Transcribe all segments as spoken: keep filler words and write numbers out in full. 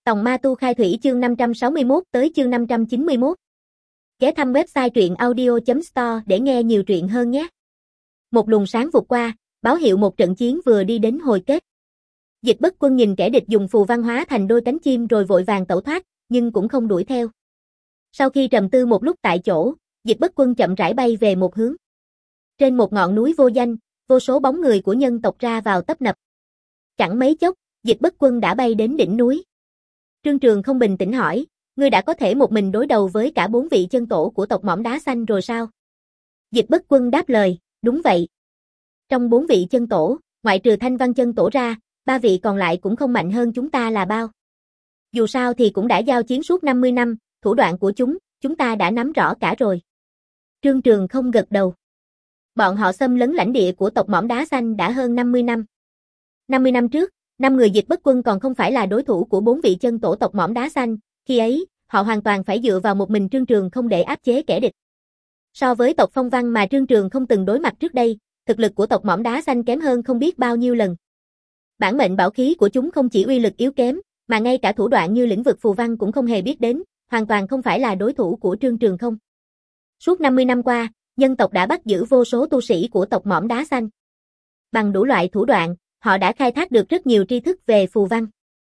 Tòng Ma Tu Khai Thủy chương năm trăm sáu mươi mốt tới chương năm trăm chín mươi mốt. Ghé thăm website truyện audio chấm store để nghe nhiều truyện hơn nhé. Một luồng sáng vụt qua, báo hiệu một trận chiến vừa đi đến hồi kết. Dịch Bất Quân nhìn kẻ địch dùng phù văn hóa thành đôi cánh chim rồi vội vàng tẩu thoát, nhưng cũng không đuổi theo. Sau khi trầm tư một lúc tại chỗ, Dịch Bất Quân chậm rãi bay về một hướng. Trên một ngọn núi vô danh, vô số bóng người của nhân tộc ra vào tấp nập. Chẳng mấy chốc, Dịch Bất Quân đã bay đến đỉnh núi. Trương Trường không bình tĩnh hỏi, ngươi đã có thể một mình đối đầu với cả bốn vị chân tổ của tộc Mỏm Đá Xanh rồi sao? Dịch Bất Quân đáp lời, đúng vậy. Trong bốn vị chân tổ, ngoại trừ Thanh Văn chân tổ ra, ba vị còn lại cũng không mạnh hơn chúng ta là bao. Dù sao thì cũng đã giao chiến suốt năm mươi năm, thủ đoạn của chúng, chúng ta đã nắm rõ cả rồi. Trương Trường không gật đầu. Bọn họ xâm lấn lãnh địa của tộc Mỏm Đá Xanh đã hơn năm mươi năm. năm mươi năm trước, năm người Dịch Bất Quân còn không phải là đối thủ của bốn vị chân tổ tộc Mỏm Đá Xanh, khi ấy, họ hoàn toàn phải dựa vào một mình Trương Trường không để áp chế kẻ địch. So với tộc Phong Văn mà Trương Trường không từng đối mặt trước đây, thực lực của tộc Mỏm Đá Xanh kém hơn không biết bao nhiêu lần. Bản mệnh bảo khí của chúng không chỉ uy lực yếu kém, mà ngay cả thủ đoạn như lĩnh vực phù văn cũng không hề biết đến, hoàn toàn không phải là đối thủ của Trương Trường không. Suốt năm mươi năm qua, nhân tộc đã bắt giữ vô số tu sĩ của tộc Mỏm Đá Xanh. Bằng đủ loại thủ đoạn, họ đã khai thác được rất nhiều tri thức về phù văn.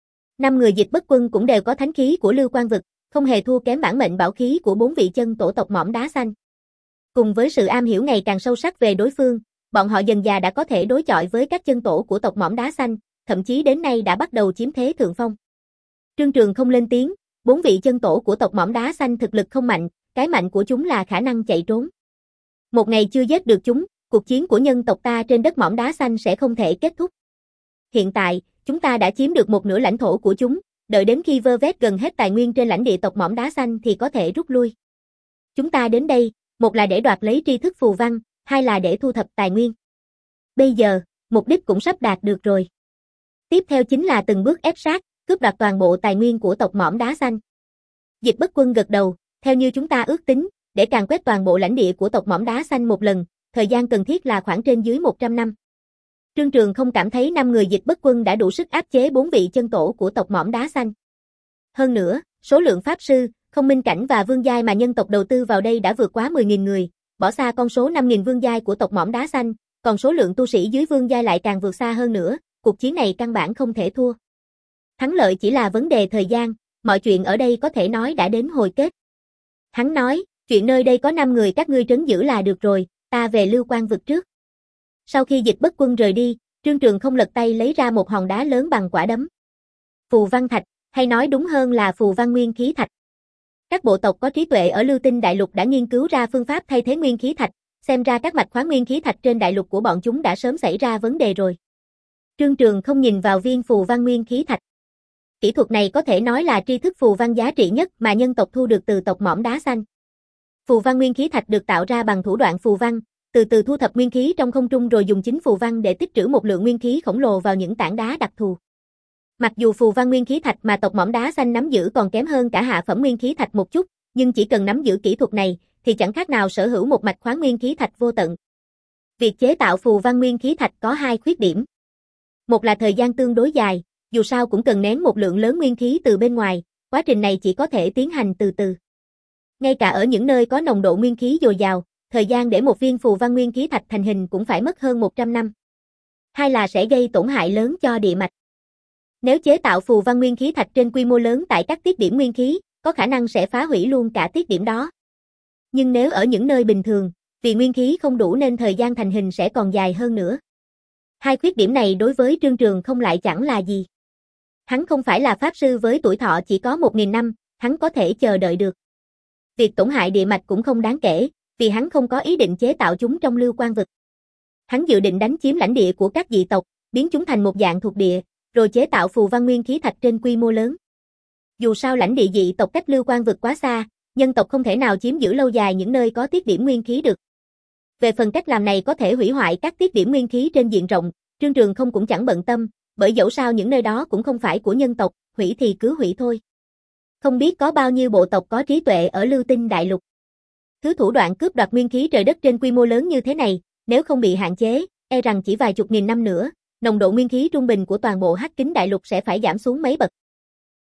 Năm người Dịch Bất Quân cũng đều có thánh khí của Lưu Quang Vực, không hề thua kém bản mệnh bảo khí của bốn vị chân tổ tộc Mỏm Đá Xanh. Cùng với sự am hiểu ngày càng sâu sắc về đối phương, bọn họ dần dà đã có thể đối chọi với các chân tổ của tộc Mỏm Đá Xanh, thậm chí đến nay đã bắt đầu chiếm thế thượng phong. Trương Trường không lên tiếng, bốn vị chân tổ của tộc Mỏm Đá Xanh thực lực không mạnh, cái mạnh của chúng là khả năng chạy trốn. Một ngày chưa giết được chúng, cuộc chiến của nhân tộc ta trên đất Mỏm Đá Xanh sẽ không thể kết thúc. Hiện tại, chúng ta đã chiếm được một nửa lãnh thổ của chúng, đợi đến khi vơ vét gần hết tài nguyên trên lãnh địa tộc Mỏm Đá Xanh thì có thể rút lui. Chúng ta đến đây, một là để đoạt lấy tri thức phù văn, hai là để thu thập tài nguyên. Bây giờ, mục đích cũng sắp đạt được rồi. Tiếp theo chính là từng bước ép sát, cướp đoạt toàn bộ tài nguyên của tộc Mỏm Đá Xanh. Dịch Bất Quân gật đầu, theo như chúng ta ước tính, để càn quét toàn bộ lãnh địa của tộc Mỏm Đá Xanh một lần, thời gian cần thiết là khoảng trên dưới một trăm năm. Trương Trường không cảm thấy năm người Dịch Bất Quân đã đủ sức áp chế bốn vị chân tổ của tộc Mỏm Đá Xanh. Hơn nữa, số lượng pháp sư, không minh cảnh và vương giai mà nhân tộc đầu tư vào đây đã vượt quá mười nghìn người, bỏ xa con số năm nghìn vương giai của tộc Mỏm Đá Xanh, còn số lượng tu sĩ dưới vương giai lại càng vượt xa hơn nữa, cuộc chiến này căn bản không thể thua. Thắng lợi chỉ là vấn đề thời gian, mọi chuyện ở đây có thể nói đã đến hồi kết. Hắn nói, chuyện nơi đây có năm người các ngươi trấn giữ là được rồi, ta về Lưu Quang Vực trước. Sau khi Dịch Bất Quân rời đi, Trương Trường không lật tay lấy ra một hòn đá lớn bằng quả đấm. Phù văn thạch, hay nói đúng hơn là phù văn nguyên khí thạch. Các bộ tộc có trí tuệ ở Lưu Tinh Đại Lục đã nghiên cứu ra phương pháp thay thế nguyên khí thạch, xem ra các mạch khoáng nguyên khí thạch trên đại lục của bọn chúng đã sớm xảy ra vấn đề rồi. Trương Trường không nhìn vào viên phù văn nguyên khí thạch. Kỹ thuật này có thể nói là tri thức phù văn giá trị nhất mà nhân tộc thu được từ tộc Mỏm Đá Xanh. Phù văn nguyên khí thạch được tạo ra bằng thủ đoạn phù văn, từ từ thu thập nguyên khí trong không trung rồi dùng chính phù văn để tích trữ một lượng nguyên khí khổng lồ vào những tảng đá đặc thù. Mặc dù phù văn nguyên khí thạch mà tộc Mỏm Đá Xanh nắm giữ còn kém hơn cả hạ phẩm nguyên khí thạch một chút, nhưng chỉ cần nắm giữ kỹ thuật này thì chẳng khác nào sở hữu một mạch khoáng nguyên khí thạch vô tận. Việc chế tạo phù văn nguyên khí thạch có hai khuyết điểm. Một là thời gian tương đối dài, dù sao cũng cần nén một lượng lớn nguyên khí từ bên ngoài, quá trình này chỉ có thể tiến hành từ từ. Ngay cả ở những nơi có nồng độ nguyên khí dồi dào, thời gian để một viên phù văn nguyên khí thạch thành hình cũng phải mất hơn một trăm năm. Hai là sẽ gây tổn hại lớn cho địa mạch. Nếu chế tạo phù văn nguyên khí thạch trên quy mô lớn tại các tiết điểm nguyên khí, có khả năng sẽ phá hủy luôn cả tiết điểm đó. Nhưng nếu ở những nơi bình thường, vì nguyên khí không đủ nên thời gian thành hình sẽ còn dài hơn nữa. Hai khuyết điểm này đối với Trương Trường không lại chẳng là gì. Hắn không phải là pháp sư với tuổi thọ chỉ có một nghìn năm, hắn có thể chờ đợi được. Việc tổn hại địa mạch cũng không đáng kể, vì hắn không có ý định chế tạo chúng trong Lưu Quang Vực. Hắn dự định đánh chiếm lãnh địa của các dị tộc, biến chúng thành một dạng thuộc địa, rồi chế tạo phù văn nguyên khí thạch trên quy mô lớn. Dù sao lãnh địa dị tộc cách Lưu Quang Vực quá xa, nhân tộc không thể nào chiếm giữ lâu dài những nơi có tiết điểm nguyên khí được. Về phần cách làm này có thể hủy hoại các tiết điểm nguyên khí trên diện rộng, Trương Trường không cũng chẳng bận tâm, bởi dẫu sao những nơi đó cũng không phải của nhân tộc, hủy thì cứ hủy thôi. Không biết có bao nhiêu bộ tộc có trí tuệ ở Lưu Tinh Đại Lục. Thứ thủ đoạn cướp đoạt nguyên khí trời đất trên quy mô lớn như thế này, nếu không bị hạn chế, e rằng chỉ vài chục nghìn năm nữa, nồng độ nguyên khí trung bình của toàn bộ Hắc Kính Đại Lục sẽ phải giảm xuống mấy bậc.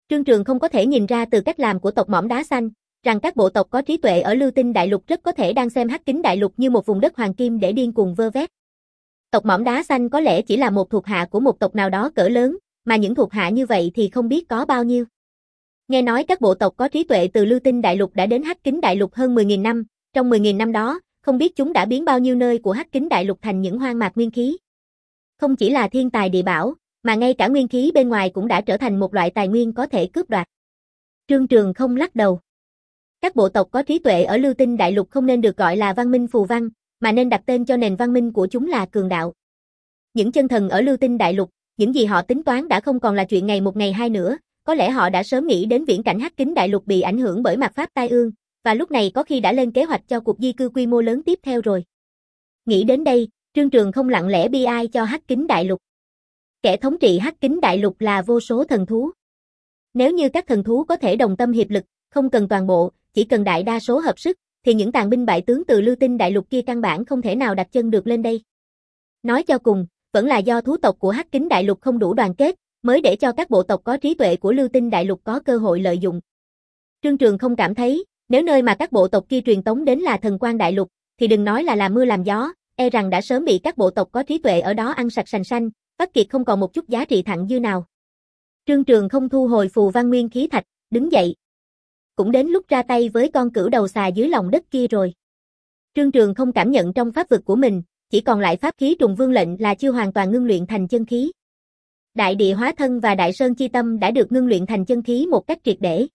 Trương Trường không có thể nhìn ra từ cách làm của tộc Mỏm Đá Xanh, rằng các bộ tộc có trí tuệ ở Lưu Tinh Đại Lục rất có thể đang xem Hắc Kính Đại Lục như một vùng đất hoàng kim để điên cuồng vơ vét. Tộc Mỏm Đá Xanh có lẽ chỉ là một thuộc hạ của một tộc nào đó cỡ lớn, mà những thuộc hạ như vậy thì không biết có bao nhiêu. Nghe nói các bộ tộc có trí tuệ từ Lưu Tinh Đại Lục đã đến Hắc Kính Đại Lục hơn mười nghìn năm, trong mười nghìn năm đó, không biết chúng đã biến bao nhiêu nơi của Hắc Kính Đại Lục thành những hoang mạc nguyên khí. Không chỉ là thiên tài địa bảo, mà ngay cả nguyên khí bên ngoài cũng đã trở thành một loại tài nguyên có thể cướp đoạt. Trương Trường không lắc đầu. Các bộ tộc có trí tuệ ở Lưu Tinh Đại Lục không nên được gọi là văn minh phù văn, mà nên đặt tên cho nền văn minh của chúng là cường đạo. Những chân thần ở Lưu Tinh Đại Lục, những gì họ tính toán đã không còn là chuyện ngày một ngày hai nữa, có lẽ họ đã sớm nghĩ đến viễn cảnh Hắc Kính Đại Lục bị ảnh hưởng bởi mạt pháp tai ương, và lúc này có khi đã lên kế hoạch cho cuộc di cư quy mô lớn tiếp theo rồi. Nghĩ đến đây, Trương Trường không lặng lẽ bi ai cho Hắc Kính Đại Lục. Kẻ thống trị Hắc Kính Đại Lục là vô số thần thú. Nếu như các thần thú có thể đồng tâm hiệp lực, không cần toàn bộ, chỉ cần đại đa số hợp sức, thì những tàn binh bại tướng từ Lưu Tinh Đại Lục kia căn bản không thể nào đặt chân được lên đây. Nói cho cùng, vẫn là do thú tộc của Hắc Kính Đại Lục không đủ đoàn kết, mới để cho các bộ tộc có trí tuệ của Lưu Tinh Đại Lục có cơ hội lợi dụng. Trương Trường không cảm thấy, nếu nơi mà các bộ tộc kia truyền tống đến là Thần Quang Đại Lục, thì đừng nói là làm mưa làm gió, e rằng đã sớm bị các bộ tộc có trí tuệ ở đó ăn sạch sành xanh, vắt kiệt không còn một chút giá trị thặng dư nào. Trương Trường không thu hồi phù văn nguyên khí thạch, đứng dậy. Cũng đến lúc ra tay với con cửu đầu xà dưới lòng đất kia rồi. Trương Trường không cảm nhận trong pháp vực của mình, chỉ còn lại pháp khí trùng vương lệnh là chưa hoàn toàn ngưng luyện thành chân khí. Đại địa hóa thân và đại sơn chi tâm đã được ngưng luyện thành chân khí một cách triệt để.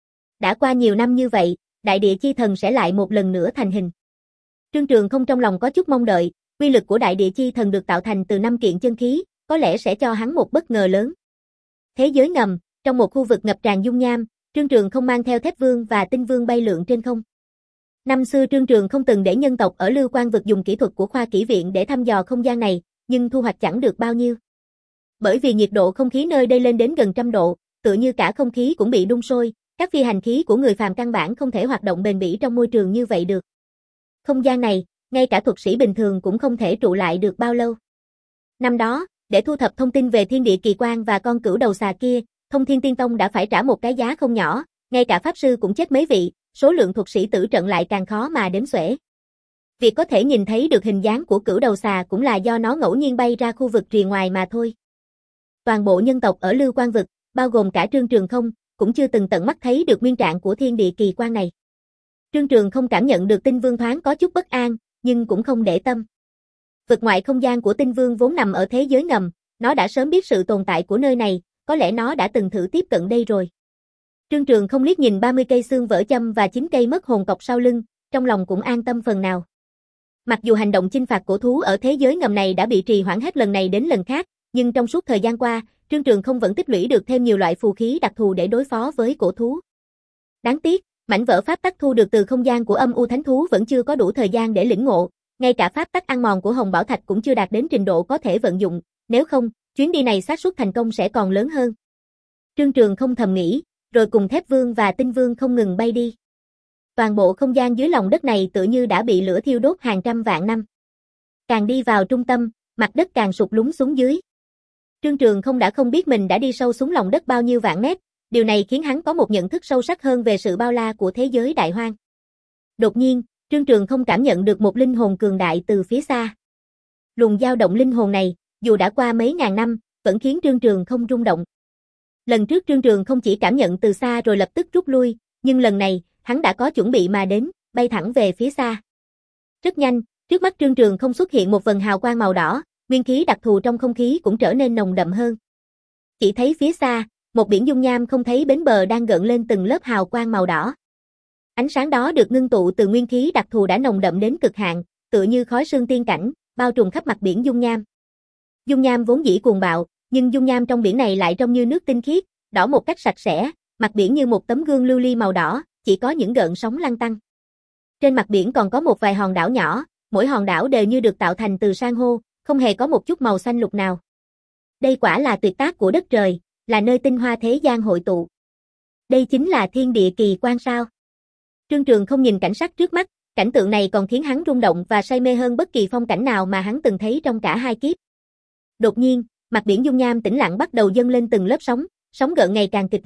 Đã qua nhiều năm như vậy, đại địa chi thần sẽ lại một lần nữa thành hình. Trương Trường không trong lòng có chút mong đợi, uy lực của đại địa chi thần được tạo thành từ năm kiện chân khí, có lẽ sẽ cho hắn một bất ngờ lớn. Thế giới ngầm, trong một khu vực ngập tràn dung nham, Trương Trường không mang theo Thép Vương và Tinh Vương bay lượn trên không. Năm xưa Trương Trường không từng để nhân tộc ở Lưu Quan vực dùng kỹ thuật của khoa kỹ viện để thăm dò không gian này, nhưng thu hoạch chẳng được bao nhiêu. Bởi vì nhiệt độ không khí nơi đây lên đến gần trăm độ, tựa như cả không khí cũng bị đun sôi, các phi hành khí của người phàm căn bản không thể hoạt động bền bỉ trong môi trường như vậy được. Không gian này, ngay cả thuật sĩ bình thường cũng không thể trụ lại được bao lâu. Năm đó, để thu thập thông tin về thiên địa kỳ quan và con cửu đầu xà kia, Thông Thiên Tiên Tông đã phải trả một cái giá không nhỏ, ngay cả pháp sư cũng chết mấy vị, số lượng thuật sĩ tử trận lại càng khó mà đếm xuể. Việc có thể nhìn thấy được hình dáng của cửu đầu xà cũng là do nó ngẫu nhiên bay ra khu vực rìa ngoài mà thôi. Toàn bộ nhân tộc ở Lưu Quan vực, bao gồm cả Trương Trường không, cũng chưa từng tận mắt thấy được nguyên trạng của thiên địa kỳ quan này. Trương Trường không cảm nhận được Tinh Vương thoáng có chút bất an, nhưng cũng không để tâm. Vực ngoại không gian của Tinh Vương vốn nằm ở thế giới ngầm, nó đã sớm biết sự tồn tại của nơi này, có lẽ nó đã từng thử tiếp cận đây rồi. Trương Trường không liếc nhìn ba mươi cây xương vỡ châm và chín cây mất hồn cọc sau lưng, trong lòng cũng an tâm phần nào. Mặc dù hành động chinh phạt cổ thú ở thế giới ngầm này đã bị trì hoãn hết lần này đến lần khác, nhưng trong suốt thời gian qua, Trương Trường không vẫn tích lũy được thêm nhiều loại phù khí đặc thù để đối phó với cổ thú. Đáng tiếc, mảnh vỡ pháp tắc thu được từ không gian của âm u thánh thú vẫn chưa có đủ thời gian để lĩnh ngộ, ngay cả pháp tắc ăn mòn của Hồng Bảo Thạch cũng chưa đạt đến trình độ có thể vận dụng, nếu không, chuyến đi này xác suất thành công sẽ còn lớn hơn. Trương Trường không thầm nghĩ, rồi cùng Thép Vương và Tinh Vương không ngừng bay đi. Toàn bộ không gian dưới lòng đất này tự như đã bị lửa thiêu đốt hàng trăm vạn năm. Càng đi vào trung tâm, mặt đất càng sụt lún xuống dưới. Trương Trường không đã không biết mình đã đi sâu xuống lòng đất bao nhiêu vạn mét, điều này khiến hắn có một nhận thức sâu sắc hơn về sự bao la của thế giới đại hoang. Đột nhiên, Trương Trường không cảm nhận được một linh hồn cường đại từ phía xa. Luồng dao động linh hồn này, dù đã qua mấy ngàn năm, vẫn khiến Trương Trường không rung động. Lần trước Trương Trường không chỉ cảm nhận từ xa rồi lập tức rút lui, nhưng lần này, hắn đã có chuẩn bị mà đến, bay thẳng về phía xa. Rất nhanh, trước mắt Trương Trường không xuất hiện một vầng hào quang màu đỏ, nguyên khí đặc thù trong không khí cũng trở nên nồng đậm hơn. Chỉ thấy phía xa, một biển dung nham không thấy bến bờ đang gợn lên từng lớp hào quang màu đỏ. Ánh sáng đó được ngưng tụ từ nguyên khí đặc thù đã nồng đậm đến cực hạn, tựa như khói sương tiên cảnh, bao trùm khắp mặt biển dung nham. Dung nham vốn dĩ cuồng bạo, nhưng dung nham trong biển này lại trông như nước tinh khiết, đỏ một cách sạch sẽ, mặt biển như một tấm gương lưu ly màu đỏ, chỉ có những gợn sóng lăn tăn. Trên mặt biển còn có một vài hòn đảo nhỏ, mỗi hòn đảo đều như được tạo thành từ san hô, không hề có một chút màu xanh lục nào. Đây quả là tuyệt tác của đất trời, là nơi tinh hoa thế gian hội tụ. Đây chính là thiên địa kỳ quan sao? Trương Trường không nhìn cảnh sắc trước mắt, cảnh tượng này còn khiến hắn rung động và say mê hơn bất kỳ phong cảnh nào mà hắn từng thấy trong cả hai kiếp. Đột nhiên, mặt biển dung nham tĩnh lặng bắt đầu dâng lên từng lớp sóng, sóng gợn ngày càng kịch liệt,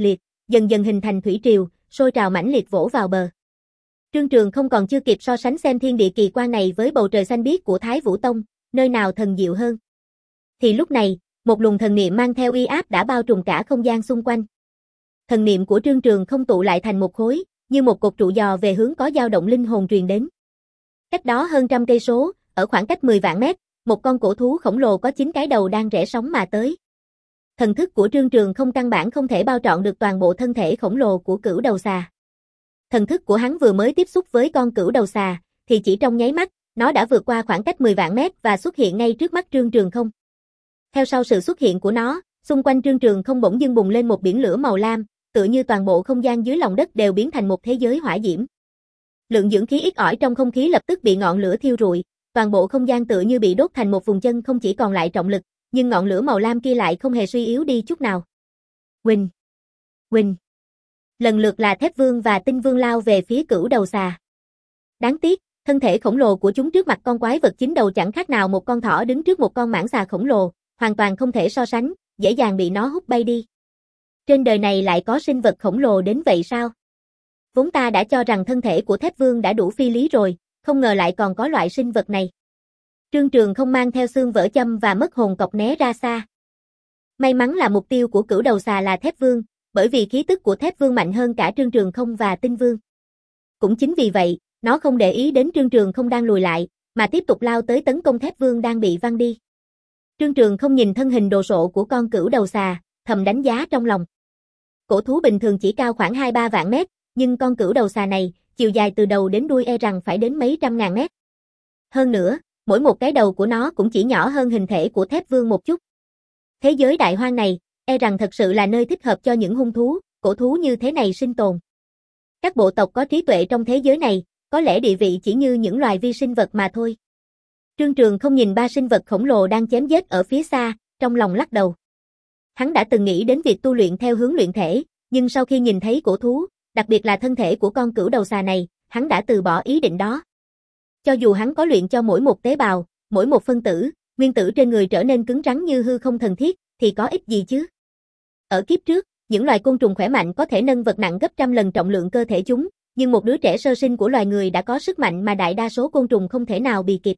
dần dần hình thành thủy triều, sôi trào mãnh liệt vỗ vào bờ. Trương Trường không còn chưa kịp so sánh xem thiên địa kỳ quan này với bầu trời xanh biếc của Thái Vũ Tông, nơi nào thần diệu hơn. Thì lúc này, một luồng thần niệm mang theo uy áp đã bao trùm cả không gian xung quanh. Thần niệm của Trương Trường không tụ lại thành một khối, như một cột trụ dò về hướng có dao động linh hồn truyền đến. Cách đó hơn trăm cây số, ở khoảng cách mười vạn mét, một con cổ thú khổng lồ có chín cái đầu đang rẽ sóng mà tới. Thần thức của Trương Trường không căn bản không thể bao trọn được toàn bộ thân thể khổng lồ của cửu đầu xà. Thần thức của hắn vừa mới tiếp xúc với con cửu đầu xà, thì chỉ trong nháy mắt, nó đã vượt qua khoảng cách mười vạn mét và xuất hiện ngay trước mắt Trương Trường không. Theo sau sự xuất hiện của nó, xung quanh Trương Trường không bỗng dưng bùng lên một biển lửa màu lam, tựa như toàn bộ không gian dưới lòng đất đều biến thành một thế giới hỏa diễm. Lượng dưỡng khí ít ỏi trong không khí lập tức bị ngọn lửa thiêu rụi, toàn bộ không gian tựa như bị đốt thành một vùng chân không chỉ còn lại trọng lực, nhưng ngọn lửa màu lam kia lại không hề suy yếu đi chút nào. Huỳnh, huỳnh. Lần lượt là Thép Vương và Tinh Vương lao về phía cửu đầu xà. Đáng tiếc, thân thể khổng lồ của chúng trước mặt con quái vật chín đầu chẳng khác nào một con thỏ đứng trước một con mãng xà khổng lồ, hoàn toàn không thể so sánh, dễ dàng bị nó hút bay đi. Trên đời này lại có sinh vật khổng lồ đến vậy sao? Vốn ta đã cho rằng thân thể của Thép Vương đã đủ phi lý rồi, không ngờ lại còn có loại sinh vật này. Trương Trường không mang theo xương vỡ châm và mất hồn cọc né ra xa. May mắn là mục tiêu của cửu đầu xà là Thép Vương, bởi vì khí tức của Thép Vương mạnh hơn cả Trương Trường không và Tinh Vương. Cũng chính vì vậy, nó không để ý đến Trương Trường không đang lùi lại, mà tiếp tục lao tới tấn công Thép Vương đang bị văng đi. Trương Trường không nhìn thân hình đồ sộ của con cửu đầu xà, thầm đánh giá trong lòng. Cổ thú bình thường chỉ cao khoảng hai ba vạn mét, nhưng con cửu đầu xà này, chiều dài từ đầu đến đuôi e rằng phải đến mấy trăm ngàn mét. Hơn nữa, mỗi một cái đầu của nó cũng chỉ nhỏ hơn hình thể của Thép Vương một chút. Thế giới đại hoang này, e rằng thật sự là nơi thích hợp cho những hung thú, cổ thú như thế này sinh tồn. Các bộ tộc có trí tuệ trong thế giới này, có lẽ địa vị chỉ như những loài vi sinh vật mà thôi. Trương Trường không nhìn ba sinh vật khổng lồ đang chém giết ở phía xa, trong lòng lắc đầu. Hắn đã từng nghĩ đến việc tu luyện theo hướng luyện thể, nhưng sau khi nhìn thấy cổ thú, đặc biệt là thân thể của con cửu đầu xà này, hắn đã từ bỏ ý định đó. Cho dù hắn có luyện cho mỗi một tế bào, mỗi một phân tử, nguyên tử trên người trở nên cứng rắn như hư không thần thiết, thì có ích gì chứ? Ở kiếp trước, những loài côn trùng khỏe mạnh có thể nâng vật nặng gấp trăm lần trọng lượng cơ thể chúng, nhưng một đứa trẻ sơ sinh của loài người đã có sức mạnh mà đại đa số côn trùng không thể nào bì kịp.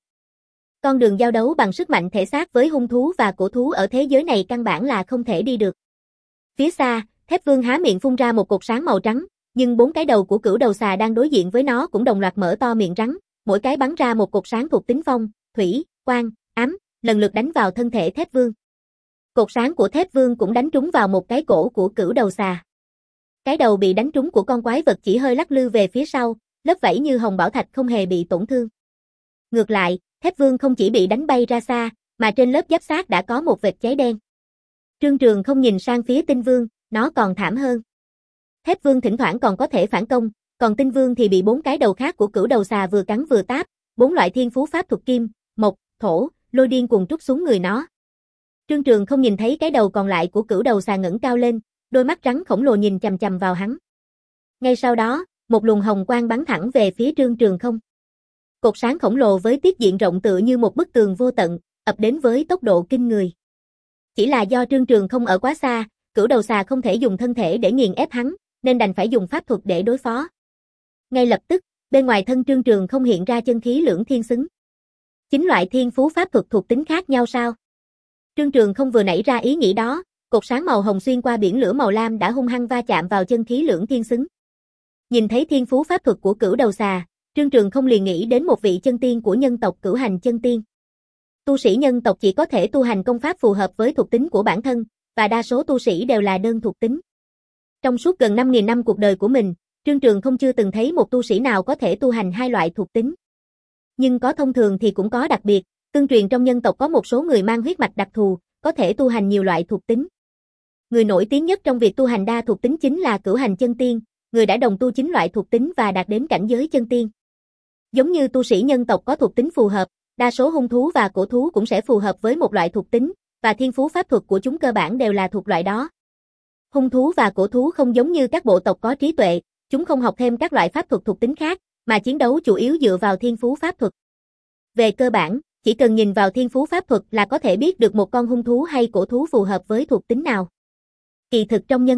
Con đường giao đấu bằng sức mạnh thể xác với hung thú và cổ thú ở thế giới này căn bản là không thể đi được. Phía xa, Thép Vương há miệng phun ra một cột sáng màu trắng, nhưng bốn cái đầu của cửu đầu xà đang đối diện với nó cũng đồng loạt mở to miệng rắn, mỗi cái bắn ra một cột sáng thuộc tính phong, thủy, quang, ám, lần lượt đánh vào thân thể Thép Vương. Cột sáng của Thép Vương cũng đánh trúng vào một cái cổ của cửu đầu xà. Cái đầu bị đánh trúng của con quái vật chỉ hơi lắc lư về phía sau, lớp vảy như hồng bảo thạch không hề bị tổn thương. Ngược lại, Thép Vương không chỉ bị đánh bay ra xa, mà trên lớp giáp xác đã có một vệt cháy đen. Trương Trường không nhìn sang phía Tinh Vương, nó còn thảm hơn. Thép Vương thỉnh thoảng còn có thể phản công, còn Tinh Vương thì bị bốn cái đầu khác của cửu đầu xà vừa cắn vừa táp, bốn loại thiên phú pháp thuật kim, mộc, thổ, lôi điên cùng trút xuống người nó. Trương Trường không nhìn thấy cái đầu còn lại của cửu đầu xà ngẩng cao lên, đôi mắt rắn khổng lồ nhìn chằm chằm vào hắn. Ngay sau đó, một luồng hồng quang bắn thẳng về phía Trương Trường không. Cột sáng khổng lồ với tiết diện rộng tựa như một bức tường vô tận, ập đến với tốc độ kinh người. Chỉ là do Trương Trường không ở quá xa, cửu đầu xà không thể dùng thân thể để nghiền ép hắn, nên đành phải dùng pháp thuật để đối phó. Ngay lập tức, bên ngoài thân Trương Trường không hiện ra chân khí lưỡng thiên xứng. Chính loại thiên phú pháp thuật thuộc tính khác nhau sao? Trương Trường không vừa nảy ra ý nghĩ đó, cột sáng màu hồng xuyên qua biển lửa màu lam đã hung hăng va chạm vào chân khí lưỡng thiên xứng. Nhìn thấy thiên phú pháp thuật của cửu đầu xà, Trương Trường không liền nghĩ đến một vị chân tiên của nhân tộc Cửu Hành chân tiên. Tu sĩ nhân tộc chỉ có thể tu hành công pháp phù hợp với thuộc tính của bản thân, và đa số tu sĩ đều là đơn thuộc tính. Trong suốt gần năm nghìn năm cuộc đời của mình, Trương Trường không chưa từng thấy một tu sĩ nào có thể tu hành hai loại thuộc tính. Nhưng có thông thường thì cũng có đặc biệt, tương truyền trong nhân tộc có một số người mang huyết mạch đặc thù, có thể tu hành nhiều loại thuộc tính. Người nổi tiếng nhất trong việc tu hành đa thuộc tính chính là Cửu Hành chân tiên, người đã đồng tu chín loại thuộc tính và đạt đến cảnh giới chân tiên. Giống như tu sĩ nhân tộc có thuộc tính phù hợp, đa số hung thú và cổ thú cũng sẽ phù hợp với một loại thuộc tính, và thiên phú pháp thuật của chúng cơ bản đều là thuộc loại đó. Hung thú và cổ thú không giống như các bộ tộc có trí tuệ, chúng không học thêm các loại pháp thuật thuộc tính khác, mà chiến đấu chủ yếu dựa vào thiên phú pháp thuật. Về cơ bản, chỉ cần nhìn vào thiên phú pháp thuật là có thể biết được một con hung thú hay cổ thú phù hợp với thuộc tính nào. Kỳ thực trong nhân tộc,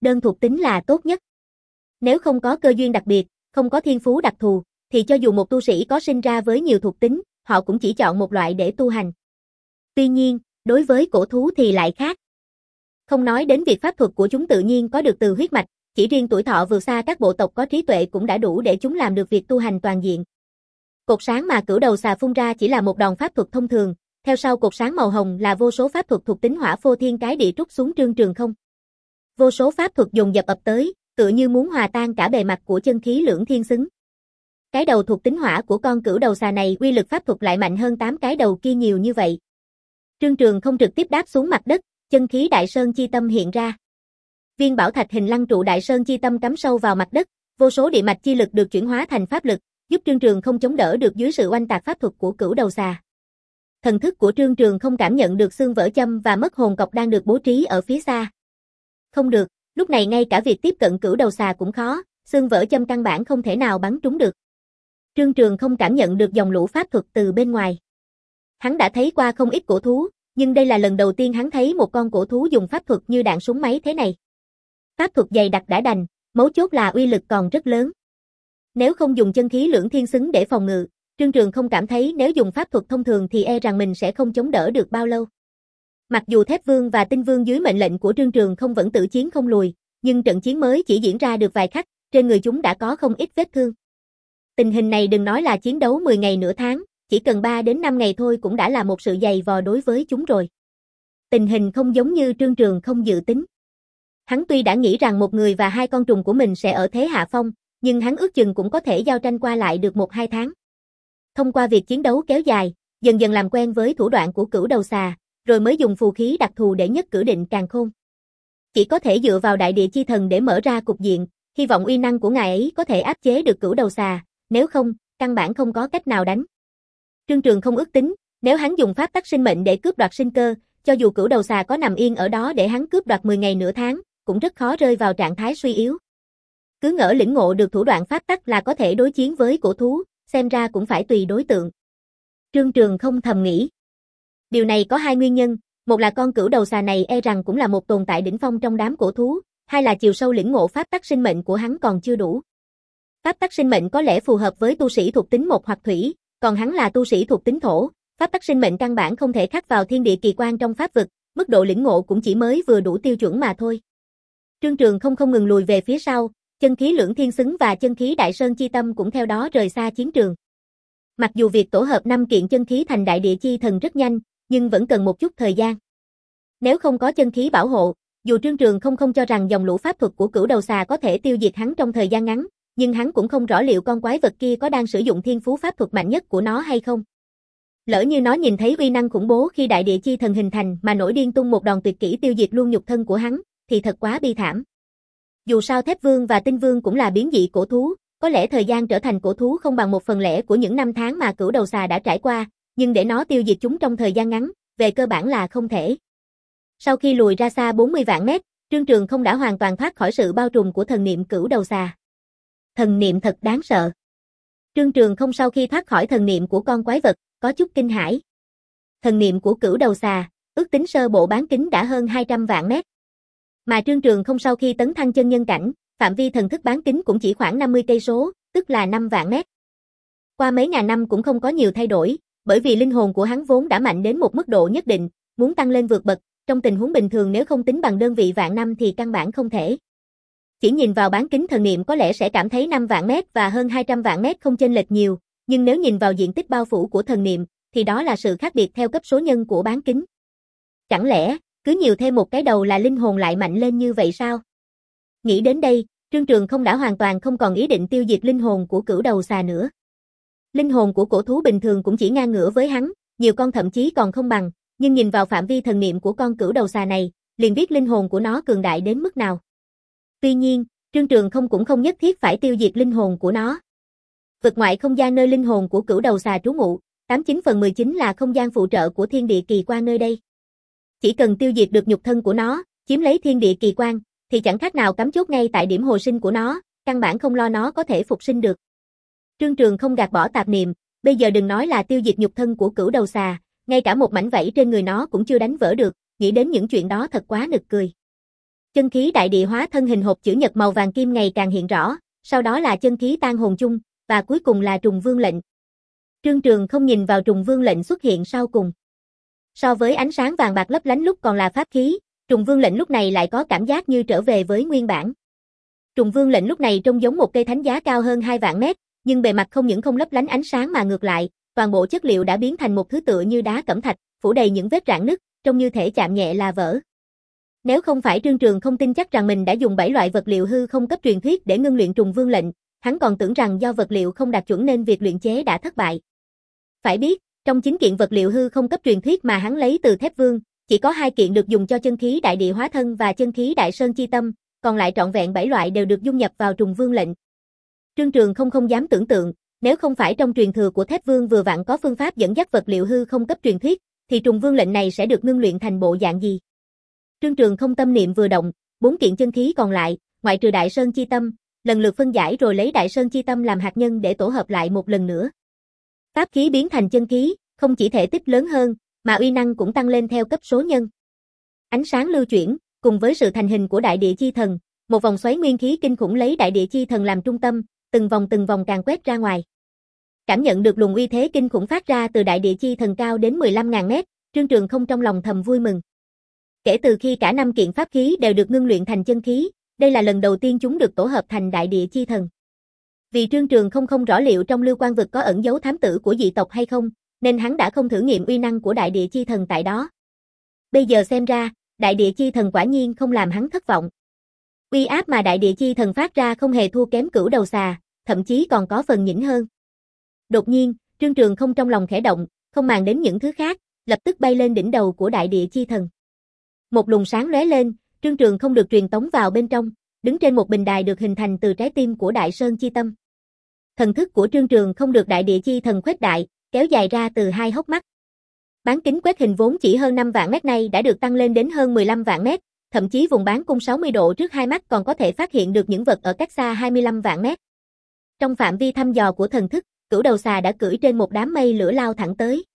đơn thuộc tính là tốt nhất. Nếu không có cơ duyên đặc biệt, không có thiên phú đặc thù, thì cho dù một tu sĩ có sinh ra với nhiều thuộc tính, họ cũng chỉ chọn một loại để tu hành. Tuy nhiên, đối với cổ thú thì lại khác. Không nói đến việc pháp thuật của chúng tự nhiên có được từ huyết mạch, chỉ riêng tuổi thọ vượt xa các bộ tộc có trí tuệ cũng đã đủ để chúng làm được việc tu hành toàn diện. Cột sáng mà cửu đầu xà phun ra chỉ là một đòn pháp thuật thông thường, theo sau cột sáng màu hồng là vô số pháp thuật thuộc tính hỏa phô thiên cái địa trút xuống Trương Trường Không. Vô số pháp thuật dồn dập ập tới, tựa như muốn hòa tan cả bề mặt của chân khí lưỡng thiên xứng. Cái đầu thuộc tính hỏa của con cửu đầu xà này uy lực pháp thuật lại mạnh hơn tám cái đầu kia nhiều như vậy. Trương Trường Không trực tiếp đáp xuống mặt đất, chân khí Đại Sơn Chi Tâm hiện ra. Viên bảo thạch hình lăng trụ Đại Sơn Chi Tâm cắm sâu vào mặt đất, vô số địa mạch chi lực được chuyển hóa thành pháp lực, giúp Trương Trường Không chống đỡ được dưới sự oanh tạc pháp thuật của cửu đầu xà. Thần thức của Trương Trường Không cảm nhận được xương vỡ châm và mất hồn cọc đang được bố trí ở phía xa. Không được, lúc này ngay cả việc tiếp cận cửu đầu xà cũng khó, xương vỡ châm căn bản không thể nào bắn trúng được. Trương Trường Không cảm nhận được dòng lũ pháp thuật từ bên ngoài. Hắn đã thấy qua không ít cổ thú, nhưng đây là lần đầu tiên hắn thấy một con cổ thú dùng pháp thuật như đạn súng máy thế này. Pháp thuật dày đặc đã đành, mấu chốt là uy lực còn rất lớn. Nếu không dùng chân khí lưỡng thiên xứng để phòng ngự, Trương Trường Không cảm thấy nếu dùng pháp thuật thông thường thì e rằng mình sẽ không chống đỡ được bao lâu. Mặc dù Thép Vương và Tinh Vương dưới mệnh lệnh của Trương Trường Không vẫn tự chiến không lùi, nhưng trận chiến mới chỉ diễn ra được vài khắc, trên người chúng đã có không ít vết thương. Tình hình này đừng nói là chiến đấu mười ngày nửa tháng, chỉ cần ba đến năm ngày thôi cũng đã là một sự dày vò đối với chúng rồi. Tình hình không giống như Trương Trường Không dự tính. Hắn tuy đã nghĩ rằng một người và hai con trùng của mình sẽ ở thế hạ phong, nhưng hắn ước chừng cũng có thể giao tranh qua lại được một hai tháng. Thông qua việc chiến đấu kéo dài, dần dần làm quen với thủ đoạn của cửu đầu xà, rồi mới dùng phù khí đặc thù để nhất cử định càn khôn. Chỉ có thể dựa vào đại địa chi thần để mở ra cục diện, hy vọng uy năng của ngài ấy có thể áp chế được cửu đầu xà, nếu không, căn bản không có cách nào đánh. Trương Trường Không ước tính, nếu hắn dùng pháp tắc sinh mệnh để cướp đoạt sinh cơ, cho dù cửu đầu xà có nằm yên ở đó để hắn cướp đoạt mười ngày nửa tháng, cũng rất khó rơi vào trạng thái suy yếu. Cứ ngỡ lĩnh ngộ được thủ đoạn pháp tắc là có thể đối chiến với cổ thú, xem ra cũng phải tùy đối tượng. Trương Trường Không thầm nghĩ. Điều này có hai nguyên nhân, một là con cửu đầu xà này e rằng cũng là một tồn tại đỉnh phong trong đám cổ thú, hai là chiều sâu lĩnh ngộ pháp tắc sinh mệnh của hắn còn chưa đủ. Pháp tắc sinh mệnh có lẽ phù hợp với tu sĩ thuộc tính một hoặc thủy, còn hắn là tu sĩ thuộc tính thổ, pháp tắc sinh mệnh căn bản không thể khắc vào thiên địa kỳ quan trong pháp vực, mức độ lĩnh ngộ cũng chỉ mới vừa đủ tiêu chuẩn mà thôi. Trương Trường Không không ngừng lùi về phía sau, chân khí lưỡng thiên xứng và chân khí Đại Sơn Chi Tâm cũng theo đó rời xa chiến trường. Mặc dù việc tổ hợp năm kiện chân khí thành đại địa chi thần rất nhanh, nhưng vẫn cần một chút thời gian. Nếu không có chân khí bảo hộ, dù Trương Trường Không không cho rằng dòng lũ pháp thuật của cửu đầu xà có thể tiêu diệt hắn trong thời gian ngắn, nhưng hắn cũng không rõ liệu con quái vật kia có đang sử dụng thiên phú pháp thuật mạnh nhất của nó hay không. Lỡ như nó nhìn thấy uy năng khủng bố khi đại địa chi thần hình thành mà nổi điên tung một đòn tuyệt kỹ tiêu diệt luôn nhục thân của hắn, thì thật quá bi thảm. Dù sao Thép Vương và Tinh Vương cũng là biến dị cổ thú, có lẽ thời gian trở thành cổ thú không bằng một phần lẻ của những năm tháng mà cửu đầu xà đã trải qua, nhưng để nó tiêu diệt chúng trong thời gian ngắn, về cơ bản là không thể. Sau khi lùi ra xa bốn mươi vạn mét, Trương Trường Không đã hoàn toàn thoát khỏi sự bao trùm của thần niệm cửu đầu xà. Thần niệm thật đáng sợ. Trương Trường Không sau khi thoát khỏi thần niệm của con quái vật, có chút kinh hãi. Thần niệm của cửu đầu xà, ước tính sơ bộ bán kính đã hơn hai trăm vạn mét. Mà Trương Trường Không sau khi tấn thăng chân nhân cảnh, phạm vi thần thức bán kính cũng chỉ khoảng năm mươi cây số, tức là năm vạn mét. Qua mấy ngàn năm cũng không có nhiều thay đổi, bởi vì linh hồn của hắn vốn đã mạnh đến một mức độ nhất định, muốn tăng lên vượt bậc, trong tình huống bình thường nếu không tính bằng đơn vị vạn năm thì căn bản không thể. Chỉ nhìn vào bán kính thần niệm có lẽ sẽ cảm thấy năm vạn mét và hơn hai trăm vạn mét không chênh lệch nhiều, nhưng nếu nhìn vào diện tích bao phủ của thần niệm, thì đó là sự khác biệt theo cấp số nhân của bán kính. Chẳng lẽ, cứ nhiều thêm một cái đầu là linh hồn lại mạnh lên như vậy sao? Nghĩ đến đây, Trương Trường Không đã hoàn toàn không còn ý định tiêu diệt linh hồn của cửu đầu xà nữa. Linh hồn của cổ thú bình thường cũng chỉ ngang ngửa với hắn, nhiều con thậm chí còn không bằng, nhưng nhìn vào phạm vi thần niệm của con cửu đầu xà này, liền biết linh hồn của nó cường đại đến mức nào. Tuy nhiên, Trương Trường Không cũng không nhất thiết phải tiêu diệt linh hồn của nó. Vực ngoại không gian nơi linh hồn của cửu đầu xà trú ngụ, tám mươi chín phần mười chín là không gian phụ trợ của thiên địa kỳ quan nơi đây. Chỉ cần tiêu diệt được nhục thân của nó, chiếm lấy thiên địa kỳ quan, thì chẳng khác nào cắm chốt ngay tại điểm hồi sinh của nó, căn bản không lo nó có thể phục sinh được. Trương Trường Không gạt bỏ tạp niệm, bây giờ đừng nói là tiêu diệt nhục thân của cửu đầu xà, ngay cả một mảnh vảy trên người nó cũng chưa đánh vỡ được, nghĩ đến những chuyện đó thật quá nực cười. Chân khí đại địa hóa thân hình hộp chữ nhật màu vàng kim ngày càng hiện rõ, sau đó là chân khí tan hồn chung, và cuối cùng là trùng vương lệnh. Trương Trường không nhìn vào trùng vương lệnh xuất hiện sau cùng. So với ánh sáng vàng bạc lấp lánh lúc còn là pháp khí, trùng vương lệnh lúc này lại có cảm giác như trở về với nguyên bản. Trùng vương lệnh lúc này trông giống một cây thánh giá cao hơn hai vạn mét, nhưng bề mặt không những không lấp lánh ánh sáng mà ngược lại, toàn bộ chất liệu đã biến thành một thứ tựa như đá cẩm thạch, phủ đầy những vết rạn nứt, trông như thể chạm nhẹ là vỡ. Nếu không phải Trương Trường không tin chắc rằng mình đã dùng bảy loại vật liệu hư không cấp truyền thuyết để ngưng luyện trùng vương lệnh, hắn còn tưởng rằng do vật liệu không đạt chuẩn nên việc luyện chế đã thất bại. Phải biết, trong chín kiện vật liệu hư không cấp truyền thuyết mà hắn lấy từ Thép Vương, chỉ có hai kiện được dùng cho chân khí đại địa hóa thân và chân khí đại sơn chi tâm, còn lại trọn vẹn bảy loại đều được dung nhập vào trùng vương lệnh. Trương Trường không không dám tưởng tượng, nếu không phải trong truyền thừa của Thép Vương vừa vặn có phương pháp dẫn dắt vật liệu hư không cấp truyền thuyết, thì trùng vương lệnh này sẽ được ngưng luyện thành bộ dạng gì? Trương Trường không tâm niệm vừa động, bốn kiện chân khí còn lại, ngoại trừ đại sơn chi tâm, lần lượt phân giải rồi lấy đại sơn chi tâm làm hạt nhân để tổ hợp lại một lần nữa. Pháp khí biến thành chân khí, không chỉ thể tích lớn hơn, mà uy năng cũng tăng lên theo cấp số nhân. Ánh sáng lưu chuyển, cùng với sự thành hình của đại địa chi thần, một vòng xoáy nguyên khí kinh khủng lấy đại địa chi thần làm trung tâm, từng vòng từng vòng càng quét ra ngoài. Cảm nhận được luồng uy thế kinh khủng phát ra từ đại địa chi thần cao đến mười lăm nghìn mét, Trương Trường không trong lòng thầm vui mừng. Kể từ khi cả năm kiện pháp khí đều được ngưng luyện thành chân khí, đây là lần đầu tiên chúng được tổ hợp thành đại địa chi thần. Vì Trương Trường không không rõ liệu trong Lưu Quan vực có ẩn dấu thám tử của dị tộc hay không, nên hắn đã không thử nghiệm uy năng của đại địa chi thần tại đó. Bây giờ xem ra, đại địa chi thần quả nhiên không làm hắn thất vọng. Uy áp mà đại địa chi thần phát ra không hề thua kém Cửu Đầu Xà, thậm chí còn có phần nhỉnh hơn. Đột nhiên, Trương Trường không trong lòng khẽ động, không màng đến những thứ khác, lập tức bay lên đỉnh đầu của đại địa chi thần. Một luồng sáng lóe lên, Trương Trường không được truyền tống vào bên trong, đứng trên một bình đài được hình thành từ trái tim của Đại Sơn chi tâm. Thần thức của Trương Trường không được đại địa chi thần khuếch đại, kéo dài ra từ hai hốc mắt. Bán kính quét hình vốn chỉ hơn năm vạn mét này đã được tăng lên đến hơn mười lăm vạn mét, thậm chí vùng bán cung sáu mươi độ trước hai mắt còn có thể phát hiện được những vật ở cách xa hai mươi lăm vạn mét. Trong phạm vi thăm dò của thần thức, Cửu Đầu Xà đã cưỡi trên một đám mây lửa lao thẳng tới.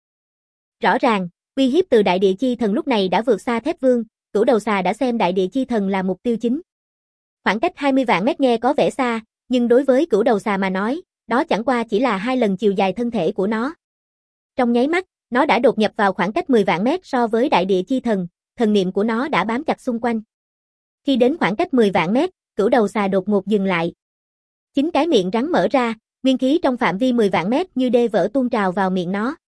Rõ ràng, uy hiếp từ đại địa chi thần lúc này đã vượt xa Thép Vương, Cửu Đầu Xà đã xem đại địa chi thần là mục tiêu chính. Khoảng cách hai mươi vạn mét nghe có vẻ xa, nhưng đối với Cửu Đầu Xà mà nói, đó chẳng qua chỉ là hai lần chiều dài thân thể của nó. Trong nháy mắt, nó đã đột nhập vào khoảng cách mười vạn mét so với đại địa chi thần, thần niệm của nó đã bám chặt xung quanh. Khi đến khoảng cách mười vạn mét, Cửu Đầu Xà đột ngột dừng lại. Chính cái miệng rắn mở ra, nguyên khí trong phạm vi mười vạn mét như đê vỡ tuôn trào vào miệng nó.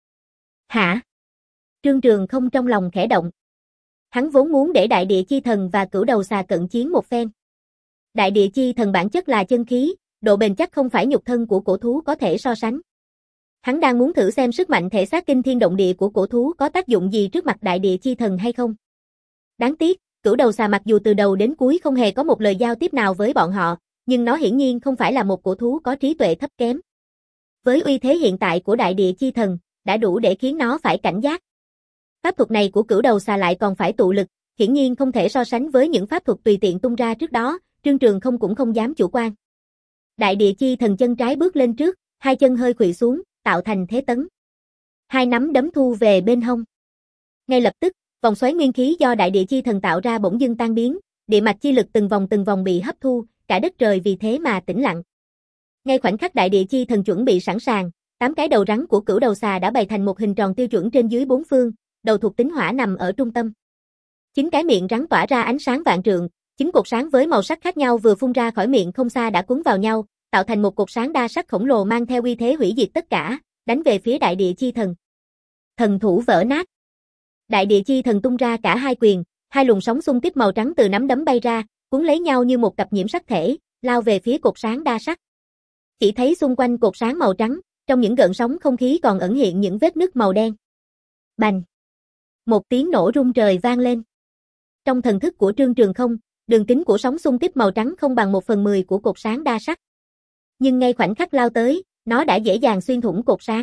Hả? Trương Trường không trong lòng khẽ động. Hắn vốn muốn để đại địa chi thần và Cửu Đầu Xà cận chiến một phen. Đại địa chi thần bản chất là chân khí, độ bền chắc không phải nhục thân của cổ thú có thể so sánh. Hắn đang muốn thử xem sức mạnh thể xác kinh thiên động địa của cổ thú có tác dụng gì trước mặt đại địa chi thần hay không. Đáng tiếc, Cửu Đầu Xà mặc dù từ đầu đến cuối không hề có một lời giao tiếp nào với bọn họ, nhưng nó hiển nhiên không phải là một cổ thú có trí tuệ thấp kém. Với uy thế hiện tại của đại địa chi thần, đã đủ để khiến nó phải cảnh giác. Pháp thuật này của Cửu Đầu Xà lại còn phải tụ lực, hiển nhiên không thể so sánh với những pháp thuật tùy tiện tung ra trước đó, Trương Trường không cũng không dám chủ quan. Đại địa chi thần chân trái bước lên trước, hai chân hơi khuỵu xuống, tạo thành thế tấn. Hai nắm đấm thu về bên hông. Ngay lập tức, vòng xoáy nguyên khí do đại địa chi thần tạo ra bỗng dưng tan biến, địa mạch chi lực từng vòng từng vòng bị hấp thu, cả đất trời vì thế mà tĩnh lặng. Ngay khoảnh khắc đại địa chi thần chuẩn bị sẵn sàng, tám cái đầu rắn của Cửu Đầu Xà đã bày thành một hình tròn tiêu chuẩn trên dưới bốn phương, đầu thuộc tính hỏa nằm ở trung tâm. Chính cái miệng rắn tỏa ra ánh sáng vạn trượng, chính cột sáng với màu sắc khác nhau vừa phun ra khỏi miệng không xa đã cuốn vào nhau, tạo thành một cột sáng đa sắc khổng lồ mang theo uy thế hủy diệt tất cả, đánh về phía đại địa chi thần. Thần thủ vỡ nát. Đại địa chi thần tung ra cả hai quyền, hai luồng sóng xung kích màu trắng từ nắm đấm bay ra, cuốn lấy nhau như một cặp nhiễm sắc thể, lao về phía cột sáng đa sắc. Chỉ thấy xung quanh cột sáng màu trắng, trong những gợn sóng không khí còn ẩn hiện những vết nứt màu đen. Bành! Một tiếng nổ rung trời vang lên. Trong thần thức của Trương Trường không, đường kính của sóng xung kích màu trắng không bằng một phần mười của cột sáng đa sắc. Nhưng ngay khoảnh khắc lao tới, nó đã dễ dàng xuyên thủng cột sáng.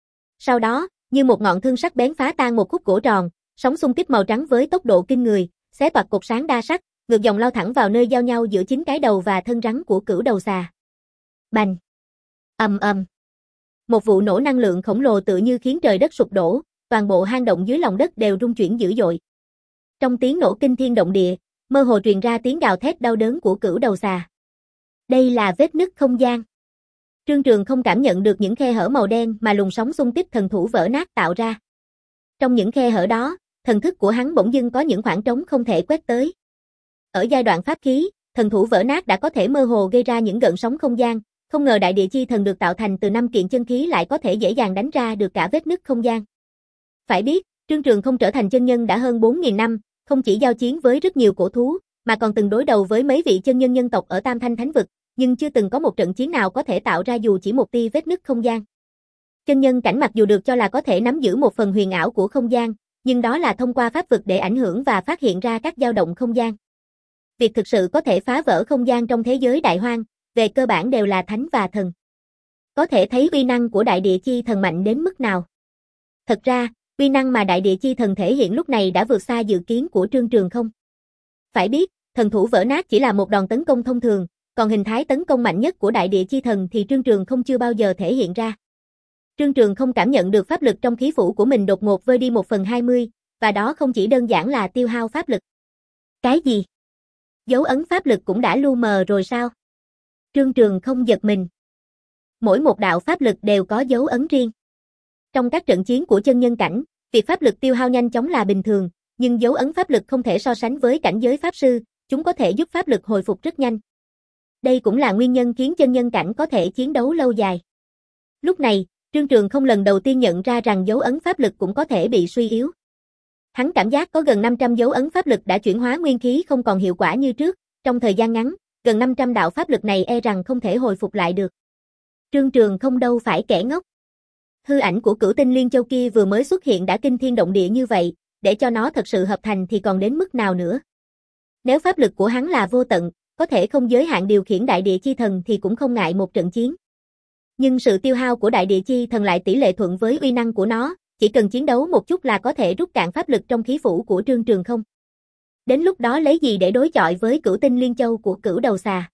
Sau đó, như một ngọn thương sắc bén phá tan một khúc gỗ tròn, sóng xung kích màu trắng với tốc độ kinh người, xé toạc cột sáng đa sắc, ngược dòng lao thẳng vào nơi giao nhau giữa chính cái đầu và thân rắn của Cửu Đầu Xà. Bành! Ầm ầm! Một vụ nổ năng lượng khổng lồ tự như khiến trời đất sụp đổ, toàn bộ hang động dưới lòng đất đều rung chuyển dữ dội. Trong tiếng nổ kinh thiên động địa, Mơ hồ truyền ra tiếng gào thét đau đớn của cửu đầu xà. Đây là vết nứt không gian. Trương Trường không cảm nhận được những khe hở màu đen mà luồng sóng xung kích thần thủ vỡ nát tạo ra. Trong những khe hở đó, thần thức của hắn bỗng dưng có những khoảng trống không thể quét tới. Ở giai đoạn pháp khí, thần thủ vỡ nát đã có thể mơ hồ gây ra những gợn sóng không gian, không ngờ đại địa chi thần được tạo thành từ năm kiện chân khí lại có thể dễ dàng đánh ra được cả vết nứt không gian. Phải biết, Trương Trường không trở thành chân nhân đã hơn bốn nghìn năm, không chỉ giao chiến với rất nhiều cổ thú, mà còn từng đối đầu với mấy vị chân nhân nhân tộc ở Tam Thanh Thánh vực, nhưng chưa từng có một trận chiến nào có thể tạo ra dù chỉ một tia vết nứt không gian. Chân nhân cảnh mặc dù được cho là có thể nắm giữ một phần huyền ảo của không gian, nhưng đó là thông qua pháp vực để ảnh hưởng và phát hiện ra các dao động không gian. Việc thực sự có thể phá vỡ không gian trong thế giới đại hoang, về cơ bản đều là thánh và thần. Có thể thấy uy năng của đại địa chi thần mạnh đến mức nào. Thật ra, uy năng mà đại địa chi thần thể hiện lúc này đã vượt xa dự kiến của Trương Trường không. Phải biết, thần thủ vỡ nát chỉ là một đòn tấn công thông thường, còn hình thái tấn công mạnh nhất của đại địa chi thần thì Trương Trường không chưa bao giờ thể hiện ra. Trương Trường không cảm nhận được pháp lực trong khí phủ của mình đột ngột vơi đi một phần hai mươi, và đó không chỉ đơn giản là tiêu hao pháp lực. Cái gì? Dấu ấn pháp lực cũng đã lu mờ rồi sao? Trương Trường không giật mình. Mỗi một đạo pháp lực đều có dấu ấn riêng. Trong các trận chiến của chân nhân cảnh, việc pháp lực tiêu hao nhanh chóng là bình thường, nhưng dấu ấn pháp lực không thể so sánh với cảnh giới pháp sư, chúng có thể giúp pháp lực hồi phục rất nhanh. Đây cũng là nguyên nhân khiến chân nhân cảnh có thể chiến đấu lâu dài. Lúc này, Trương Trường không lần đầu tiên nhận ra rằng dấu ấn pháp lực cũng có thể bị suy yếu. Hắn cảm giác có gần năm trăm dấu ấn pháp lực đã chuyển hóa nguyên khí không còn hiệu quả như trước, trong thời gian ngắn, gần năm trăm đạo pháp lực này e rằng không thể hồi phục lại được. Trương Trường không đâu phải kẻ ngốc. Hư ảnh của Cửu Tinh Liên Châu kia vừa mới xuất hiện đã kinh thiên động địa như vậy, để cho nó thật sự hợp thành thì còn đến mức nào nữa. Nếu pháp lực của hắn là vô tận, có thể không giới hạn điều khiển đại địa chi thần thì cũng không ngại một trận chiến. Nhưng sự tiêu hao của đại địa chi thần lại tỷ lệ thuận với uy năng của nó, chỉ cần chiến đấu một chút là có thể rút cạn pháp lực trong khí phủ của Trương Trường không. Đến lúc đó lấy gì để đối chọi với Cửu Tinh Liên Châu của Cửu Đầu Xà.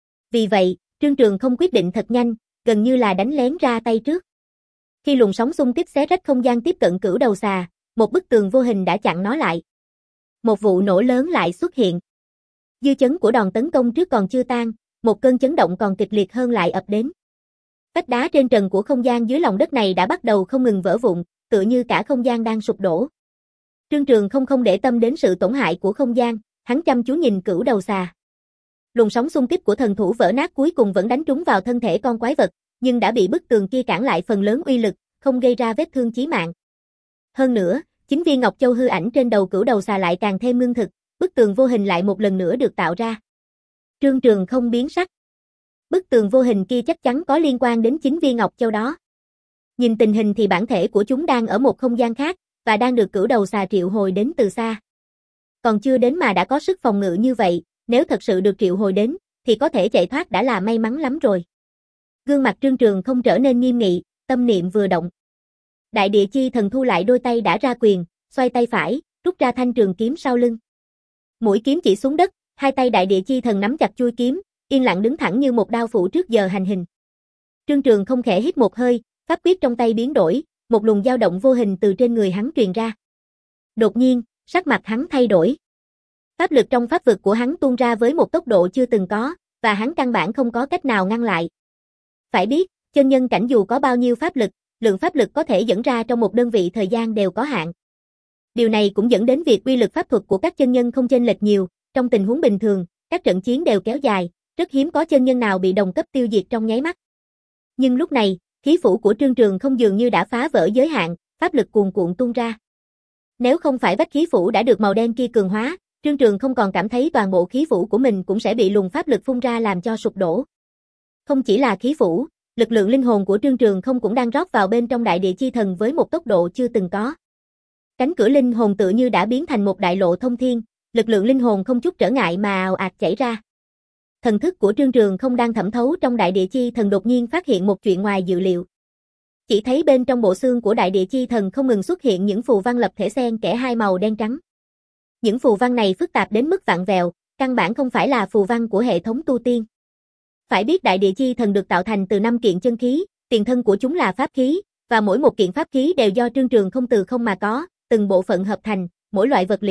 Vì vậy, Trương Trường không quyết định thật nhanh, gần như là đánh lén ra tay trước. Khi luồng sóng xung kích xé rách không gian tiếp cận Cửu Đầu Xà, một bức tường vô hình đã chặn nó lại. Một vụ nổ lớn lại xuất hiện. Dư chấn của đòn tấn công trước còn chưa tan, một cơn chấn động còn kịch liệt hơn lại ập đến. Vách đá trên trần của không gian dưới lòng đất này đã bắt đầu không ngừng vỡ vụn, tựa như cả không gian đang sụp đổ. Trương Trường không không để tâm đến sự tổn hại của không gian, hắn chăm chú nhìn Cửu Đầu Xà. Luồng sóng xung kích của thần thủ vỡ nát cuối cùng vẫn đánh trúng vào thân thể con quái vật, nhưng đã bị bức tường kia cản lại phần lớn uy lực, không gây ra vết thương chí mạng. Hơn nữa, chính viên Ngọc Châu hư ảnh trên đầu Cửu Đầu Xà lại càng thêm ngưng thực, bức tường vô hình lại một lần nữa được tạo ra. Trương Trường không biến sắc. Bức tường vô hình kia chắc chắn có liên quan đến chính viên Ngọc Châu đó. Nhìn tình hình thì bản thể của chúng đang ở một không gian khác, và đang được Cửu Đầu Xà triệu hồi đến từ xa. Còn chưa đến mà đã có sức phòng ngự như vậy, nếu thật sự được triệu hồi đến, thì có thể chạy thoát đã là may mắn lắm rồi. Gương mặt Trương Trường không trở nên nghiêm nghị, tâm niệm vừa động. Đại địa chi thần thu lại đôi tay đã ra quyền, xoay tay phải, rút ra thanh trường kiếm sau lưng. Mũi kiếm chỉ xuống đất, hai tay đại địa chi thần nắm chặt chuôi kiếm, yên lặng đứng thẳng như một đao phủ trước giờ hành hình. Trương Trường không khẽ hít một hơi, pháp quyết trong tay biến đổi, một luồng dao động vô hình từ trên người hắn truyền ra. Đột nhiên, sắc mặt hắn thay đổi. Pháp lực trong pháp vực của hắn tuôn ra với một tốc độ chưa từng có, và hắn căn bản không có cách nào ngăn lại. Phải biết, chân nhân cảnh dù có bao nhiêu pháp lực, lượng pháp lực có thể dẫn ra trong một đơn vị thời gian đều có hạn. Điều này cũng dẫn đến việc uy lực pháp thuật của các chân nhân không chênh lệch nhiều, trong tình huống bình thường, các trận chiến đều kéo dài, rất hiếm có chân nhân nào bị đồng cấp tiêu diệt trong nháy mắt. Nhưng lúc này, khí phủ của Trương Trường không dường như đã phá vỡ giới hạn, pháp lực cuồn cuộn tuôn ra. Nếu không phải vách khí phủ đã được màu đen kia cường hóa, Trương Trường không còn cảm thấy toàn bộ khí phủ của mình cũng sẽ bị luồng pháp lực phun ra làm cho sụp đổ. Không chỉ là khí phủ, lực lượng linh hồn của Trương Trường không cũng đang rót vào bên trong đại địa chi thần với một tốc độ chưa từng có. Cánh cửa linh hồn tự như đã biến thành một đại lộ thông thiên, lực lượng linh hồn không chút trở ngại mà ào ạt chảy ra. Thần thức của Trương Trường không đang thẩm thấu trong đại địa chi thần đột nhiên phát hiện một chuyện ngoài dự liệu. Chỉ thấy bên trong bộ xương của đại địa chi thần không ngừng xuất hiện những phù văn lập thể xen kẽ hai màu đen trắng. Những phù văn này phức tạp đến mức vặn vẹo, căn bản không phải là phù văn của hệ thống tu tiên. Phải biết đại địa chi thần được tạo thành từ năm kiện chân khí, tiền thân của chúng là pháp khí, và mỗi một kiện pháp khí đều do Trương Trường không từ không mà có, từng bộ phận hợp thành, mỗi loại vật liệu,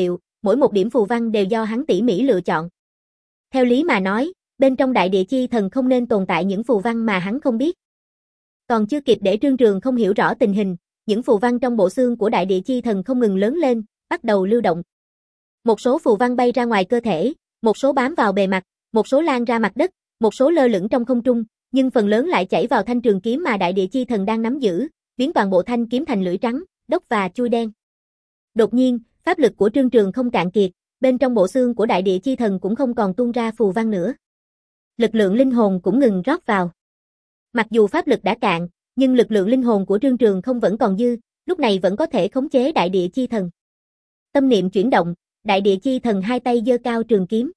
mỗi một điểm phù văn đều do hắn tỉ mỉ lựa chọn. Theo lý mà nói, bên trong đại địa chi thần không nên tồn tại những phù văn mà hắn không biết. Còn chưa kịp để Trương Trường không hiểu rõ tình hình, những phù văn trong bộ xương của đại địa chi thần không ngừng lớn lên, bắt đầu lưu động. Một số phù văn bay ra ngoài cơ thể, một số bám vào bề mặt, một số lan ra mặt đất, một số lơ lửng trong không trung, nhưng phần lớn lại chảy vào thanh trường kiếm mà đại địa chi thần đang nắm giữ, biến toàn bộ thanh kiếm thành lưỡi trắng, đốc và chui đen. Đột nhiên, pháp lực của Trương Trường không cạn kiệt, bên trong bộ xương của đại địa chi thần cũng không còn tuôn ra phù văn nữa. Lực lượng linh hồn cũng ngừng rót vào. Mặc dù pháp lực đã cạn, nhưng lực lượng linh hồn của Trương Trường không vẫn còn dư, lúc này vẫn có thể khống chế đại địa chi thần. Tâm niệm chuyển động, đại địa chi thần hai tay giơ cao trường kiếm.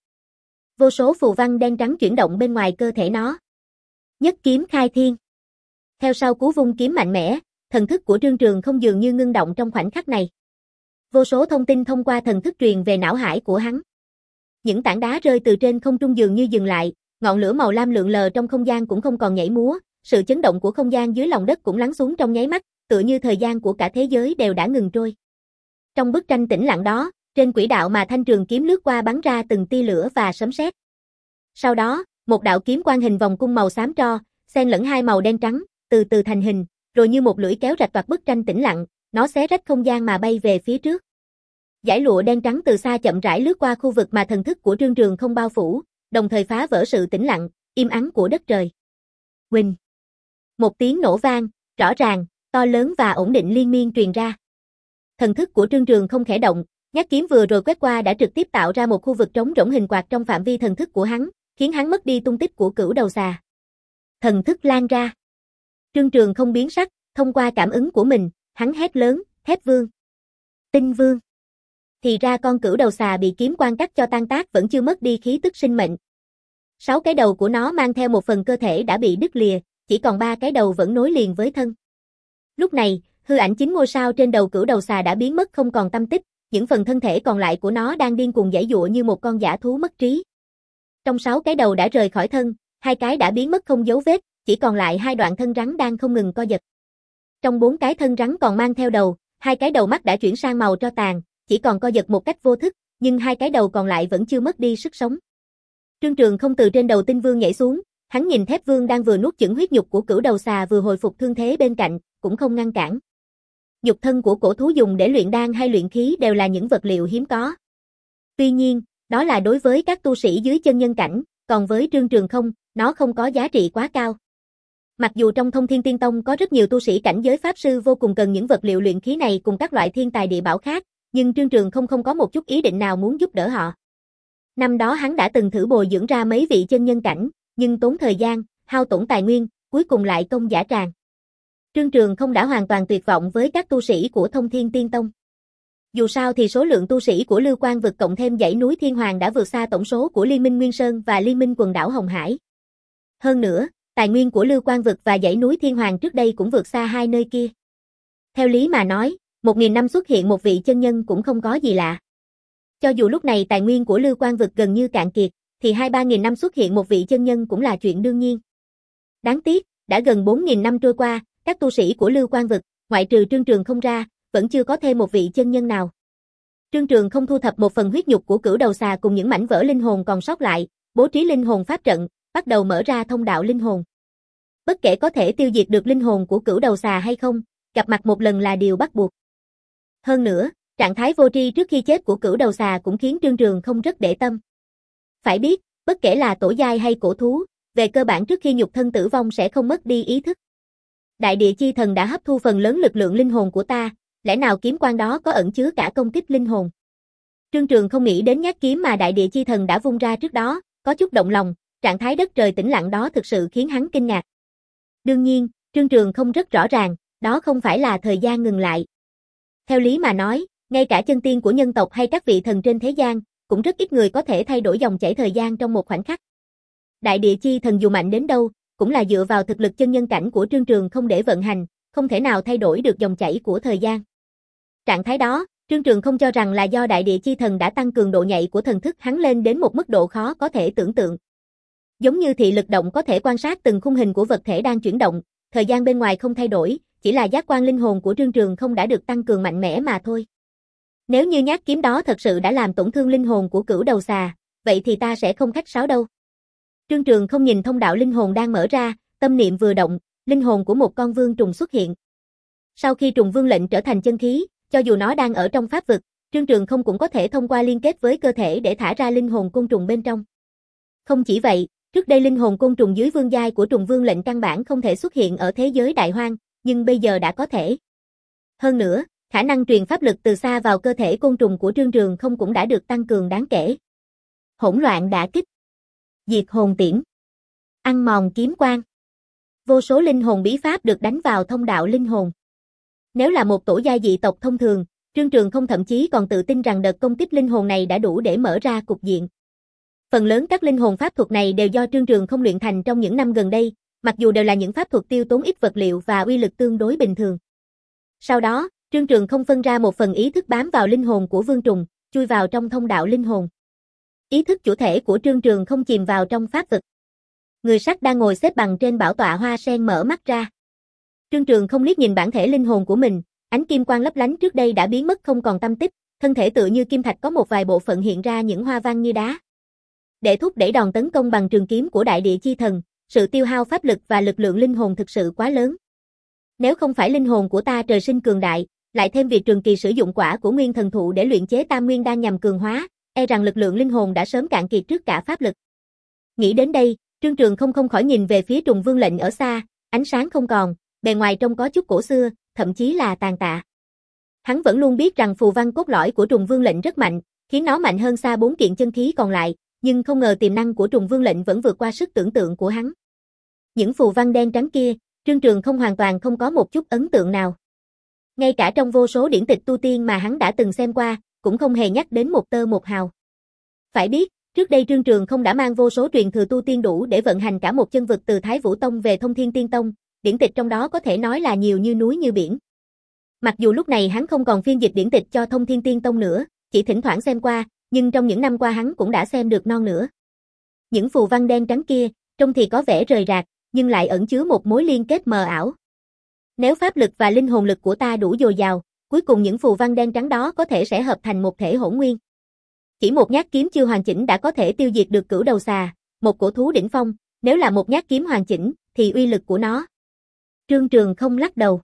Vô số phù văn đen trắng chuyển động bên ngoài cơ thể nó. Nhất kiếm khai thiên. Theo sau cú vung kiếm mạnh mẽ, thần thức của Trương Trường không dường như ngưng động trong khoảnh khắc này. Vô số thông tin thông qua thần thức truyền về não hải của hắn. Những tảng đá rơi từ trên không trung dường như dừng lại, ngọn lửa màu lam lượn lờ trong không gian cũng không còn nhảy múa, sự chấn động của không gian dưới lòng đất cũng lắng xuống trong nháy mắt, tựa như thời gian của cả thế giới đều đã ngừng trôi. Trong bức tranh tĩnh lặng đó, trên quỹ đạo mà thanh trường kiếm lướt qua bắn ra từng tia lửa và sấm sét. Sau đó, một đạo kiếm quang hình vòng cung màu xám tro, xen lẫn hai màu đen trắng, từ từ thành hình, rồi như một lưỡi kéo rạch toạc bức tranh tĩnh lặng, nó xé rách không gian mà bay về phía trước. Dải lụa đen trắng từ xa chậm rãi lướt qua khu vực mà thần thức của Trương Trường không bao phủ, đồng thời phá vỡ sự tĩnh lặng, im ắng của đất trời. Huỳnh. Một tiếng nổ vang, rõ ràng, to lớn và ổn định liên miên truyền ra. Thần thức của Trương Trường không khẽ động, nhát kiếm vừa rồi quét qua đã trực tiếp tạo ra một khu vực trống rỗng hình quạt trong phạm vi thần thức của hắn, khiến hắn mất đi tung tích của cửu đầu xà. Thần thức lan ra. Trương Trường không biến sắc, thông qua cảm ứng của mình, hắn hét lớn, Thép Vương, Tinh Vương. Thì ra con cửu đầu xà bị kiếm quang cắt cho tan tác vẫn chưa mất đi khí tức sinh mệnh. Sáu cái đầu của nó mang theo một phần cơ thể đã bị đứt lìa, chỉ còn ba cái đầu vẫn nối liền với thân. Lúc này, hư ảnh chín ngôi sao trên đầu cửu đầu xà đã biến mất không còn tăm tích, những phần thân thể còn lại của nó đang điên cuồng giãy giụa như một con dã thú mất trí. Trong sáu cái đầu đã rời khỏi thân, hai cái đã biến mất không dấu vết, chỉ còn lại hai đoạn thân rắn đang không ngừng co giật. Trong bốn cái thân rắn còn mang theo đầu, hai cái đầu mắt đã chuyển sang màu tro tàn, chỉ còn co giật một cách vô thức, nhưng hai cái đầu còn lại vẫn chưa mất đi sức sống. Trương Trường không từ trên đầu Tinh Vương nhảy xuống, hắn nhìn Thép Vương đang vừa nuốt chửng huyết nhục của cửu đầu xà vừa hồi phục thương thế bên cạnh, cũng không ngăn cản. Nhục thân của cổ thú dùng để luyện đan hay luyện khí đều là những vật liệu hiếm có. Tuy nhiên, đó là đối với các tu sĩ dưới chân nhân cảnh, còn với Trương Trường không, nó không có giá trị quá cao. Mặc dù trong Thông Thiên Tiên Tông có rất nhiều tu sĩ cảnh giới pháp sư vô cùng cần những vật liệu luyện khí này cùng các loại thiên tài địa bảo khác, nhưng Trương Trường không không có một chút ý định nào muốn giúp đỡ họ. Năm đó hắn đã từng thử bồi dưỡng ra mấy vị chân nhân cảnh, nhưng tốn thời gian, hao tổn tài nguyên, cuối cùng lại công dã tràng. Trương Trường không đã hoàn toàn tuyệt vọng với các tu sĩ của Thông Thiên Tiên Tông. Dù sao thì số lượng tu sĩ của Lưu Quang Vực cộng thêm dãy núi Thiên Hoàng đã vượt xa tổng số của Liên minh Nguyên Sơn và Liên minh quần đảo Hồng Hải. Hơn nữa, tài nguyên của Lưu Quang Vực và dãy núi Thiên Hoàng trước đây cũng vượt xa hai nơi kia. Theo lý mà nói, một nghìn năm xuất hiện một vị chân nhân cũng không có gì lạ. Cho dù lúc này tài nguyên của Lưu Quang Vực gần như cạn kiệt, thì hai ba nghìn năm xuất hiện một vị chân nhân cũng là chuyện đương nhiên. Đáng tiếc, đã gần bốn nghìn năm trôi qua, các tu sĩ của Lưu Quang Vực, ngoại trừ Trương Trường không ra, vẫn chưa có thêm một vị chân nhân nào. Trương Trường không thu thập một phần huyết nhục của cửu đầu xà cùng những mảnh vỡ linh hồn còn sót lại, bố trí linh hồn pháp trận, bắt đầu mở ra thông đạo linh hồn. Bất kể có thể tiêu diệt được linh hồn của cửu đầu xà hay không, gặp mặt một lần là điều bắt buộc. Hơn nữa, trạng thái vô tri trước khi chết của cửu đầu xà cũng khiến Trương Trường không rất để tâm. Phải biết, bất kể là tổ giai hay cổ thú, về cơ bản trước khi nhục thân tử vong sẽ không mất đi ý thức. Đại địa chi thần đã hấp thu phần lớn lực lượng linh hồn của ta, lẽ nào kiếm quan đó có ẩn chứa cả công kích linh hồn? Trương Trường không nghĩ đến nhát kiếm mà đại địa chi thần đã vung ra trước đó, có chút động lòng, trạng thái đất trời tĩnh lặng đó thực sự khiến hắn kinh ngạc. Đương nhiên, Trương Trường không rất rõ ràng, đó không phải là thời gian ngừng lại. Theo lý mà nói, ngay cả chân tiên của nhân tộc hay các vị thần trên thế gian, cũng rất ít người có thể thay đổi dòng chảy thời gian trong một khoảnh khắc. Đại địa chi thần dù mạnh đến đâu, cũng là dựa vào thực lực chân nhân cảnh của Trương Trường không để vận hành, không thể nào thay đổi được dòng chảy của thời gian. Trạng thái đó, Trương Trường không cho rằng là do đại địa chi thần đã tăng cường độ nhạy của thần thức hắn lên đến một mức độ khó có thể tưởng tượng. Giống như thị lực động có thể quan sát từng khung hình của vật thể đang chuyển động, thời gian bên ngoài không thay đổi, chỉ là giác quan linh hồn của Trương Trường không đã được tăng cường mạnh mẽ mà thôi. Nếu như nhát kiếm đó thật sự đã làm tổn thương linh hồn của cửu đầu xà, vậy thì ta sẽ không khách sáo đâu. Trương Trường không nhìn thông đạo linh hồn đang mở ra, tâm niệm vừa động, linh hồn của một con vương trùng xuất hiện. Sau khi trùng vương lệnh trở thành chân khí, cho dù nó đang ở trong pháp vực, Trương Trường không cũng có thể thông qua liên kết với cơ thể để thả ra linh hồn côn trùng bên trong. Không chỉ vậy, trước đây linh hồn côn trùng dưới vương giai của trùng vương lệnh căn bản không thể xuất hiện ở thế giới đại hoang, nhưng bây giờ đã có thể. Hơn nữa, khả năng truyền pháp lực từ xa vào cơ thể côn trùng của Trương Trường không cũng đã được tăng cường đáng kể. Hỗn loạn đả kích, diệt hồn tiễn, ăn mòn kiếm quang. Vô số linh hồn bí pháp được đánh vào thông đạo linh hồn. Nếu là một tổ giai dị tộc thông thường, Trương Trường không thậm chí còn tự tin rằng đợt công kích linh hồn này đã đủ để mở ra cục diện. Phần lớn các linh hồn pháp thuật này đều do Trương Trường không luyện thành trong những năm gần đây, mặc dù đều là những pháp thuật tiêu tốn ít vật liệu và uy lực tương đối bình thường. Sau đó, Trương Trường không phân ra một phần ý thức bám vào linh hồn của vương trùng, chui vào trong thông đạo linh hồn. Ý thức chủ thể của Trương Trường không chìm vào trong pháp vực. Người sắt đang ngồi xếp bằng trên bảo tọa hoa sen mở mắt ra. Trương Trường không liếc nhìn bản thể linh hồn của mình, ánh kim quang lấp lánh trước đây đã biến mất không còn tăm tích, thân thể tựa như kim thạch có một vài bộ phận hiện ra những hoa văn như đá. Để thúc đẩy đòn tấn công bằng trường kiếm của đại địa chi thần, sự tiêu hao pháp lực và lực lượng linh hồn thực sự quá lớn. Nếu không phải linh hồn của ta trời sinh cường đại, lại thêm việc Trường Kỳ sử dụng quả của nguyên thần thụ để luyện chế tam nguyên đan nhằm cường hóa, e rằng lực lượng linh hồn đã sớm cạn kiệt trước cả pháp lực. Nghĩ đến đây, Trương Trường không không khỏi nhìn về phía trùng vương lệnh ở xa, ánh sáng không còn, bề ngoài trông có chút cổ xưa, thậm chí là tàn tạ. Hắn vẫn luôn biết rằng phù văn cốt lõi của trùng vương lệnh rất mạnh, khiến nó mạnh hơn xa bốn kiện chân khí còn lại, nhưng không ngờ tiềm năng của trùng vương lệnh vẫn vượt qua sức tưởng tượng của hắn. Những phù văn đen trắng kia, Trương Trường không hoàn toàn không có một chút ấn tượng nào. Ngay cả trong vô số điển tịch tu tiên mà hắn đã từng xem qua, cũng không hề nhắc đến một tơ một hào. Phải biết, trước đây Trương Trường không đã mang vô số truyền thừa tu tiên đủ để vận hành cả một chân vực từ Thái Vũ Tông về Thông Thiên Tiên Tông, điển tịch trong đó có thể nói là nhiều như núi như biển. Mặc dù lúc này hắn không còn phiên dịch điển tịch cho Thông Thiên Tiên Tông nữa, chỉ thỉnh thoảng xem qua, nhưng trong những năm qua hắn cũng đã xem được non nữa. Những phù văn đen trắng kia, trông thì có vẻ rời rạc, nhưng lại ẩn chứa một mối liên kết mờ ảo. Nếu pháp lực và linh hồn lực của ta đủ dồi dào, cuối cùng những phù văn đen trắng đó có thể sẽ hợp thành một thể hỗn nguyên. Chỉ một nhát kiếm chưa hoàn chỉnh đã có thể tiêu diệt được cửu đầu xà, một cổ thú đỉnh phong, nếu là một nhát kiếm hoàn chỉnh, thì uy lực của nó. Trương Trường không lắc đầu.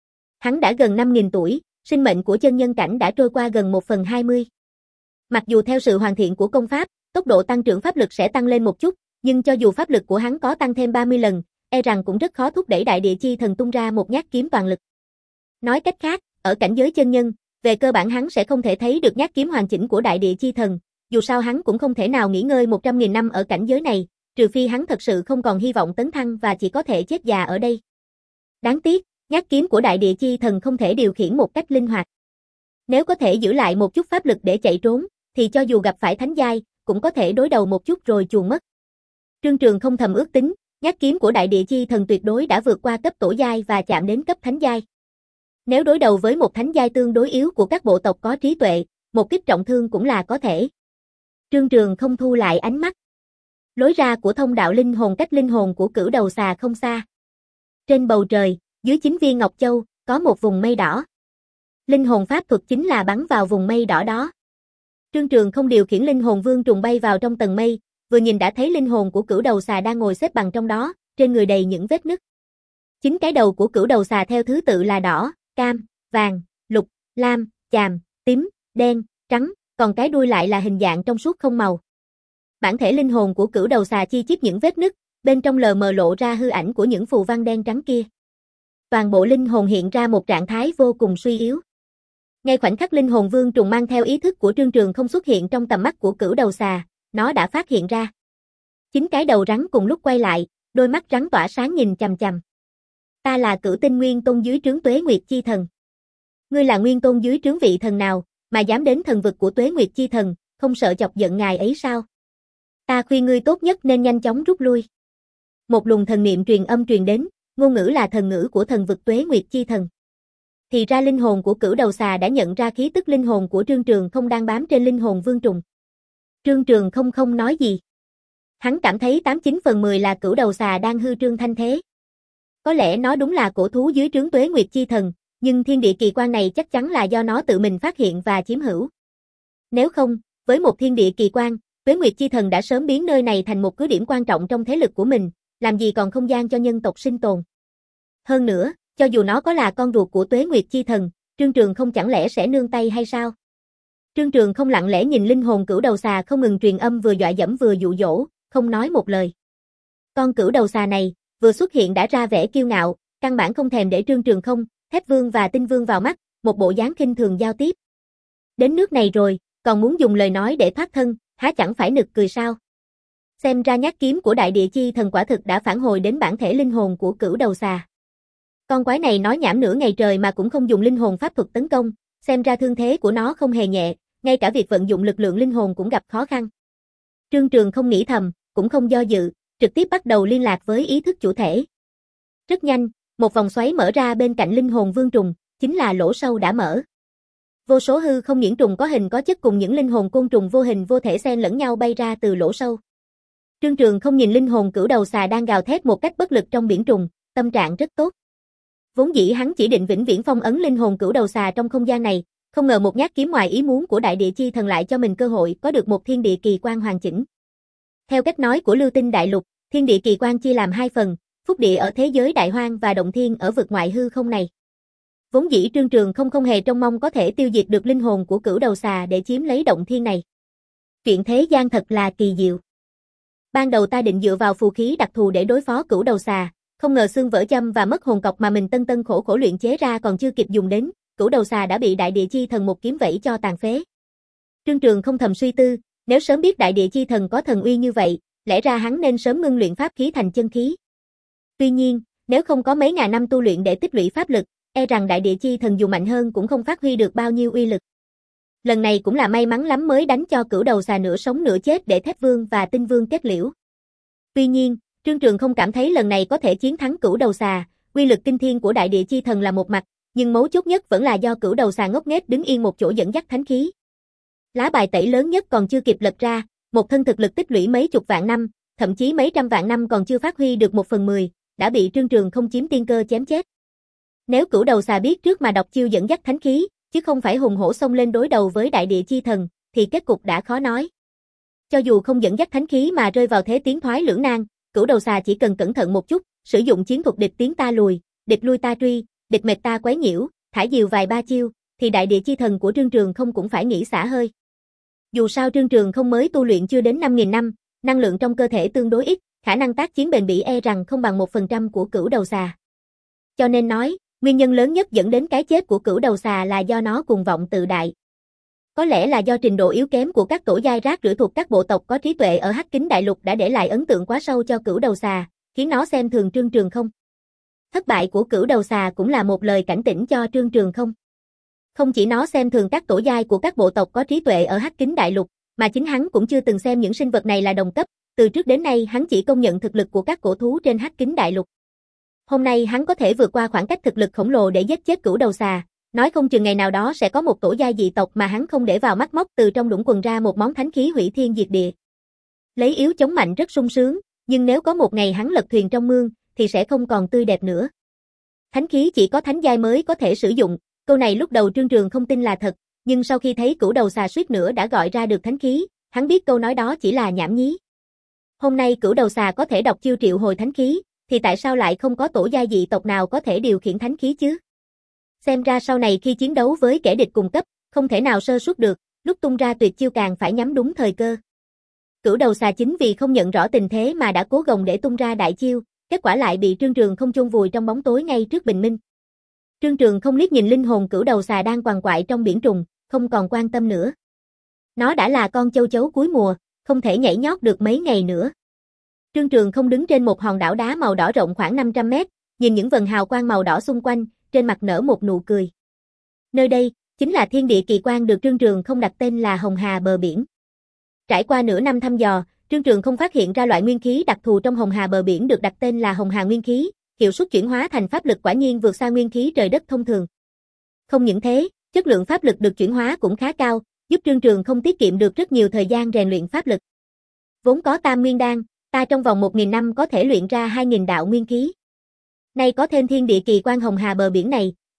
Hắn đã gần năm nghìn tuổi, sinh mệnh của chân nhân cảnh đã trôi qua gần một phần hai mươi. Mặc dù theo sự hoàn thiện của công pháp, tốc độ tăng trưởng pháp lực sẽ tăng lên một chút, nhưng cho dù pháp lực của hắn có tăng thêm ba mươi lần, e rằng cũng rất khó thúc đẩy đại địa chi thần tung ra một nhát kiếm toàn lực. Nói cách khác, ở cảnh giới chân nhân, về cơ bản hắn sẽ không thể thấy được nhát kiếm hoàn chỉnh của đại địa chi thần, dù sao hắn cũng không thể nào nghỉ ngơi một trăm nghìn năm ở cảnh giới này, trừ phi hắn thật sự không còn hy vọng tấn thăng và chỉ có thể chết già ở đây. Đáng tiếc, nhát kiếm của đại địa chi thần không thể điều khiển một cách linh hoạt. Nếu có thể giữ lại một chút pháp lực để chạy trốn, thì cho dù gặp phải thánh giai, cũng có thể đối đầu một chút rồi chuồn mất. Trương Trường không thầm ước tính, nhát kiếm của đại địa chi thần tuyệt đối đã vượt qua cấp tổ giai và chạm đến cấp thánh giai. Nếu đối đầu với một thánh giai tương đối yếu của các bộ tộc có trí tuệ, một kích trọng thương cũng là có thể. Trương Trường không thu lại ánh mắt. Lối ra của thông đạo linh hồn cách linh hồn của cửu đầu xà không xa. Trên bầu trời, dưới chín viên ngọc châu, có một vùng mây đỏ. Linh hồn pháp thuật chính là bắn vào vùng mây đỏ đó. Trương Trường không điều khiển linh hồn vương trùng bay vào trong tầng mây, vừa nhìn đã thấy linh hồn của cửu đầu xà đang ngồi xếp bằng trong đó, trên người đầy những vết nứt. Chính cái đầu của cửu đầu xà theo thứ tự là đỏ, cam, vàng, lục, lam, chàm, tím, đen, trắng, còn cái đuôi lại là hình dạng trong suốt không màu. Bản thể linh hồn của cửu đầu xà chi chít những vết nứt, bên trong lờ mờ lộ ra hư ảnh của những phù văn đen trắng kia. Toàn bộ linh hồn hiện ra một trạng thái vô cùng suy yếu. Ngay khoảnh khắc linh hồn vương trùng mang theo ý thức của Trương Trường không xuất hiện trong tầm mắt của cửu đầu xà, nó đã phát hiện ra. Chính cái đầu rắn cùng lúc quay lại, đôi mắt rắn tỏa sáng nhìn chằm chằm. Ta là Cửu Tinh Nguyên Tôn dưới trướng Tuế Nguyệt Chi Thần. Ngươi là Nguyên Tôn dưới trướng vị thần nào, mà dám đến thần vực của Tuế Nguyệt Chi Thần, không sợ chọc giận ngài ấy sao? Ta khuyên ngươi tốt nhất nên nhanh chóng rút lui. Một luồng thần niệm truyền âm truyền đến, ngôn ngữ là thần ngữ của thần vực Tuế Nguyệt Chi Thần. Thì ra linh hồn của cửu đầu xà đã nhận ra khí tức linh hồn của Trương Trường không đang bám trên linh hồn vương trùng. Trương Trường không không nói gì. Hắn cảm thấy tám chín phần mười là cửu đầu xà đang hư trương thanh thế. Có lẽ nó đúng là cổ thú dưới trướng Tuế Nguyệt Chi Thần, Nhưng thiên địa kỳ quan này chắc chắn là do nó tự mình phát hiện và chiếm hữu. Nếu không, với một thiên địa kỳ quan, Tuế Nguyệt Chi Thần đã sớm biến nơi này thành một cứ điểm quan trọng trong thế lực của mình, làm gì còn không gian cho nhân tộc sinh tồn. Hơn nữa, cho dù nó có là con ruột của Tuế Nguyệt Chi Thần, Trương Trường không chẳng lẽ sẽ nương tay hay sao? Trương Trường không lặng lẽ nhìn linh hồn cửu đầu xà không ngừng truyền âm vừa dọa dẫm vừa dụ dỗ, không nói một lời. Con cửu đầu xà này, vừa xuất hiện đã ra vẻ kiêu ngạo, căn bản không thèm để Trương Trường không, Thép Vương và Tinh Vương vào mắt, một bộ dáng khinh thường giao tiếp. Đến nước này rồi, còn muốn dùng lời nói để thoát thân, há chẳng phải nực cười sao? Xem ra nhát kiếm của Đại Địa Chi Thần quả thực đã phản hồi đến bản thể linh hồn của cửu đầu xà. Con quái này nói nhảm nửa ngày trời mà cũng không dùng linh hồn pháp thuật tấn công, xem ra thương thế của nó không hề nhẹ, ngay cả việc vận dụng lực lượng linh hồn cũng gặp khó khăn. Trương Trường không nghĩ thầm, cũng không do dự, trực tiếp bắt đầu liên lạc với ý thức chủ thể. Rất nhanh, một vòng xoáy mở ra bên cạnh linh hồn vương trùng, chính là lỗ sâu đã mở. Vô số hư không nhuyễn trùng có hình có chất cùng những linh hồn côn trùng vô hình vô thể xen lẫn nhau bay ra từ lỗ sâu. Trương Trường không nhìn linh hồn cửu đầu xà đang gào thét một cách bất lực trong biển trùng, tâm trạng rất tốt. Vốn dĩ hắn chỉ định vĩnh viễn phong ấn linh hồn cửu đầu xà trong không gian này, không ngờ một nhát kiếm ngoài ý muốn của Đại Địa Chi Thần lại cho mình cơ hội có được một thiên địa kỳ quan hoàn chỉnh. Theo cách nói của Lưu Tinh Đại Lục, thiên địa kỳ quan chia làm hai phần, phúc địa ở thế giới đại hoang và động thiên ở vực ngoại hư không này. Vốn dĩ Trương Trường không không hề trông mong có thể tiêu diệt được linh hồn của cửu đầu xà để chiếm lấy động thiên này. Chuyện thế gian thật là kỳ diệu. Ban đầu ta định dựa vào phù khí đặc thù để đối phó cửu đầu xà, không ngờ xương vỡ châm và mất hồn cọc mà mình tân tân khổ khổ luyện chế ra còn chưa kịp dùng đến, cửu đầu xà đã bị Đại Địa Chi Thần một kiếm vẫy cho tàn phế. Trương Trường không thầm suy tư, nếu sớm biết Đại Địa Chi Thần có thần uy như vậy, lẽ ra hắn nên sớm ngưng luyện pháp khí thành chân khí. Tuy nhiên, nếu không có mấy ngàn năm tu luyện để tích lũy pháp lực, e rằng Đại Địa Chi Thần dù mạnh hơn cũng không phát huy được bao nhiêu uy lực. Lần này cũng là may mắn lắm mới đánh cho cửu đầu xà nửa sống nửa chết để Thép Vương và Tinh Vương kết liễu. Tuy nhiên, Trương Trường không cảm thấy lần này có thể chiến thắng cửu đầu xà, uy lực kinh thiên của Đại Địa Chi Thần là một mặt, nhưng mấu chốt nhất vẫn là do cửu đầu xà ngốc nghếch đứng yên một chỗ dẫn dắt thánh khí. Lá bài tẩy lớn nhất còn chưa kịp lật ra, một thân thực lực tích lũy mấy chục vạn năm, thậm chí mấy trăm vạn năm còn chưa phát huy được một phần mười, đã bị Trương Trường không chiếm tiên cơ chém chết. Nếu cửu đầu xà biết trước mà đọc chiêu dẫn dắt thánh khí, chứ không phải hùng hổ xông lên đối đầu với Đại Địa Chi Thần, thì kết cục đã khó nói. Cho dù không dẫn dắt thánh khí mà rơi vào thế tiến thoái lưỡng nan, cửu đầu xà chỉ cần cẩn thận một chút, sử dụng chiến thuật địch tiến ta lùi, địch lui ta truy, địch mệt ta quấy nhiễu, thả diều vài ba chiêu, thì Đại Địa Chi Thần của Trương Trường không cũng phải nghĩ xả hơi. Dù sao Trương Trường không mới tu luyện chưa đến năm nghìn năm, năng lượng trong cơ thể tương đối ít, khả năng tác chiến bền bỉ e rằng không bằng một phần trăm của cửu đầu xà. Cho nên nói, nguyên nhân lớn nhất dẫn đến cái chết của cửu đầu xà là do nó cuồng vọng tự đại. Có lẽ là do trình độ yếu kém của các tổ giai rác rưởi thuộc các bộ tộc có trí tuệ ở Hắc Kính Đại Lục đã để lại ấn tượng quá sâu cho cửu đầu xà, khiến nó xem thường Trương Trường không. Thất bại của cửu đầu xà cũng là một lời cảnh tỉnh cho Trương Trường không. Không chỉ nó xem thường các tổ giai của các bộ tộc có trí tuệ ở Hắc Kính Đại Lục, mà chính hắn cũng chưa từng xem những sinh vật này là đồng cấp, từ trước đến nay hắn chỉ công nhận thực lực của các cổ thú trên Hắc Kính Đại Lục. Hôm nay hắn có thể vượt qua khoảng cách thực lực khổng lồ để giết chết cửu đầu xà, nói không chừng ngày nào đó sẽ có một tổ giai dị tộc mà hắn không để vào mắt móc từ trong đũng quần ra một món thánh khí hủy thiên diệt địa. Lấy yếu chống mạnh rất sung sướng, nhưng nếu có một ngày hắn lật thuyền trong mương, thì sẽ không còn tươi đẹp nữa. Thánh khí chỉ có thánh giai mới có thể sử dụng, câu này lúc đầu Trương Trường không tin là thật, nhưng sau khi thấy cửu đầu xà suýt nữa đã gọi ra được thánh khí, hắn biết câu nói đó chỉ là nhảm nhí. Hôm nay cửu đầu xà có thể đọc chiêu triệu hồi thánh khí, thì tại sao lại không có tổ giai dị tộc nào có thể điều khiển thánh khí chứ? Xem ra sau này khi chiến đấu với kẻ địch cùng cấp, không thể nào sơ suất được, lúc tung ra tuyệt chiêu càng phải nhắm đúng thời cơ. Cửu đầu xà chính vì không nhận rõ tình thế mà đã cố gồng để tung ra đại chiêu, kết quả lại bị Trương Trường không chôn vùi trong bóng tối ngay trước bình minh. Trương Trường không liếc nhìn linh hồn cửu đầu xà đang quằn quại trong biển trùng, không còn quan tâm nữa. Nó đã là con châu chấu cuối mùa, không thể nhảy nhót được mấy ngày nữa. Trương Trường không đứng trên một hòn đảo đá màu đỏ rộng khoảng năm trăm mét, nhìn những vần hào quang màu đỏ xung quanh, trên mặt nở một nụ cười. Nơi đây, chính là thiên địa kỳ quan được Trương Trường không đặt tên là Hồng Hà bờ biển. Trải qua nửa năm thăm dò, Trương Trường không phát hiện ra loại nguyên khí đặc thù trong Hồng Hà bờ biển được đặt tên là Hồng Hà nguyên khí, hiệu suất chuyển hóa thành pháp lực quả nhiên vượt xa nguyên khí trời đất thông thường. Không những thế, chất lượng pháp lực được chuyển hóa cũng khá cao, giúp Trương Trường không tiết kiệm được rất nhiều thời gian rèn luyện pháp lực. Vốn có Tam Nguyên Đan, ta trong vòng một nghìn năm có thể luyện ra hai nghìn đạo nguyên khí. Nay có thêm thiên địa kỳ quan Hồng Hà bờ biển này,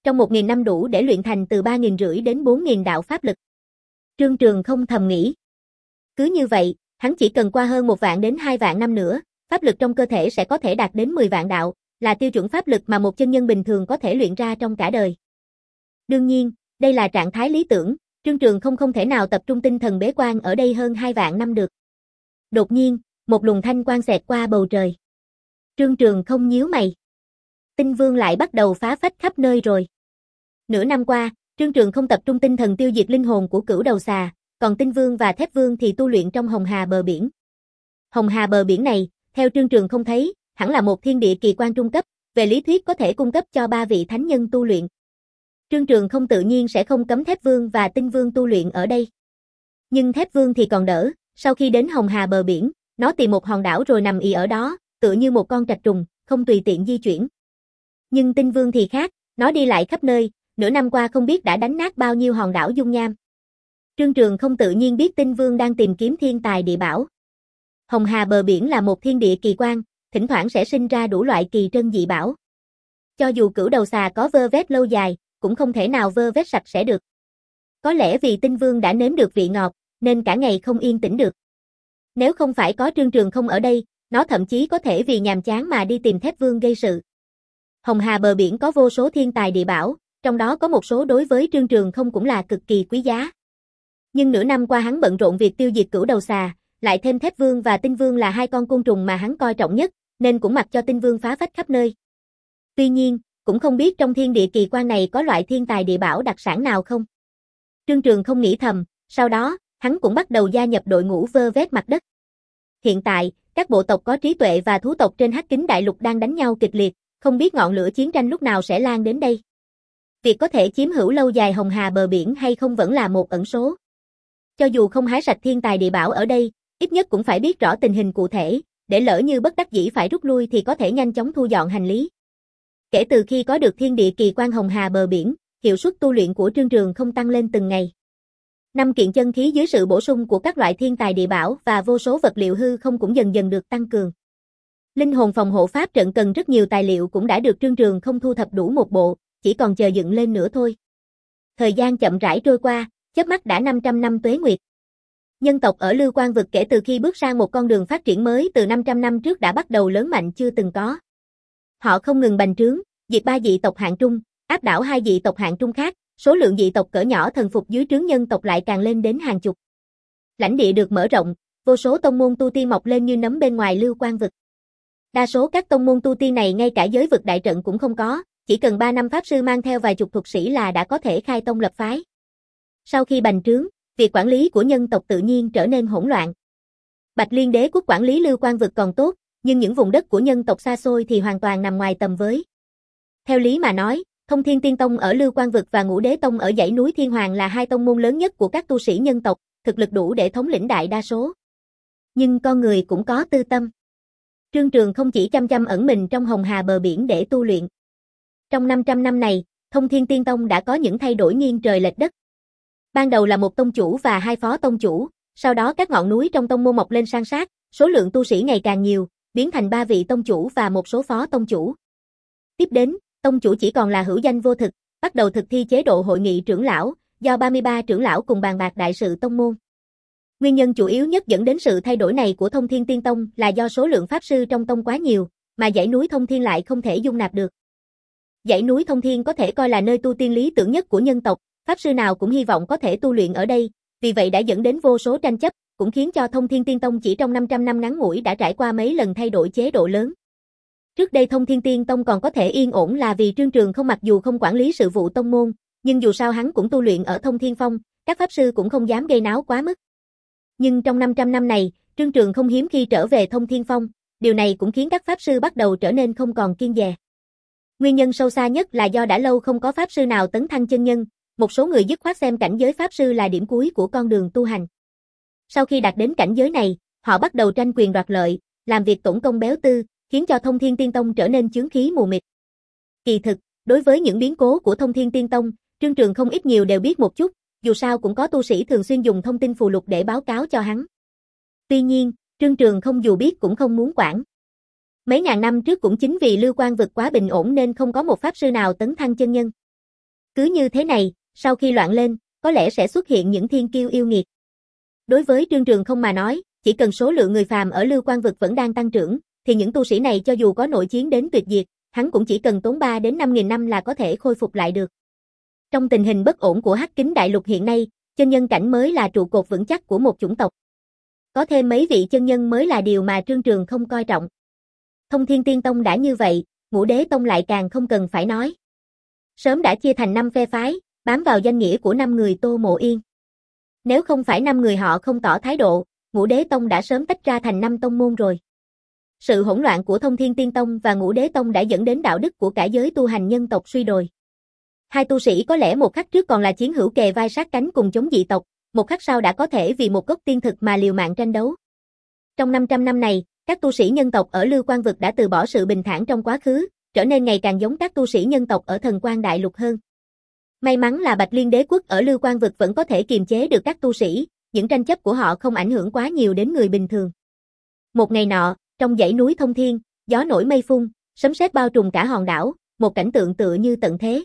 trong một nghìn năm đủ để luyện thành từ ba nghìn rưỡi đến bốn nghìn đạo pháp lực. Trương Trường không thầm nghĩ. Cứ như vậy, hắn chỉ cần qua hơn một vạn đến hai vạn năm nữa, pháp lực trong cơ thể sẽ có thể đạt đến mười vạn đạo, là tiêu chuẩn pháp lực mà một chân nhân bình thường có thể luyện ra trong cả đời. Đương nhiên, đây là trạng thái lý tưởng, Trương Trường không không thể nào tập trung tinh thần bế quan ở đây hơn hai vạn năm được. Đột nhiên, một luồng thanh quang xẹt qua bầu trời. Trương Trường không nhíu mày. Tinh Vương lại bắt đầu phá phách khắp nơi rồi. Nửa năm qua, Trương Trường không tập trung tinh thần tiêu diệt linh hồn của Cửu Đầu Xà, còn Tinh Vương và Thép Vương thì tu luyện trong Hồng Hà bờ biển. Hồng Hà bờ biển này, theo Trương Trường không thấy, hẳn là một thiên địa kỳ quan trung cấp, về lý thuyết có thể cung cấp cho ba vị thánh nhân tu luyện. Trương Trường không tự nhiên sẽ không cấm Thép Vương và Tinh Vương tu luyện ở đây. Nhưng Thép Vương thì còn đỡ, sau khi đến Hồng Hà bờ biển, nó tìm một hòn đảo rồi nằm ì ở đó, tựa như một con trạch trùng, không tùy tiện di chuyển. Nhưng Tinh Vương thì khác, nó đi lại khắp nơi, nửa năm qua không biết đã đánh nát bao nhiêu hòn đảo dung nham. Trương Trường không tự nhiên biết Tinh Vương đang tìm kiếm thiên tài địa bảo. Hồng Hà bờ biển là một thiên địa kỳ quan, thỉnh thoảng sẽ sinh ra đủ loại kỳ trân dị bảo. Cho dù Cửu Đầu Xà có vơ vét lâu dài, cũng không thể nào vơ vét sạch sẽ được. Có lẽ vì Tinh Vương đã nếm được vị ngọt, nên cả ngày không yên tĩnh được. Nếu không phải có Trương Trường không ở đây, nó thậm chí có thể vì nhàm chán mà đi tìm Thép Vương gây sự. Hồng Hà bờ biển có vô số thiên tài địa bảo, trong đó có một số đối với Trương Trường không cũng là cực kỳ quý giá. Nhưng nửa năm qua hắn bận rộn việc tiêu diệt Cửu Đầu Xà, lại thêm Thép Vương và Tinh Vương là hai con côn trùng mà hắn coi trọng nhất, nên cũng mặc cho Tinh Vương phá phách khắp nơi. Tuy nhiên, cũng không biết trong thiên địa kỳ quan này có loại thiên tài địa bảo đặc sản nào không. Trương Trường không nghĩ thầm, sau đó, hắn cũng bắt đầu gia nhập đội ngũ vơ vét mặt đất. Hiện tại, các bộ tộc có trí tuệ và thú tộc trên Hắc Kính Đại Lục đang đánh nhau kịch liệt, không biết ngọn lửa chiến tranh lúc nào sẽ lan đến đây. Việc có thể chiếm hữu lâu dài Hồng Hà bờ biển hay không vẫn là một ẩn số. Cho dù không hái sạch thiên tài địa bảo ở đây, ít nhất cũng phải biết rõ tình hình cụ thể, để lỡ như bất đắc dĩ phải rút lui thì có thể nhanh chóng thu dọn hành lý. Kể từ khi có được thiên địa kỳ quan Hồng Hà bờ biển, hiệu suất tu luyện của Trương Trường không tăng lên từng ngày. Năm kiện chân khí dưới sự bổ sung của các loại thiên tài địa bảo và vô số vật liệu hư không cũng dần dần được tăng cường. Linh hồn phòng hộ pháp trận cần rất nhiều tài liệu cũng đã được Trương Trường không thu thập đủ một bộ, chỉ còn chờ dựng lên nữa thôi. Thời gian chậm rãi trôi qua, chớp mắt đã năm trăm năm tuế nguyệt. Nhân tộc ở Lưu Quang vực kể từ khi bước sang một con đường phát triển mới từ năm trăm năm trước đã bắt đầu lớn mạnh chưa từng có. Họ không ngừng bành trướng, diệt ba dị tộc hạng trung, áp đảo hai dị tộc hạng trung khác, số lượng dị tộc cỡ nhỏ thần phục dưới trướng nhân tộc lại càng lên đến hàng chục. Lãnh địa được mở rộng, vô số tông môn tu tiên mọc lên như nấm bên ngoài Lưu Quang vực. Đa số các tông môn tu tiên này ngay cả giới vực đại trận cũng không có, chỉ cần ba năm pháp sư mang theo vài chục thuật sĩ là đã có thể khai tông lập phái. Sau khi bành trướng, việc quản lý của nhân tộc tự nhiên trở nên hỗn loạn. Bạch Liên Đế quốc quản lý Lưu Quang vực còn tốt, nhưng những vùng đất của nhân tộc xa xôi thì hoàn toàn nằm ngoài tầm với. Theo lý mà nói, Thông Thiên Tiên Tông ở Lưu Quang vực và Ngũ Đế Tông ở dãy núi Thiên Hoàng là hai tông môn lớn nhất của các tu sĩ nhân tộc, thực lực đủ để thống lĩnh đại đa số. Nhưng con người cũng có tư tâm. Trương Trường không chỉ chăm chăm ẩn mình trong Hồng Hà bờ biển để tu luyện. Trong năm trăm năm này, Thông Thiên Tiên Tông đã có những thay đổi nghiêng trời lệch đất. Ban đầu là một tông chủ và hai phó tông chủ, sau đó các ngọn núi trong tông môn mọc lên san sát, số lượng tu sĩ ngày càng nhiều, biến thành ba vị tông chủ và một số phó tông chủ. Tiếp đến, tông chủ chỉ còn là hữu danh vô thực, bắt đầu thực thi chế độ hội nghị trưởng lão, do ba mươi ba trưởng lão cùng bàn bạc đại sự tông môn. Nguyên nhân chủ yếu nhất dẫn đến sự thay đổi này của Thông Thiên Tiên Tông là do số lượng pháp sư trong tông quá nhiều, mà dãy núi Thông Thiên lại không thể dung nạp được. Dãy núi Thông Thiên có thể coi là nơi tu tiên lý tưởng nhất của nhân tộc, pháp sư nào cũng hy vọng có thể tu luyện ở đây, vì vậy đã dẫn đến vô số tranh chấp, cũng khiến cho Thông Thiên Tiên Tông chỉ trong năm trăm năm ngắn ngủi đã trải qua mấy lần thay đổi chế độ lớn. Trước đây Thông Thiên Tiên Tông còn có thể yên ổn là vì Trương Trường không mặc dù không quản lý sự vụ tông môn, nhưng dù sao hắn cũng tu luyện ở Thông Thiên Phong, các pháp sư cũng không dám gây náo quá mức. Nhưng trong năm trăm năm này, Trương Trường không hiếm khi trở về Thông Thiên Phong, điều này cũng khiến các pháp sư bắt đầu trở nên không còn kiêng dè. Nguyên nhân sâu xa nhất là do đã lâu không có pháp sư nào tấn thăng chân nhân, một số người dứt khoát xem cảnh giới pháp sư là điểm cuối của con đường tu hành. Sau khi đạt đến cảnh giới này, họ bắt đầu tranh quyền đoạt lợi, làm việc tổn công béo tư, khiến cho Thông Thiên Tiên Tông trở nên chướng khí mù mịt. Kỳ thực, đối với những biến cố của Thông Thiên Tiên Tông, Trương Trường không ít nhiều đều biết một chút, dù sao cũng có tu sĩ thường xuyên dùng thông tin phù lục để báo cáo cho hắn. Tuy nhiên, Trương Trường không dù biết cũng không muốn quản. Mấy ngàn năm trước cũng chính vì Lưu Quang vực quá bình ổn nên không có một pháp sư nào tấn thăng chân nhân. Cứ như thế này, sau khi loạn lên, có lẽ sẽ xuất hiện những thiên kiêu yêu nghiệt. Đối với Trương Trường không mà nói, chỉ cần số lượng người phàm ở Lưu Quang vực vẫn đang tăng trưởng, thì những tu sĩ này cho dù có nội chiến đến tuyệt diệt, hắn cũng chỉ cần tốn ba đến năm nghìn năm là có thể khôi phục lại được. Trong tình hình bất ổn của Hắc Kính Đại Lục hiện nay, chân nhân cảnh mới là trụ cột vững chắc của một chủng tộc. Có thêm mấy vị chân nhân mới là điều mà Trương Trường không coi trọng. Thông Thiên Tiên Tông đã như vậy, Ngũ Đế Tông lại càng không cần phải nói. Sớm đã chia thành năm phe phái, bám vào danh nghĩa của năm người Tô Mộ Yên. Nếu không phải năm người họ không tỏ thái độ, Ngũ Đế Tông đã sớm tách ra thành năm tông môn rồi. Sự hỗn loạn của Thông Thiên Tiên Tông và Ngũ Đế Tông đã dẫn đến đạo đức của cả giới tu hành nhân tộc suy đồi. Hai tu sĩ có lẽ một khắc trước còn là chiến hữu kề vai sát cánh cùng chống dị tộc, một khắc sau đã có thể vì một gốc tiên thực mà liều mạng tranh đấu. Trong năm trăm năm này, các tu sĩ nhân tộc ở Lưu Quang vực đã từ bỏ sự bình thản trong quá khứ, trở nên ngày càng giống các tu sĩ nhân tộc ở Thần Quang Đại Lục hơn. May mắn là Bạch Liên Đế quốc ở Lưu Quang vực vẫn có thể kiềm chế được các tu sĩ, những tranh chấp của họ không ảnh hưởng quá nhiều đến người bình thường. Một ngày nọ, trong dãy núi Thông Thiên, gió nổi mây phun, sấm sét bao trùm cả hòn đảo, một cảnh tượng tựa như tận thế.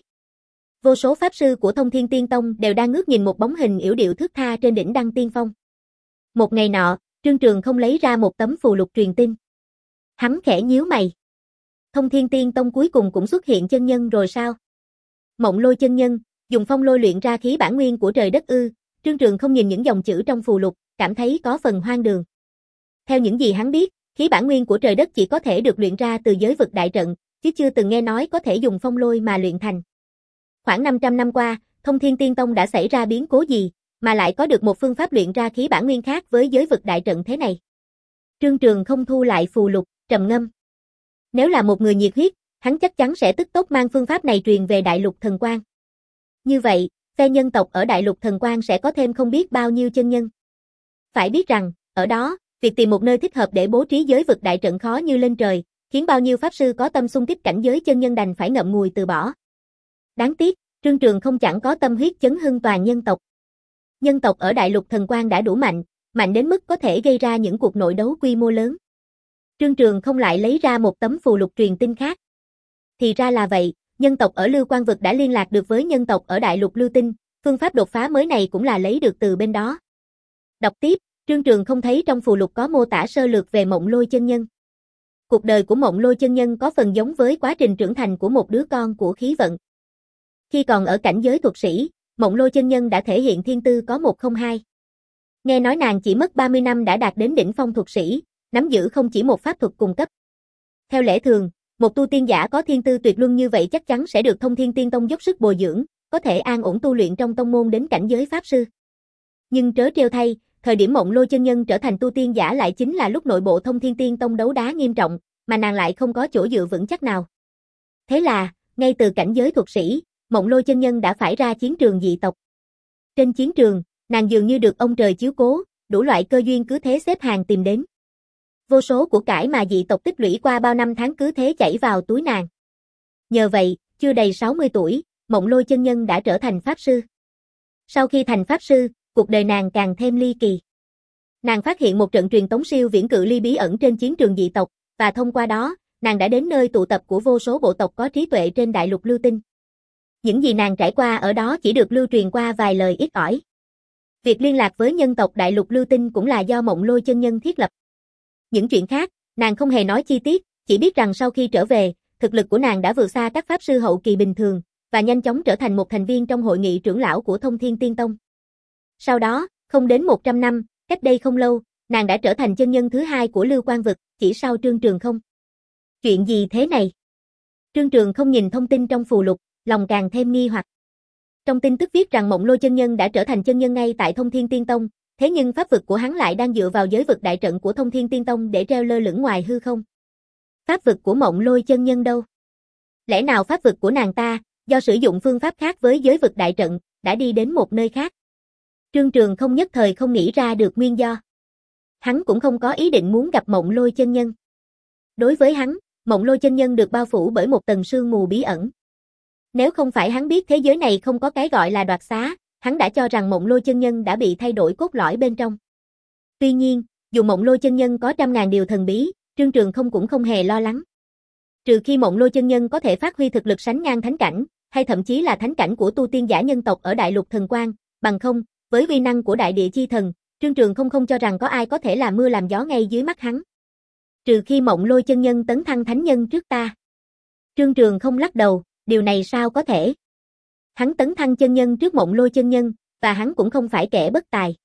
Vô số pháp sư của Thông Thiên Tiên Tông đều đang ngước nhìn một bóng hình yểu điệu thướt tha trên đỉnh Đăng Tiên Phong. Một ngày nọ, Trương Trường không lấy ra một tấm phù lục truyền tin. Hắn khẽ nhíu mày. Thông Thiên Tiên Tông cuối cùng cũng xuất hiện chân nhân rồi sao? Mộng Lôi chân nhân, dùng phong lôi luyện ra khí bản nguyên của trời đất ư? Trương Trường không nhìn những dòng chữ trong phù lục, cảm thấy có phần hoang đường. Theo những gì hắn biết, khí bản nguyên của trời đất chỉ có thể được luyện ra từ giới vực đại trận, chứ chưa từng nghe nói có thể dùng phong lôi mà luyện thành. Khoảng năm trăm năm qua, Thông Thiên Tiên Tông đã xảy ra biến cố gì, mà lại có được một phương pháp luyện ra khí bản nguyên khác với giới vực đại trận thế này? Trương Trường không thu lại phù lục, trầm ngâm. Nếu là một người nhiệt huyết, hắn chắc chắn sẽ tức tốc mang phương pháp này truyền về Đại Lục Thần Quang. Như vậy, phe nhân tộc ở Đại Lục Thần Quang sẽ có thêm không biết bao nhiêu chân nhân. Phải biết rằng, ở đó, việc tìm một nơi thích hợp để bố trí giới vực đại trận khó như lên trời, khiến bao nhiêu pháp sư có tâm xung kích cảnh giới chân nhân đành phải ngậm ngùi từ bỏ. Đáng tiếc, Trương Trường không chẳng có tâm huyết chấn hưng toàn nhân tộc. Nhân tộc ở Đại Lục Thần Quang đã đủ mạnh, mạnh đến mức có thể gây ra những cuộc nội đấu quy mô lớn. Trương Trường không lại lấy ra một tấm phù lục truyền tin khác. Thì ra là vậy, nhân tộc ở Lưu Quang vực đã liên lạc được với nhân tộc ở Đại Lục Lưu Tinh, phương pháp đột phá mới này cũng là lấy được từ bên đó. Đọc tiếp, Trương Trường không thấy trong phù lục có mô tả sơ lược về Mộng Lôi chân nhân. Cuộc đời của Mộng Lôi chân nhân có phần giống với quá trình trưởng thành của một đứa con của khí vận. Khi còn ở cảnh giới thuật sĩ, Mộng Lôi chân nhân đã thể hiện thiên tư có một không hai. Nghe nói nàng chỉ mất ba mươi năm đã đạt đến đỉnh phong thuật sĩ, nắm giữ không chỉ một pháp thuật cùng cấp. Theo lẽ thường, một tu tiên giả có thiên tư tuyệt luân như vậy chắc chắn sẽ được Thông Thiên Tiên Tông dốc sức bồi dưỡng, có thể an ổn tu luyện trong tông môn đến cảnh giới pháp sư. Nhưng trớ trêu thay, thời điểm Mộng Lôi chân nhân trở thành tu tiên giả lại chính là lúc nội bộ Thông Thiên Tiên Tông đấu đá nghiêm trọng, mà nàng lại không có chỗ dựa vững chắc nào. Thế là, ngay từ cảnh giới thuật sĩ, Mộng Lôi chân nhân đã phải ra chiến trường dị tộc. Trên chiến trường, nàng dường như được ông trời chiếu cố, đủ loại cơ duyên cứ thế xếp hàng tìm đến. Vô số của cải mà dị tộc tích lũy qua bao năm tháng cứ thế chảy vào túi nàng. Nhờ vậy, chưa đầy sáu mươi tuổi, Mộng Lôi chân nhân đã trở thành pháp sư. Sau khi thành pháp sư, cuộc đời nàng càng thêm ly kỳ. Nàng phát hiện một trận truyền tống siêu viễn cự ly bí ẩn trên chiến trường dị tộc, và thông qua đó, nàng đã đến nơi tụ tập của vô số bộ tộc có trí tuệ trên Đại Lục Lưu Tinh. Những gì nàng trải qua ở đó chỉ được lưu truyền qua vài lời ít ỏi. Việc liên lạc với nhân tộc Đại Lục Lưu Tinh cũng là do Mộng Lôi chân nhân thiết lập. Những chuyện khác, nàng không hề nói chi tiết, chỉ biết rằng sau khi trở về, thực lực của nàng đã vượt xa các pháp sư hậu kỳ bình thường, và nhanh chóng trở thành một thành viên trong hội nghị trưởng lão của Thông Thiên Tiên Tông. Sau đó, không đến một trăm năm, cách đây không lâu, nàng đã trở thành chân nhân thứ hai của Lưu Quang vực, chỉ sau Trương Trường không. Chuyện gì thế này? Trương Trường không nhìn thông tin trong phù lục, lòng càng thêm nghi hoặc. Trong tin tức viết rằng Mộng Lôi chân nhân đã trở thành chân nhân ngay tại Thông Thiên Tiên Tông, thế nhưng pháp vực của hắn lại đang dựa vào giới vực đại trận của Thông Thiên Tiên Tông để treo lơ lửng ngoài hư không. Pháp vực của Mộng Lôi chân nhân đâu? Lẽ nào pháp vực của nàng ta, do sử dụng phương pháp khác với giới vực đại trận, đã đi đến một nơi khác? Trương Trường không nhất thời không nghĩ ra được nguyên do. Hắn cũng không có ý định muốn gặp Mộng Lôi chân nhân. Đối với hắn, Mộng Lôi chân nhân được bao phủ bởi một tầng sương mù bí ẩn. Nếu không phải hắn biết thế giới này không có cái gọi là đoạt xá, hắn đã cho rằng Mộng Lôi chân nhân đã bị thay đổi cốt lõi bên trong. Tuy nhiên, dù Mộng Lôi chân nhân có trăm ngàn điều thần bí, Trương Trường không cũng không hề lo lắng. Trừ khi Mộng Lôi chân nhân có thể phát huy thực lực sánh ngang thánh cảnh, hay thậm chí là thánh cảnh của tu tiên giả nhân tộc ở đại lục thần quang, bằng không, với uy năng của đại địa chi thần, Trương Trường không không cho rằng có ai có thể làm mưa làm gió ngay dưới mắt hắn. Trừ khi Mộng Lôi chân nhân tấn thăng thánh nhân trước ta. Trương Trường không lắc đầu, điều này sao có thể? Hắn tấn thăng chân nhân trước Mộng Lôi chân nhân, và hắn cũng không phải kẻ bất tài.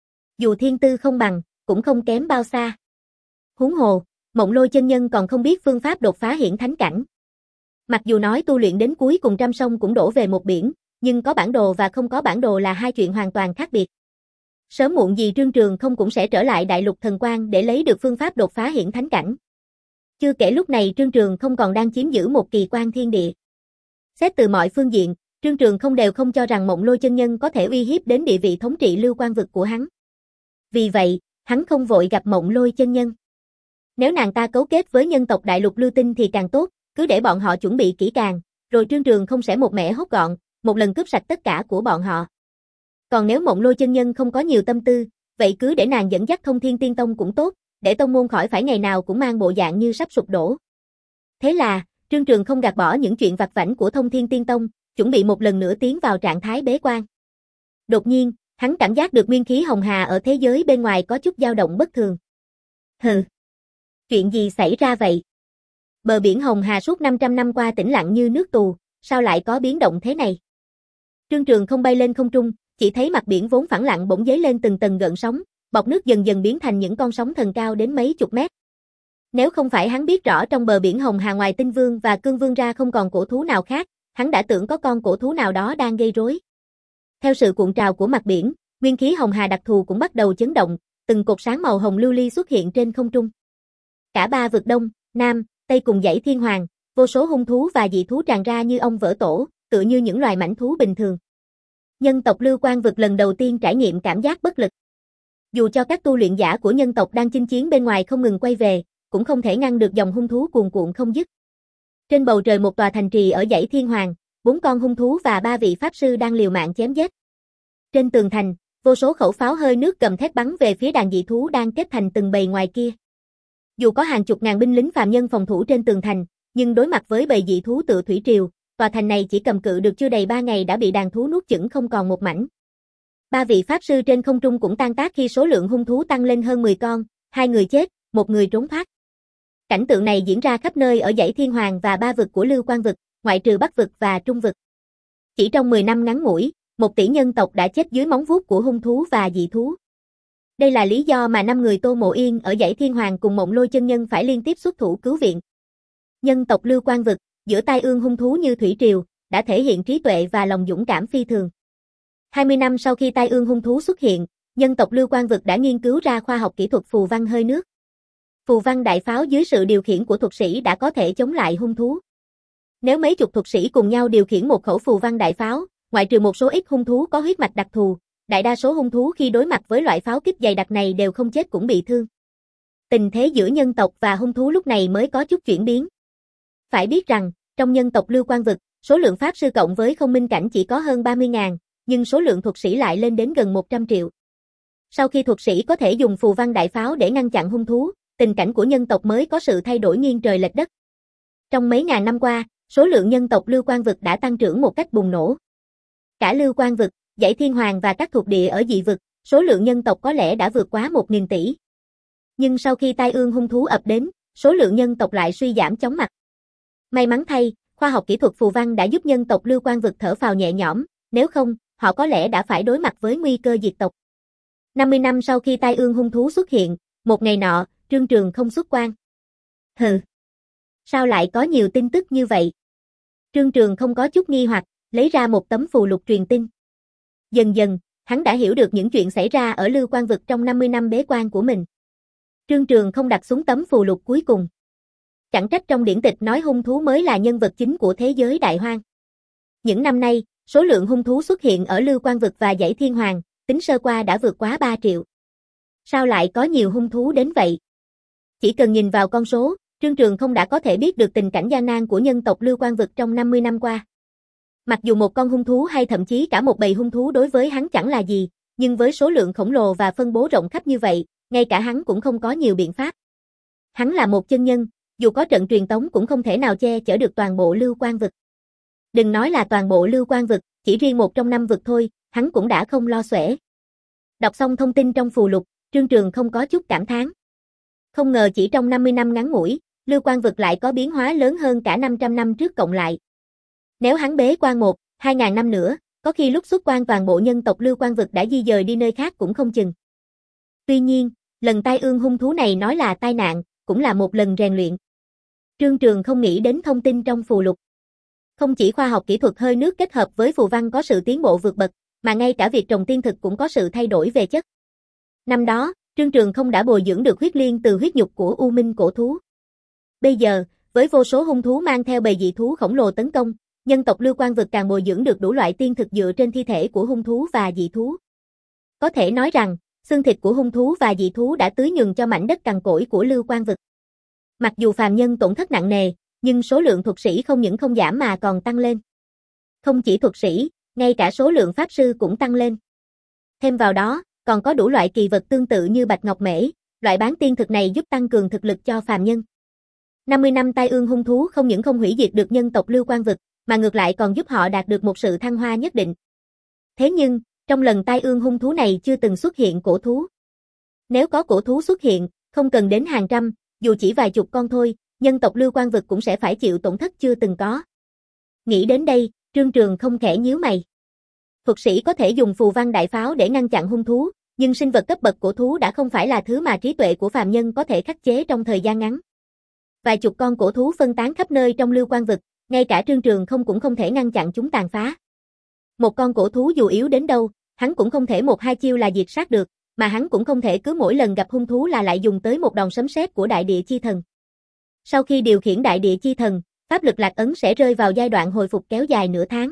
Dù thiên tư không bằng, cũng không kém bao xa. Huống hồ, Mộng Lôi chân nhân còn không biết phương pháp đột phá hiển thánh cảnh. Mặc dù nói tu luyện đến cuối cùng trăm sông cũng đổ về một biển, nhưng có bản đồ và không có bản đồ là hai chuyện hoàn toàn khác biệt. Sớm muộn gì Trương Trường không cũng sẽ trở lại đại lục thần quang để lấy được phương pháp đột phá hiển thánh cảnh. Chưa kể lúc này Trương Trường không còn đang chiếm giữ một kỳ quan thiên địa. Xét từ mọi phương diện, Trương Trường không đều không cho rằng Mộng Lôi chân nhân có thể uy hiếp đến địa vị thống trị lưu quan vực của hắn. Vì vậy, hắn không vội gặp Mộng Lôi chân nhân. Nếu nàng ta cấu kết với nhân tộc đại lục Lưu Tinh thì càng tốt, cứ để bọn họ chuẩn bị kỹ càng, rồi Trương Trường không sẽ một mẻ hốt gọn, một lần cướp sạch tất cả của bọn họ. Còn nếu Mộng Lôi chân nhân không có nhiều tâm tư, vậy cứ để nàng dẫn dắt Thông Thiên Tiên Tông cũng tốt, để tông môn khỏi phải ngày nào cũng mang bộ dạng như sắp sụp đổ. Thế là, Trương Trường không gạt bỏ những chuyện vặt vãnh của Thông Thiên Tiên Tông, chuẩn bị một lần nữa tiến vào trạng thái bế quan. Đột nhiên, hắn cảm giác được nguyên khí hồng hà ở thế giới bên ngoài có chút dao động bất thường. Hừ, chuyện gì xảy ra vậy? Bờ biển hồng hà suốt năm trăm năm qua tĩnh lặng như nước tù, sao lại có biến động thế này? Trương Trường không bay lên không trung, chỉ thấy mặt biển vốn phẳng lặng bỗng dấy lên từng tầng gợn sóng, bọt nước dần dần biến thành những con sóng thần cao đến mấy chục mét. Nếu không phải hắn biết rõ trong bờ biển hồng hà ngoài Tinh Vương và Cương Vương ra không còn cổ thú nào khác, hắn đã tưởng có con cổ thú nào đó đang gây rối. Theo sự cuộn trào của mặt biển, nguyên khí hồng hà đặc thù cũng bắt đầu chấn động, từng cột sáng màu hồng lưu ly xuất hiện trên không trung. Cả ba vực Đông, Nam, Tây cùng dãy Thiên Hoàng, vô số hung thú và dị thú tràn ra như ong vỡ tổ, tựa như những loài mãnh thú bình thường. Nhân tộc Lưu Quan vực lần đầu tiên trải nghiệm cảm giác bất lực. Dù cho các tu luyện giả của nhân tộc đang chinh chiến bên ngoài không ngừng quay về, cũng không thể ngăn được dòng hung thú cuồn cuộn không dứt. Trên bầu trời một tòa thành trì ở dãy Thiên Hoàng, bốn con hung thú và ba vị pháp sư đang liều mạng chém giết. Trên tường thành, vô số khẩu pháo hơi nước gầm thét bắn về phía đàn dị thú đang kết thành từng bầy ngoài kia. Dù có hàng chục ngàn binh lính phàm nhân phòng thủ trên tường thành, nhưng đối mặt với bầy dị thú tựa thủy triều, tòa thành này chỉ cầm cự được chưa đầy ba ngày đã bị đàn thú nuốt chửng không còn một mảnh. Ba vị pháp sư trên không trung cũng tan tác khi số lượng hung thú tăng lên hơn mười con, hai người chết, một người trốn thoát. Cảnh tượng này diễn ra khắp nơi ở dãy Thiên Hoàng và ba vực của Lưu Quan vực, ngoại trừ Bắc vực và Trung vực. Chỉ trong mười năm ngắn ngủi, một tỷ nhân tộc đã chết dưới móng vuốt của hung thú và dị thú. Đây là lý do mà năm người Tô Mộ Yên ở dãy Thiên Hoàng cùng Mộng Lôi chân nhân phải liên tiếp xuất thủ cứu viện. Nhân tộc Lưu Quan vực, giữa tai ương hung thú như thủy triều, đã thể hiện trí tuệ và lòng dũng cảm phi thường. hai mươi năm sau khi tai ương hung thú xuất hiện, nhân tộc Lưu Quan vực đã nghiên cứu ra khoa học kỹ thuật phù văn hơi nước. Phù văn đại pháo dưới sự điều khiển của thuật sĩ đã có thể chống lại hung thú. Nếu mấy chục thuật sĩ cùng nhau điều khiển một khẩu phù văn đại pháo, ngoại trừ một số ít hung thú có huyết mạch đặc thù, đại đa số hung thú khi đối mặt với loại pháo kích dày đặc này đều không chết cũng bị thương. Tình thế giữa nhân tộc và hung thú lúc này mới có chút chuyển biến. Phải biết rằng, trong nhân tộc Lưu Quan vực, số lượng pháp sư cộng với không minh cảnh chỉ có hơn ba mươi ngàn, nhưng số lượng thuật sĩ lại lên đến gần một trăm triệu. Sau khi thuật sĩ có thể dùng phù văn đại pháo để ngăn chặn hung thú, tình cảnh của nhân tộc mới có sự thay đổi nghiêng trời lệch đất. Trong mấy ngàn năm qua, số lượng nhân tộc Lưu Quan vực đã tăng trưởng một cách bùng nổ. Cả Lưu Quan vực, dãy Thiên Hoàng và các thuộc địa ở dị vực, số lượng nhân tộc có lẽ đã vượt quá một nghìn tỷ. Nhưng sau khi tai ương hung thú ập đến, số lượng nhân tộc lại suy giảm chóng mặt. May mắn thay, khoa học kỹ thuật phù văn đã giúp nhân tộc Lưu Quan vực thở phào nhẹ nhõm, nếu không, họ có lẽ đã phải đối mặt với nguy cơ diệt tộc. năm mươi năm sau khi tai ương hung thú xuất hiện, một ngày nọ, Trương Trường không xuất quan. Hừ. Sao lại có nhiều tin tức như vậy? Trương Trường không có chút nghi hoặc, lấy ra một tấm phù lục truyền tin. Dần dần, hắn đã hiểu được những chuyện xảy ra ở Lưu Quan vực trong năm mươi năm bế quan của mình. Trương Trường không đặt xuống tấm phù lục cuối cùng. Chẳng trách trong điển tịch nói hung thú mới là nhân vật chính của thế giới đại hoang. Những năm nay, số lượng hung thú xuất hiện ở Lưu Quan vực và dãy Thiên Hoàng, tính sơ qua đã vượt quá ba triệu. Sao lại có nhiều hung thú đến vậy? Chỉ cần nhìn vào con số, Trương Trường không đã có thể biết được tình cảnh gian nan của nhân tộc Lưu Quan vực trong năm mươi năm qua. Mặc dù một con hung thú hay thậm chí cả một bầy hung thú đối với hắn chẳng là gì, nhưng với số lượng khổng lồ và phân bố rộng khắp như vậy, ngay cả hắn cũng không có nhiều biện pháp. Hắn là một chân nhân, dù có trận truyền tống cũng không thể nào che chở được toàn bộ Lưu Quan vực. Đừng nói là toàn bộ Lưu Quan vực, chỉ riêng một trong năm vực thôi, hắn cũng đã không lo xuể. Đọc xong thông tin trong phù lục, Trương Trường không có chút cảm thán. Không ngờ chỉ trong năm mươi năm ngắn ngủi, Lưu Quan vực lại có biến hóa lớn hơn cả năm trăm năm trước cộng lại. Nếu hắn bế quan một, hai ngàn năm nữa, có khi lúc xuất quan toàn bộ nhân tộc Lưu Quan vực đã di dời đi nơi khác cũng không chừng. Tuy nhiên, lần tai ương hung thú này nói là tai nạn, cũng là một lần rèn luyện. Trương Trường không nghĩ đến thông tin trong phù lục. Không chỉ khoa học kỹ thuật hơi nước kết hợp với phù văn có sự tiến bộ vượt bậc, mà ngay cả việc trồng tiên thực cũng có sự thay đổi về chất. Năm đó, Trương Trường không đã bồi dưỡng được huyết liên từ huyết nhục của U Minh cổ thú. Bây giờ, với vô số hung thú mang theo bầy dị thú khổng lồ tấn công, nhân tộc Lưu Quan vực càng bồi dưỡng được đủ loại tiên thực dựa trên thi thể của hung thú và dị thú. Có thể nói rằng, xương thịt của hung thú và dị thú đã tưới nhường cho mảnh đất cằn cỗi của Lưu Quan vực. Mặc dù phàm nhân tổn thất nặng nề, nhưng số lượng thuật sĩ không những không giảm mà còn tăng lên. Không chỉ thuật sĩ, ngay cả số lượng pháp sư cũng tăng lên. Thêm vào đó, còn có đủ loại kỳ vật tương tự như bạch ngọc mễ, loại bán tiên thực này giúp tăng cường thực lực cho phàm nhân. năm mươi năm tai ương hung thú không những không hủy diệt được nhân tộc Lưu Quan vực, mà ngược lại còn giúp họ đạt được một sự thăng hoa nhất định. Thế nhưng, trong lần tai ương hung thú này chưa từng xuất hiện cổ thú. Nếu có cổ thú xuất hiện, không cần đến hàng trăm, dù chỉ vài chục con thôi, nhân tộc Lưu Quan vực cũng sẽ phải chịu tổn thất chưa từng có. Nghĩ đến đây, Trương Trường không khẽ nhíu mày. Thuật sĩ có thể dùng phù văn đại pháo để ngăn chặn hung thú, nhưng sinh vật cấp bậc cổ thú đã không phải là thứ mà trí tuệ của phàm nhân có thể khắc chế trong thời gian ngắn. Vài chục con cổ thú phân tán khắp nơi trong Lưu Quan vực, ngay cả Trương Trường không cũng không thể ngăn chặn chúng tàn phá. Một con cổ thú dù yếu đến đâu, hắn cũng không thể một hai chiêu là diệt sát được, mà hắn cũng không thể cứ mỗi lần gặp hung thú là lại dùng tới một đòn sấm sét của đại địa chi thần. Sau khi điều khiển đại địa chi thần, pháp lực lạc ấn sẽ rơi vào giai đoạn hồi phục kéo dài nửa tháng.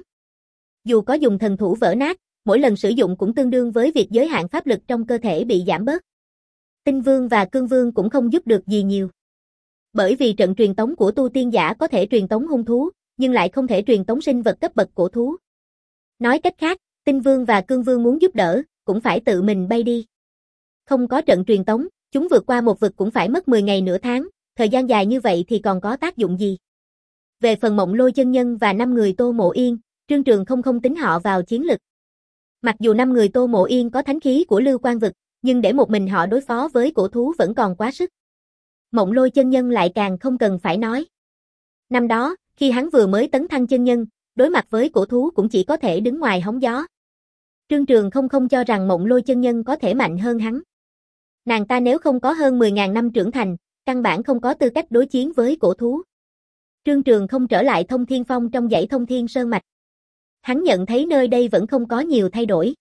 Dù có dùng thần thủ vỡ nát, mỗi lần sử dụng cũng tương đương với việc giới hạn pháp lực trong cơ thể bị giảm bớt. Tinh Vương và Cương Vương cũng không giúp được gì nhiều. Bởi vì trận truyền tống của tu tiên giả có thể truyền tống hung thú, nhưng lại không thể truyền tống sinh vật cấp bậc cổ thú. Nói cách khác, Tinh Vương và Cương Vương muốn giúp đỡ, cũng phải tự mình bay đi. Không có trận truyền tống, chúng vượt qua một vực cũng phải mất mười ngày nửa tháng, thời gian dài như vậy thì còn có tác dụng gì? Về phần Mộng Lôi chân nhân và năm người Tô Mộ Yên, Trương Trường không không tính họ vào chiến lực. Mặc dù năm người Tô Mộ Yên có thánh khí của Lưu Quan vực, nhưng để một mình họ đối phó với cổ thú vẫn còn quá sức. Mộng Lôi chân nhân lại càng không cần phải nói. Năm đó, khi hắn vừa mới tấn thăng chân nhân, đối mặt với cổ thú cũng chỉ có thể đứng ngoài hóng gió. Trương Trường không không cho rằng Mộng Lôi chân nhân có thể mạnh hơn hắn. Nàng ta nếu không có hơn mười nghìn năm trưởng thành, căn bản không có tư cách đối chiến với cổ thú. Trương Trường không trở lại Thông Thiên Phong trong dãy Thông Thiên Sơn Mạch. Hắn nhận thấy nơi đây vẫn không có nhiều thay đổi.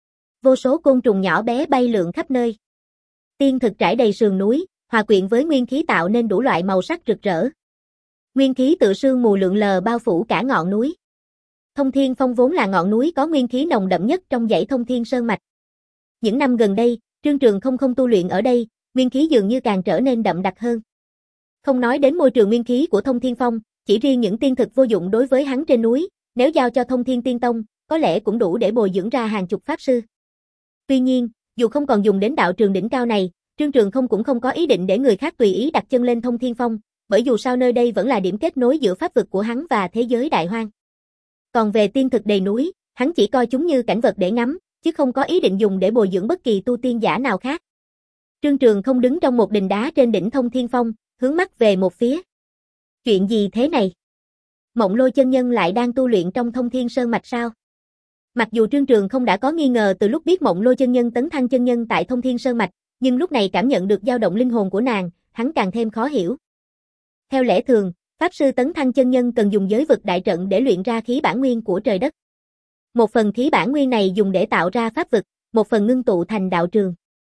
Vô số côn trùng nhỏ bé bay lượn khắp nơi. Tiên thực trải đầy sườn núi, hòa quyện với nguyên khí tạo nên đủ loại màu sắc rực rỡ. Nguyên khí tự sương mù lượn lờ bao phủ cả ngọn núi. Thông Thiên Phong vốn là ngọn núi có nguyên khí nồng đậm nhất trong dãy Thông Thiên Sơn Mạch. Những năm gần đây, Trương Trường không không tu luyện ở đây, nguyên khí dường như càng trở nên đậm đặc hơn. Không nói đến môi trường nguyên khí của Thông Thiên Phong, chỉ riêng những tiên thực vô dụng đối với hắn trên núi, nếu giao cho Thông Thiên Tiên Tông, có lẽ cũng đủ để bồi dưỡng ra hàng chục pháp sư. Tuy nhiên, dù không còn dùng đến đạo trường đỉnh cao này, Trương Trường không cũng không có ý định để người khác tùy ý đặt chân lên Thông Thiên Phong, bởi dù sao nơi đây vẫn là điểm kết nối giữa pháp vực của hắn và thế giới đại hoang. Còn về tiên thực đầy núi, hắn chỉ coi chúng như cảnh vật để ngắm, chứ không có ý định dùng để bồi dưỡng bất kỳ tu tiên giả nào khác. Trương Trường không đứng trong một đình đá trên đỉnh Thông Thiên Phong, hướng mắt về một phía. Chuyện gì thế này? Mộng Lôi chân nhân lại đang tu luyện trong Thông Thiên Sơn Mạch sao? Mặc dù Trương Trường không đã có nghi ngờ từ lúc biết Mộng Lôi chân nhân tấn thăng chân nhân tại Thông Thiên Sơn Mạch, nhưng lúc này cảm nhận được dao động linh hồn của nàng, hắn càng thêm khó hiểu. Theo lẽ thường, pháp sư tấn thăng chân nhân cần dùng giới vực đại trận để luyện ra khí bản nguyên của trời đất. Một phần khí bản nguyên này dùng để tạo ra pháp vực, một phần ngưng tụ thành đạo trường.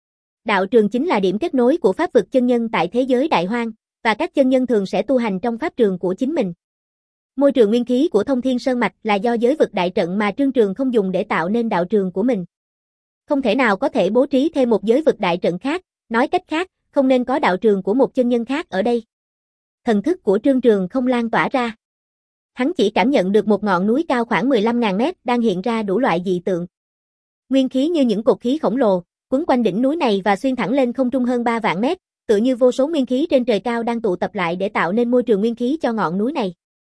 Đạo trường chính là điểm kết nối của pháp vực chân nhân tại thế giới đại hoang, và các chân nhân thường sẽ tu hành trong pháp trường của chính mình. Môi trường nguyên khí của Thông Thiên Sơn Mạch là do giới vực đại trận mà Trương Trường không dùng để tạo nên đạo trường của mình. Không thể nào có thể bố trí thêm một giới vực đại trận khác, nói cách khác, không nên có đạo trường của một chân nhân khác ở đây. Thần thức của Trương Trường không lan tỏa ra. Hắn chỉ cảm nhận được một ngọn núi cao khoảng mười lăm nghìn mét đang hiện ra đủ loại dị tượng. Nguyên khí như những cột khí khổng lồ, quấn quanh đỉnh núi này và xuyên thẳng lên không trung hơn ba vạn mét, tựa như vô số nguyên khí trên trời cao đang tụ tập lại để tạo nên môi trường nguyên khí cho ngọn núi này.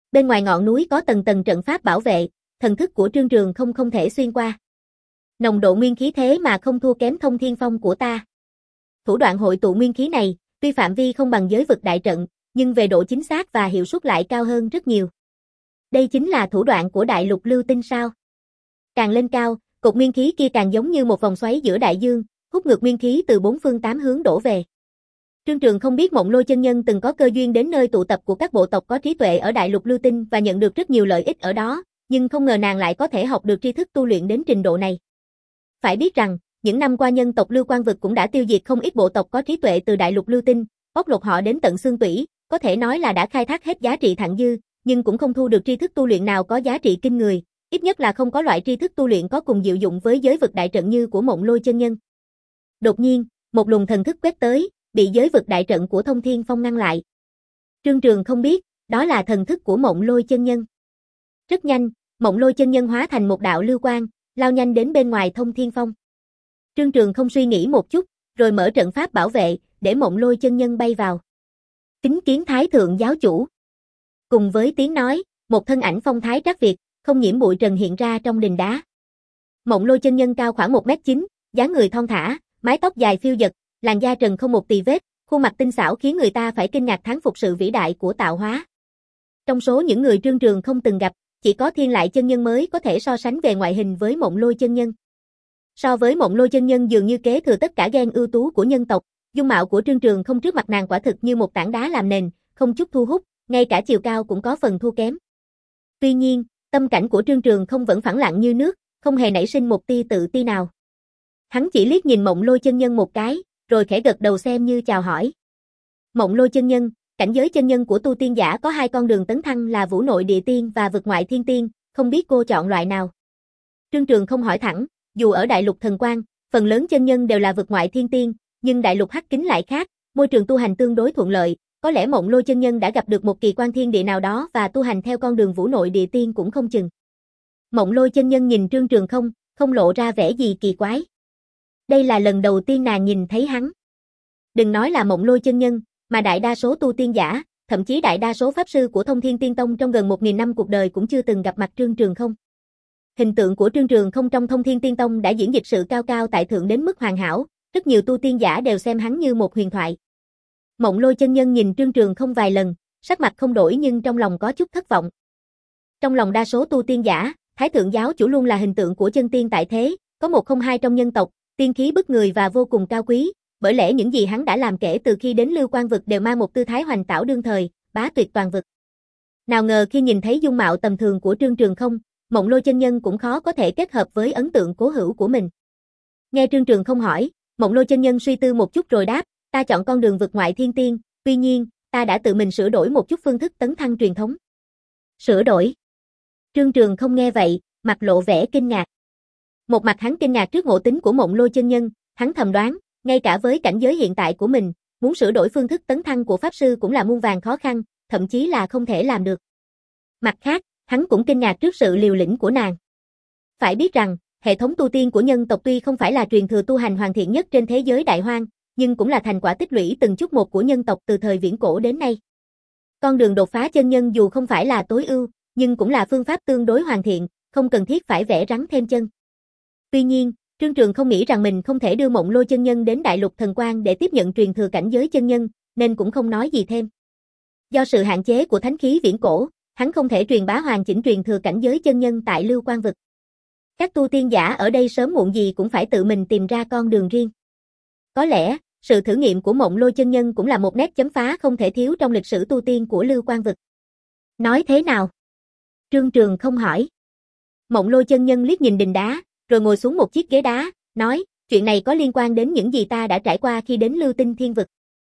Bên ngoài ngọn núi có tầng tầng trận pháp bảo vệ, thần thức của Trương Trường không không thể xuyên qua. Nồng độ nguyên khí thế mà không thua kém Thông Thiên Phong của ta. Thủ đoạn hội tụ nguyên khí này, tuy phạm vi không bằng giới vực đại trận, nhưng về độ chính xác và hiệu suất lại cao hơn rất nhiều. Đây chính là thủ đoạn của đại lục lưu tinh sao? Càng lên cao, cột nguyên khí kia càng giống như một vòng xoáy giữa đại dương, hút ngược nguyên khí từ bốn phương tám hướng đổ về. Trương Trường không biết Mộng Lôi chân nhân từng có cơ duyên đến nơi tụ tập của các bộ tộc có trí tuệ ở đại lục lưu tinh và nhận được rất nhiều lợi ích ở đó, nhưng không ngờ nàng lại có thể học được tri thức tu luyện đến trình độ này. Phải biết rằng, những năm qua nhân tộc Lưu Quang Vực cũng đã tiêu diệt không ít bộ tộc có trí tuệ từ đại lục lưu tinh, bóc lột họ đến tận xương tủy, có thể nói là đã khai thác hết giá trị thặng dư, nhưng cũng không thu được tri thức tu luyện nào có giá trị kinh người, ít nhất là không có loại tri thức tu luyện có cùng diệu dụng với giới vực đại trận như của Mộng Lôi chân nhân. Đột nhiên, một luồng thần thức quét tới, bị giới vực đại trận của Thông Thiên Phong ngăn lại. Trương Trường không biết, đó là thần thức của Mộng Lôi chân nhân. Rất nhanh, Mộng Lôi chân nhân hóa thành một đạo lưu quang, lao nhanh đến bên ngoài Thông Thiên Phong. Trương Trường không suy nghĩ một chút, rồi mở trận pháp bảo vệ, để Mộng Lôi chân nhân bay vào. Kính kiến Thái thượng giáo chủ. Cùng với tiếng nói, một thân ảnh phong thái trác Việt, không nhiễm bụi trần hiện ra trong đình đá. Mộng Lôi chân nhân cao khoảng một mét chín, dáng người thon thả, mái tóc dài phiêu dật, làn da trần không một tì vết, khuôn mặt tinh xảo khiến người ta phải kinh ngạc thán phục sự vĩ đại của tạo hóa. Trong số những người Trương Trường không từng gặp, chỉ có Thiên Lại chân nhân mới có thể so sánh về ngoại hình với Mộng Lôi chân nhân. So với Mộng Lôi chân nhân dường như kế thừa tất cả gen ưu tú của nhân tộc, dung mạo của Trương Trường không trước mặt nàng quả thực như một tảng đá làm nền, không chút thu hút, ngay cả chiều cao cũng có phần thua kém. Tuy nhiên, tâm cảnh của Trương Trường không vẫn phẳng lặng như nước, không hề nảy sinh một tia tự ti nào. Hắn chỉ liếc nhìn Mộng Lôi chân nhân một cái, rồi khẽ gật đầu xem như chào hỏi. Mộng Lôi chân nhân, cảnh giới chân nhân của tu tiên giả có hai con đường tấn thăng là Vũ Nội Địa Tiên và Vực Ngoại Thiên Tiên, không biết cô chọn loại nào. Trương Trường không hỏi thẳng, dù ở đại lục Thần Quang, phần lớn chân nhân đều là Vực Ngoại Thiên Tiên, nhưng đại lục Hắc Kính lại khác, môi trường tu hành tương đối thuận lợi, có lẽ Mộng Lôi chân nhân đã gặp được một kỳ quan thiên địa nào đó và tu hành theo con đường Vũ Nội Địa Tiên cũng không chừng. Mộng Lôi chân nhân nhìn Trương Trường không, không lộ ra vẻ gì kỳ quái. Đây là lần đầu tiên nàng nhìn thấy hắn. Đừng nói là Mộng Lôi chân nhân, mà đại đa số tu tiên giả, thậm chí đại đa số pháp sư của Thông Thiên Tiên Tông trong gần một nghìn năm cuộc đời cũng chưa từng gặp mặt Trương Trường không. Hình tượng của Trương Trường không trong Thông Thiên Tiên Tông đã diễn dịch sự cao cao tại thượng đến mức hoàn hảo, rất nhiều tu tiên giả đều xem hắn như một huyền thoại. Mộng Lôi chân nhân nhìn Trương Trường không vài lần, sắc mặt không đổi nhưng trong lòng có chút thất vọng. Trong lòng đa số tu tiên giả, Thái thượng giáo chủ luôn là hình tượng của chân tiên tại thế, có một không hai trong nhân tộc, tiên khí bức người và vô cùng cao quý, bởi lẽ những gì hắn đã làm kể từ khi đến Lưu Quang Vực đều mang một tư thái hoành tảo đương thời, bá tuyệt toàn vực. Nào ngờ khi nhìn thấy dung mạo tầm thường của Trương Trường không, Mộng Lôi chân nhân cũng khó có thể kết hợp với ấn tượng cố hữu của mình. Nghe Trương Trường không hỏi, Mộng Lôi chân nhân suy tư một chút rồi đáp, ta chọn con đường Vực Ngoại Thiên Tiên, tuy nhiên, ta đã tự mình sửa đổi một chút phương thức tấn thăng truyền thống. Sửa đổi? Trương Trường không nghe vậy, mặt lộ vẻ kinh ngạc. Một mặt hắn kinh ngạc trước ngộ tính của Mộng Lôi chân nhân, hắn thầm đoán, ngay cả với cảnh giới hiện tại của mình, muốn sửa đổi phương thức tấn thăng của pháp sư cũng là muôn vàn khó khăn, thậm chí là không thể làm được. Mặt khác, hắn cũng kinh ngạc trước sự liều lĩnh của nàng. Phải biết rằng, hệ thống tu tiên của nhân tộc tuy không phải là truyền thừa tu hành hoàn thiện nhất trên thế giới đại hoang, nhưng cũng là thành quả tích lũy từng chút một của nhân tộc từ thời viễn cổ đến nay. Con đường đột phá chân nhân dù không phải là tối ưu, nhưng cũng là phương pháp tương đối hoàn thiện, không cần thiết phải vẽ rắn thêm chân. Tuy nhiên, Trương Trường không nghĩ rằng mình không thể đưa Mộng Lôi chân nhân đến đại lục Thần Quang để tiếp nhận truyền thừa cảnh giới chân nhân, nên cũng không nói gì thêm. Do sự hạn chế của thánh khí viễn cổ, hắn không thể truyền bá hoàn chỉnh truyền thừa cảnh giới chân nhân tại Lưu Quang Vực. Các tu tiên giả ở đây sớm muộn gì cũng phải tự mình tìm ra con đường riêng. Có lẽ, sự thử nghiệm của Mộng Lôi chân nhân cũng là một nét chấm phá không thể thiếu trong lịch sử tu tiên của Lưu Quang Vực. Nói thế nào? Trương Trường không hỏi. Mộng Lôi chân nhân liếc nhìn đình đá, rồi ngồi xuống một chiếc ghế đá, nói, chuyện này có liên quan đến những gì ta đã trải qua khi đến Lưu Tinh Thiên Vực.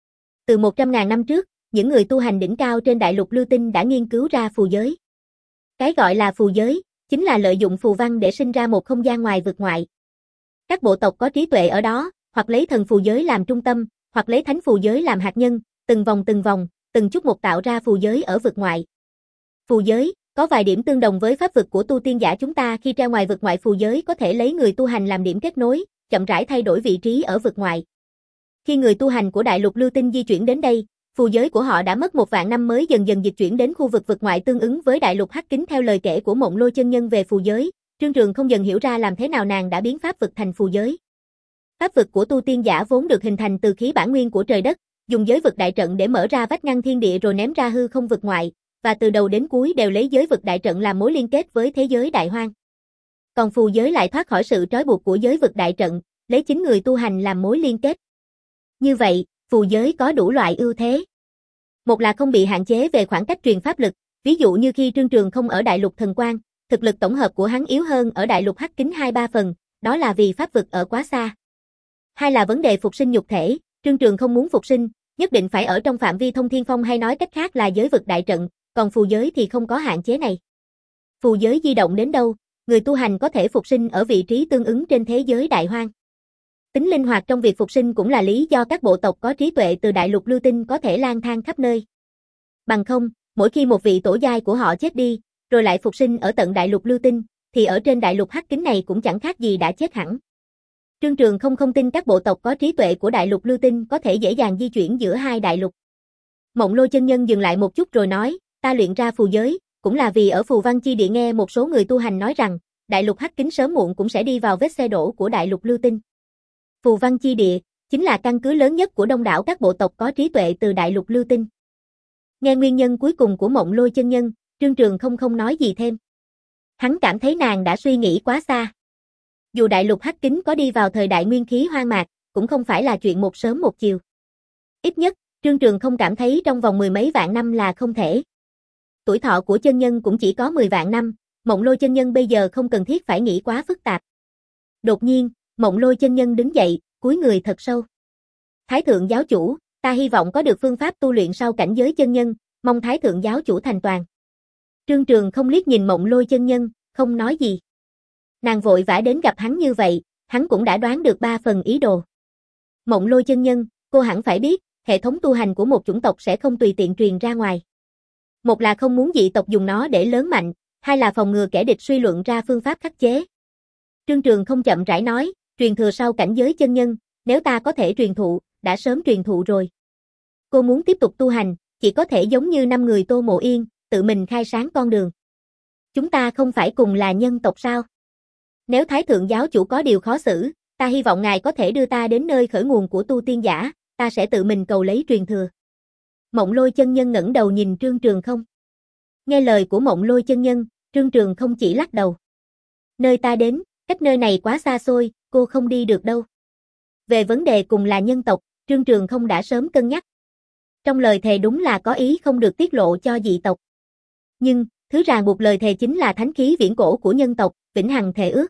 Từ một trăm ngàn năm trước, những người tu hành đỉnh cao trên đại lục Lưu Tinh đã nghiên cứu ra phù giới. Cái gọi là phù giới, chính là lợi dụng phù văn để sinh ra một không gian ngoài vực ngoại. Các bộ tộc có trí tuệ ở đó, hoặc lấy thần phù giới làm trung tâm, hoặc lấy thánh phù giới làm hạt nhân, từng vòng từng vòng, từng chút một tạo ra phù giới ở vực ngoại. Phù giới có vài điểm tương đồng với pháp vực của tu tiên giả chúng ta, khi ra ngoài vực ngoại phù giới có thể lấy người tu hành làm điểm kết nối, chậm rãi thay đổi vị trí ở vực ngoại. Khi người tu hành của đại lục Lưu Tinh di chuyển đến đây, phù giới của họ đã mất một vạn năm mới dần dần dịch chuyển đến khu vực vực ngoại tương ứng với đại lục hắc kính. Theo lời kể của Mộng Lôi chân nhân về phù giới, Trương Trường không dần hiểu ra làm thế nào nàng đã biến pháp vực thành phù giới. Pháp vực của tu tiên giả vốn được hình thành từ khí bản nguyên của trời đất, dùng giới vực đại trận để mở ra vách ngăn thiên địa rồi ném ra hư không vực ngoại, và từ đầu đến cuối đều lấy giới vực đại trận làm mối liên kết với thế giới đại hoang. Còn phù giới lại thoát khỏi sự trói buộc của giới vực đại trận, lấy chính người tu hành làm mối liên kết. Như vậy, phù giới có đủ loại ưu thế. Một là không bị hạn chế về khoảng cách truyền pháp lực, ví dụ như khi Trương Trường không ở đại lục thần quang, thực lực tổng hợp của hắn yếu hơn ở đại lục hắc kính hai ba phần, đó là vì pháp vực ở quá xa. Hai là vấn đề phục sinh nhục thể, Trương Trường không muốn phục sinh, nhất định phải ở trong phạm vi thông thiên phong hay nói cách khác là giới vực đại trận, còn phù giới thì không có hạn chế này. Phù giới di động đến đâu, người tu hành có thể phục sinh ở vị trí tương ứng trên thế giới đại hoang. Tính linh hoạt trong việc phục sinh cũng là lý do các bộ tộc có trí tuệ từ đại lục lưu tinh có thể lang thang khắp nơi. Bằng không, mỗi khi một vị tổ giai của họ chết đi, rồi lại phục sinh ở tận đại lục lưu tinh, thì ở trên đại lục hắc kính này cũng chẳng khác gì đã chết hẳn. Trương Trường không không tin các bộ tộc có trí tuệ của đại lục lưu tinh có thể dễ dàng di chuyển giữa hai đại lục. Mộng Lôi chân nhân dừng lại một chút rồi nói, ta luyện ra phù giới, cũng là vì ở phù văn chi địa nghe một số người tu hành nói rằng, đại lục hắc kính sớm muộn cũng sẽ đi vào vết xe đổ của đại lục lưu tinh. Phù văn chi địa chính là căn cứ lớn nhất của đông đảo các bộ tộc có trí tuệ từ đại lục lưu tinh. Nghe nguyên nhân cuối cùng của Mộng Lôi chân nhân, Trương Trường không không nói gì thêm. Hắn cảm thấy nàng đã suy nghĩ quá xa. Dù đại lục hắc kính có đi vào thời đại nguyên khí hoang mạc, cũng không phải là chuyện một sớm một chiều. Ít nhất, Trương Trường không cảm thấy trong vòng mười mấy vạn năm là không thể. Tuổi thọ của chân nhân cũng chỉ có mười vạn năm, Mộng Lôi chân nhân bây giờ không cần thiết phải nghĩ quá phức tạp. Đột nhiên, Mộng Lôi chân nhân đứng dậy, cúi người thật sâu. Thái thượng giáo chủ, ta hy vọng có được phương pháp tu luyện sau cảnh giới chân nhân, mong Thái thượng giáo chủ thành toàn. Trương Trường không liếc nhìn Mộng Lôi chân nhân, không nói gì. Nàng vội vã đến gặp hắn như vậy, hắn cũng đã đoán được ba phần ý đồ. Mộng Lôi chân nhân, cô hẳn phải biết, hệ thống tu hành của một chủng tộc sẽ không tùy tiện truyền ra ngoài. Một là không muốn dị tộc dùng nó để lớn mạnh, hai là phòng ngừa kẻ địch suy luận ra phương pháp khắc chế. Trương Trường không chậm rãi nói, truyền thừa sau cảnh giới chân nhân, nếu ta có thể truyền thụ, đã sớm truyền thụ rồi. Cô muốn tiếp tục tu hành, chỉ có thể giống như năm người Tô Mộ Yên, tự mình khai sáng con đường. Chúng ta không phải cùng là nhân tộc sao? Nếu Thái thượng giáo chủ có điều khó xử, ta hy vọng ngài có thể đưa ta đến nơi khởi nguồn của tu tiên giả, ta sẽ tự mình cầu lấy truyền thừa. Mộng Lôi chân nhân ngẩng đầu nhìn Trương Trường không. Nghe lời của Mộng Lôi chân nhân, Trương Trường không chỉ lắc đầu. Nơi ta đến, cách nơi này quá xa xôi, cô không đi được đâu. Về vấn đề cùng là nhân tộc, Trương Trường không đã sớm cân nhắc. Trong lời thề đúng là có ý không được tiết lộ cho dị tộc. Nhưng, thứ ràng buộc lời thề chính là thánh khí viễn cổ của nhân tộc, vĩnh hằng thề ước.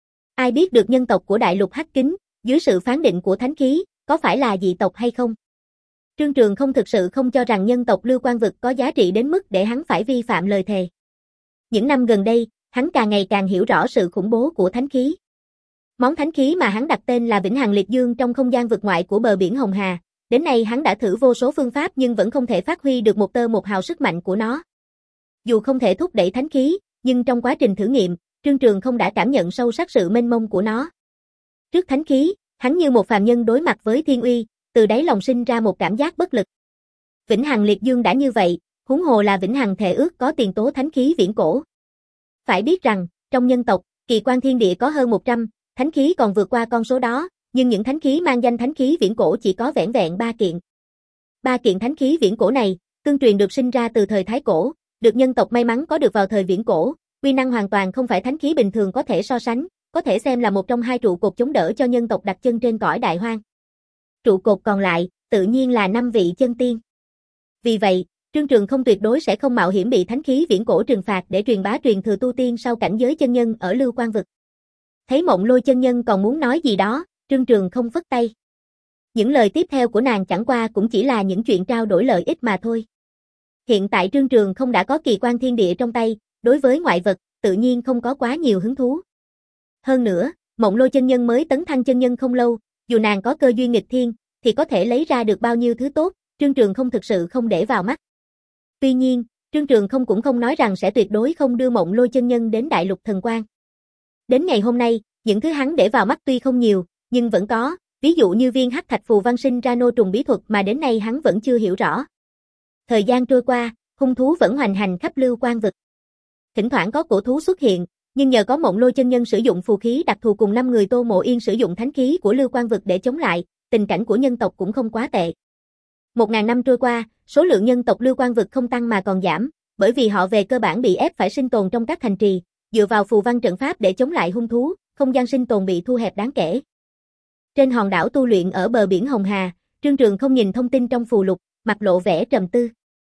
Ai biết được nhân tộc của đại lục hắc kính, dưới sự phán định của thánh khí, có phải là dị tộc hay không? Trương Trường không thực sự không cho rằng nhân tộc Lưu Quan Vực có giá trị đến mức để hắn phải vi phạm lời thề. Những năm gần đây, hắn càng ngày càng hiểu rõ sự khủng bố của thánh khí. Món thánh khí mà hắn đặt tên là Vĩnh Hằng Liệt Dương trong không gian vực ngoại của bờ biển Hồng Hà, đến nay hắn đã thử vô số phương pháp nhưng vẫn không thể phát huy được một tơ một hào sức mạnh của nó. Dù không thể thúc đẩy thánh khí, nhưng trong quá trình thử nghiệm, Trương Trường không đã cảm nhận sâu sắc sự mênh mông của nó. Trước thánh khí, hắn như một phàm nhân đối mặt với thiên uy, từ đáy lòng sinh ra một cảm giác bất lực. Vĩnh Hằng Liệt Dương đã như vậy, huống hồ là Vĩnh Hằng Thề Ước có tiền tố thánh khí viễn cổ. Phải biết rằng, trong nhân tộc, kỳ quan thiên địa có hơn một trăm, thánh khí còn vượt qua con số đó, nhưng những thánh khí mang danh thánh khí viễn cổ chỉ có vẻn vẹn ba kiện. Ba kiện thánh khí viễn cổ này, tương truyền được sinh ra từ thời Thái Cổ, được nhân tộc may mắn có được vào thời viễn cổ, uy năng hoàn toàn không phải thánh khí bình thường có thể so sánh, có thể xem là một trong hai trụ cột chống đỡ cho nhân tộc đặt chân trên cõi đại hoang. Trụ cột còn lại, tự nhiên là năm vị chân tiên. Vì vậy, Trương Trường không tuyệt đối sẽ không mạo hiểm bị thánh khí viễn cổ trừng phạt để truyền bá truyền thừa tu tiên sau cảnh giới chân nhân ở Lưu Quan Vực. Thấy Mộng Lôi chân nhân còn muốn nói gì đó, Trương Trường không phất tay. Những lời tiếp theo của nàng chẳng qua cũng chỉ là những chuyện trao đổi lợi ích mà thôi. Hiện tại Trương Trường không đã có kỳ quan thiên địa trong tay, đối với ngoại vật, tự nhiên không có quá nhiều hứng thú. Hơn nữa, Mộng Lôi chân nhân mới tấn thăng chân nhân không lâu, dù nàng có cơ duyên nghịch thiên, thì có thể lấy ra được bao nhiêu thứ tốt, Trương Trường không thực sự không để vào mắt. Tuy nhiên, Trương Trường không cũng không nói rằng sẽ tuyệt đối không đưa Mộng Lôi chân nhân đến Đại Lục Thần Quang. Đến ngày hôm nay, những thứ hắn để vào mắt tuy không nhiều, nhưng vẫn có, Ví dụ như viên hắc thạch phù văn sinh ra nô trùng bí thuật mà đến nay hắn vẫn chưa hiểu rõ. Thời gian trôi qua, hung thú vẫn hoành hành khắp Lưu Quan vực. Thỉnh thoảng có cổ thú xuất hiện, nhưng nhờ có Mộng Lôi chân nhân sử dụng phù khí đặc thù cùng năm người Tô Mộ Yên sử dụng thánh khí của Lưu Quan vực để chống lại, tình cảnh của nhân tộc cũng không quá tệ. Một ngàn năm trôi qua, số lượng nhân tộc Lưu Quan vực không tăng mà còn giảm, bởi vì họ về cơ bản bị ép phải sinh tồn trong các thành trì, dựa vào phù văn trận pháp để chống lại hung thú, không gian sinh tồn bị thu hẹp đáng kể. Trên hòn đảo tu luyện ở bờ biển Hồng Hà, Trương Trường không nhìn thông tin trong phù lục, mặt lộ vẻ trầm tư.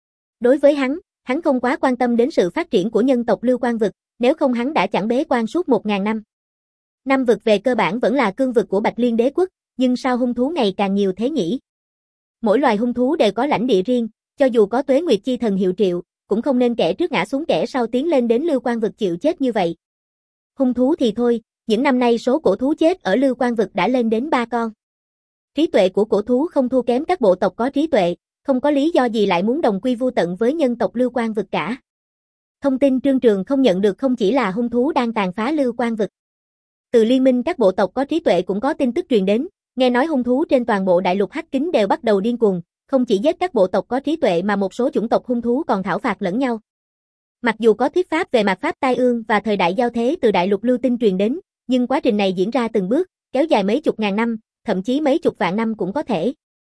Đối với hắn, hắn không quá quan tâm đến sự phát triển của nhân tộc Lưu Quan vực, nếu không hắn đã chẳng bế quan suốt một ngàn năm. Năm vực về cơ bản vẫn là cương vực của Bạch Liên Đế quốc, nhưng sao hung thú ngày càng nhiều thế nhỉ? Mỗi loài hung thú đều có lãnh địa riêng, cho dù có Tuế Nguyệt Chi Thần hiệu triệu, cũng không nên kẻ trước ngã xuống kẻ sau tiến lên đến Lưu Quan vực chịu chết như vậy. Hung thú thì thôi, những năm nay số cổ thú chết ở Lưu Quan vực đã lên đến ba con. Trí tuệ của cổ thú không thua kém các bộ tộc có trí tuệ, không có lý do gì lại muốn đồng quy vu tận với nhân tộc Lưu Quan vực cả. Thông tin Trương Trường không nhận được không chỉ là hung thú đang tàn phá Lưu Quan vực. Từ liên minh các bộ tộc có trí tuệ cũng có tin tức truyền đến, nghe nói hung thú trên toàn bộ đại lục Hắc Kính đều bắt đầu điên cuồng, không chỉ giết các bộ tộc có trí tuệ mà một số chủng tộc hung thú còn thảo phạt lẫn nhau. Mặc dù có thuyết pháp về mạt pháp tai ương và thời đại giao thế từ đại lục Lưu Tinh truyền đến, nhưng quá trình này diễn ra từng bước, kéo dài mấy chục ngàn năm, thậm chí mấy chục vạn năm cũng có thể.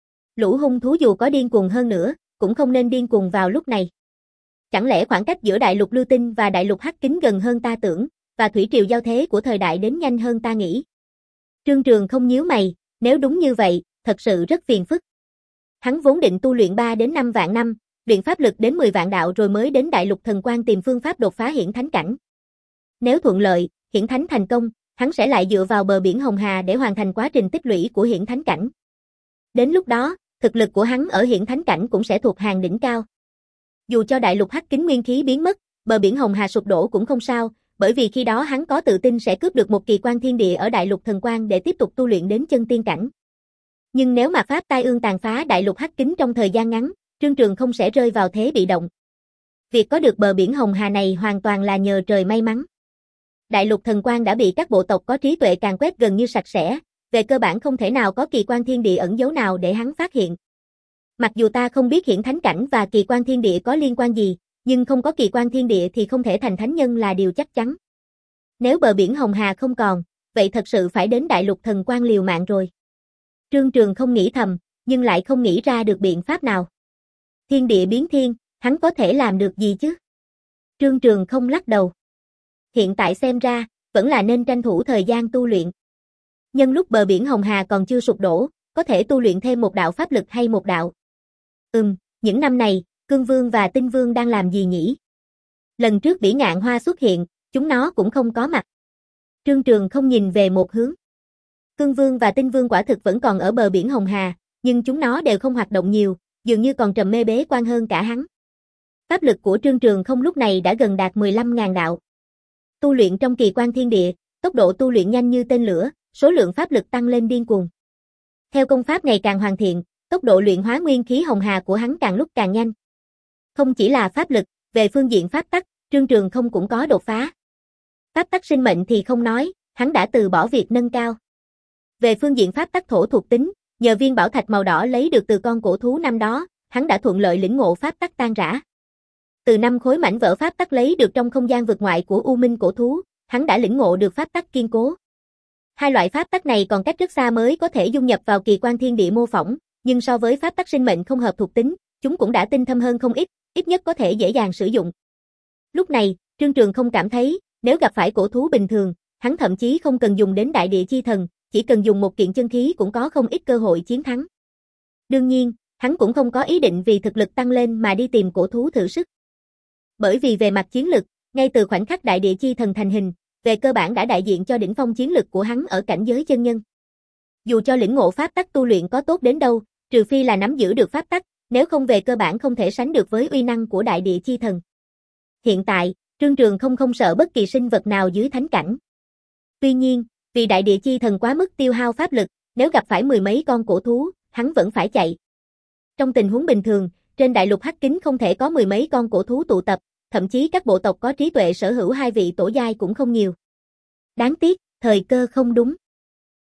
Lũ hung thú dù có điên cuồng hơn nữa, cũng không nên điên cuồng vào lúc này. Chẳng lẽ khoảng cách giữa đại lục Lưu Tinh và đại lục Hắc Kính gần hơn ta tưởng, và thủy triều giao thế của thời đại đến nhanh hơn ta nghĩ? Trương Trường không nhíu mày, nếu đúng như vậy, thật sự rất phiền phức. Hắn vốn định tu luyện ba đến năm vạn năm, luyện pháp lực đến mười vạn đạo rồi mới đến đại lục thần quang tìm phương pháp đột phá hiển thánh cảnh. Nếu thuận lợi, hiển thánh thành công, hắn sẽ lại dựa vào bờ biển Hồng Hà để hoàn thành quá trình tích lũy của hiển thánh cảnh. Đến lúc đó, thực lực của hắn ở hiển thánh cảnh cũng sẽ thuộc hàng đỉnh cao. Dù cho đại lục Hắc Kính nguyên khí biến mất, bờ biển Hồng Hà sụp đổ cũng không sao, bởi vì khi đó hắn có tự tin sẽ cướp được một kỳ quan thiên địa ở đại lục thần quang để tiếp tục tu luyện đến chân tiên cảnh. Nhưng nếu mà pháp tai ương tàn phá đại lục Hắc Kính trong thời gian ngắn, Trương Trường không sẽ rơi vào thế bị động. Việc có được bờ biển Hồng Hà này hoàn toàn là nhờ trời may mắn. Đại lục thần quang đã bị các bộ tộc có trí tuệ càn quét gần như sạch sẽ, về cơ bản không thể nào có kỳ quan thiên địa ẩn dấu nào để hắn phát hiện. Mặc dù ta không biết hiển thánh cảnh và kỳ quan thiên địa có liên quan gì, nhưng không có kỳ quan thiên địa thì không thể thành thánh nhân là điều chắc chắn. Nếu bờ biển Hồng Hà không còn, vậy thật sự phải đến đại lục thần quang liều mạng rồi. Trương Trường không nghĩ thầm, nhưng lại không nghĩ ra được biện pháp nào. Thiên địa biến thiên, hắn có thể làm được gì chứ? Trương Trường không lắc đầu. Hiện tại xem ra, vẫn là nên tranh thủ thời gian tu luyện. Nhân lúc bờ biển Hồng Hà còn chưa sụp đổ, có thể tu luyện thêm một đạo pháp lực hay một đạo. Ừm, những năm này, Cương Vương và Tinh Vương đang làm gì nhỉ? Lần trước Bỉ Ngạn Hoa xuất hiện, chúng nó cũng không có mặt. Trương Trường không nhìn về một hướng. Cương Vương và Tinh Vương quả thực vẫn còn ở bờ biển Hồng Hà, nhưng chúng nó đều không hoạt động nhiều, dường như còn trầm mê bế quan hơn cả hắn. Pháp lực của Trương Trường không lúc này đã gần đạt mười lăm nghìn đạo. Tu luyện trong kỳ quan thiên địa, tốc độ tu luyện nhanh như tên lửa, số lượng pháp lực tăng lên điên cuồng. Theo công pháp ngày càng hoàn thiện, tốc độ luyện hóa nguyên khí Hồng Hà của hắn càng lúc càng nhanh. Không chỉ là pháp lực, về phương diện pháp tắc, Trương Trường không cũng có đột phá. Pháp tắc sinh mệnh thì không nói, hắn đã từ bỏ việc nâng cao. Về phương diện pháp tắc thổ thuộc tính, nhờ viên bảo thạch màu đỏ lấy được từ con cổ thú năm đó, hắn đã thuận lợi lĩnh ngộ pháp tắc tan rã. Từ năm khối mảnh vỡ pháp tắc lấy được trong không gian vực ngoại của U Minh cổ thú, hắn đã lĩnh ngộ được pháp tắc kiên cố. Hai loại pháp tắc này còn cách rất xa mới có thể dung nhập vào kỳ quan thiên địa mô phỏng, nhưng so với pháp tắc sinh mệnh không hợp thuộc tính, chúng cũng đã tinh thâm hơn không ít, ít nhất có thể dễ dàng sử dụng. Lúc này, Trương Trường không cảm thấy, nếu gặp phải cổ thú bình thường, hắn thậm chí không cần dùng đến đại địa chi thần, chỉ cần dùng một kiện chân khí cũng có không ít cơ hội chiến thắng. Đương nhiên, hắn cũng không có ý định vì thực lực tăng lên mà đi tìm cổ thú thử sức. Bởi vì về mặt chiến lực, ngay từ khoảnh khắc đại địa chi thần thành hình, về cơ bản đã đại diện cho đỉnh phong chiến lực của hắn ở cảnh giới chân nhân. Dù cho lĩnh ngộ pháp tắc tu luyện có tốt đến đâu, trừ phi là nắm giữ được pháp tắc, nếu không về cơ bản không thể sánh được với uy năng của đại địa chi thần. Hiện tại, Trương Trường không không sợ bất kỳ sinh vật nào dưới thánh cảnh. Tuy nhiên, vì đại địa chi thần quá mức tiêu hao pháp lực, nếu gặp phải mười mấy con cổ thú, hắn vẫn phải chạy. Trong tình huống bình thường, trên đại lục Hắc Kính không thể có mười mấy con cổ thú tụ tập, thậm chí các bộ tộc có trí tuệ sở hữu hai vị tổ giai cũng không nhiều. Đáng tiếc, thời cơ không đúng.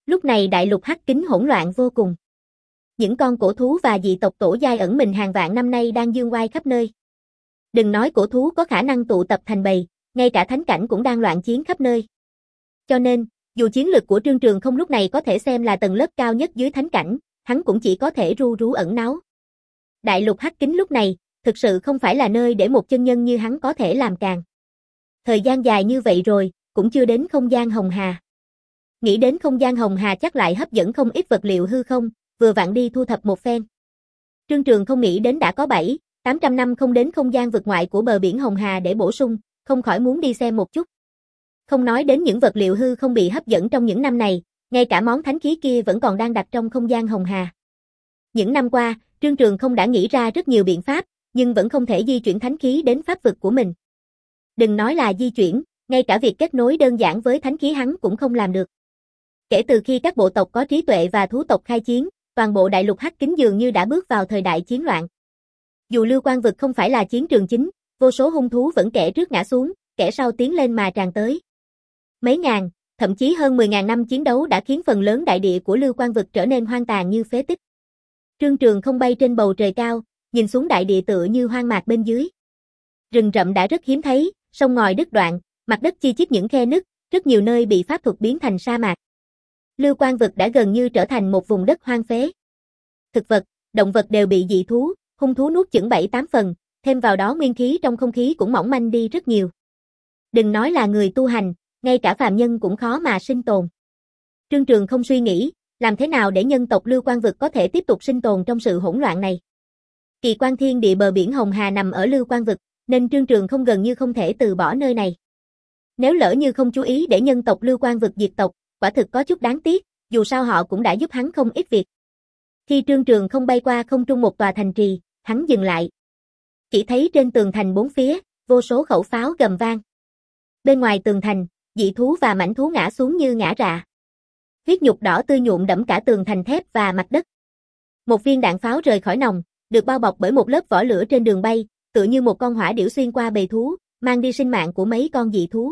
Lúc này đại lục Hắc Kính hỗn loạn vô cùng. Những con cổ thú và dị tộc tổ giai ẩn mình hàng vạn năm nay đang dương oai khắp nơi. Đừng nói cổ thú có khả năng tụ tập thành bầy, ngay cả thánh cảnh cũng đang loạn chiến khắp nơi. Cho nên, dù chiến lực của Trương Trường Không lúc này có thể xem là tầng lớp cao nhất dưới thánh cảnh, hắn cũng chỉ có thể ru rú ẩn náu. Đại lục Hắc Kính lúc này, thực sự không phải là nơi để một chân nhân như hắn có thể làm càng. Thời gian dài như vậy rồi, cũng chưa đến không gian hồng hà. Nghĩ đến không gian hồng hà chắc lại hấp dẫn không ít vật liệu hư không, vừa vặn đi thu thập một phen. Trương Trường không nghĩ đến đã có bảy, tám trăm năm không đến không gian vực ngoại của bờ biển hồng hà để bổ sung, không khỏi muốn đi xem một chút. Không nói đến những vật liệu hư không bị hấp dẫn trong những năm này, ngay cả món thánh khí kia vẫn còn đang đặt trong không gian hồng hà. Những năm qua, Trương Trường không đã nghĩ ra rất nhiều biện pháp, nhưng vẫn không thể di chuyển thánh khí đến pháp vực của mình. Đừng nói là di chuyển, ngay cả việc kết nối đơn giản với thánh khí hắn cũng không làm được. Kể từ khi các bộ tộc có trí tuệ và thú tộc khai chiến, toàn bộ đại lục Hắc Kính dường như đã bước vào thời đại chiến loạn. Dù Lưu Quang vực không phải là chiến trường chính, vô số hung thú vẫn kẻ trước ngã xuống, kẻ sau tiến lên mà tràn tới. Mấy ngàn, thậm chí hơn mười ngàn năm chiến đấu đã khiến phần lớn đại địa của Lưu Quang vực trở nên hoang tàn như phế tích. Trương Trường không bay trên bầu trời cao, nhìn xuống đại địa tựa như hoang mạc bên dưới. Rừng rậm đã rất hiếm thấy, sông ngòi đứt đoạn, mặt đất chi chít những khe nứt, rất nhiều nơi bị pháp thuật biến thành sa mạc. Lưu Quang vực đã gần như trở thành một vùng đất hoang phế. Thực vật, động vật đều bị dị thú, hung thú nuốt chửng bảy tám phần, thêm vào đó nguyên khí trong không khí cũng mỏng manh đi rất nhiều. Đừng nói là người tu hành, ngay cả phàm nhân cũng khó mà sinh tồn. Trương Trường không suy nghĩ, làm thế nào để nhân tộc Lưu Quang vực có thể tiếp tục sinh tồn trong sự hỗn loạn này. Kỳ quan thiên địa bờ biển hồng hà nằm ở Lưu Quang vực, nên Trương Trường không gần như không thể từ bỏ nơi này. Nếu lỡ như không chú ý để nhân tộc Lưu Quang vực diệt tộc, quả thực có chút đáng tiếc, dù sao họ cũng đã giúp hắn không ít việc. Khi Trương Trường không bay qua không trung một tòa thành trì, hắn dừng lại. Chỉ thấy trên tường thành bốn phía, vô số khẩu pháo gầm vang. Bên ngoài tường thành, dị thú và mãnh thú ngã xuống như ngã rạ. Huyết nhục đỏ tươi nhuộm đẫm cả tường thành thép và mặt đất. Một viên đạn pháo rời khỏi nòng, được bao bọc bởi một lớp vỏ lửa trên đường bay, tựa như một con hỏa điểu xuyên qua bầy thú, mang đi sinh mạng của mấy con dị thú.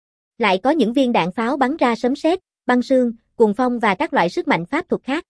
Lại có những viên đạn pháo bắn ra sấm sét, băng sương, cuồng phong và các loại sức mạnh pháp thuật khác.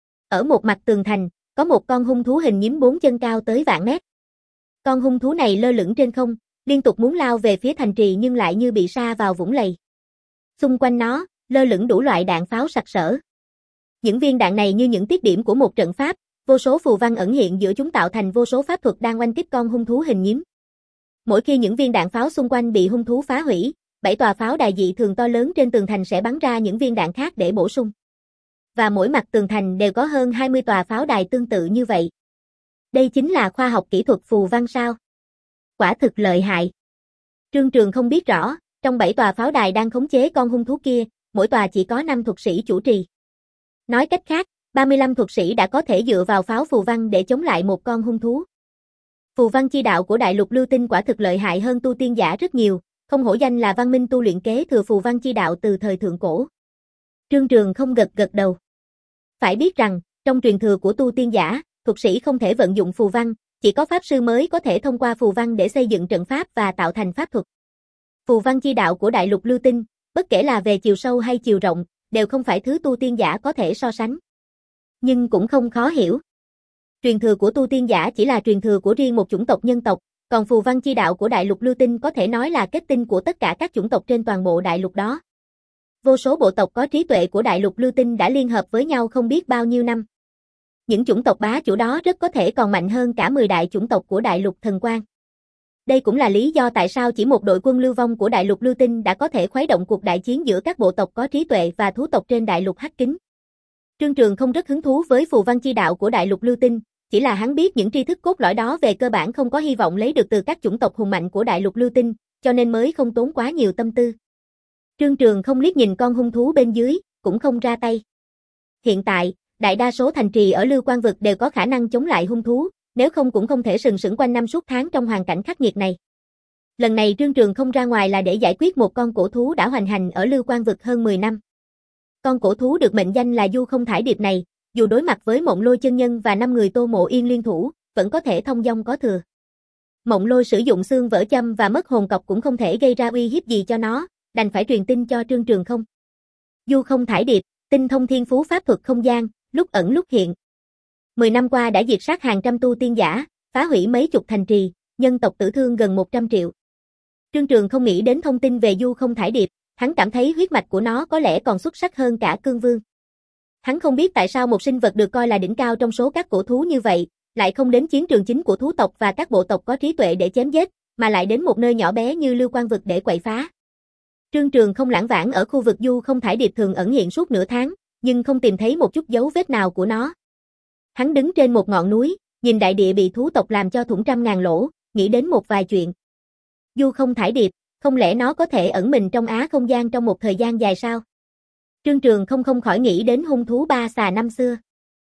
Ở một mặt tường thành, có một con hung thú hình nhím bốn chân cao tới vạn mét. Con hung thú này lơ lửng trên không, liên tục muốn lao về phía thành trì nhưng lại như bị sa vào vũng lầy. Xung quanh nó, lơ lửng đủ loại đạn pháo sặc sỡ. Những viên đạn này như những tiết điểm của một trận pháp, vô số phù văn ẩn hiện giữa chúng tạo thành vô số pháp thuật đang oanh kích con hung thú hình nhím. Mỗi khi những viên đạn pháo xung quanh bị hung thú phá hủy, bảy tòa pháo đài dị thường to lớn trên tường thành sẽ bắn ra những viên đạn khác để bổ sung. Và mỗi mặt tường thành đều có hơn hai mươi tòa pháo đài tương tự như vậy. Đây chính là khoa học kỹ thuật phù văn sao? Quả thực lợi hại. Trương Trường không biết rõ, trong bảy tòa pháo đài đang khống chế con hung thú kia, mỗi tòa chỉ có năm thuật sĩ chủ trì. Nói cách khác, ba mươi lăm thuật sĩ đã có thể dựa vào pháo phù văn để chống lại một con hung thú. Phù văn chi đạo của đại lục Lưu Tinh quả thực lợi hại hơn tu tiên giả rất nhiều, không hổ danh là văn minh tu luyện kế thừa phù văn chi đạo từ thời thượng cổ. Trương Trường không gật gật đầu. Phải biết rằng, trong truyền thừa của tu tiên giả, thuật sĩ không thể vận dụng phù văn, chỉ có pháp sư mới có thể thông qua phù văn để xây dựng trận pháp và tạo thành pháp thuật. Phù văn chi đạo của đại lục Lưu Tinh, bất kể là về chiều sâu hay chiều rộng, đều không phải thứ tu tiên giả có thể so sánh. Nhưng cũng không khó hiểu. Truyền thừa của tu tiên giả chỉ là truyền thừa của riêng một chủng tộc nhân tộc, còn phù văn chi đạo của đại lục Lưu Tinh có thể nói là kết tinh của tất cả các chủng tộc trên toàn bộ đại lục đó. Vô số bộ tộc có trí tuệ của đại lục Lưu Tinh đã liên hợp với nhau không biết bao nhiêu năm. Những chủng tộc bá chủ đó rất có thể còn mạnh hơn cả mười đại chủng tộc của đại lục Thần Quang. Đây cũng là lý do tại sao chỉ một đội quân lưu vong của đại lục Lưu Tinh đã có thể khuấy động cuộc đại chiến giữa các bộ tộc có trí tuệ và thú tộc trên đại lục Hắc Kính. Trương Trường không rất hứng thú với phù văn chi đạo của đại lục Lưu Tinh, chỉ là hắn biết những tri thức cốt lõi đó về cơ bản không có hy vọng lấy được từ các chủng tộc hùng mạnh của đại lục Lưu Tinh, cho nên mới không tốn quá nhiều tâm tư. Trương Trường không liếc nhìn con hung thú bên dưới, cũng không ra tay. Hiện tại, đại đa số thành trì ở Lưu Quang vực đều có khả năng chống lại hung thú, nếu không cũng không thể sừng sững quanh năm suốt tháng trong hoàn cảnh khắc nghiệt này. Lần này Trương Trường không ra ngoài là để giải quyết một con cổ thú đã hoành hành ở Lưu Quang vực hơn mười năm. Con cổ thú được mệnh danh là Du Không Thải Điệp này, dù đối mặt với Mộng Lôi chân nhân và năm người Tô Mộ Yên liên thủ, vẫn có thể thông dong có thừa. Mộng Lôi sử dụng xương vỡ châm và mất hồn cọc cũng không thể gây ra uy hiếp gì cho nó, đành phải truyền tin cho Trương Trường không. Du Không Thải Điệp, Tinh thông thiên phú pháp thuật không gian, lúc ẩn lúc hiện. Mười năm qua đã diệt sát hàng trăm tu tiên giả, phá hủy mấy chục thành trì, nhân tộc tử thương gần một trăm triệu. Trương Trường không nghĩ đến thông tin về Du Không Thải Điệp, hắn cảm thấy huyết mạch của nó có lẽ còn xuất sắc hơn cả Cương Vương. Hắn không biết tại sao một sinh vật được coi là đỉnh cao trong số các cổ thú như vậy, lại không đến chiến trường chính của thú tộc và các bộ tộc có trí tuệ để chém giết, mà lại đến một nơi nhỏ bé như Lưu Quang Vực để quậy phá. Trương Trường không lãng vãng ở khu vực Du Không Thải Điệp thường ẩn hiện suốt nửa tháng, nhưng không tìm thấy một chút dấu vết nào của nó. Hắn đứng trên một ngọn núi, nhìn đại địa bị thú tộc làm cho thủng trăm ngàn lỗ, nghĩ đến một vài chuyện. Du Không Thải Điệp, không lẽ nó có thể ẩn mình trong á không gian trong một thời gian dài sao? Trương Trường không không khỏi nghĩ đến hung thú ba xà năm xưa.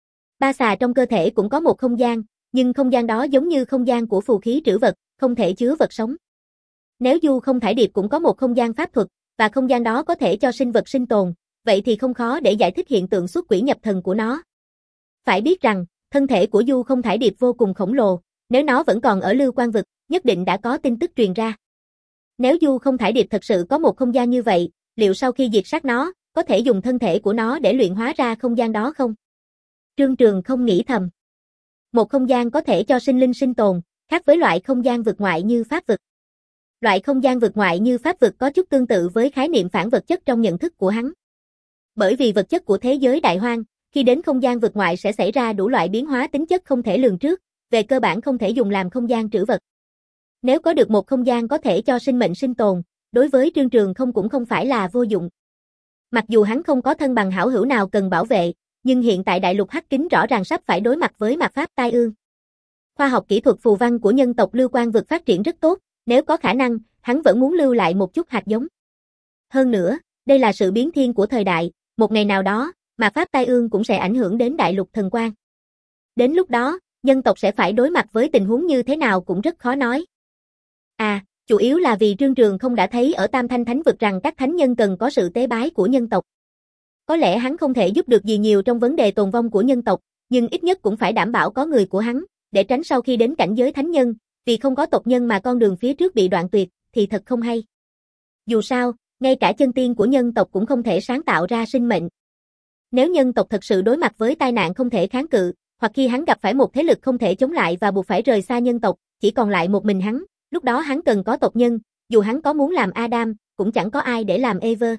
Ba xà trong cơ thể cũng có một không gian, nhưng không gian đó giống như không gian của phù khí trữ vật, không thể chứa vật sống. Nếu Du Không Thải Điệp cũng có một không gian pháp thuật, và không gian đó có thể cho sinh vật sinh tồn, vậy thì không khó để giải thích hiện tượng xuất quỷ nhập thần của nó. Phải biết rằng, thân thể của Du Không Thải Điệp vô cùng khổng lồ, nếu nó vẫn còn ở Lưu Quang Vực, nhất định đã có tin tức truyền ra. Nếu Du Không Thải Điệp thật sự có một không gian như vậy, liệu sau khi diệt sát nó, có thể dùng thân thể của nó để luyện hóa ra không gian đó không? Trương Trường không nghĩ thầm. Một không gian có thể cho sinh linh sinh tồn, khác với loại không gian vực ngoại như pháp vực. Loại không gian vực ngoại như pháp vực có chút tương tự với khái niệm phản vật chất trong nhận thức của hắn. Bởi vì vật chất của thế giới đại hoang, khi đến không gian vực ngoại sẽ xảy ra đủ loại biến hóa tính chất không thể lường trước, về cơ bản không thể dùng làm không gian trữ vật. Nếu có được một không gian có thể cho sinh mệnh sinh tồn, đối với Trương Trường không cũng không phải là vô dụng. Mặc dù hắn không có thân bằng hảo hữu nào cần bảo vệ, nhưng hiện tại đại lục hắc kính rõ ràng sắp phải đối mặt với mạt pháp tai ương. Khoa học kỹ thuật phù văn của nhân tộc Lưu Quang Vực phát triển rất tốt, nếu có khả năng, hắn vẫn muốn lưu lại một chút hạt giống. Hơn nữa, đây là sự biến thiên của thời đại, một ngày nào đó, mạt pháp tai ương cũng sẽ ảnh hưởng đến đại lục thần quang. Đến lúc đó, nhân tộc sẽ phải đối mặt với tình huống như thế nào cũng rất khó nói. À, chủ yếu là vì Trương Trường không đã thấy ở Tam Thanh Thánh Vực rằng các thánh nhân cần có sự tế bái của nhân tộc. Có lẽ hắn không thể giúp được gì nhiều trong vấn đề tồn vong của nhân tộc, nhưng ít nhất cũng phải đảm bảo có người của hắn, để tránh sau khi đến cảnh giới thánh nhân, vì không có tộc nhân mà con đường phía trước bị đoạn tuyệt, thì thật không hay. Dù sao, ngay cả chân tiên của nhân tộc cũng không thể sáng tạo ra sinh mệnh. Nếu nhân tộc thật sự đối mặt với tai nạn không thể kháng cự, hoặc khi hắn gặp phải một thế lực không thể chống lại và buộc phải rời xa nhân tộc, chỉ còn lại một mình hắn, lúc đó hắn cần có tộc nhân, dù hắn có muốn làm Adam, cũng chẳng có ai để làm Eva.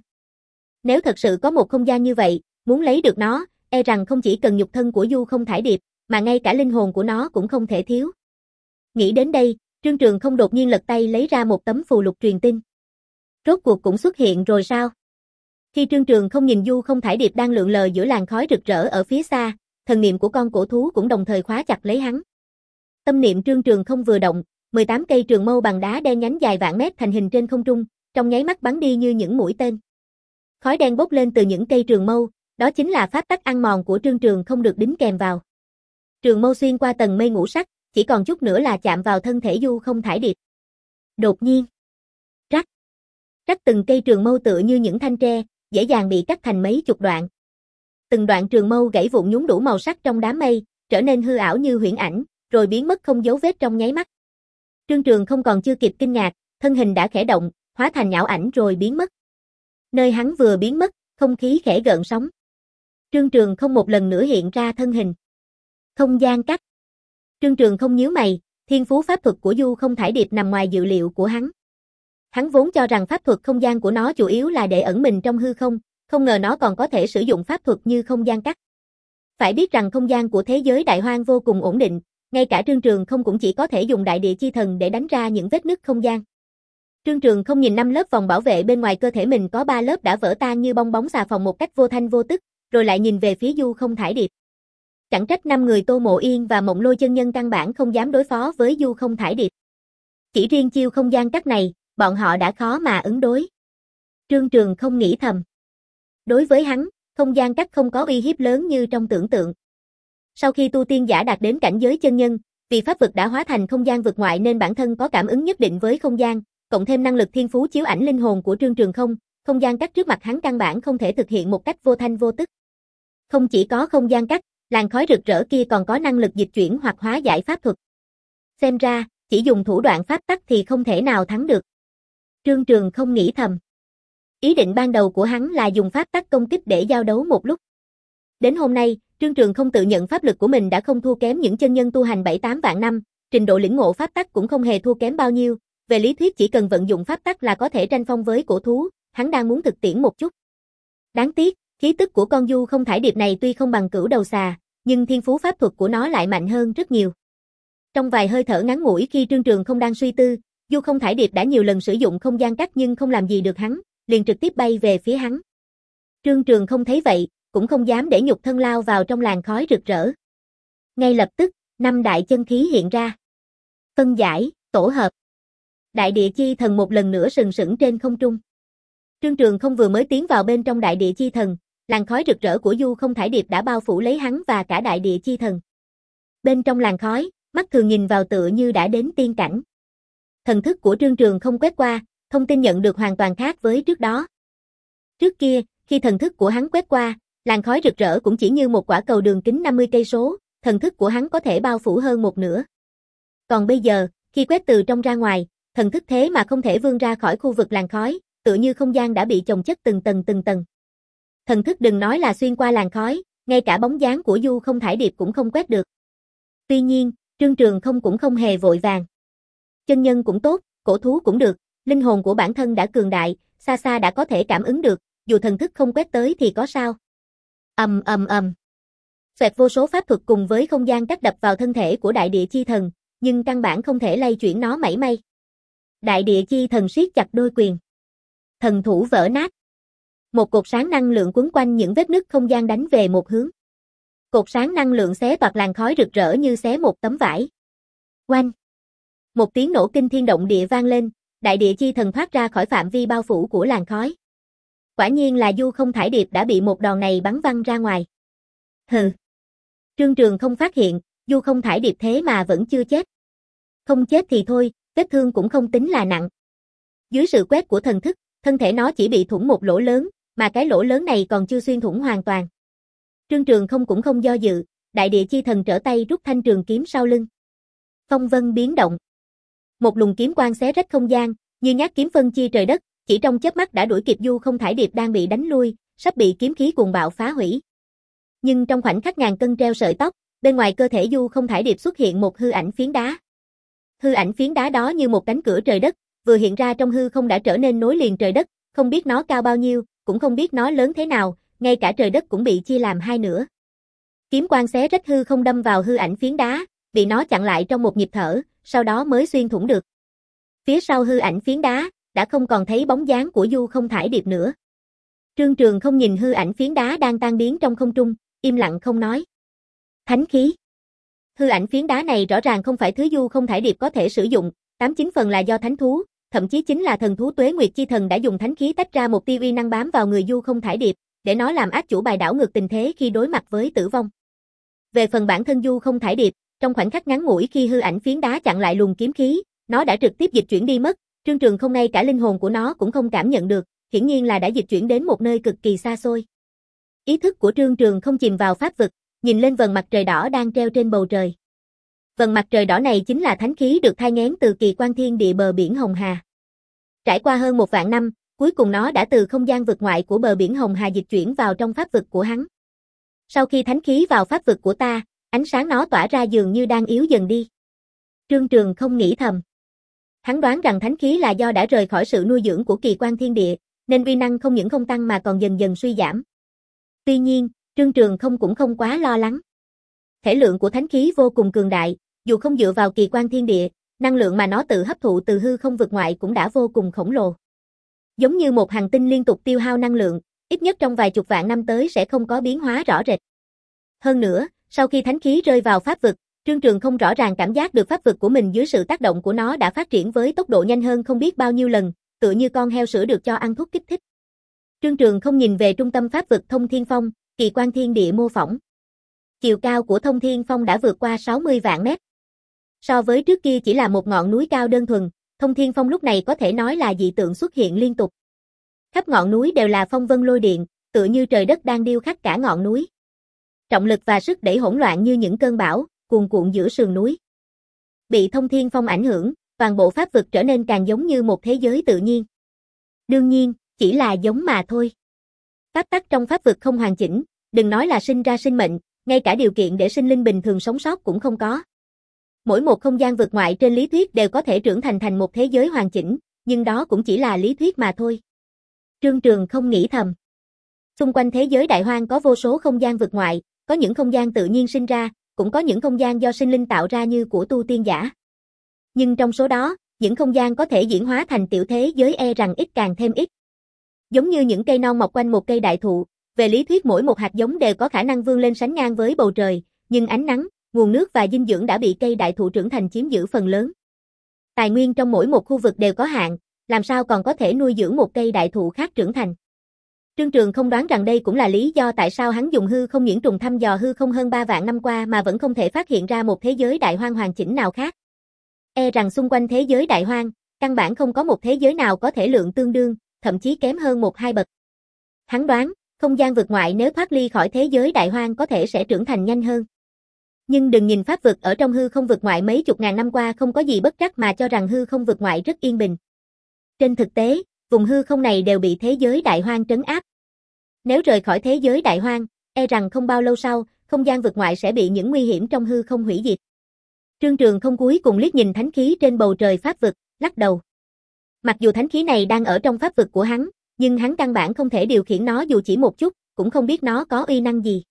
Nếu thật sự có một không gian như vậy, muốn lấy được nó, e rằng không chỉ cần nhục thân của Du Không Thải Điệp, mà ngay cả linh hồn của nó cũng không thể thiếu. Nghĩ đến đây, Trương Trường không đột nhiên lật tay lấy ra một tấm phù lục truyền tin. Rốt cuộc cũng xuất hiện rồi sao? Khi Trương Trường không nhìn Du Không Thải Điệp đang lượn lờ giữa làn khói rực rỡ ở phía xa, thần niệm của con cổ thú cũng đồng thời khóa chặt lấy hắn. Tâm niệm Trương Trường không vừa động, mười tám cây trường mâu bằng đá đen nhánh dài vạn mét thành hình trên không trung, trong nháy mắt bắn đi như những mũi tên. Khói đen bốc lên từ những cây trường mâu, đó chính là pháp tắc ăn mòn của Trương Trường không được đính kèm vào. Trường mâu xuyên qua tầng mây ngũ sắc, chỉ còn chút nữa là chạm vào thân thể Du Không Thải Điệp. Đột nhiên, rắc, rắc từng cây trường mâu tựa như những thanh tre, dễ dàng bị cắt thành mấy chục đoạn. Từng đoạn trường mâu gãy vụn nhúng đủ màu sắc trong đám mây, trở nên hư ảo như huyễn ảnh, rồi biến mất không dấu vết trong nháy mắt. Trương Trường không còn chưa kịp kinh ngạc, thân hình đã khẽ động, hóa thành nhão ảnh rồi biến mất. Nơi hắn vừa biến mất, không khí khẽ gợn sóng. Trương Trường không một lần nữa hiện ra thân hình. Không gian cắt. Trương Trường không nhíu mày, thiên phú pháp thuật của Du Không Thải Điệp nằm ngoài dự liệu của hắn. Hắn vốn cho rằng pháp thuật không gian của nó chủ yếu là để ẩn mình trong hư không, không ngờ nó còn có thể sử dụng pháp thuật như không gian cắt. Phải biết rằng không gian của thế giới đại hoang vô cùng ổn định, ngay cả Trương Trường không cũng chỉ có thể dùng đại địa chi thần để đánh ra những vết nứt không gian. Trương Trường không nhìn năm lớp vòng bảo vệ bên ngoài cơ thể mình có ba lớp đã vỡ tan như bong bóng xà phòng một cách vô thanh vô tức, rồi lại nhìn về phía Du Không Thải Điệp. Chẳng trách năm người Tô Mộ Yên và Mộng Lôi chân nhân căn bản không dám đối phó với Du Không Thải Điệp. Chỉ riêng chiêu không gian cắt này, bọn họ đã khó mà ứng đối. Trương Trường không nghĩ thầm. Đối với hắn, không gian cắt không có uy hiếp lớn như trong tưởng tượng. Sau khi tu tiên giả đạt đến cảnh giới chân nhân, vì pháp vực đã hóa thành không gian vực ngoại nên bản thân có cảm ứng nhất định với không gian, cộng thêm năng lực thiên phú chiếu ảnh linh hồn của Trương Trường không, không gian cắt trước mặt hắn căn bản không thể thực hiện một cách vô thanh vô tức. Không chỉ có không gian cắt, làn khói rực rỡ kia còn có năng lực dịch chuyển hoặc hóa giải pháp thuật. Xem ra, chỉ dùng thủ đoạn pháp tắc thì không thể nào thắng được. Trương Trường không nghĩ thầm. Ý định ban đầu của hắn là dùng pháp tắc công kích để giao đấu một lúc. Đến hôm nay, Trương Trường không tự nhận pháp lực của mình đã không thua kém những chân nhân tu hành bảy tám vạn năm, trình độ lĩnh ngộ pháp tắc cũng không hề thua kém bao nhiêu, về lý thuyết chỉ cần vận dụng pháp tắc là có thể tranh phong với cổ thú, hắn đang muốn thực tiễn một chút. Đáng tiếc, khí tức của con du không thải điệp này tuy không bằng cửu đầu xà, nhưng thiên phú pháp thuật của nó lại mạnh hơn rất nhiều. Trong vài hơi thở ngắn ngủi khi Trương Trường không đang suy tư, du không thải điệp đã nhiều lần sử dụng không gian cắt nhưng không làm gì được hắn, liền trực tiếp bay về phía hắn. Trương Trường không thấy vậy, cũng không dám để nhục thân lao vào trong làn khói rực rỡ. Ngay lập tức, năm đại chân khí hiện ra. Phân giải, tổ hợp. Đại địa chi thần một lần nữa sừng sững trên không trung. Trương Trường không vừa mới tiến vào bên trong đại địa chi thần, làn khói rực rỡ của du không thải điệp đã bao phủ lấy hắn và cả đại địa chi thần. Bên trong làn khói, mắt thường nhìn vào tựa như đã đến tiên cảnh. Thần thức của Trương Trường không quét qua, thông tin nhận được hoàn toàn khác với trước đó. Trước kia, khi thần thức của hắn quét qua, làn khói rực rỡ cũng chỉ như một quả cầu đường kính năm mươi cây số, thần thức của hắn có thể bao phủ hơn một nửa. Còn bây giờ, khi quét từ trong ra ngoài, thần thức thế mà không thể vươn ra khỏi khu vực làn khói, tựa như không gian đã bị chồng chất từng tầng từng tầng. Thần thức đừng nói là xuyên qua làn khói, ngay cả bóng dáng của du không thải điệp cũng không quét được. Tuy nhiên, Trương Trường không cũng không hề vội vàng. Chân nhân cũng tốt, cổ thú cũng được, linh hồn của bản thân đã cường đại, xa xa đã có thể cảm ứng được, dù thần thức không quét tới thì có sao. Ầm ầm ầm. Xoẹt vô số pháp thuật cùng với không gian cắt đập vào thân thể của đại địa chi thần, nhưng căn bản không thể lay chuyển nó mảy may. Đại địa chi thần siết chặt đôi quyền. Thần thủ vỡ nát. Một cột sáng năng lượng quấn quanh những vết nứt không gian đánh về một hướng. Cột sáng năng lượng xé toạc làn khói rực rỡ như xé một tấm vải. Oanh! Một tiếng nổ kinh thiên động địa vang lên, đại địa chi thần thoát ra khỏi phạm vi bao phủ của làn khói. Quả nhiên là du không thải điệp đã bị một đòn này bắn văng ra ngoài. Hừ! Trương Trường không phát hiện, du không thải điệp thế mà vẫn chưa chết. Không chết thì thôi, vết thương cũng không tính là nặng. Dưới sự quét của thần thức, thân thể nó chỉ bị thủng một lỗ lớn, mà cái lỗ lớn này còn chưa xuyên thủng hoàn toàn. Trương Trường không cũng không do dự, đại địa chi thần trở tay rút thanh trường kiếm sau lưng. Phong vân biến động. Một luồng kiếm quang xé rách không gian, như nhát kiếm phân chia trời đất, chỉ trong chớp mắt đã đuổi kịp du không thải điệp đang bị đánh lui, sắp bị kiếm khí cuồng bạo phá hủy. Nhưng trong khoảnh khắc ngàn cân treo sợi tóc, bên ngoài cơ thể du không thải điệp xuất hiện một hư ảnh phiến đá. Hư ảnh phiến đá đó như một cánh cửa trời đất, vừa hiện ra trong hư không đã trở nên nối liền trời đất, không biết nó cao bao nhiêu, cũng không biết nó lớn thế nào, ngay cả trời đất cũng bị chia làm hai nửa. Kiếm quang xé rách hư không đâm vào hư ảnh phiến đá, bị nó chặn lại trong một nhịp thở, sau đó mới xuyên thủng được. Phía sau hư ảnh phiến đá, đã không còn thấy bóng dáng của du không thải điệp nữa. Trương Trường không nhìn hư ảnh phiến đá đang tan biến trong không trung, im lặng không nói. Thánh khí. Hư ảnh phiến đá này rõ ràng không phải thứ du không thải điệp có thể sử dụng, tám chín phần là do thánh thú, thậm chí chính là thần thú Tuế Nguyệt Chi Thần đã dùng thánh khí tách ra một tia uy năng bám vào người du không thải điệp, để nó làm ác chủ bài đảo ngược tình thế khi đối mặt với tử vong. Về phần bản thân du không thải điệp, trong khoảnh khắc ngắn ngủi khi hư ảnh phiến đá chặn lại luồng kiếm khí, nó đã trực tiếp dịch chuyển đi mất, Trương Trường không ngay cả linh hồn của nó cũng không cảm nhận được, hiển nhiên là đã dịch chuyển đến một nơi cực kỳ xa xôi. Ý thức của Trương Trường không chìm vào pháp vực, nhìn lên vầng mặt trời đỏ đang treo trên bầu trời. Vầng mặt trời đỏ này chính là thánh khí được thai nghén từ kỳ quan thiên địa bờ biển Hồng Hà. Trải qua hơn một vạn năm, cuối cùng nó đã từ không gian vực ngoại của bờ biển Hồng Hà dịch chuyển vào trong pháp vực của hắn. Sau khi thánh khí vào pháp vực của ta, ánh sáng nó tỏa ra dường như đang yếu dần đi. Trương Trường không nghĩ thầm. Hắn đoán rằng thánh khí là do đã rời khỏi sự nuôi dưỡng của kỳ quan thiên địa, nên uy năng không những không tăng mà còn dần dần suy giảm. Tuy nhiên, Trương Trường không cũng không quá lo lắng. Thể lượng của thánh khí vô cùng cường đại, dù không dựa vào kỳ quan thiên địa, năng lượng mà nó tự hấp thụ từ hư không vực ngoại cũng đã vô cùng khổng lồ. Giống như một hành tinh liên tục tiêu hao năng lượng, ít nhất trong vài chục vạn năm tới sẽ không có biến hóa rõ rệt. Hơn nữa, sau khi thánh khí rơi vào pháp vực, Trương Trường không rõ ràng cảm giác được pháp vực của mình dưới sự tác động của nó đã phát triển với tốc độ nhanh hơn không biết bao nhiêu lần, tựa như con heo sữa được cho ăn thuốc kích thích. Trương Trường không nhìn về trung tâm pháp vực Thông Thiên Phong, kỳ quan thiên địa mô phỏng. Chiều cao của Thông Thiên Phong đã vượt qua sáu mươi vạn mét. So với trước kia chỉ là một ngọn núi cao đơn thuần, Thông Thiên Phong lúc này có thể nói là dị tượng xuất hiện liên tục. Khắp ngọn núi đều là phong vân lôi điện, tựa như trời đất đang điêu khắc cả ngọn núi. Trọng lực và sức đẩy hỗn loạn như những cơn bão, cuồn cuộn giữa sườn núi. Bị Thông Thiên Phong ảnh hưởng, toàn bộ pháp vực trở nên càng giống như một thế giới tự nhiên. Đương nhiên, chỉ là giống mà thôi. Pháp tắc trong pháp vực không hoàn chỉnh, đừng nói là sinh ra sinh mệnh, ngay cả điều kiện để sinh linh bình thường sống sót cũng không có. Mỗi một không gian vực ngoại trên lý thuyết đều có thể trưởng thành thành một thế giới hoàn chỉnh, nhưng đó cũng chỉ là lý thuyết mà thôi. Trương Trường không nghĩ thầm. Xung quanh thế giới đại hoang có vô số không gian vực ngoại, có những không gian tự nhiên sinh ra, cũng có những không gian do sinh linh tạo ra như của tu tiên giả. Nhưng trong số đó, những không gian có thể diễn hóa thành tiểu thế giới e rằng ít càng thêm ít. Giống như những cây non mọc quanh một cây đại thụ, về lý thuyết mỗi một hạt giống đều có khả năng vươn lên sánh ngang với bầu trời, nhưng ánh nắng, nguồn nước và dinh dưỡng đã bị cây đại thụ trưởng thành chiếm giữ phần lớn. Tài nguyên trong mỗi một khu vực đều có hạn, làm sao còn có thể nuôi dưỡng một cây đại thụ khác trưởng thành. Trương Trường không đoán rằng đây cũng là lý do tại sao hắn dùng hư không nhuyễn trùng thăm dò hư không hơn ba vạn năm qua mà vẫn không thể phát hiện ra một thế giới đại hoang hoàn chỉnh nào khác. E rằng xung quanh thế giới đại hoang, căn bản không có một thế giới nào có thể lượng tương đương, thậm chí kém hơn một hai bậc. Hắn đoán, không gian vực ngoại nếu thoát ly khỏi thế giới đại hoang có thể sẽ trưởng thành nhanh hơn. Nhưng đừng nhìn pháp vực ở trong hư không vực ngoại mấy chục ngàn năm qua không có gì bất trắc mà cho rằng hư không vực ngoại rất yên bình. Trên thực tế, vùng hư không này đều bị thế giới đại hoang trấn áp. Nếu rời khỏi thế giới đại hoang, e rằng không bao lâu sau, không gian vực ngoại sẽ bị những nguy hiểm trong hư không hủy diệt. Trương Trường không cuối cùng liếc nhìn thánh khí trên bầu trời pháp vực, lắc đầu. Mặc dù thánh khí này đang ở trong pháp vực của hắn, nhưng hắn căn bản không thể điều khiển nó dù chỉ một chút, cũng không biết nó có uy năng gì.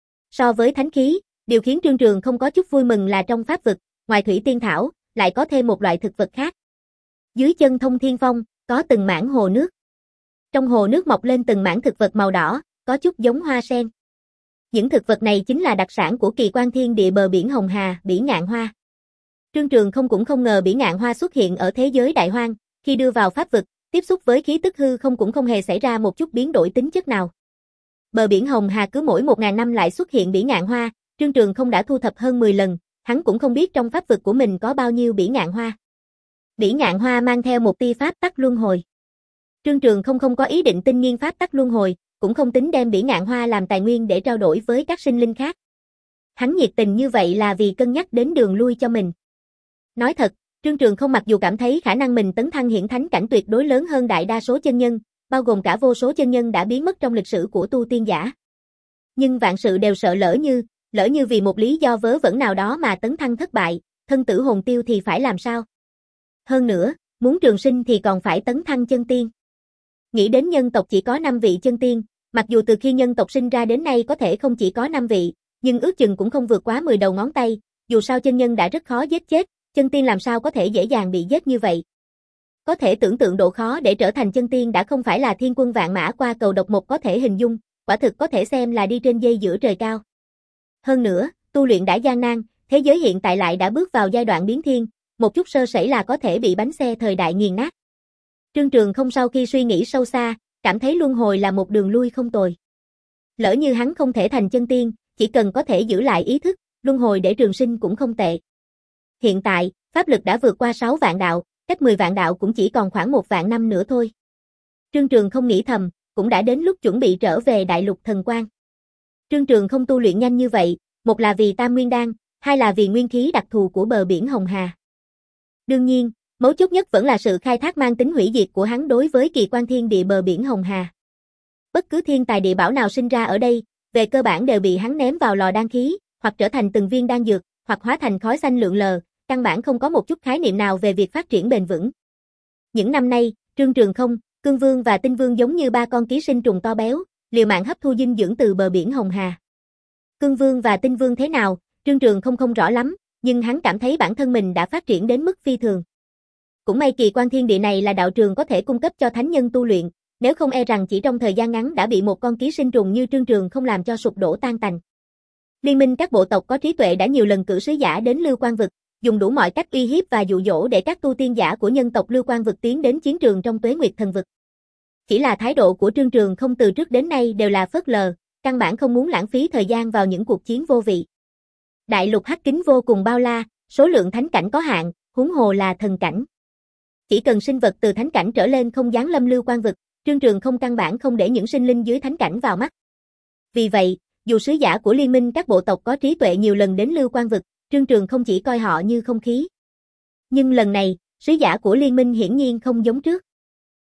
So với thánh khí, điều khiến Trương Trường không có chút vui mừng là trong pháp vực, ngoài thủy tiên thảo, lại có thêm một loại thực vật khác. Dưới chân Thông Thiên Phong, có từng mảng hồ nước. Trong hồ nước mọc lên từng mảng thực vật màu đỏ, có chút giống hoa sen. Những thực vật này chính là đặc sản của kỳ quan thiên địa bờ biển Hồng Hà, bỉ ngạn hoa. Trương Trường không cũng không ngờ bỉ ngạn hoa xuất hiện ở thế giới đại hoang, khi đưa vào pháp vực, tiếp xúc với khí tức hư không cũng không hề xảy ra một chút biến đổi tính chất nào. Bờ biển Hồng Hà cứ mỗi một ngàn năm lại xuất hiện bỉ ngạn hoa, Trương Trường không đã thu thập hơn mười lần, hắn cũng không biết trong pháp vực của mình có bao nhiêu bỉ ngạn hoa. Bỉ ngạn hoa mang theo một tia pháp tắc luân hồi. Trương Trường không không có ý định tinh nghiên pháp tắc luân hồi, cũng không tính đem bỉ ngạn hoa làm tài nguyên để trao đổi với các sinh linh khác. Hắn nhiệt tình như vậy là vì cân nhắc đến đường lui cho mình. Nói thật, Trương Trường không mặc dù cảm thấy khả năng mình tấn thăng hiển thánh cảnh tuyệt đối lớn hơn đại đa số chân nhân, bao gồm cả vô số chân nhân đã biến mất trong lịch sử của tu tiên giả. Nhưng vạn sự đều sợ lỡ như, lỡ như vì một lý do vớ vẩn nào đó mà tấn thăng thất bại, thân tử hồn tiêu thì phải làm sao? Hơn nữa, muốn trường sinh thì còn phải tấn thăng chân tiên. Nghĩ đến nhân tộc chỉ có năm vị chân tiên, mặc dù từ khi nhân tộc sinh ra đến nay có thể không chỉ có năm vị, nhưng ước chừng cũng không vượt quá mười đầu ngón tay, dù sao chân nhân đã rất khó giết chết, chân tiên làm sao có thể dễ dàng bị giết như vậy. Có thể tưởng tượng độ khó để trở thành chân tiên đã không phải là thiên quân vạn mã qua cầu độc một có thể hình dung, quả thực có thể xem là đi trên dây giữa trời cao. Hơn nữa, tu luyện đã gian nan, thế giới hiện tại lại đã bước vào giai đoạn biến thiên, một chút sơ sẩy là có thể bị bánh xe thời đại nghiền nát. Trương Trường không sau khi suy nghĩ sâu xa, cảm thấy luân hồi là một đường lui không tồi. Lỡ như hắn không thể thành chân tiên, chỉ cần có thể giữ lại ý thức, luân hồi để trường sinh cũng không tệ. Hiện tại, pháp lực đã vượt qua sáu vạn đạo, cách mười vạn đạo cũng chỉ còn khoảng một vạn năm nữa thôi. Trương Trường không nghĩ thầm, cũng đã đến lúc chuẩn bị trở về đại lục thần quang. Trương Trường không tu luyện nhanh như vậy, một là vì Tam Nguyên Đan, hai là vì nguyên khí đặc thù của bờ biển Hồng Hà. Đương nhiên, mấu chốt nhất vẫn là sự khai thác mang tính hủy diệt của hắn đối với kỳ quan thiên địa bờ biển Hồng Hà. Bất cứ thiên tài địa bảo nào sinh ra ở đây, về cơ bản đều bị hắn ném vào lò đan khí, hoặc trở thành từng viên đan dược, hoặc hóa thành khói xanh lượn lờ, căn bản không có một chút khái niệm nào về việc phát triển bền vững. Những năm nay, Trương Trường không, Cương Vương và Tinh Vương giống như ba con ký sinh trùng to béo, liều mạng hấp thu dinh dưỡng từ bờ biển Hồng Hà. Cương Vương và Tinh Vương thế nào, Trương Trường không không rõ lắm, nhưng hắn cảm thấy bản thân mình đã phát triển đến mức phi thường. Cũng may kỳ quan thiên địa này là đạo trường có thể cung cấp cho thánh nhân tu luyện, nếu không e rằng chỉ trong thời gian ngắn đã bị một con ký sinh trùng như Trương Trường không làm cho sụp đổ tan tành. Liên minh các bộ tộc có trí tuệ đã nhiều lần cử sứ giả đến Lưu Quan Vực, dùng đủ mọi cách uy hiếp và dụ dỗ để các tu tiên giả của nhân tộc Lưu Quan Vực tiến đến chiến trường trong Tuế Nguyệt Thần Vực. Chỉ là thái độ của Trương Trường không từ trước đến nay đều là phớt lờ, căn bản không muốn lãng phí thời gian vào những cuộc chiến vô vị. Đại lục hắc kính vô cùng bao la, số lượng thánh cảnh có hạn, huống hồ là thần cảnh. Chỉ cần sinh vật từ thánh cảnh trở lên không giáng lâm Lưu Quan Vực, Trương Trường không căn bản không để những sinh linh dưới thánh cảnh vào mắt. Vì vậy, dù sứ giả của liên minh các bộ tộc có trí tuệ nhiều lần đến Lưu Quan Vực, Trương Trường không chỉ coi họ như không khí. Nhưng lần này, sứ giả của liên minh hiển nhiên không giống trước.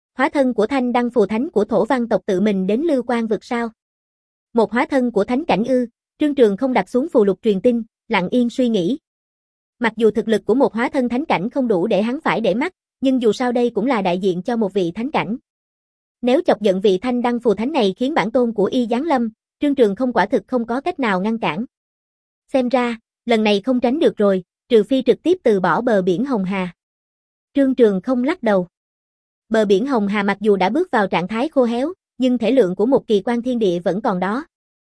Hóa thân của Thanh Đăng Phù Thánh của Thổ Văn tộc tự mình đến Lưu Quan vực sao? Một hóa thân của thánh cảnh ư? Trương Trường không đặt xuống phù lục truyền tin, lặng yên suy nghĩ. Mặc dù thực lực của một hóa thân thánh cảnh không đủ để hắn phải để mắt, nhưng dù sao đây cũng là đại diện cho một vị thánh cảnh. Nếu chọc giận vị Thanh Đăng Phù Thánh này khiến bản tôn của y giáng lâm, Trương Trường không quả thực không có cách nào ngăn cản. Xem ra, lần này không tránh được rồi, trừ phi trực tiếp từ bỏ bờ biển Hồng Hà. Trương Trường không lắc đầu. Bờ biển Hồng Hà mặc dù đã bước vào trạng thái khô héo, nhưng thể lượng của một kỳ quan thiên địa vẫn còn đó.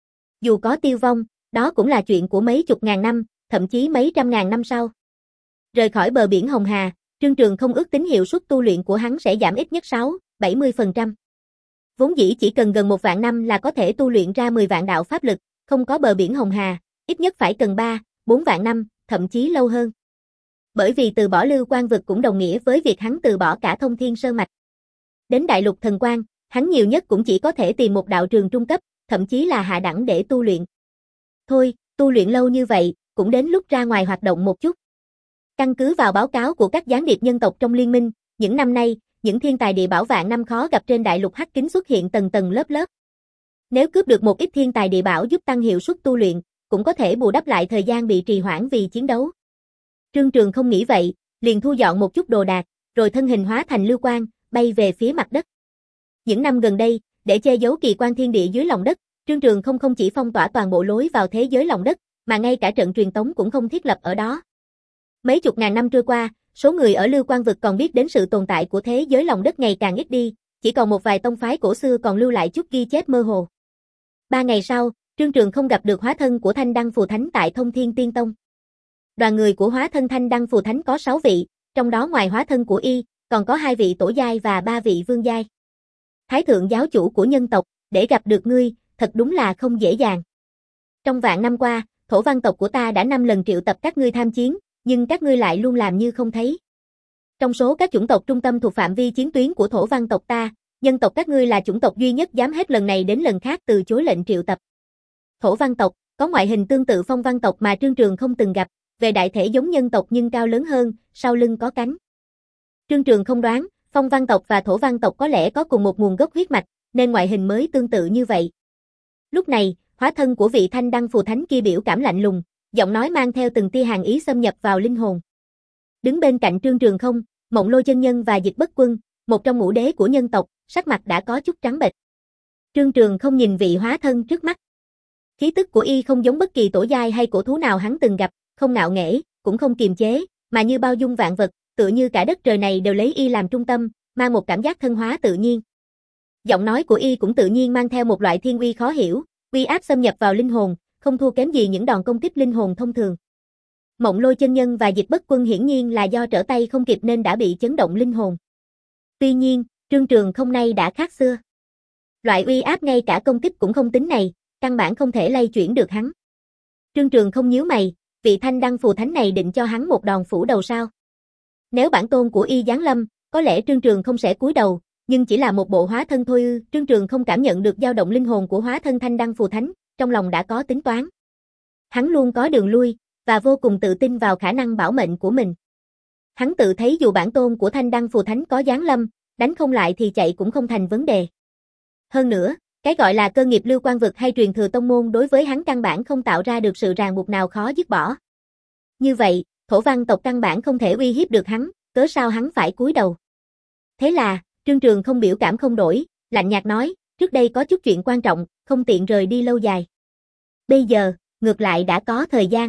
Dù có tiêu vong, đó cũng là chuyện của mấy chục ngàn năm, thậm chí mấy trăm ngàn năm sau. Rời khỏi bờ biển Hồng Hà, Trương Trường không ước tính hiệu suất tu luyện của hắn sẽ giảm ít nhất sáu, bảy mươi phần trăm. Vốn dĩ chỉ cần gần một vạn năm là có thể tu luyện ra mười vạn đạo pháp lực, không có bờ biển Hồng Hà, ít nhất phải cần ba, bốn vạn năm, thậm chí lâu hơn. Bởi vì từ bỏ Lưu Quan vực cũng đồng nghĩa với việc hắn từ bỏ cả Thông Thiên Sơn mạch. Đến Đại Lục Thần Quang, hắn nhiều nhất cũng chỉ có thể tìm một đạo trường trung cấp, thậm chí là hạ đẳng để tu luyện. Thôi, tu luyện lâu như vậy, cũng đến lúc ra ngoài hoạt động một chút. Căn cứ vào báo cáo của các gián điệp nhân tộc trong liên minh, những năm nay, những thiên tài địa bảo vạn năm khó gặp trên đại lục hắc kính xuất hiện tầng tầng lớp lớp. Nếu cướp được một ít thiên tài địa bảo giúp tăng hiệu suất tu luyện, cũng có thể bù đắp lại thời gian bị trì hoãn vì chiến đấu. Trương Trường không nghĩ vậy, liền thu dọn một chút đồ đạc, rồi thân hình hóa thành lưu quang, bay về phía mặt đất. Những năm gần đây, để che giấu kỳ quan thiên địa dưới lòng đất, Trương Trường không không chỉ phong tỏa toàn bộ lối vào thế giới lòng đất, mà ngay cả trận truyền tống cũng không thiết lập ở đó. Mấy chục ngàn năm trôi qua, số người ở Lưu Quan vực còn biết đến sự tồn tại của thế giới lòng đất ngày càng ít đi, chỉ còn một vài tông phái cổ xưa còn lưu lại chút ghi chép mơ hồ. Ba ngày sau, Trương Trường không gặp được hóa thân của Thanh Đăng Phù Thánh tại Thông Thiên Tiên Tông. Đoàn người của hóa thân Thanh Đăng Phù Thánh có sáu vị, trong đó ngoài hóa thân của y, còn có hai vị tổ giai và ba vị vương giai. Thái thượng giáo chủ của nhân tộc, để gặp được ngươi, thật đúng là không dễ dàng. Trong vạn năm qua, Thổ Văn tộc của ta đã năm lần triệu tập các ngươi tham chiến, nhưng các ngươi lại luôn làm như không thấy. Trong số các chủng tộc trung tâm thuộc phạm vi chiến tuyến của Thổ Văn tộc ta, nhân tộc các ngươi là chủng tộc duy nhất dám hết lần này đến lần khác từ chối lệnh triệu tập. Thổ Văn tộc, có ngoại hình tương tự Phong Văn tộc mà Trương Trường không từng gặp, về đại thể giống nhân tộc nhưng cao lớn hơn, sau lưng có cánh. Trương Trường không đoán, Phong Văn tộc và Thổ Văn tộc có lẽ có cùng một nguồn gốc huyết mạch, nên ngoại hình mới tương tự như vậy. Lúc này, hóa thân của vị Thanh Đăng Phù Thánh kia biểu cảm lạnh lùng, giọng nói mang theo từng tia hàn ý xâm nhập vào linh hồn. Đứng bên cạnh Trương Trường không, Mộng Lôi chân nhân và Dịch Bất Quân, một trong ngũ đế của nhân tộc, sắc mặt đã có chút trắng bệch. Trương Trường không nhìn vị hóa thân trước mắt. Khí tức của y không giống bất kỳ tổ giai hay cổ thú nào hắn từng gặp, không ngạo nghễ, cũng không kiềm chế, mà như bao dung vạn vật, tựa như cả đất trời này đều lấy y làm trung tâm, mang một cảm giác thân hóa tự nhiên. Giọng nói của y cũng tự nhiên mang theo một loại thiên uy khó hiểu, uy áp xâm nhập vào linh hồn, không thua kém gì những đòn công kích linh hồn thông thường. Mộng Lôi chân nhân và Dịch Bất Quân hiển nhiên là do trở tay không kịp nên đã bị chấn động linh hồn. Tuy nhiên, Trương Trường không nay đã khác xưa. Loại uy áp ngay cả công kích cũng không tính này, căn bản không thể lay chuyển được hắn. Trương Trường không nhíu mày, vị Thanh Đăng Phù Thánh này định cho hắn một đòn phủ đầu sao? Nếu bản tôn của y giáng lâm, có lẽ Trương Trường không sẽ cúi đầu, nhưng chỉ là một bộ hóa thân thôi ư? Trương Trường không cảm nhận được dao động linh hồn của hóa thân Thanh Đăng Phù Thánh, trong lòng đã có tính toán. Hắn luôn có đường lui, và vô cùng tự tin vào khả năng bảo mệnh của mình. Hắn tự thấy dù bản tôn của Thanh Đăng Phù Thánh có giáng lâm, đánh không lại thì chạy cũng không thành vấn đề. Hơn nữa, cái gọi là cơ nghiệp Lưu Quan vực hay truyền thừa tông môn đối với hắn căn bản không tạo ra được sự ràng buộc nào khó dứt bỏ. Như vậy, Thổ Văn tộc căn bản không thể uy hiếp được hắn, cớ sao hắn phải cúi đầu. Thế là, Trương Trường không biểu cảm không đổi, lạnh nhạt nói, trước đây có chút chuyện quan trọng, không tiện rời đi lâu dài. Bây giờ, ngược lại đã có thời gian.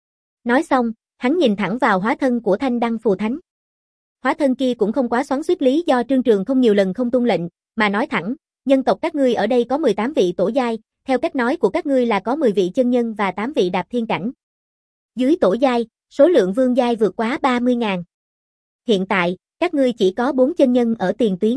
Nói xong, hắn nhìn thẳng vào hóa thân của Thanh Đăng Phù Thánh. Hóa thân kia cũng không quá xoắn xuýt lý do Trương Trường không nhiều lần không tuân lệnh, mà nói thẳng, nhân tộc các ngươi ở đây có mười tám vị tổ giai, theo cách nói của các ngươi là có mười vị chân nhân và tám vị đạp thiên cảnh. Dưới tổ giai, số lượng vương giai vượt quá ba mươi ngàn. Hiện tại, các ngươi chỉ có bốn chân nhân ở tiền tuyến.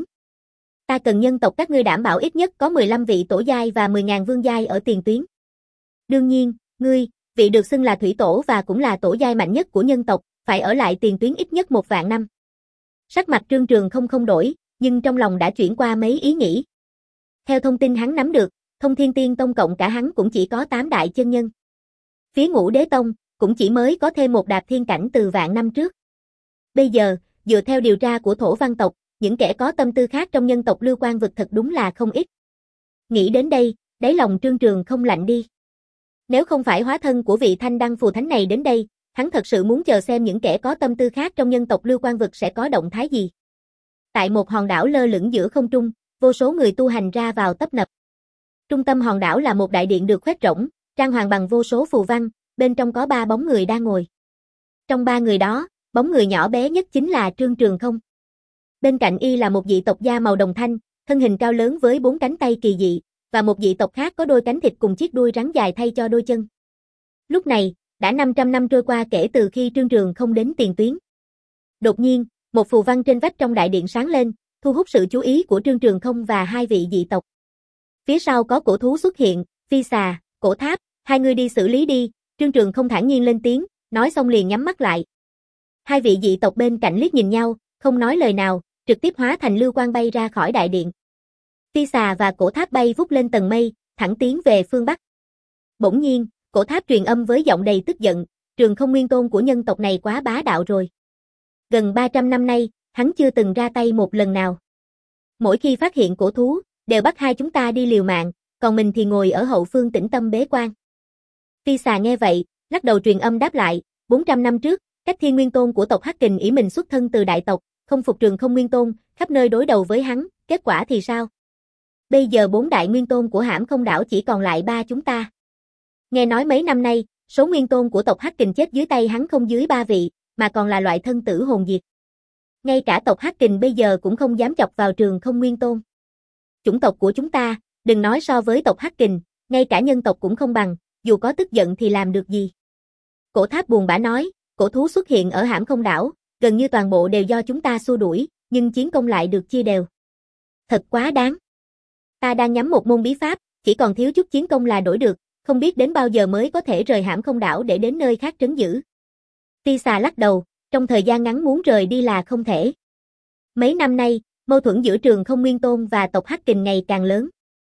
Ta cần nhân tộc các ngươi đảm bảo ít nhất có mười lăm vị tổ giai và mười ngàn vương giai ở tiền tuyến. Đương nhiên, ngươi, vị được xưng là thủy tổ và cũng là tổ giai mạnh nhất của nhân tộc, phải ở lại tiền tuyến ít nhất một vạn năm. Sắc mặt Trương Trường không không đổi, nhưng trong lòng đã chuyển qua mấy ý nghĩ. Theo thông tin hắn nắm được, Thông Thiên Tiên Tông cộng cả hắn cũng chỉ có tám đại chân nhân. Phía Ngũ Đế Tông, cũng chỉ mới có thêm một đạp thiên cảnh từ vạn năm trước. Bây giờ, dựa theo điều tra của Thổ Văn tộc, những kẻ có tâm tư khác trong nhân tộc Lưu Quang vực thật đúng là không ít. Nghĩ đến đây, đáy lòng Trương Trường không lạnh đi. Nếu không phải hóa thân của vị Thanh Đăng phù thánh này đến đây, hắn thật sự muốn chờ xem những kẻ có tâm tư khác trong nhân tộc Lưu Quang vực sẽ có động thái gì. Tại một hòn đảo lơ lửng giữa không trung, vô số người tu hành ra vào tấp nập. Trung tâm hòn đảo là một đại điện được khuếch rỗng, trang hoàng bằng vô số phù văn, bên trong có ba bóng người đang ngồi. Trong ba người đó, bóng người nhỏ bé nhất chính là Trương Trường không. Bên cạnh y là một dị tộc da màu đồng thanh, thân hình cao lớn với bốn cánh tay kỳ dị, và một dị tộc khác có đôi cánh thịt cùng chiếc đuôi rắn dài thay cho đôi chân. Lúc này, đã năm trăm năm trôi qua kể từ khi Trương Trường không đến tiền tuyến. Đột nhiên, một phù văn trên vách trong đại điện sáng lên, thu hút sự chú ý của Trương Trường không và hai vị dị tộc. Phía sau có cổ thú xuất hiện, Phi Xà, Cổ Tháp, hai người đi xử lý đi, Trương Trường không thản nhiên lên tiếng, nói xong liền nhắm mắt lại. Hai vị dị tộc bên cạnh liếc nhìn nhau, không nói lời nào, trực tiếp hóa thành lưu quang bay ra khỏi đại điện. Phi Xà và Cổ Tháp bay vút lên tầng mây, thẳng tiến về phương Bắc. Bỗng nhiên, Cổ Tháp truyền âm với giọng đầy tức giận, Trường không nguyên tôn của nhân tộc này quá bá đạo rồi. Gần ba trăm năm nay, hắn chưa từng ra tay một lần nào. Mỗi khi phát hiện cổ thú, đều bắt hai chúng ta đi liều mạng, còn mình thì ngồi ở hậu phương tĩnh tâm bế quan. Phi Xà nghe vậy, lắc đầu truyền âm đáp lại, bốn trăm năm trước, Cách Thiên Nguyên Tôn của tộc Hắc Kình ỷ mình xuất thân từ đại tộc, không phục Trường không nguyên tôn, khắp nơi đối đầu với hắn, kết quả thì sao? Bây giờ bốn đại nguyên tôn của Hãm Không đảo chỉ còn lại ba chúng ta. Nghe nói mấy năm nay, số nguyên tôn của tộc Hắc Kình chết dưới tay hắn không dưới ba vị, mà còn là loại thân tử hồn diệt. Ngay cả tộc Hắc Kình bây giờ cũng không dám chọc vào Trường không nguyên tôn. Chủng tộc của chúng ta, đừng nói so với tộc Hắc Kình, ngay cả nhân tộc cũng không bằng, dù có tức giận thì làm được gì. Cổ Tháp buồn bã nói, cổ thú xuất hiện ở Hãm Không đảo, gần như toàn bộ đều do chúng ta xua đuổi, nhưng chiến công lại được chia đều. Thật quá đáng. Ta đang nhắm một môn bí pháp, chỉ còn thiếu chút chiến công là đổi được, không biết đến bao giờ mới có thể rời Hãm Không đảo để đến nơi khác trấn giữ. Phi Xà lắc đầu, trong thời gian ngắn muốn rời đi là không thể. Mấy năm nay, mâu thuẫn giữa Trường không nguyên tôn và tộc Hắc Kình ngày càng lớn.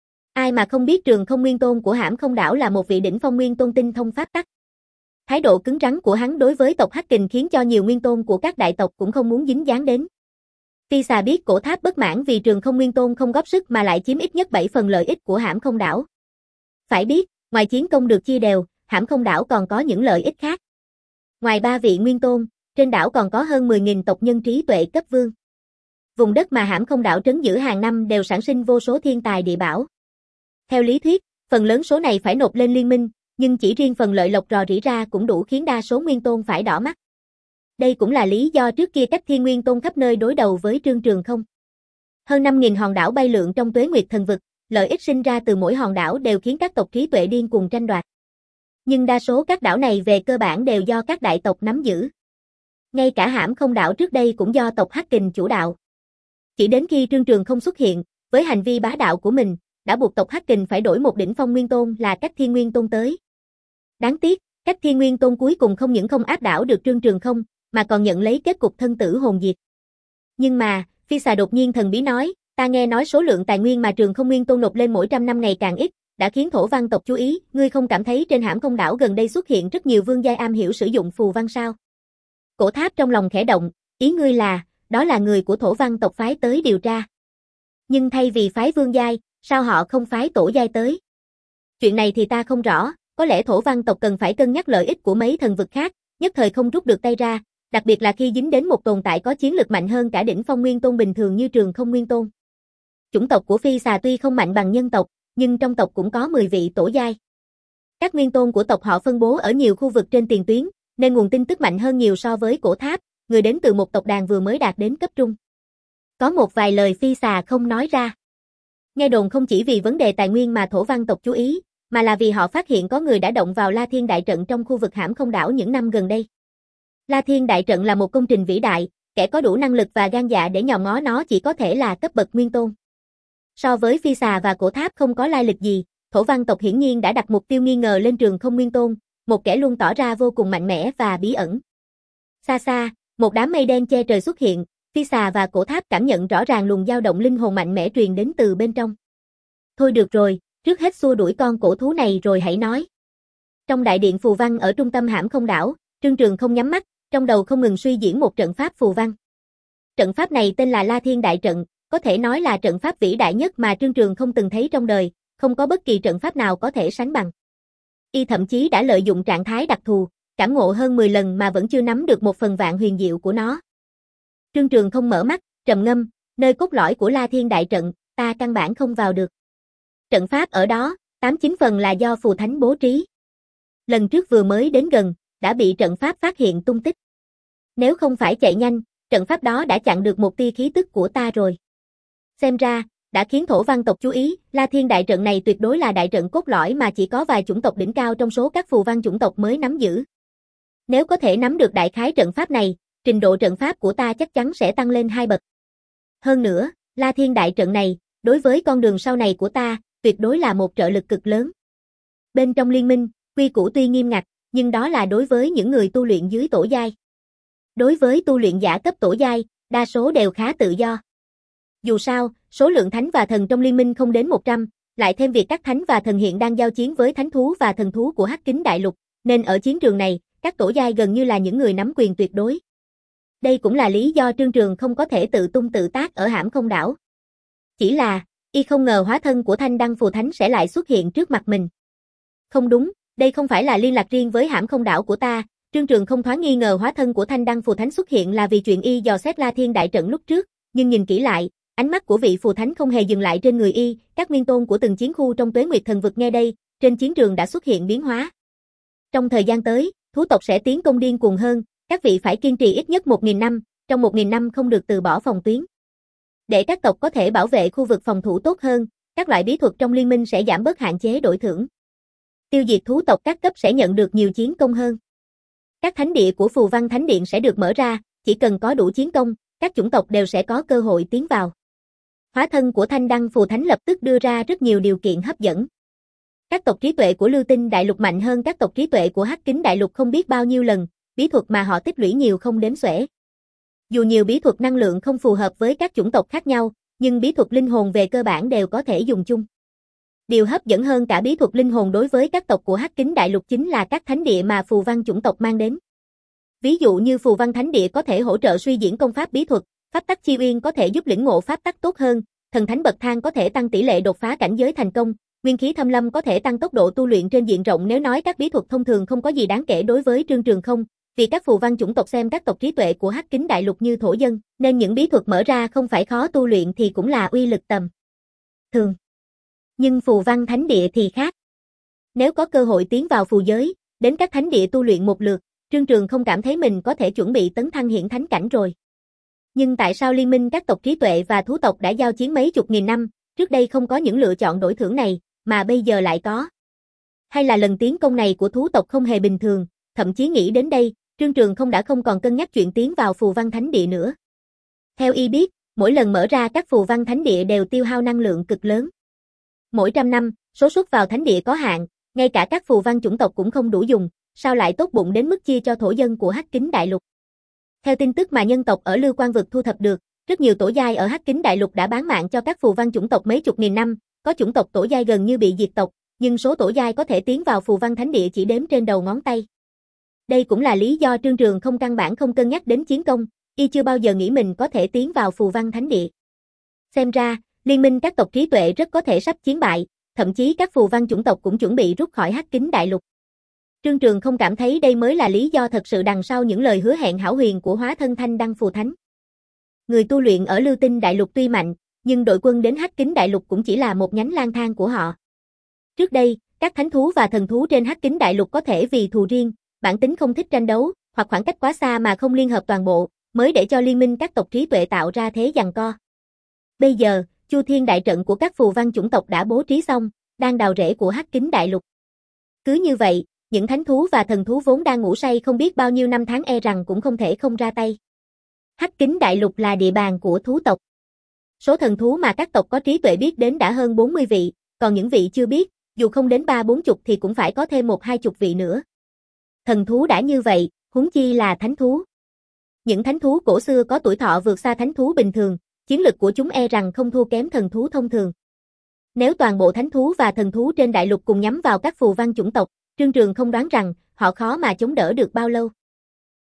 Ai mà không biết Trường không nguyên tôn của Hãm Không đảo là một vị đỉnh phong nguyên tôn tinh thông pháp tắc. Thái độ cứng rắn của hắn đối với tộc Hắc Kình khiến cho nhiều nguyên tôn của các đại tộc cũng không muốn dính dáng đến. Phi Xà biết Cổ Tháp bất mãn vì Trường không nguyên tôn không góp sức mà lại chiếm ít nhất bảy phần lợi ích của Hãm Không đảo. Phải biết, ngoài chiến công được chia đều, Hãm Không đảo còn có những lợi ích khác. Ngoài ba vị nguyên tôn, trên đảo còn có hơn mười nghìn tộc nhân trí tuệ cấp vương. Vùng đất mà Hãm Không đảo trấn giữ hàng năm đều sản sinh vô số thiên tài địa bảo. Theo lý thuyết, phần lớn số này phải nộp lên liên minh, nhưng chỉ riêng phần lợi lộc rò rỉ ra cũng đủ khiến đa số nguyên tôn phải đỏ mắt. Đây cũng là lý do trước kia Cách Thiên Nguyên Tôn khắp nơi đối đầu với Trương Trường không. Hơn năm nghìn hòn đảo bay lượn trong Tuế Nguyệt Thần Vực, lợi ích sinh ra từ mỗi hòn đảo đều khiến các tộc trí tuệ điên cuồng tranh đoạt. Nhưng đa số các đảo này về cơ bản đều do các đại tộc nắm giữ. Ngay cả Hãm Không đảo trước đây cũng do tộc Hắc Kình chủ đạo. Chỉ đến khi Trương Trường không xuất hiện, với hành vi bá đạo của mình, đã buộc tộc Hắc Kình phải đổi một đỉnh phong nguyên tôn là Cách Thiên Nguyên Tôn tới. Đáng tiếc, Cách Thiên Nguyên Tôn cuối cùng không những không áp đảo được Trương Trường không, mà còn nhận lấy kết cục thân tử hồn diệt. Nhưng mà, Phi Xà đột nhiên thần bí nói, ta nghe nói số lượng tài nguyên mà Trường không nguyên tôn nộp lên mỗi trăm năm ngày càng ít, đã khiến thổ văn tộc chú ý, ngươi không cảm thấy trên Hãm Không đảo gần đây xuất hiện rất nhiều vương giai am hiểu sử dụng phù văn sao? Cổ Tháp trong lòng khẽ động, ý ngươi là, đó là người của thổ văn tộc phái tới điều tra. Nhưng thay vì phái vương giai, sao họ không phái tổ giai tới? Chuyện này thì ta không rõ, có lẽ thổ văn tộc cần phải cân nhắc lợi ích của mấy thần vực khác, nhất thời không rút được tay ra, đặc biệt là khi dính đến một tồn tại có chiến lực mạnh hơn cả đỉnh phong nguyên tôn bình thường như Trường không nguyên tôn. Chủng tộc của Phi Xà tuy không mạnh bằng nhân tộc, nhưng trong tộc cũng có mười vị tổ giai. Các nguyên tôn của tộc họ phân bố ở nhiều khu vực trên tiền tuyến, nên nguồn tin tức mạnh hơn nhiều so với Cổ Tháp, người đến từ một tộc đàn vừa mới đạt đến cấp trung. Có một vài lời Phi Xà không nói ra. Nghe đồn không chỉ vì vấn đề tài nguyên mà thổ văn tộc chú ý, mà là vì họ phát hiện có người đã động vào La Thiên Đại Trận trong khu vực Hãm Không đảo những năm gần đây. La Thiên Đại Trận là một công trình vĩ đại, kẻ có đủ năng lực và gan dạ để nhòm ngó nó chỉ có thể là cấp bậc nguyên tôn. So với Phi Xà và Cổ Tháp không có lai lịch gì, thổ văn tộc hiển nhiên đã đặt mục tiêu nghi ngờ lên Trường không nguyên tôn, một kẻ luôn tỏ ra vô cùng mạnh mẽ và bí ẩn. Xa xa, một đám mây đen che trời xuất hiện, Phi Xà và Cổ Tháp cảm nhận rõ ràng luồng dao động linh hồn mạnh mẽ truyền đến từ bên trong. Thôi được rồi, trước hết xua đuổi con cổ thú này rồi hãy nói. Trong đại điện phù văn ở trung tâm Hãm Không đảo, Trương Trường không nhắm mắt, trong đầu không ngừng suy diễn một trận pháp phù văn. Trận pháp này tên là La Thiên Đại Trận, có thể nói là trận pháp vĩ đại nhất mà Trương Trường không từng thấy trong đời, không có bất kỳ trận pháp nào có thể sánh bằng. Y thậm chí đã lợi dụng trạng thái đặc thù, cảm ngộ hơn mười lần mà vẫn chưa nắm được một phần vạn huyền diệu của nó. Trương Trường không mở mắt, trầm ngâm, nơi cốt lõi của La Thiên Đại Trận, ta căn bản không vào được. Trận pháp ở đó, tám chín phần là do phù thánh bố trí. Lần trước vừa mới đến gần, đã bị trận pháp phát hiện tung tích. Nếu không phải chạy nhanh, trận pháp đó đã chặn được một tia khí tức của ta rồi. Xem ra, đã khiến thổ văn tộc chú ý, La Thiên Đại Trận này tuyệt đối là đại trận cốt lõi mà chỉ có vài chủng tộc đỉnh cao trong số các phù văn chủng tộc mới nắm giữ. Nếu có thể nắm được đại khái trận pháp này, trình độ trận pháp của ta chắc chắn sẽ tăng lên hai bậc. Hơn nữa, La Thiên Đại Trận này, đối với con đường sau này của ta, tuyệt đối là một trợ lực cực lớn. Bên trong liên minh, quy củ tuy nghiêm ngặt, nhưng đó là đối với những người tu luyện dưới tổ giai. Đối với tu luyện giả cấp tổ giai, đa số đều khá tự do. Dù sao, số lượng thánh và thần trong liên minh không đến một trăm, lại thêm việc các thánh và thần hiện đang giao chiến với thánh thú và thần thú của Hắc Kính Đại Lục, nên ở chiến trường này, các tổ giai gần như là những người nắm quyền tuyệt đối. Đây cũng là lý do Trương Trường không có thể tự tung tự tác ở Hãm Không Đảo. Chỉ là, y không ngờ hóa thân của Thanh Đăng Phù Thánh sẽ lại xuất hiện trước mặt mình. Không đúng, đây không phải là liên lạc riêng với Hãm Không Đảo của ta, Trương Trường không thoáng nghi ngờ hóa thân của Thanh Đăng Phù Thánh xuất hiện là vì chuyện y dò xét La Thiên Đại Trận lúc trước, nhưng nhìn kỹ lại, ánh mắt của vị phù thánh không hề dừng lại trên người y, các nguyên tôn của từng chiến khu trong Tuế Nguyệt Thần Vực nghe đây, trên chiến trường đã xuất hiện biến hóa. Trong thời gian tới, thú tộc sẽ tiến công điên cuồng hơn, các vị phải kiên trì ít nhất một nghìn năm, trong một nghìn năm không được từ bỏ phòng tuyến. Để các tộc có thể bảo vệ khu vực phòng thủ tốt hơn, các loại bí thuật trong liên minh sẽ giảm bớt hạn chế đổi thưởng. Tiêu diệt thú tộc các cấp sẽ nhận được nhiều chiến công hơn. Các thánh địa của Phù Văn Thánh Điện sẽ được mở ra, chỉ cần có đủ chiến công, các chủng tộc đều sẽ có cơ hội tiến vào. Hóa thân của Thanh Đăng Phù Thánh lập tức đưa ra rất nhiều điều kiện hấp dẫn. Các tộc trí tuệ của Lưu Tinh Đại Lục mạnh hơn các tộc trí tuệ của Hắc Kính Đại Lục không biết bao nhiêu lần, bí thuật mà họ tích lũy nhiều không đếm xuể. Dù nhiều bí thuật năng lượng không phù hợp với các chủng tộc khác nhau, nhưng bí thuật linh hồn về cơ bản đều có thể dùng chung. Điều hấp dẫn hơn cả bí thuật linh hồn đối với các tộc của Hắc Kính Đại Lục chính là các thánh địa mà phù văn chủng tộc mang đến. Ví dụ như Phù Văn Thánh Địa có thể hỗ trợ suy diễn công pháp bí thuật, pháp tắc chi uyên có thể giúp lĩnh ngộ pháp tắc tốt hơn, thần thánh bậc thang có thể tăng tỷ lệ đột phá cảnh giới thành công, nguyên khí thâm lâm có thể tăng tốc độ tu luyện trên diện rộng. Nếu nói các bí thuật thông thường không có gì đáng kể đối với Trương Trường không, vì các phù văn chủng tộc xem các tộc trí tuệ của Hắc Kính Đại Lục như thổ dân, nên những bí thuật mở ra không phải khó tu luyện thì cũng là uy lực tầm thường. Nhưng Phù Văn Thánh Địa thì khác. Nếu có cơ hội tiến vào phù giới, đến các thánh địa tu luyện một lượt, Trương Trường không cảm thấy mình có thể chuẩn bị tấn thăng hiển thánh cảnh rồi. Nhưng tại sao liên minh các tộc trí tuệ và thú tộc đã giao chiến mấy chục nghìn năm, trước đây không có những lựa chọn đổi thưởng này, mà bây giờ lại có? Hay là lần tiến công này của thú tộc không hề bình thường, thậm chí nghĩ đến đây, Trương Trường không đã không còn cân nhắc chuyện tiến vào Phù Văn Thánh Địa nữa. Theo y biết, mỗi lần mở ra các Phù Văn Thánh Địa đều tiêu hao năng lượng cực lớn. Mỗi trăm năm, số suất vào thánh địa có hạn, ngay cả các phù văn chủng tộc cũng không đủ dùng, sao lại tốt bụng đến mức chia cho thổ dân của Hắc Kính Đại Lục. Theo tin tức mà nhân tộc ở Lưu Quang Vực thu thập được, rất nhiều tổ giai ở Hắc Kính Đại Lục đã bán mạng cho các phù văn chủng tộc mấy chục nghìn năm, có chủng tộc tổ giai gần như bị diệt tộc, nhưng số tổ giai có thể tiến vào Phù Văn Thánh Địa chỉ đếm trên đầu ngón tay. Đây cũng là lý do Trương Trường không căn bản không cân nhắc đến chiến công, y chưa bao giờ nghĩ mình có thể tiến vào Phù Văn Thánh Địa. Xem ra, liên minh các tộc trí tuệ rất có thể sắp chiến bại, thậm chí các phù văn chủng tộc cũng chuẩn bị rút khỏi Hắc Kính Đại Lục. Trương Trường không cảm thấy đây mới là lý do thật sự đằng sau những lời hứa hẹn hão huyền của hóa thân Thanh Đăng Phù Thánh. Người tu luyện ở Lưu Tinh Đại Lục tuy mạnh, nhưng đội quân đến Hắc Kính Đại Lục cũng chỉ là một nhánh lang thang của họ. Trước đây, các thánh thú và thần thú trên Hắc Kính Đại Lục có thể vì thù riêng, bản tính không thích tranh đấu, hoặc khoảng cách quá xa mà không liên hợp toàn bộ, mới để cho liên minh các tộc trí tuệ tạo ra thế giằng co. Bây giờ, Chu Thiên Đại Trận của các phù văn chủng tộc đã bố trí xong, đang đào rễ của Hắc Kính Đại Lục. Cứ như vậy, những thánh thú và thần thú vốn đang ngủ say không biết bao nhiêu năm tháng e rằng cũng không thể không ra tay. Hắc Kính Đại Lục là địa bàn của thú tộc. Số thần thú mà các tộc có trí tuệ biết đến đã hơn bốn mươi vị, còn những vị chưa biết, dù không đến ba bốn chục thì cũng phải có thêm một hai chục vị nữa. Thần thú đã như vậy, huống chi là thánh thú. Những thánh thú cổ xưa có tuổi thọ vượt xa thánh thú bình thường, chiến lực của chúng e rằng không thua kém thần thú thông thường. Nếu toàn bộ thánh thú và thần thú trên đại lục cùng nhắm vào các phù văn chủng tộc, Trương Trường không đoán rằng họ khó mà chống đỡ được bao lâu.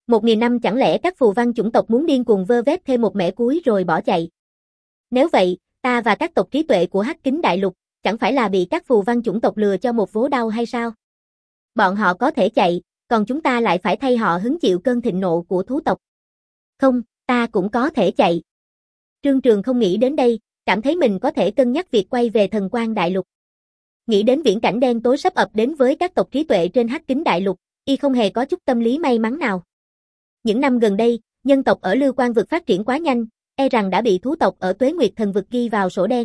Một nghìn năm chẳng lẽ các phù văn chủng tộc muốn điên cuồng vơ vét thêm một mẻ cuối rồi bỏ chạy. Nếu vậy, ta và các tộc trí tuệ của Hắc Kính Đại Lục, chẳng phải là bị các phù văn chủng tộc lừa cho một vố đau hay sao? Bọn họ có thể chạy, còn chúng ta lại phải thay họ hứng chịu cơn thịnh nộ của thú tộc. Không, ta cũng có thể chạy. Trương Trường không nghĩ đến đây, cảm thấy mình có thể cân nhắc việc quay về Thần Quang Đại Lục. Nghĩ đến viễn cảnh đen tối sắp ập đến với các tộc trí tuệ trên Hắc Kính Đại Lục, y không hề có chút tâm lý may mắn nào. Những năm gần đây, nhân tộc ở Lưu Quang vực phát triển quá nhanh, e rằng đã bị thú tộc ở Tuế Nguyệt Thần vực ghi vào sổ đen.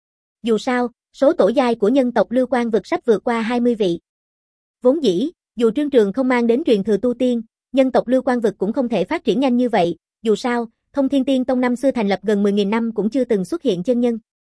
Dù sao, số tổ giai của nhân tộc Lưu Quang vực sắp vượt qua hai mươi vị. Vốn dĩ, dù Trương Trường không mang đến truyền thừa tu tiên, nhân tộc Lưu Quang vực cũng không thể phát triển nhanh như vậy, dù sao, Thông Thiên Tiên Tông năm xưa thành lập gần mười nghìn năm cũng chưa từng xuất hiện chân nhân.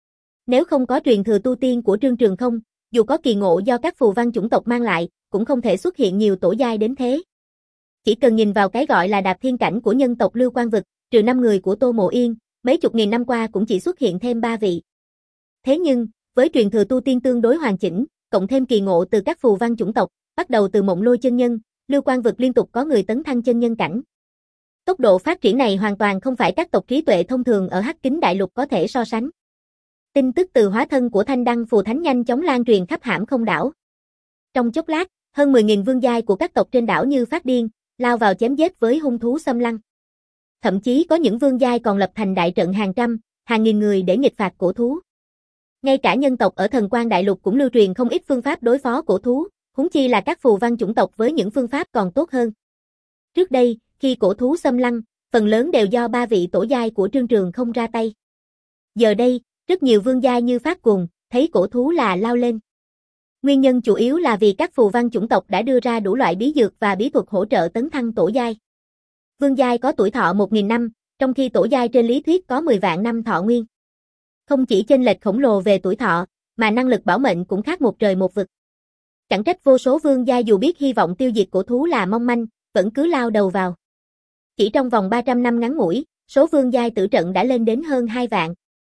Nếu không có truyền thừa tu tiên của Trương Trường không, dù có kỳ ngộ do các phù văn chủng tộc mang lại, cũng không thể xuất hiện nhiều tổ giai đến thế. Chỉ cần nhìn vào cái gọi là đạp thiên cảnh của nhân tộc Lưu Quang vực, trừ năm người của Tô Mộ Yên, mấy chục nghìn năm qua cũng chỉ xuất hiện thêm ba vị. Thế nhưng, với truyền thừa tu tiên tương đối hoàn chỉnh, cộng thêm kỳ ngộ từ các phù văn chủng tộc, bắt đầu từ Mộng Lôi chân nhân, Lưu Quang vực liên tục có người tấn thăng chân nhân cảnh. Tốc độ phát triển này hoàn toàn không phải các tộc trí tuệ thông thường ở Hắc Kính Đại Lục có thể so sánh. Tin tức từ hóa thân của Thanh Đăng Phù Thánh nhanh chóng lan truyền khắp Hãm Không đảo. Trong chốc lát, hơn mười nghìn vương giai của các tộc trên đảo như phát điên, lao vào chém giết với hung thú xâm lăng. Thậm chí có những vương giai còn lập thành đại trận hàng trăm, hàng nghìn người để nghịch phạt cổ thú. Ngay cả nhân tộc ở Thần Quang Đại Lục cũng lưu truyền không ít phương pháp đối phó cổ thú, huống chi là các phù văn chủng tộc với những phương pháp còn tốt hơn. Trước đây, khi cổ thú xâm lăng, phần lớn đều do ba vị tổ giai của Trương Trường không ra tay. Giờ đây, rất nhiều vương giai như phát cuồng, thấy cổ thú là lao lên. Nguyên nhân chủ yếu là vì các phù văn chủng tộc đã đưa ra đủ loại bí dược và bí thuật hỗ trợ tấn thăng tổ giai. Vương giai có tuổi thọ một nghìn năm, trong khi tổ giai trên lý thuyết có mười vạn năm thọ nguyên. Không chỉ chênh lệch khổng lồ về tuổi thọ, mà năng lực bảo mệnh cũng khác một trời một vực. Chẳng trách vô số vương giai dù biết hy vọng tiêu diệt cổ thú là mong manh, vẫn cứ lao đầu vào. Chỉ trong vòng ba trăm năm ngắn ngủi, số vương giai tử trận đã lên đến hơn hai vạn.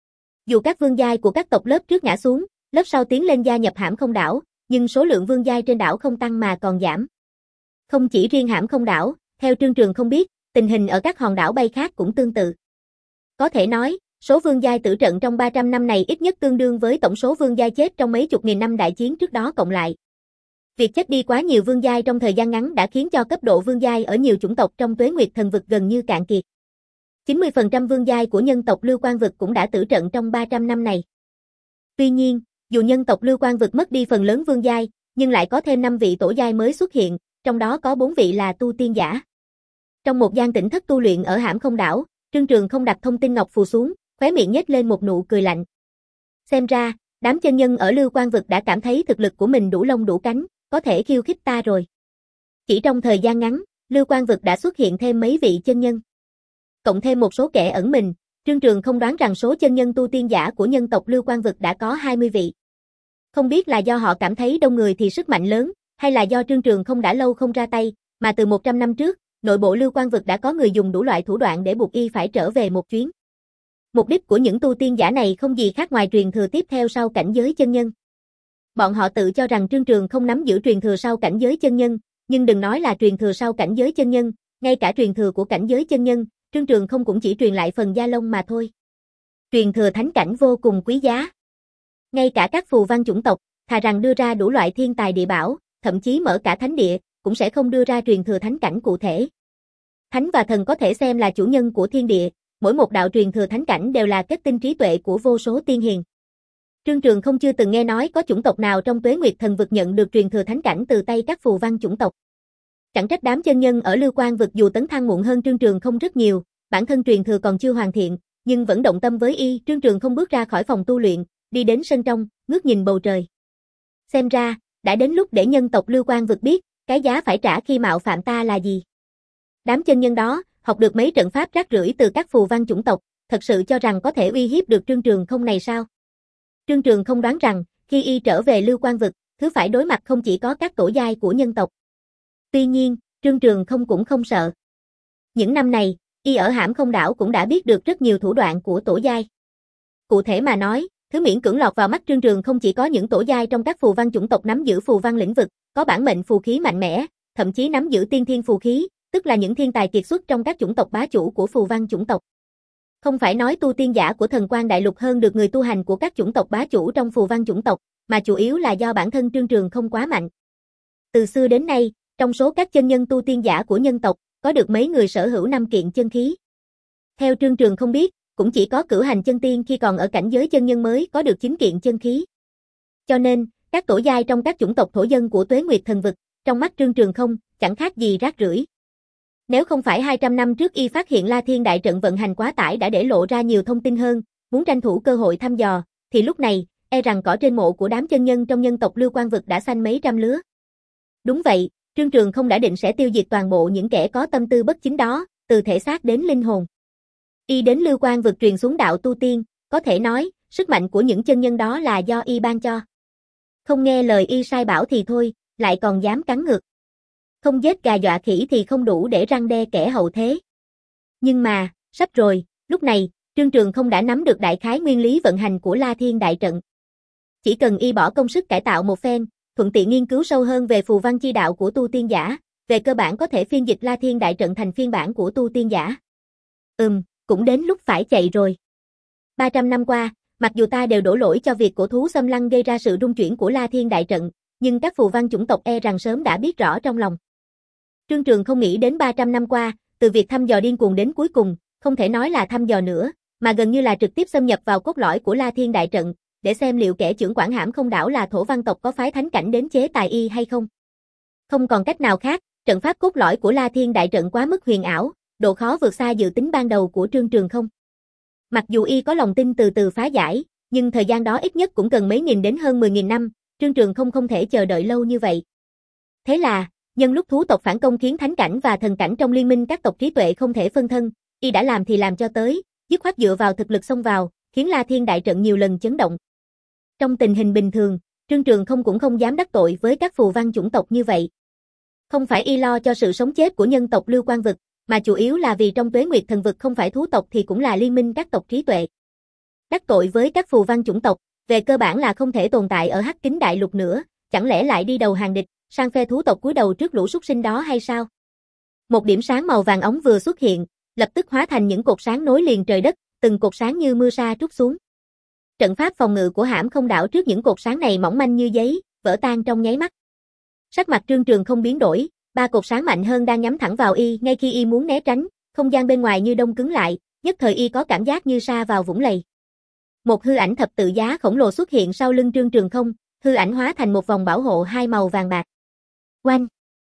Dù các vương giai của các tộc lớp trước ngã xuống, lớp sau tiến lên gia nhập Hãm Không đảo, nhưng số lượng vương giai trên đảo không tăng mà còn giảm. Không chỉ riêng Hãm Không đảo, theo Trương Trường không biết, tình hình ở các hòn đảo bay khác cũng tương tự. Có thể nói, số vương giai tử trận trong ba trăm năm này ít nhất tương đương với tổng số vương giai chết trong mấy chục nghìn năm đại chiến trước đó cộng lại. Việc chết đi quá nhiều vương giai trong thời gian ngắn đã khiến cho cấp độ vương giai ở nhiều chủng tộc trong Tuế Nguyệt Thần vực gần như cạn kiệt. chín mươi phần trăm vương giai của nhân tộc Lưu Quang vực cũng đã tử trận trong ba trăm năm này. Tuy nhiên, dù nhân tộc Lưu Quang vực mất đi phần lớn vương giai, nhưng lại có thêm năm vị tổ giai mới xuất hiện, trong đó có bốn vị là tu tiên giả. Trong một gian tỉnh thất tu luyện ở Hãm Không đảo, Trương Trường không đặt thông tin ngọc phù xuống, khóe miệng nhếch lên một nụ cười lạnh. Xem ra, đám chân nhân ở Lưu Quang vực đã cảm thấy thực lực của mình đủ lông đủ cánh, có thể khiêu khích ta rồi. Chỉ trong thời gian ngắn, Lưu Quang vực đã xuất hiện thêm mấy vị chân nhân. Cộng thêm một số kẻ ẩn mình, Trương Trường không đoán rằng số chân nhân tu tiên giả của nhân tộc Lưu Quang vực đã có hai mươi vị. Không biết là do họ cảm thấy đông người thì sức mạnh lớn, hay là do Trương Trường không đã lâu không ra tay, mà từ một trăm năm trước, nội bộ Lưu Quang vực đã có người dùng đủ loại thủ đoạn để buộc y phải trở về một chuyến. Mục đích của những tu tiên giả này không gì khác ngoài truyền thừa tiếp theo sau cảnh giới chân nhân. Bọn họ tự cho rằng Trương Trường không nắm giữ truyền thừa sau cảnh giới chân nhân, nhưng đừng nói là truyền thừa sau cảnh giới chân nhân, ngay cả truyền thừa của cảnh giới chân nhân, Trương Trường không cũng chỉ truyền lại phần da lông mà thôi. Truyền thừa thánh cảnh vô cùng quý giá. Ngay cả các phù văn chủng tộc, thà rằng đưa ra đủ loại thiên tài địa bảo, thậm chí mở cả thánh địa, cũng sẽ không đưa ra truyền thừa thánh cảnh cụ thể. Thánh và thần có thể xem là chủ nhân của thiên địa, mỗi một đạo truyền thừa thánh cảnh đều là kết tinh trí tuệ của vô số tiên hiền. Trương Trường không chưa từng nghe nói có chủng tộc nào trong Tuế Nguyệt Thần vực nhận được truyền thừa thánh cảnh từ tay các phù văn chủng tộc. Chẳng trách đám chân nhân ở Lưu Quang vực dù tấn thăng muộn hơn Trương Trường không rất nhiều, bản thân truyền thừa còn chưa hoàn thiện, nhưng vẫn động tâm với y. Trương Trường không bước ra khỏi phòng tu luyện, đi đến sân trong, ngước nhìn bầu trời. Xem ra, đã đến lúc để nhân tộc Lưu Quang vực biết, cái giá phải trả khi mạo phạm ta là gì. Đám chân nhân đó, học được mấy trận pháp rác rưởi từ các phù văn chủng tộc, thật sự cho rằng có thể uy hiếp được Trương Trường không này sao? Trương Trường không đoán rằng, khi y trở về Lưu Quang vực, thứ phải đối mặt không chỉ có các tổ giai của nhân tộc. Tuy nhiên, Trương Trường không cũng không sợ. Những năm này, y ở Hãm Không đảo cũng đã biết được rất nhiều thủ đoạn của tổ giai. Cụ thể mà nói, thứ miễn cưỡng lọt vào mắt Trương Trường không chỉ có những tổ giai trong các phù văn chủng tộc nắm giữ phù văn lĩnh vực, có bản mệnh phù khí mạnh mẽ, thậm chí nắm giữ tiên thiên phù khí, tức là những thiên tài kiệt xuất trong các chủng tộc bá chủ của phù văn chủng tộc. Không phải nói tu tiên giả của Thần Quan Đại Lục hơn được người tu hành của các chủng tộc bá chủ trong phù văn chủng tộc, mà chủ yếu là do bản thân Trương Trường không quá mạnh. Từ xưa đến nay, trong số các chân nhân tu tiên giả của nhân tộc, có được mấy người sở hữu năm kiện chân khí. Theo Trương Trường không biết, cũng chỉ có Cửu Hành Chân Tiên khi còn ở cảnh giới chân nhân mới có được chín kiện chân khí. Cho nên, các tổ giai trong các chủng tộc thổ dân của Tuế Nguyệt Thần Vực, trong mắt Trương Trường không, chẳng khác gì rác rưởi. Nếu không phải hai trăm năm trước y phát hiện La Thiên Đại Trận vận hành quá tải đã để lộ ra nhiều thông tin hơn, muốn tranh thủ cơ hội thăm dò, thì lúc này, e rằng cỏ trên mộ của đám chân nhân trong nhân tộc Lưu Quang Vực đã xanh mấy trăm lứa. Đúng vậy, Trương Trường không đã định sẽ tiêu diệt toàn bộ những kẻ có tâm tư bất chính đó, từ thể xác đến linh hồn. Y đến Lưu Quang Vực truyền xuống đạo tu tiên, có thể nói, sức mạnh của những chân nhân đó là do y ban cho. Không nghe lời y sai bảo thì thôi, lại còn dám cắn ngược. Không giết gà dọa khỉ thì không đủ để răn đe kẻ hậu thế. Nhưng mà, sắp rồi, lúc này, Trương Trường không đã nắm được đại khái nguyên lý vận hành của La Thiên Đại Trận. Chỉ cần y bỏ công sức cải tạo một phen, thuận tiện nghiên cứu sâu hơn về phù văn chi đạo của tu tiên giả, về cơ bản có thể phiên dịch La Thiên Đại Trận thành phiên bản của tu tiên giả. Ừm, cũng đến lúc phải chạy rồi. ba trăm năm qua, mặc dù ta đều đổ lỗi cho việc cổ thú xâm lăng gây ra sự rung chuyển của La Thiên Đại Trận, nhưng các phù văn chủng tộc e rằng sớm đã biết rõ trong lòng. Trương Trường không nghĩ đến ba trăm năm qua, từ việc thăm dò điên cuồng đến cuối cùng, không thể nói là thăm dò nữa, mà gần như là trực tiếp xâm nhập vào cốt lõi của La Thiên Đại Trận, để xem liệu kẻ trưởng quản Hãm Không Đảo là thổ văn tộc có phái thánh cảnh đến chế tài y hay không. Không còn cách nào khác, trận pháp cốt lõi của La Thiên Đại Trận quá mức huyền ảo, độ khó vượt xa dự tính ban đầu của Trương Trường không. Mặc dù y có lòng tin từ từ phá giải, nhưng thời gian đó ít nhất cũng cần mấy nghìn đến hơn mười nghìn năm, Trương Trường không không thể chờ đợi lâu như vậy. Thế là, nhân lúc thú tộc phản công khiến thánh cảnh và thần cảnh trong liên minh các tộc trí tuệ không thể phân thân, y đã làm thì làm cho tới, dứt khoát dựa vào thực lực xông vào, khiến La Thiên Đại Trận nhiều lần chấn động. Trong tình hình bình thường, Trương Trường không cũng không dám đắc tội với các phù văn chủng tộc như vậy. Không phải y lo cho sự sống chết của nhân tộc Lưu Quang Vực, mà chủ yếu là vì trong Tuế Nguyệt Thần Vực không phải thú tộc thì cũng là liên minh các tộc trí tuệ. Đắc tội với các phù văn chủng tộc, về cơ bản là không thể tồn tại ở Hắc Kính Đại Lục nữa, chẳng lẽ lại đi đầu hàng địch, sang phe thú tộc cúi đầu trước lũ súc sinh đó hay sao? Một điểm sáng màu vàng óng vừa xuất hiện, lập tức hóa thành những cột sáng nối liền trời đất, từng cột sáng như mưa sa trút xuống. Trận pháp phòng ngự của Hãm Không Đảo trước những cột sáng này mỏng manh như giấy, vỡ tan trong nháy mắt. Sắc mặt Trương Trường không biến đổi, ba cột sáng mạnh hơn đang nhắm thẳng vào y, ngay khi y muốn né tránh, không gian bên ngoài như đông cứng lại, nhất thời y có cảm giác như sa vào vũng lầy. Một hư ảnh thập tự giá khổng lồ xuất hiện sau lưng Trương Trường không, hư ảnh hóa thành một vòng bảo hộ hai màu vàng bạc. Oanh!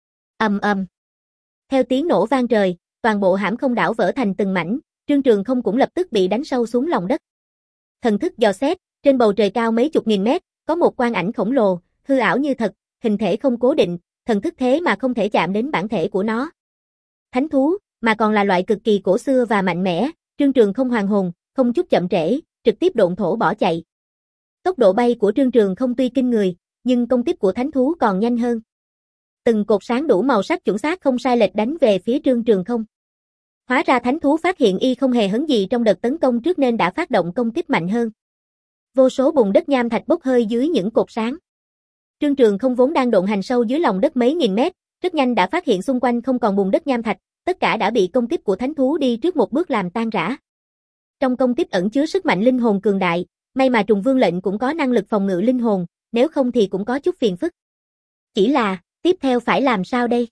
Ầm ầm. Theo tiếng nổ vang trời, toàn bộ Hãm Không Đảo vỡ thành từng mảnh, Trương Trường không cũng lập tức bị đánh sâu xuống lòng đất. Thần thức dò xét, trên bầu trời cao mấy chục nghìn mét, có một quang ảnh khổng lồ, hư ảo như thật, hình thể không cố định, thần thức thế mà không thể chạm đến bản thể của nó. Thánh thú, mà còn là loại cực kỳ cổ xưa và mạnh mẽ, Trương Trường không hoàn hồn, không chút chậm trễ, trực tiếp độn thổ bỏ chạy. Tốc độ bay của Trương Trường không tuy kinh người, nhưng công kích của thánh thú còn nhanh hơn. Từng cột sáng đủ màu sắc chuẩn xác không sai lệch đánh về phía Trương Trường không. Hóa ra thánh thú phát hiện y không hề hấn gì trong đợt tấn công trước nên đã phát động công kích mạnh hơn. Vô số bùn đất nham thạch bốc hơi dưới những cột sáng. Trương Trường không vốn đang độn hành sâu dưới lòng đất mấy nghìn mét, rất nhanh đã phát hiện xung quanh không còn bùn đất nham thạch, tất cả đã bị công kích của thánh thú đi trước một bước làm tan rã. Trong công kích ẩn chứa sức mạnh linh hồn cường đại, may mà Trùng Vương lệnh cũng có năng lực phòng ngự linh hồn, nếu không thì cũng có chút phiền phức. Chỉ là, tiếp theo phải làm sao đây?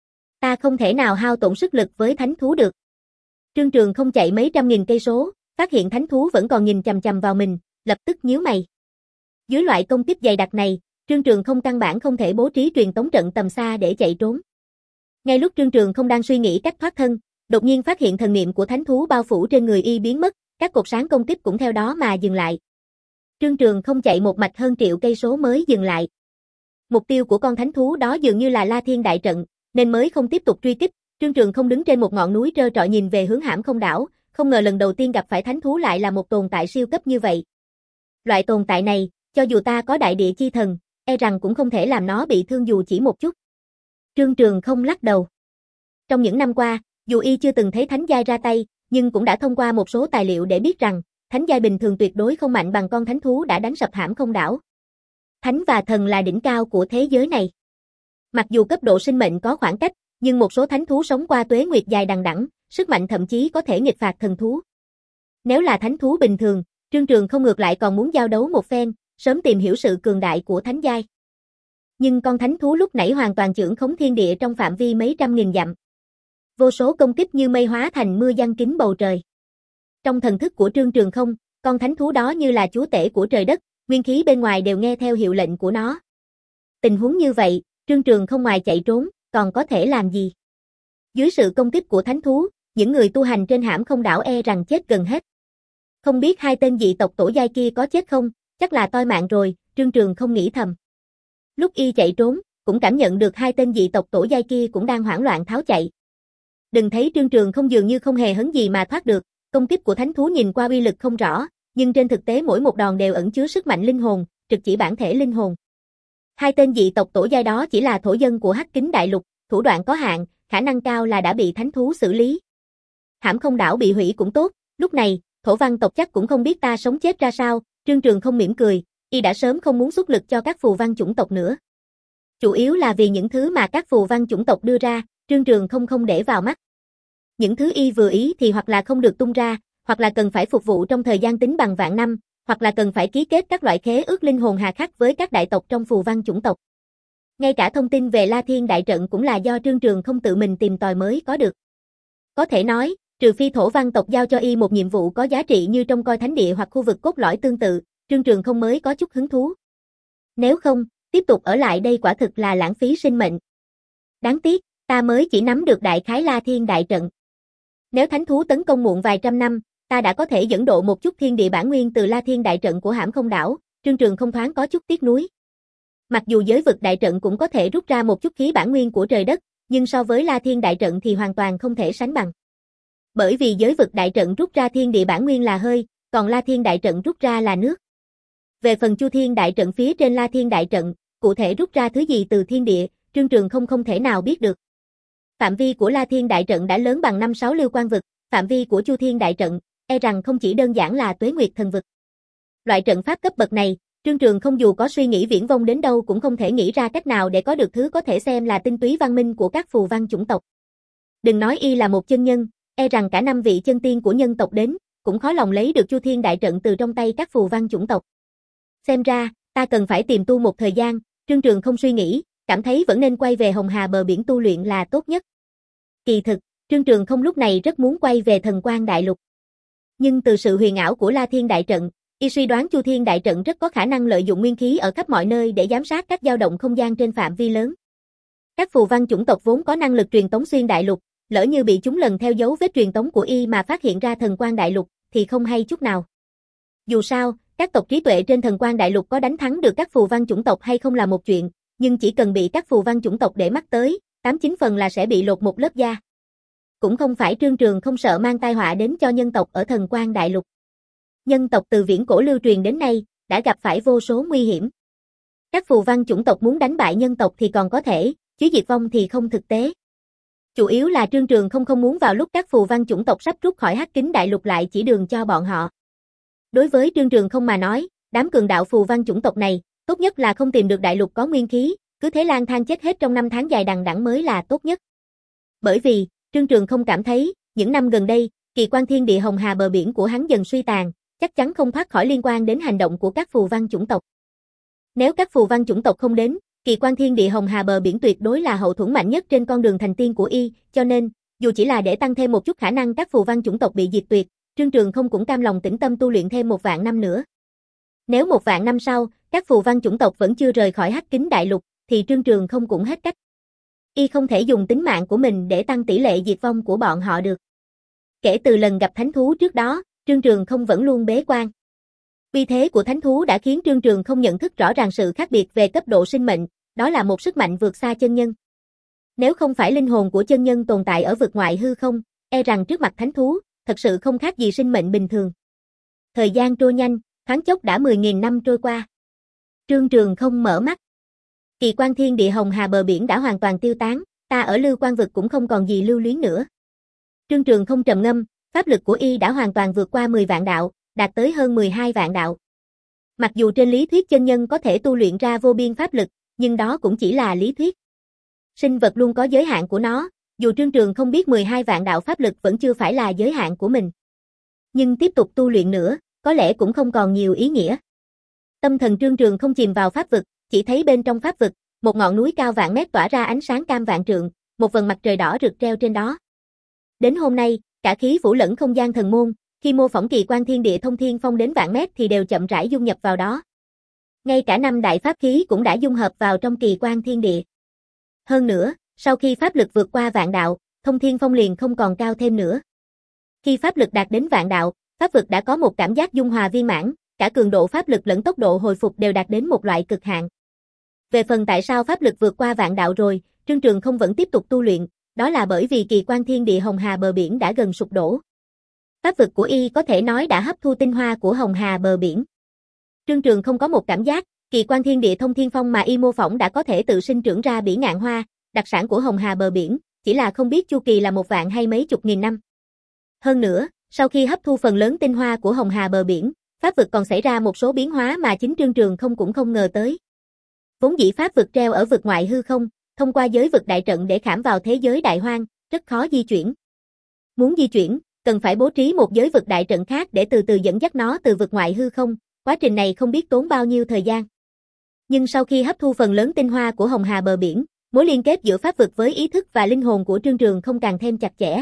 Ta không thể nào hao tổn sức lực với thánh thú được. Trương Trường không chạy mấy trăm nghìn cây số, phát hiện thánh thú vẫn còn nhìn chằm chằm vào mình, lập tức nhíu mày. Dưới loại công kích dày đặc này, Trương Trường không căn bản không thể bố trí truyền tống trận tầm xa để chạy trốn. Ngay lúc Trương Trường không đang suy nghĩ cách thoát thân, đột nhiên phát hiện thần niệm của thánh thú bao phủ trên người y biến mất, các cột sáng công kích cũng theo đó mà dừng lại. Trương Trường không chạy một mạch hơn triệu cây số mới dừng lại. Mục tiêu của con thánh thú đó dường như là La Thiên Đại Trận, nên mới không tiếp tục truy kích. Trương Trường không đứng trên một ngọn núi trơ trọi nhìn về hướng Hãm Không Đảo, không ngờ lần đầu tiên gặp phải thánh thú lại là một tồn tại siêu cấp như vậy. Loại tồn tại này, cho dù ta có đại địa chi thần, e rằng cũng không thể làm nó bị thương dù chỉ một chút. Trương Trường không lắc đầu. Trong những năm qua, dù y chưa từng thấy thánh giai ra tay, nhưng cũng đã thông qua một số tài liệu để biết rằng, thánh giai bình thường tuyệt đối không mạnh bằng con thánh thú đã đánh sập Hãm Không Đảo. Thánh và thần là đỉnh cao của thế giới này. Mặc dù cấp độ sinh mệnh có khoảng cách, Nhưng một số thánh thú sống qua tuế nguyệt dài đằng đẵng, sức mạnh thậm chí có thể nghịch phạt thần thú. Nếu là thánh thú bình thường, Trương Trường không ngược lại còn muốn giao đấu một phen, sớm tìm hiểu sự cường đại của thánh giai. Nhưng con thánh thú lúc nãy hoàn toàn chưởng khống thiên địa trong phạm vi mấy trăm nghìn dặm. Vô số công kích như mây hóa thành mưa giăng kín bầu trời. Trong thần thức của Trương Trường không, con thánh thú đó như là chúa tể của trời đất, nguyên khí bên ngoài đều nghe theo hiệu lệnh của nó. Tình huống như vậy, Trương Trường không ngoài chạy trốn, còn có thể làm gì? Dưới sự công kích của thánh thú, những người tu hành trên Hãm Không đảo e rằng chết gần hết. Không biết hai tên dị tộc tổ giai kia có chết không, chắc là toi mạng rồi, Trương Trường không nghĩ thầm. Lúc y chạy trốn, cũng cảm nhận được hai tên dị tộc tổ giai kia cũng đang hoảng loạn tháo chạy. Đừng thấy Trương Trường không dường như không hề hấn gì mà thoát được, công kích của thánh thú nhìn qua uy lực không rõ, nhưng trên thực tế mỗi một đòn đều ẩn chứa sức mạnh linh hồn, trực chỉ bản thể linh hồn. Hai tên dị tộc tổ giai đó chỉ là thổ dân của Hắc Kính Đại Lục, thủ đoạn có hạn, khả năng cao là đã bị thánh thú xử lý. Hãm Không đảo bị hủy cũng tốt, lúc này, thổ văn tộc chắc cũng không biết ta sống chết ra sao, Trương Trường không mỉm cười, y đã sớm không muốn xuất lực cho các phù văn chủng tộc nữa. Chủ yếu là vì những thứ mà các phù văn chủng tộc đưa ra, Trương Trường không không để vào mắt. Những thứ y vừa ý thì hoặc là không được tung ra, hoặc là cần phải phục vụ trong thời gian tính bằng vạn năm, hoặc là cần phải ký kết các loại khế ước linh hồn hà khắc với các đại tộc trong phù văn chủng tộc. Ngay cả thông tin về La Thiên Đại Trận cũng là do Trương Trường không tự mình tìm tòi mới có được. Có thể nói, trừ phi thổ văn tộc giao cho y một nhiệm vụ có giá trị như trong coi thánh địa hoặc khu vực cốt lõi tương tự, Trương Trường không mới có chút hứng thú. Nếu không, tiếp tục ở lại đây quả thực là lãng phí sinh mệnh. Đáng tiếc, ta mới chỉ nắm được đại khái La Thiên Đại Trận. Nếu thánh thú tấn công muộn vài trăm năm, ta đã có thể dẫn độ một chút thiên địa bản nguyên từ La Thiên Đại Trận của Hãm Không đảo, Trương Trường không thoáng có chút tiếc nuối. Mặc dù giới vực đại trận cũng có thể rút ra một chút khí bản nguyên của trời đất, nhưng so với La Thiên Đại Trận thì hoàn toàn không thể sánh bằng. Bởi vì giới vực đại trận rút ra thiên địa bản nguyên là hơi, còn La Thiên Đại Trận rút ra là nước. Về phần Chu Thiên Đại Trận phía trên La Thiên Đại Trận, cụ thể rút ra thứ gì từ thiên địa, Trương Trường không không thể nào biết được. Phạm vi của La Thiên Đại Trận đã lớn bằng năm sáu lưu quan vực, phạm vi của Chu Thiên Đại Trận, e rằng không chỉ đơn giản là Tuế Nguyệt Thần vực. Loại trận pháp cấp bậc này, Trương Trường không dù có suy nghĩ viển vông đến đâu cũng không thể nghĩ ra cách nào để có được thứ có thể xem là tinh túy văn minh của các phù văn chủng tộc. Đừng nói y là một chân nhân, e rằng cả năm vị chân tiên của nhân tộc đến, cũng khó lòng lấy được Chu Thiên Đại Trận từ trong tay các phù văn chủng tộc. Xem ra, ta cần phải tìm tu một thời gian, Trương Trường không suy nghĩ, cảm thấy vẫn nên quay về Hồng Hà bờ biển tu luyện là tốt nhất. Kỳ thực, Trương Trường không lúc này rất muốn quay về Thần Quang Đại Lục. Nhưng từ sự huyền ảo của La Thiên Đại Trận, y suy đoán Chu Thiên Đại Trận rất có khả năng lợi dụng nguyên khí ở khắp mọi nơi để giám sát các dao động không gian trên phạm vi lớn. Các phù văn chủng tộc vốn có năng lực truyền tống xuyên đại lục, lỡ như bị chúng lần theo dấu vết truyền tống của y mà phát hiện ra Thần Quang Đại Lục thì không hay chút nào. Dù sao, các tộc trí tuệ trên Thần Quang Đại Lục có đánh thắng được các phù văn chủng tộc hay không là một chuyện, nhưng chỉ cần bị các phù văn chủng tộc để mắt tới, tám chín phần là sẽ bị lột một lớp da. Cũng không phải Trương Trường không sợ mang tai họa đến cho nhân tộc ở Thần Quang Đại Lục. Nhân tộc từ viễn cổ lưu truyền đến nay, đã gặp phải vô số nguy hiểm. Các phù văn chủng tộc muốn đánh bại nhân tộc thì còn có thể, chứ diệt vong thì không thực tế. Chủ yếu là Trương Trường không không muốn vào lúc các phù văn chủng tộc sắp rút khỏi Hắc Kính Đại Lục lại chỉ đường cho bọn họ. Đối với Trương Trường không mà nói, đám cường đạo phù văn chủng tộc này, tốt nhất là không tìm được đại lục có nguyên khí, cứ thế lang thang chết hết trong năm tháng dài đằng đẵng mới là tốt nhất. Bởi vì, Trương Trường không cảm thấy, những năm gần đây, kỳ quan thiên địa Hồng Hà bờ biển của hắn dần suy tàn, chắc chắn không thoát khỏi liên quan đến hành động của các phù văn chủng tộc. Nếu các phù văn chủng tộc không đến, kỳ quan thiên địa Hồng Hà bờ biển tuyệt đối là hậu thuẫn mạnh nhất trên con đường thành tiên của y, cho nên, dù chỉ là để tăng thêm một chút khả năng các phù văn chủng tộc bị diệt tuyệt, Trương Trường không cũng cam lòng tĩnh tâm tu luyện thêm một vạn năm nữa. Nếu một vạn năm sau, các phù văn chủng tộc vẫn chưa rời khỏi Hắc Kính Đại Lục, thì Trương Trường không cũng hết cách. Y không thể dùng tính mạng của mình để tăng tỷ lệ diệt vong của bọn họ được. Kể từ lần gặp thánh thú trước đó, Trương Trường không vẫn luôn bế quan. Uy thế của thánh thú đã khiến Trương Trường không nhận thức rõ ràng sự khác biệt về cấp độ sinh mệnh, đó là một sức mạnh vượt xa chân nhân. Nếu không phải linh hồn của chân nhân tồn tại ở vực ngoại hư không, e rằng trước mặt thánh thú, thật sự không khác gì sinh mệnh bình thường. Thời gian trôi nhanh, thoáng chốc đã mười nghìn năm trôi qua. Trương Trường không mở mắt. Kỳ quan thiên địa Hồng Hà bờ biển đã hoàn toàn tiêu tán, ta ở Lưu Quan vực cũng không còn gì lưu luyến nữa. Trương Trường không trầm ngâm, pháp lực của y đã hoàn toàn vượt qua mười vạn đạo, đạt tới hơn mười hai vạn đạo. Mặc dù trên lý thuyết chân nhân có thể tu luyện ra vô biên pháp lực, nhưng đó cũng chỉ là lý thuyết. Sinh vật luôn có giới hạn của nó, Dù Trương Trường không biết mười hai vạn đạo pháp lực vẫn chưa phải là giới hạn của mình. Nhưng tiếp tục tu luyện nữa, có lẽ cũng không còn nhiều ý nghĩa. Tâm thần Trương Trường không chìm vào pháp vực, chỉ thấy bên trong pháp vực, một ngọn núi cao vạn mét tỏa ra ánh sáng cam vạn trượng, một vầng mặt trời đỏ rực treo trên đó. Đến hôm nay, cả khí phủ lẫn không gian thần môn, khi mô phỏng kỳ quan thiên địa thông thiên phong đến vạn mét thì đều chậm rãi dung nhập vào đó. Ngay cả năm đại pháp khí cũng đã dung hợp vào trong kỳ quan thiên địa. Hơn nữa, sau khi pháp lực vượt qua vạn đạo, thông thiên phong liền không còn cao thêm nữa. Khi pháp lực đạt đến vạn đạo, pháp vực đã có một cảm giác dung hòa viên mãn, cả cường độ pháp lực lẫn tốc độ hồi phục đều đạt đến một loại cực hạn. Về phần tại sao pháp lực vượt qua vạn đạo rồi, Trương Trường không vẫn tiếp tục tu luyện, đó là bởi vì kỳ quan thiên địa Hồng Hà bờ biển đã gần sụp đổ. Pháp vực của y có thể nói đã hấp thu tinh hoa của Hồng Hà bờ biển. Trương Trường không có một cảm giác, kỳ quan thiên địa thông thiên phong mà y mô phỏng đã có thể tự sinh trưởng ra bỉ ngạn hoa, đặc sản của Hồng Hà bờ biển, chỉ là không biết chu kỳ là một vạn hay mấy chục nghìn năm. Hơn nữa, sau khi hấp thu phần lớn tinh hoa của Hồng Hà bờ biển, pháp vực còn xảy ra một số biến hóa mà chính Trương Trường không cũng không ngờ tới. Vốn dĩ pháp vực treo ở vực ngoại hư không, thông qua giới vực đại trận để khảm vào thế giới đại hoang, rất khó di chuyển. Muốn di chuyển, cần phải bố trí một giới vực đại trận khác để từ từ dẫn dắt nó từ vực ngoại hư không, quá trình này không biết tốn bao nhiêu thời gian. Nhưng sau khi hấp thu phần lớn tinh hoa của Hồng Hà bờ biển, mối liên kết giữa pháp vực với ý thức và linh hồn của Trương Trường không càng thêm chặt chẽ.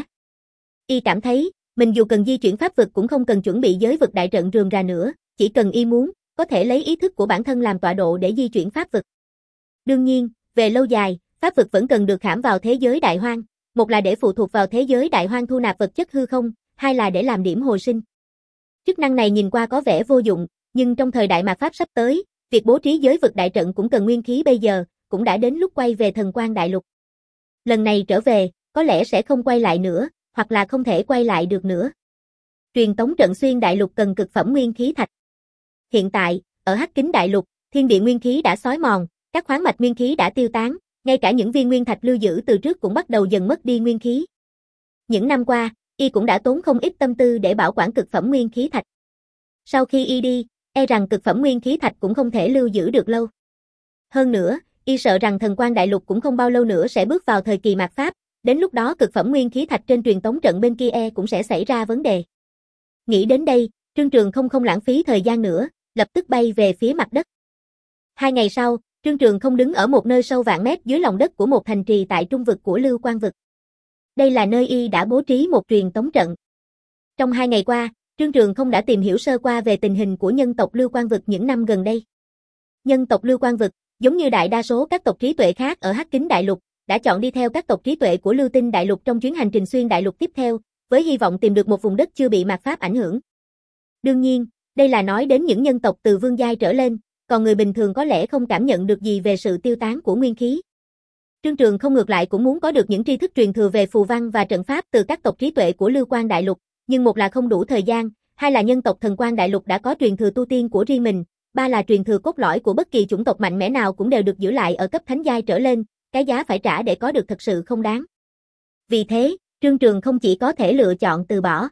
Y cảm thấy, mình dù cần di chuyển pháp vực cũng không cần chuẩn bị giới vực đại trận rườm rà nữa, chỉ cần y muốn, có thể lấy ý thức của bản thân làm tọa độ để di chuyển pháp vực. Đương nhiên, về lâu dài, pháp vực vẫn cần được khảm vào thế giới đại hoang, một là để phụ thuộc vào thế giới đại hoang thu nạp vật chất hư không, hai là để làm điểm hồi sinh. Chức năng này nhìn qua có vẻ vô dụng, nhưng trong thời đại mạt pháp sắp tới, việc bố trí giới vực đại trận cũng cần nguyên khí bây giờ, cũng đã đến lúc quay về Thần Quan Đại Lục. Lần này trở về, có lẽ sẽ không quay lại nữa, hoặc là không thể quay lại được nữa. Truyền tống trận xuyên đại lục cần cực phẩm nguyên khí thạch. Hiện tại, ở Hắc Kính Đại Lục, thiên địa nguyên khí đã xói mòn, các khoáng mạch nguyên khí đã tiêu tán, ngay cả những viên nguyên thạch lưu giữ từ trước cũng bắt đầu dần mất đi nguyên khí. Những năm qua, y cũng đã tốn không ít tâm tư để bảo quản cực phẩm nguyên khí thạch. Sau khi y đi, e rằng cực phẩm nguyên khí thạch cũng không thể lưu giữ được lâu. Hơn nữa, y sợ rằng Thần Quan Đại Lục cũng không bao lâu nữa sẽ bước vào thời kỳ mạt pháp, đến lúc đó cực phẩm nguyên khí thạch trên truyền tống trận bên kia e cũng sẽ xảy ra vấn đề. Nghĩ đến đây, Trương Trường không không lãng phí thời gian nữa, lập tức bay về phía mặt đất. Hai ngày sau, Trương Trường không đứng ở một nơi sâu vạn mét dưới lòng đất của một thành trì tại trung vực của Lưu Quan vực. Đây là nơi y đã bố trí một truyền tống trận. Trong hai ngày qua, Trương Trường không đã tìm hiểu sơ qua về tình hình của nhân tộc Lưu Quan vực những năm gần đây. Nhân tộc Lưu Quan vực, giống như đại đa số các tộc trí tuệ khác ở Hắc Kính Đại Lục, đã chọn đi theo các tộc trí tuệ của Lưu Tinh Đại Lục trong chuyến hành trình xuyên đại lục tiếp theo, với hy vọng tìm được một vùng đất chưa bị mạt pháp ảnh hưởng. Đương nhiên, đây là nói đến những nhân tộc từ vương giai trở lên, còn người bình thường có lẽ không cảm nhận được gì về sự tiêu tán của nguyên khí. Trương Trường không ngược lại cũng muốn có được những tri thức truyền thừa về phù văn và trận pháp từ các tộc trí tuệ của Lưu Quan Đại Lục, nhưng một là không đủ thời gian, hai là nhân tộc Thần Quan Đại Lục đã có truyền thừa tu tiên của riêng mình, ba là truyền thừa cốt lõi của bất kỳ chủng tộc mạnh mẽ nào cũng đều được giữ lại ở cấp thánh giai trở lên, cái giá phải trả để có được thật sự không đáng. Vì thế, Trương Trường không chỉ có thể lựa chọn từ bỏ.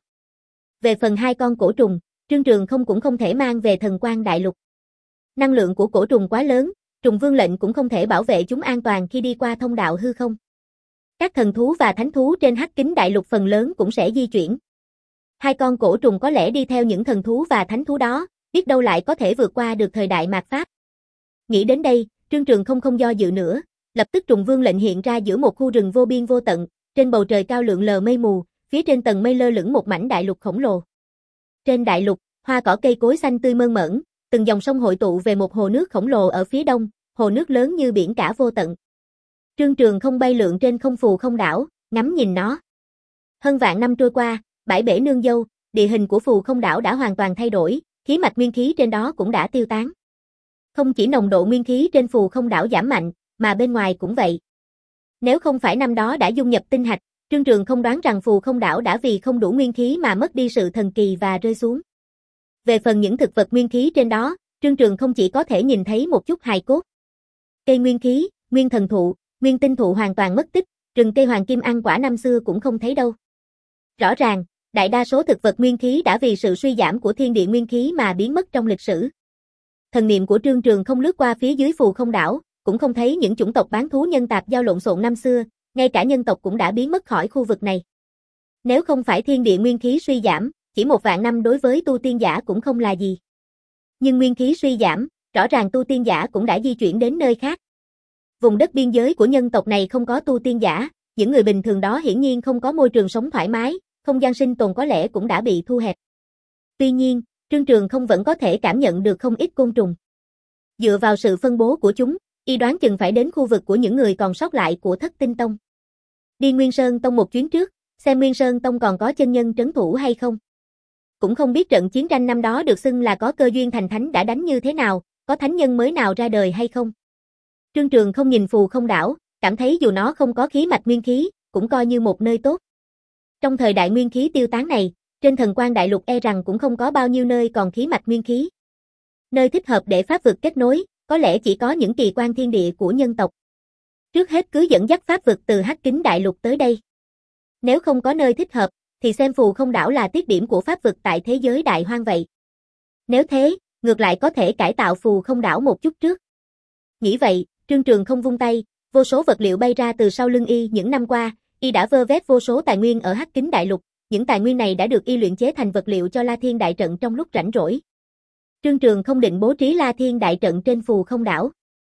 Về phần hai con cổ trùng, Trương Trường không cũng không thể mang về Thần Quan Đại Lục. Năng lượng của cổ trùng quá lớn, trùng vương lệnh cũng không thể bảo vệ chúng an toàn khi đi qua thông đạo hư không. Các thần thú và thánh thú trên Hắc Kính Đại Lục phần lớn cũng sẽ di chuyển. Hai con cổ trùng có lẽ đi theo những thần thú và thánh thú đó, biết đâu lại có thể vượt qua được thời đại mạt pháp. Nghĩ đến đây, Trương Trường không không do dự nữa, lập tức trùng vương lệnh hiện ra giữa một khu rừng vô biên vô tận, trên bầu trời cao lượn lờ mây mù, phía trên tầng mây lơ lửng một mảnh đại lục khổng lồ. Trên đại lục, hoa cỏ cây cối xanh tươi mơn mởn, từng dòng sông hội tụ về một hồ nước khổng lồ ở phía đông, hồ nước lớn như biển cả vô tận. Trương Trường không bay lượn trên không phù không đảo, ngắm nhìn nó. Hơn vạn năm trôi qua, bãi bể nương dâu, địa hình của phù không đảo đã hoàn toàn thay đổi, khí mạch nguyên khí trên đó cũng đã tiêu tán. Không chỉ nồng độ nguyên khí trên phù không đảo giảm mạnh, mà bên ngoài cũng vậy. Nếu không phải năm đó đã dung nhập tinh hạch, Trương Trường không đoán rằng phù không đảo đã vì không đủ nguyên khí mà mất đi sự thần kỳ và rơi xuống. Về phần những thực vật nguyên khí trên đó, Trương Trường không chỉ có thể nhìn thấy một chút hài cốt. Cây nguyên khí, nguyên thần thụ, nguyên tinh thụ hoàn toàn mất tích, rừng cây hoàng kim ăn quả năm xưa cũng không thấy đâu. Rõ ràng, đại đa số thực vật nguyên khí đã vì sự suy giảm của thiên địa nguyên khí mà biến mất trong lịch sử. Thần niệm của Trương Trường không lướt qua phía dưới phù không đảo, cũng không thấy những chủng tộc bán thú nhân tạp giao lộn xộn năm xưa, ngay cả nhân tộc cũng đã biến mất khỏi khu vực này. Nếu không phải thiên địa nguyên khí suy giảm, chỉ một vạn năm đối với tu tiên giả cũng không là gì. Nhưng nguyên khí suy giảm, rõ ràng tu tiên giả cũng đã di chuyển đến nơi khác. Vùng đất biên giới của nhân tộc này không có tu tiên giả, những người bình thường đó hiển nhiên không có môi trường sống thoải mái, không gian sinh tồn có lẽ cũng đã bị thu hẹp. Tuy nhiên, Trương Trường không vẫn có thể cảm nhận được không ít côn trùng. Dựa vào sự phân bố của chúng, y đoán chừng phải đến khu vực của những người còn sót lại của Thất Tinh Tông. Đi Nguyên Sơn Tông một chuyến trước, xem Nguyên Sơn Tông còn có chân nhân trấn thủ hay không. Cũng không biết trận chiến tranh năm đó được xưng là có cơ duyên thành thánh đã đánh như thế nào, có thánh nhân mới nào ra đời hay không. Trương Trường không nhìn Phù Không đảo, cảm thấy dù nó không có khí mạch nguyên khí, cũng coi như một nơi tốt. Trong thời đại nguyên khí tiêu tán này, trên Thần Quan Đại Lục e rằng cũng không có bao nhiêu nơi còn khí mạch nguyên khí. Nơi thích hợp để pháp vực kết nối, có lẽ chỉ có những kỳ quan thiên địa của nhân tộc. Trước hết cứ dẫn dắt pháp vực từ Hắc Kính Đại Lục tới đây. Nếu không có nơi thích hợp, thì xem Phù Không đảo là tiết điểm của pháp vực tại thế giới đại hoang vậy. Nếu thế, ngược lại có thể cải tạo Phù Không đảo một chút trước. Nghĩ vậy, Trương Trường không vung tay, vô số vật liệu bay ra từ sau lưng y. Những năm qua, y đã vơ vét vô số tài nguyên ở Hắc Kính Đại Lục, những tài nguyên này đã được y luyện chế thành vật liệu cho La Thiên Đại Trận trong lúc rảnh rỗi. Trương Trường không định bố trí La Thiên Đại Trận trên Phù Không đảo.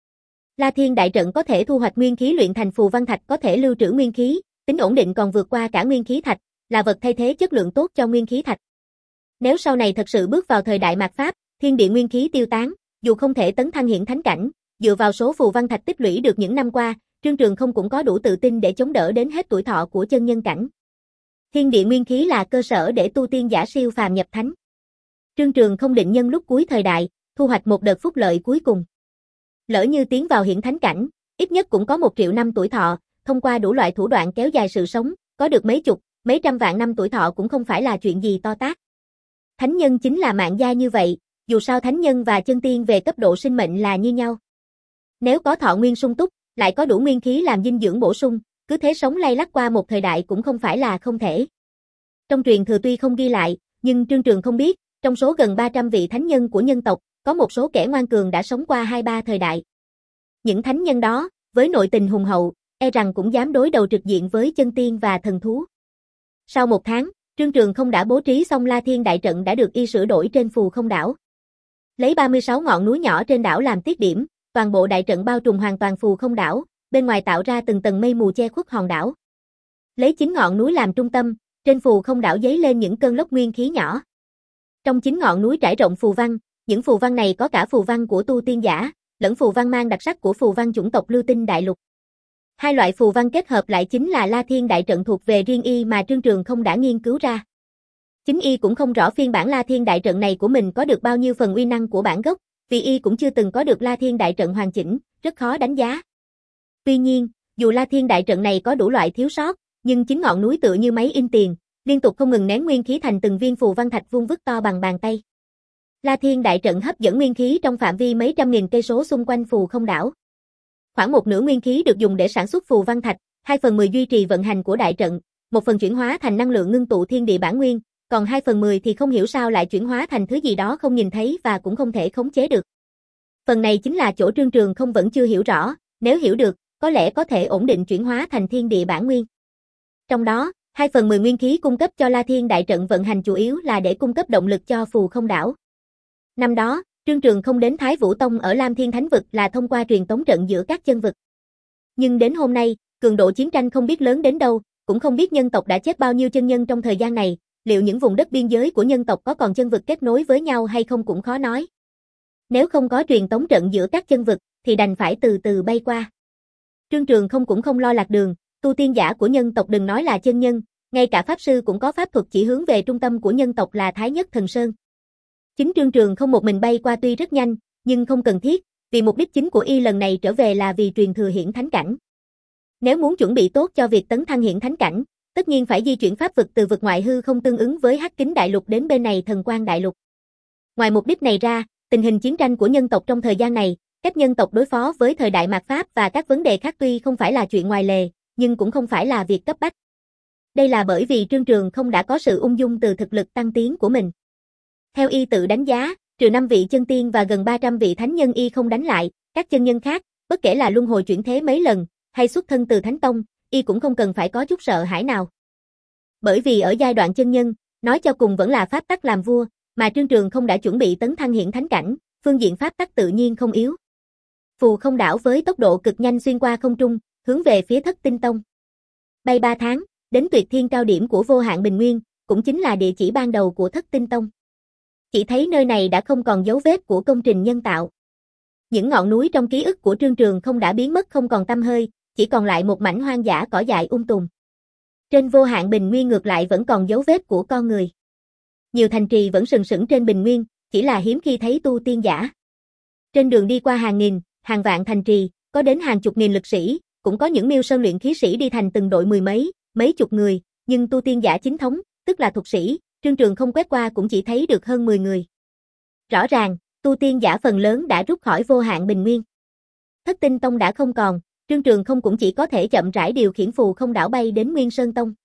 La Thiên Đại Trận có thể thu hoạch nguyên khí luyện thành phù văn thạch, có thể lưu trữ nguyên khí, tính ổn định còn vượt qua cả nguyên khí thạch, là vật thay thế chất lượng tốt cho nguyên khí thạch. Nếu sau này thật sự bước vào thời đại mạt Pháp, thiên địa nguyên khí tiêu tán, dù không thể tấn thăng hiển thánh cảnh, dựa vào số phù văn thạch tích lũy được những năm qua, Trương Trường không cũng có đủ tự tin để chống đỡ đến hết tuổi thọ của chân nhân cảnh. Thiên địa nguyên khí là cơ sở để tu tiên giả siêu phàm nhập thánh. Trương Trường không định nhân lúc cuối thời đại, thu hoạch một đợt phúc lợi cuối cùng. Lỡ như tiến vào hiển thánh cảnh, ít nhất cũng có một triệu năm tuổi thọ, thông qua đủ loại thủ đoạn kéo dài sự sống, có được mấy chục, mấy trăm vạn năm tuổi thọ cũng không phải là chuyện gì to tát. Thánh nhân chính là mạng gia như vậy, dù sao thánh nhân và chân tiên về cấp độ sinh mệnh là như nhau. Nếu có thọ nguyên sung túc, lại có đủ nguyên khí làm dinh dưỡng bổ sung, cứ thế sống lay lắt qua một thời đại cũng không phải là không thể. Trong truyền thừa tuy không ghi lại, nhưng Trương Trường không biết, trong số gần ba trăm vị thánh nhân của nhân tộc, có một số kẻ ngoan cường đã sống qua hai ba thời đại. Những thánh nhân đó, với nội tình hùng hậu, e rằng cũng dám đối đầu trực diện với chân tiên và thần thú. Sau một tháng, Trương Trường không đã bố trí xong La Thiên Đại Trận đã được y sửa đổi trên Phù Không đảo. Lấy ba mươi sáu ngọn núi nhỏ trên đảo làm tiết điểm, toàn bộ đại trận bao trùm hoàn toàn Phù Không đảo, bên ngoài tạo ra từng tầng mây mù che khuất hòn đảo. Lấy chín ngọn núi làm trung tâm, trên Phù Không đảo dấy lên những cơn lốc nguyên khí nhỏ. Trong chín ngọn núi trải rộng phù văn, những phù văn này có cả phù văn của tu tiên giả, lẫn phù văn mang đặc sắc của phù văn chủng tộc Lưu Tinh Đại Lục. Hai loại phù văn kết hợp lại chính là La Thiên Đại Trận thuộc về riêng y mà Trương Trường không đã nghiên cứu ra. Chính y cũng không rõ phiên bản La Thiên Đại Trận này của mình có được bao nhiêu phần uy năng của bản gốc, vì y cũng chưa từng có được La Thiên Đại Trận hoàn chỉnh, rất khó đánh giá. Tuy nhiên, dù La Thiên Đại Trận này có đủ loại thiếu sót, nhưng chín ngọn núi tựa như máy in tiền, liên tục không ngừng nén nguyên khí thành từng viên phù văn thạch vuông vức to bằng bàn tay. La Thiên Đại Trận hấp dẫn nguyên khí trong phạm vi mấy trăm nghìn cây số xung quanh Phù Không đảo. Khoảng một nửa nguyên khí được dùng để sản xuất phù văn thạch, hai phần mười duy trì vận hành của đại trận, một phần chuyển hóa thành năng lượng ngưng tụ thiên địa bản nguyên, còn hai phần mười thì không hiểu sao lại chuyển hóa thành thứ gì đó không nhìn thấy và cũng không thể khống chế được. Phần này chính là chỗ Trương Trường không vẫn chưa hiểu rõ, nếu hiểu được, có lẽ có thể ổn định chuyển hóa thành thiên địa bản nguyên. Trong đó, hai phần mười nguyên khí cung cấp cho La Thiên Đại Trận vận hành chủ yếu là để cung cấp động lực cho Phù Không đảo. Năm đó, Trương Trường không đến Thái Vũ Tông ở Lam Thiên Thánh Vực là thông qua truyền tống trận giữa các chân vực. Nhưng đến hôm nay, cường độ chiến tranh không biết lớn đến đâu, cũng không biết nhân tộc đã chết bao nhiêu chân nhân trong thời gian này, liệu những vùng đất biên giới của nhân tộc có còn chân vực kết nối với nhau hay không cũng khó nói. Nếu không có truyền tống trận giữa các chân vực, thì đành phải từ từ bay qua. Trương Trường không cũng không lo lạc đường, tu tiên giả của nhân tộc đừng nói là chân nhân, ngay cả pháp sư cũng có pháp thuật chỉ hướng về trung tâm của nhân tộc là Thái Nhất Thần Sơn. Chính Trương Trường không một mình bay qua tuy rất nhanh, nhưng không cần thiết, vì mục đích chính của y lần này trở về là vì truyền thừa hiển thánh cảnh. Nếu muốn chuẩn bị tốt cho việc tấn thăng hiển thánh cảnh, tất nhiên phải di chuyển pháp vực từ vực ngoại hư không tương ứng với Hắc Kính Đại Lục đến bên này Thần Quan Đại Lục. Ngoài mục đích này ra, tình hình chiến tranh của nhân tộc trong thời gian này, cách nhân tộc đối phó với thời đại mạt Pháp và các vấn đề khác tuy không phải là chuyện ngoài lề, nhưng cũng không phải là việc cấp bách. Đây là bởi vì Trương Trường không đã có sự ung dung từ thực lực tăng tiến của mình. Theo y tự đánh giá, trừ năm vị chân tiên và gần ba trăm vị thánh nhân y không đánh lại, các chân nhân khác, bất kể là luân hồi chuyển thế mấy lần, hay xuất thân từ Thánh Tông, y cũng không cần phải có chút sợ hãi nào. Bởi vì ở giai đoạn chân nhân, nói cho cùng vẫn là pháp tắc làm vua, mà Trương Trường không đã chuẩn bị tấn thăng hiển thánh cảnh, phương diện pháp tắc tự nhiên không yếu. Phù không đảo với tốc độ cực nhanh xuyên qua không trung, hướng về phía Thất Tinh Tông. Bay ba tháng, đến tuyệt thiên cao điểm của vô hạn bình nguyên, cũng chính là địa chỉ ban đầu của Thất Tinh Tông. Chỉ thấy nơi này đã không còn dấu vết của công trình nhân tạo. Những ngọn núi trong ký ức của Trương Trường không đã biến mất không còn tăm hơi, chỉ còn lại một mảnh hoang dã cỏ dại um tùm. Trên vô hạn bình nguyên ngược lại vẫn còn dấu vết của con người. Nhiều thành trì vẫn sừng sững trên bình nguyên, chỉ là hiếm khi thấy tu tiên giả. Trên đường đi qua hàng nghìn, hàng vạn thành trì, có đến hàng chục nghìn lực sĩ, cũng có những miêu sơn luyện khí sĩ đi thành từng đội mười mấy, mấy chục người, nhưng tu tiên giả chính thống, tức là thuật sĩ, Trương Trường không quét qua cũng chỉ thấy được hơn mười người. Rõ ràng, tu tiên giả phần lớn đã rút khỏi vô hạn bình nguyên. Thất Tinh Tông đã không còn, Trương Trường không cũng chỉ có thể chậm rãi điều khiển phù không đảo bay đến Nguyên Sơn Tông.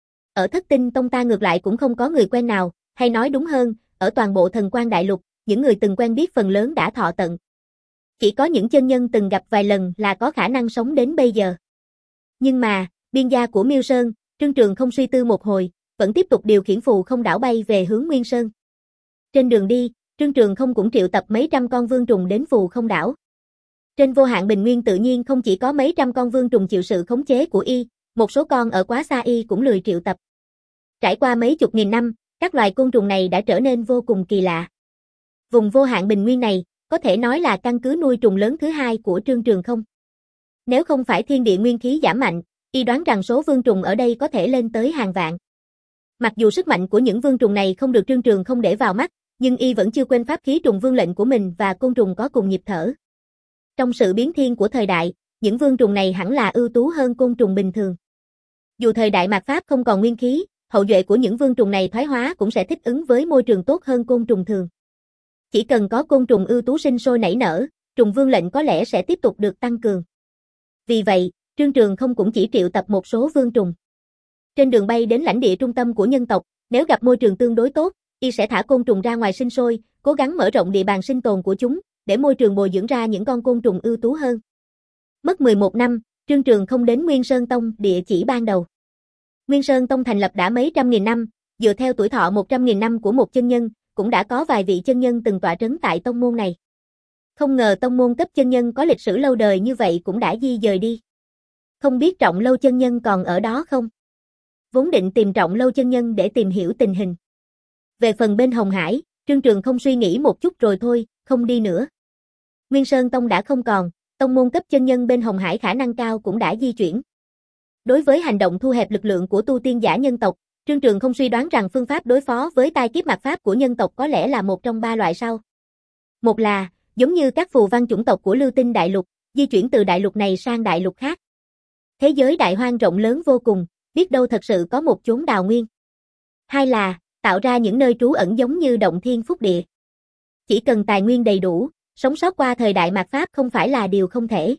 Ở Thất Tinh Tông ta ngược lại cũng không có người quen nào, hay nói đúng hơn, ở toàn bộ Thần Quan Đại Lục, những người từng quen biết phần lớn đã thọ tận. Chỉ có những chân nhân từng gặp vài lần là có khả năng sống đến bây giờ. Nhưng mà, biên gia của Miêu Sơn, Trương Trường không suy tư một hồi, vẫn tiếp tục điều khiển phù không đảo bay về hướng Nguyên Sơn. Trên đường đi, Trương Trường không cũng triệu tập mấy trăm con vương trùng đến phù không đảo. Trên vô hạn bình nguyên tự nhiên không chỉ có mấy trăm con vương trùng chịu sự khống chế của y, một số con ở quá xa y cũng lười triệu tập. Trải qua mấy chục nghìn năm, các loài côn trùng này đã trở nên vô cùng kỳ lạ. Vùng vô hạn bình nguyên này, có thể nói là căn cứ nuôi trùng lớn thứ hai của Trương Trường không. Nếu không phải thiên địa nguyên khí giảm mạnh, y đoán rằng số vương trùng ở đây có thể lên tới hàng vạn. Mặc dù sức mạnh của những vương trùng này không được Trương Trường không để vào mắt, nhưng y vẫn chưa quên pháp khí trùng vương lệnh của mình và côn trùng có cùng nhịp thở. Trong sự biến thiên của thời đại, những vương trùng này hẳn là ưu tú hơn côn trùng bình thường. Dù thời đại mạt Pháp không còn nguyên khí, hậu duệ của những vương trùng này thoái hóa cũng sẽ thích ứng với môi trường tốt hơn côn trùng thường. Chỉ cần có côn trùng ưu tú sinh sôi nảy nở, trùng vương lệnh có lẽ sẽ tiếp tục được tăng cường. Vì vậy, Trương Trường không cũng chỉ triệu tập một số vương trùng. Trên đường bay đến lãnh địa trung tâm của nhân tộc, nếu gặp môi trường tương đối tốt, y sẽ thả côn trùng ra ngoài sinh sôi, cố gắng mở rộng địa bàn sinh tồn của chúng, để môi trường bồi dưỡng ra những con côn trùng ưu tú hơn. Mất mười một năm, Trương Trường không đến Nguyên Sơn Tông, địa chỉ ban đầu. Nguyên Sơn Tông thành lập đã mấy trăm nghìn năm, dựa theo tuổi thọ một trăm nghìn năm của một chân nhân, cũng đã có vài vị chân nhân từng tọa trấn tại tông môn này. Không ngờ tông môn cấp chân nhân có lịch sử lâu đời như vậy cũng đã di dời đi. Không biết Trọng Lâu chân nhân còn ở đó không? Vốn định tìm Trọng Lâu chân nhân để tìm hiểu tình hình. Về phần bên Hồng Hải, Trương Trường không suy nghĩ một chút rồi thôi, không đi nữa. Nguyên Sơn Tông đã không còn, tông môn cấp chân nhân bên Hồng Hải khả năng cao cũng đã di chuyển. Đối với hành động thu hẹp lực lượng của tu tiên giả nhân tộc, Trương Trường không suy đoán rằng phương pháp đối phó với tai kiếp mạt Pháp của nhân tộc có lẽ là một trong ba loại sau. Một là, giống như các phù văn chủng tộc của Lưu Tinh Đại Lục, di chuyển từ đại lục này sang đại lục khác. Thế giới đại hoang rộng lớn vô cùng, biết đâu thật sự có một chốn đào nguyên. Hai là, tạo ra những nơi trú ẩn giống như động thiên phúc địa. Chỉ cần tài nguyên đầy đủ, sống sót qua thời đại mạt Pháp không phải là điều không thể.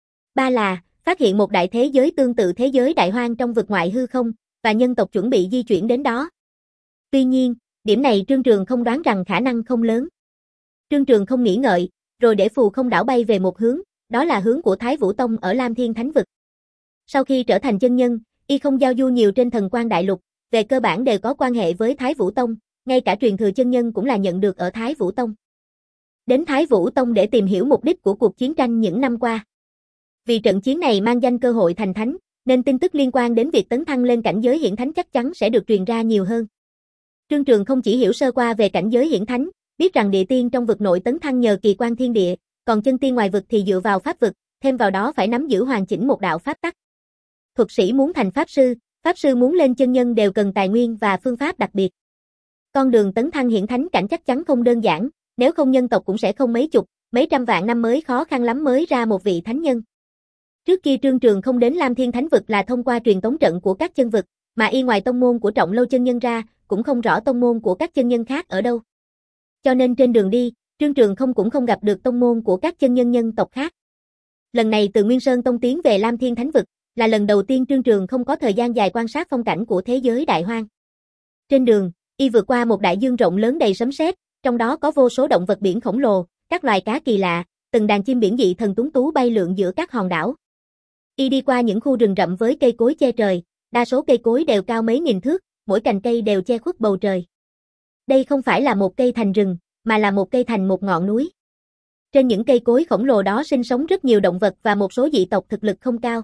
Ba là, phát hiện một đại thế giới tương tự thế giới đại hoang trong vực ngoại hư không, và nhân tộc chuẩn bị di chuyển đến đó. Tuy nhiên, điểm này Trương Trường không đoán rằng khả năng không lớn. Trương Trường không nghĩ ngợi, rồi để phù không đảo bay về một hướng, đó là hướng của Thái Vũ Tông ở Lam Thiên Thánh Vực. Sau khi trở thành chân nhân, y không giao du nhiều trên Thần Quan Đại Lục, về cơ bản đều có quan hệ với Thái Vũ Tông, ngay cả truyền thừa chân nhân cũng là nhận được ở Thái Vũ Tông. Đến Thái Vũ Tông để tìm hiểu mục đích của cuộc chiến tranh những năm qua. Vì trận chiến này mang danh cơ hội thành thánh, nên tin tức liên quan đến việc tấn thăng lên cảnh giới hiển thánh chắc chắn sẽ được truyền ra nhiều hơn. Trương Trường không chỉ hiểu sơ qua về cảnh giới hiển thánh, biết rằng địa tiên trong vực nội tấn thăng nhờ kỳ quan thiên địa, còn chân tiên ngoài vực thì dựa vào pháp vực, thêm vào đó phải nắm giữ hoàn chỉnh một đạo pháp tắc. Thuật sĩ muốn thành pháp sư, pháp sư muốn lên chân nhân đều cần tài nguyên và phương pháp đặc biệt. Con đường tấn thăng hiển thánh cảnh chắc chắn không đơn giản, nếu không nhân tộc cũng sẽ không mấy chục, mấy trăm vạn năm mới khó khăn lắm mới ra một vị thánh nhân. Trước kia Trương Trường không đến Lam Thiên Thánh Vực là thông qua truyền tống trận của các chân vực, mà y ngoài tông môn của Trọng Lâu chân nhân ra, cũng không rõ tông môn của các chân nhân khác ở đâu. Cho nên trên đường đi, Trương Trường không cũng không gặp được tông môn của các chân nhân nhân tộc khác. Lần này từ Nguyên Sơn Tông tiến về Lam Thiên Thánh Vực, là lần đầu tiên Trương Trường không có thời gian dài quan sát phong cảnh của thế giới đại hoang. Trên đường, y vượt qua một đại dương rộng lớn đầy sấm sét, trong đó có vô số động vật biển khổng lồ, các loài cá kỳ lạ, từng đàn chim biển dị thần tuấn tú bay lượn giữa các hòn đảo. Y đi qua những khu rừng rậm với cây cối che trời, đa số cây cối đều cao mấy nghìn thước, mỗi cành cây đều che khuất bầu trời. Đây không phải là một cây thành rừng, mà là một cây thành một ngọn núi. Trên những cây cối khổng lồ đó sinh sống rất nhiều động vật và một số dị tộc thực lực không cao.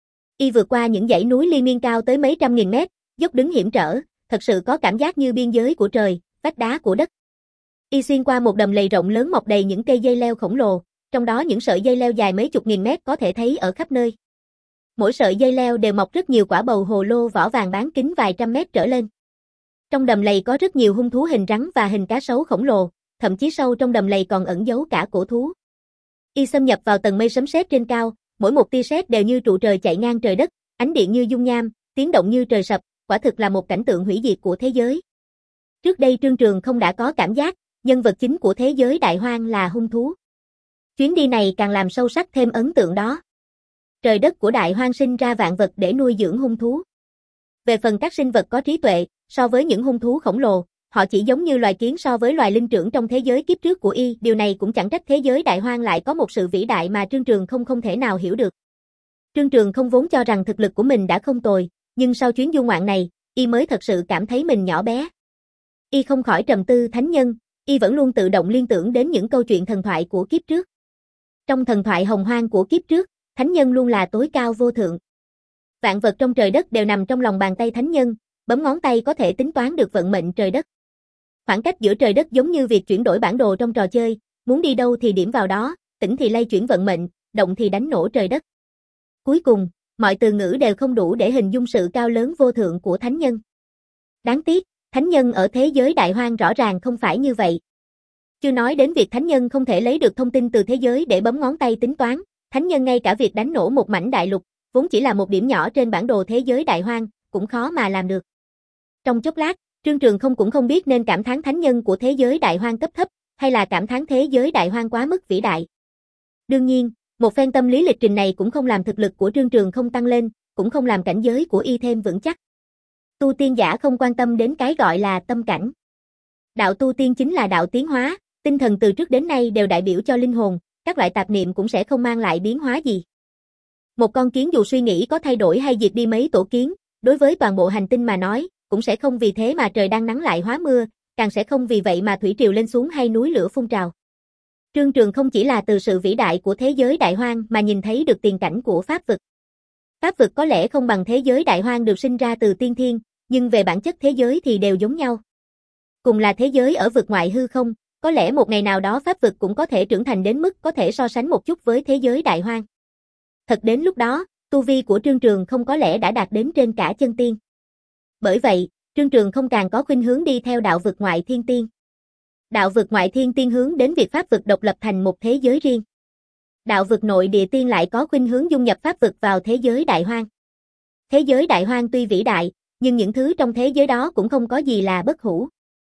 Y vượt qua những dãy núi liên miên cao tới mấy trăm nghìn mét, dốc đứng hiểm trở, thật sự có cảm giác như biên giới của trời, vách đá của đất. Y xuyên qua một đầm lầy rộng lớn mọc đầy những cây dây leo khổng lồ, trong đó những sợi dây leo dài mấy chục nghìn mét có thể thấy ở khắp nơi. Mỗi sợi dây leo đều mọc rất nhiều quả bầu hồ lô vỏ vàng bán kính vài trăm mét trở lên. Trong đầm lầy có rất nhiều hung thú hình rắn và hình cá sấu khổng lồ, thậm chí sâu trong đầm lầy còn ẩn giấu cả cổ thú. Y xâm nhập vào tầng mây sấm sét trên cao, mỗi một tia sét đều như trụ trời chạy ngang trời đất, ánh điện như dung nham, tiếng động như trời sập, quả thực là một cảnh tượng hủy diệt của thế giới. Trước đây Trương Trường không đã có cảm giác, nhân vật chính của thế giới đại hoang là hung thú. Chuyến đi này càng làm sâu sắc thêm ấn tượng đó. Trời đất của đại hoang sinh ra vạn vật để nuôi dưỡng hung thú. Về phần các sinh vật có trí tuệ, so với những hung thú khổng lồ, họ chỉ giống như loài kiến so với loài linh trưởng trong thế giới kiếp trước của Y, điều này cũng chẳng trách thế giới đại hoang lại có một sự vĩ đại mà Trương Trường không không thể nào hiểu được. Trương Trường không vốn cho rằng thực lực của mình đã không tồi, nhưng sau chuyến du ngoạn này, Y mới thật sự cảm thấy mình nhỏ bé. Y không khỏi trầm tư thánh nhân, Y vẫn luôn tự động liên tưởng đến những câu chuyện thần thoại của kiếp trước. Trong thần thoại hồng hoang của kiếp trước, thánh nhân luôn là tối cao vô thượng. Vạn vật trong trời đất đều nằm trong lòng bàn tay thánh nhân, bấm ngón tay có thể tính toán được vận mệnh trời đất. Khoảng cách giữa trời đất giống như việc chuyển đổi bản đồ trong trò chơi, muốn đi đâu thì điểm vào đó, tỉnh thì lay chuyển vận mệnh, động thì đánh nổ trời đất. Cuối cùng, mọi từ ngữ đều không đủ để hình dung sự cao lớn vô thượng của thánh nhân. Đáng tiếc, thánh nhân ở thế giới đại hoang rõ ràng không phải như vậy. Chưa nói đến việc thánh nhân không thể lấy được thông tin từ thế giới để bấm ngón tay tính toán, thánh nhân ngay cả việc đánh nổ một mảnh đại lục, vốn chỉ là một điểm nhỏ trên bản đồ thế giới đại hoang, cũng khó mà làm được. Trong chốc lát, Trương Trường không cũng không biết nên cảm thán thánh nhân của thế giới đại hoang cấp thấp, hay là cảm thán thế giới đại hoang quá mức vĩ đại. Đương nhiên, một phen tâm lý lịch trình này cũng không làm thực lực của Trương Trường không tăng lên, cũng không làm cảnh giới của Y thêm vững chắc. Tu tiên giả không quan tâm đến cái gọi là tâm cảnh. Đạo tu tiên chính là đạo tiến hóa, tinh thần từ trước đến nay đều đại biểu cho linh hồn, các loại tạp niệm cũng sẽ không mang lại biến hóa gì. Một con kiến dù suy nghĩ có thay đổi hay diệt đi mấy tổ kiến, đối với toàn bộ hành tinh mà nói, cũng sẽ không vì thế mà trời đang nắng lại hóa mưa, càng sẽ không vì vậy mà thủy triều lên xuống hay núi lửa phun trào. Trương Trường không chỉ là từ sự vĩ đại của thế giới đại hoang mà nhìn thấy được tiền cảnh của pháp vực. Pháp vực có lẽ không bằng thế giới đại hoang được sinh ra từ tiên thiên, nhưng về bản chất thế giới thì đều giống nhau. Cùng là thế giới ở vực ngoại hư không, có lẽ một ngày nào đó pháp vực cũng có thể trưởng thành đến mức có thể so sánh một chút với thế giới đại hoang. Thật đến lúc đó, tu vi của Trương Trường không có lẽ đã đạt đến trên cả chân tiên. Bởi vậy, Trương Trường không càng có khuynh hướng đi theo đạo vực ngoại thiên tiên. Đạo vực ngoại thiên tiên hướng đến việc pháp vực độc lập thành một thế giới riêng. Đạo vực nội địa tiên lại có khuynh hướng dung nhập pháp vực vào thế giới đại hoang. Thế giới đại hoang tuy vĩ đại, nhưng những thứ trong thế giới đó cũng không có gì là bất hủ.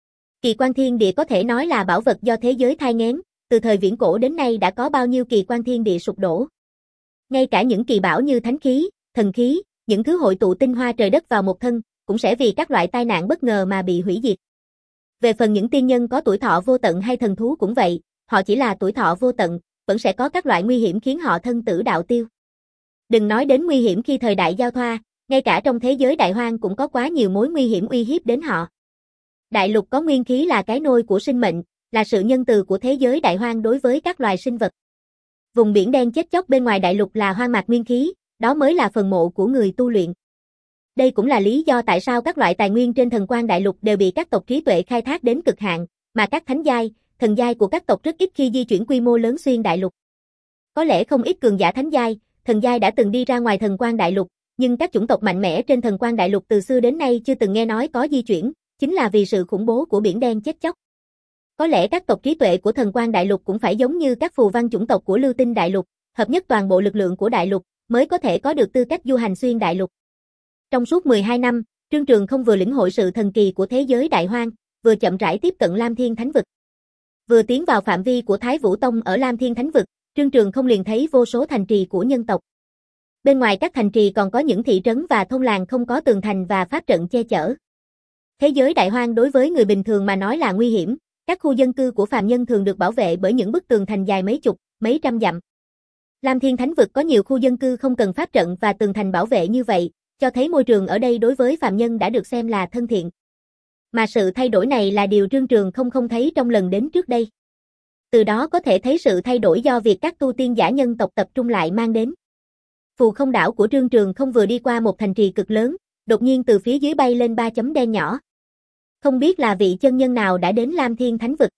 Kỳ quan thiên địa có thể nói là bảo vật do thế giới thai nghén, từ thời viễn cổ đến nay đã có bao nhiêu kỳ quan thiên địa sụp đổ. Ngay cả những kỳ bảo như thánh khí, thần khí, những thứ hội tụ tinh hoa trời đất vào một thân, cũng sẽ vì các loại tai nạn bất ngờ mà bị hủy diệt. Về phần những tiên nhân có tuổi thọ vô tận hay thần thú cũng vậy, họ chỉ là tuổi thọ vô tận, vẫn sẽ có các loại nguy hiểm khiến họ thân tử đạo tiêu. Đừng nói đến nguy hiểm khi thời đại giao thoa, ngay cả trong thế giới đại hoang cũng có quá nhiều mối nguy hiểm uy hiếp đến họ. Đại lục có nguyên khí là cái nôi của sinh mệnh, là sự nhân từ của thế giới đại hoang đối với các loài sinh vật. Vùng biển đen chết chóc bên ngoài đại lục là hoang mạc nguyên khí, đó mới là phần mộ của người tu luyện. Đây cũng là lý do tại sao các loại tài nguyên trên thần quang đại lục đều bị các tộc trí tuệ khai thác đến cực hạn, mà các thánh giai, thần giai của các tộc rất ít khi di chuyển quy mô lớn xuyên đại lục. Có lẽ không ít cường giả thánh giai, thần giai đã từng đi ra ngoài thần quang đại lục, nhưng các chủng tộc mạnh mẽ trên thần quang đại lục từ xưa đến nay chưa từng nghe nói có di chuyển, chính là vì sự khủng bố của biển đen chết chóc. Có lẽ các tộc trí tuệ của thần quang đại lục cũng phải giống như các phù văn chủng tộc của lưu tinh đại lục, hợp nhất toàn bộ lực lượng của đại lục, mới có thể có được tư cách du hành xuyên đại lục. Trong suốt mười hai năm, Trương Trường không vừa lĩnh hội sự thần kỳ của thế giới đại hoang, vừa chậm rãi tiếp cận Lam Thiên Thánh Vực. Vừa tiến vào phạm vi của Thái Vũ Tông ở Lam Thiên Thánh Vực, Trương Trường không liền thấy vô số thành trì của nhân tộc. Bên ngoài các thành trì còn có những thị trấn và thôn làng không có tường thành và pháp trận che chở. Thế giới đại hoang đối với người bình thường mà nói là nguy hiểm, các khu dân cư của phàm nhân thường được bảo vệ bởi những bức tường thành dài mấy chục, mấy trăm dặm. Lam Thiên Thánh Vực có nhiều khu dân cư không cần pháp trận và tường thành bảo vệ như vậy, cho thấy môi trường ở đây đối với phàm nhân đã được xem là thân thiện. Mà sự thay đổi này là điều Trương Trường không không thấy trong lần đến trước đây. Từ đó có thể thấy sự thay đổi do việc các tu tiên giả nhân tộc tập trung lại mang đến. Phù không đảo của Trương Trường không vừa đi qua một thành trì cực lớn, đột nhiên từ phía dưới bay lên ba chấm đen nhỏ. Không biết là vị chân nhân nào đã đến Lam Thiên Thánh Vực.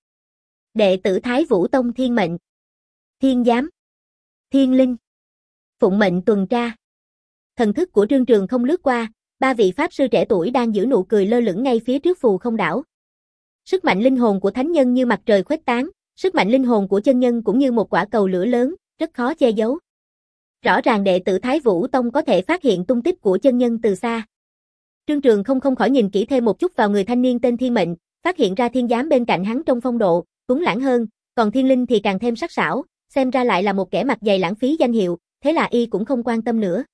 Đệ tử Thái Vũ Tông Thiên Mệnh, Thiên Giám, Thiên Linh, phụng mệnh tuần tra. Thần thức của Trương Trường không lướt qua, ba vị pháp sư trẻ tuổi đang giữ nụ cười lơ lửng ngay phía trước phù không đảo. Sức mạnh linh hồn của thánh nhân như mặt trời khuếch tán, sức mạnh linh hồn của chân nhân cũng như một quả cầu lửa lớn, rất khó che giấu. Rõ ràng đệ tử Thái Vũ Tông có thể phát hiện tung tích của chân nhân từ xa. Trương Trường không không khỏi nhìn kỹ thêm một chút vào người thanh niên tên Thiên Mệnh, phát hiện ra Thiên Giám bên cạnh hắn trong phong độ, tuấn lãng hơn, còn Thiên Linh thì càng thêm sắc sảo, xem ra lại là một kẻ mặt dày lãng phí danh hiệu, thế là y cũng không quan tâm nữa.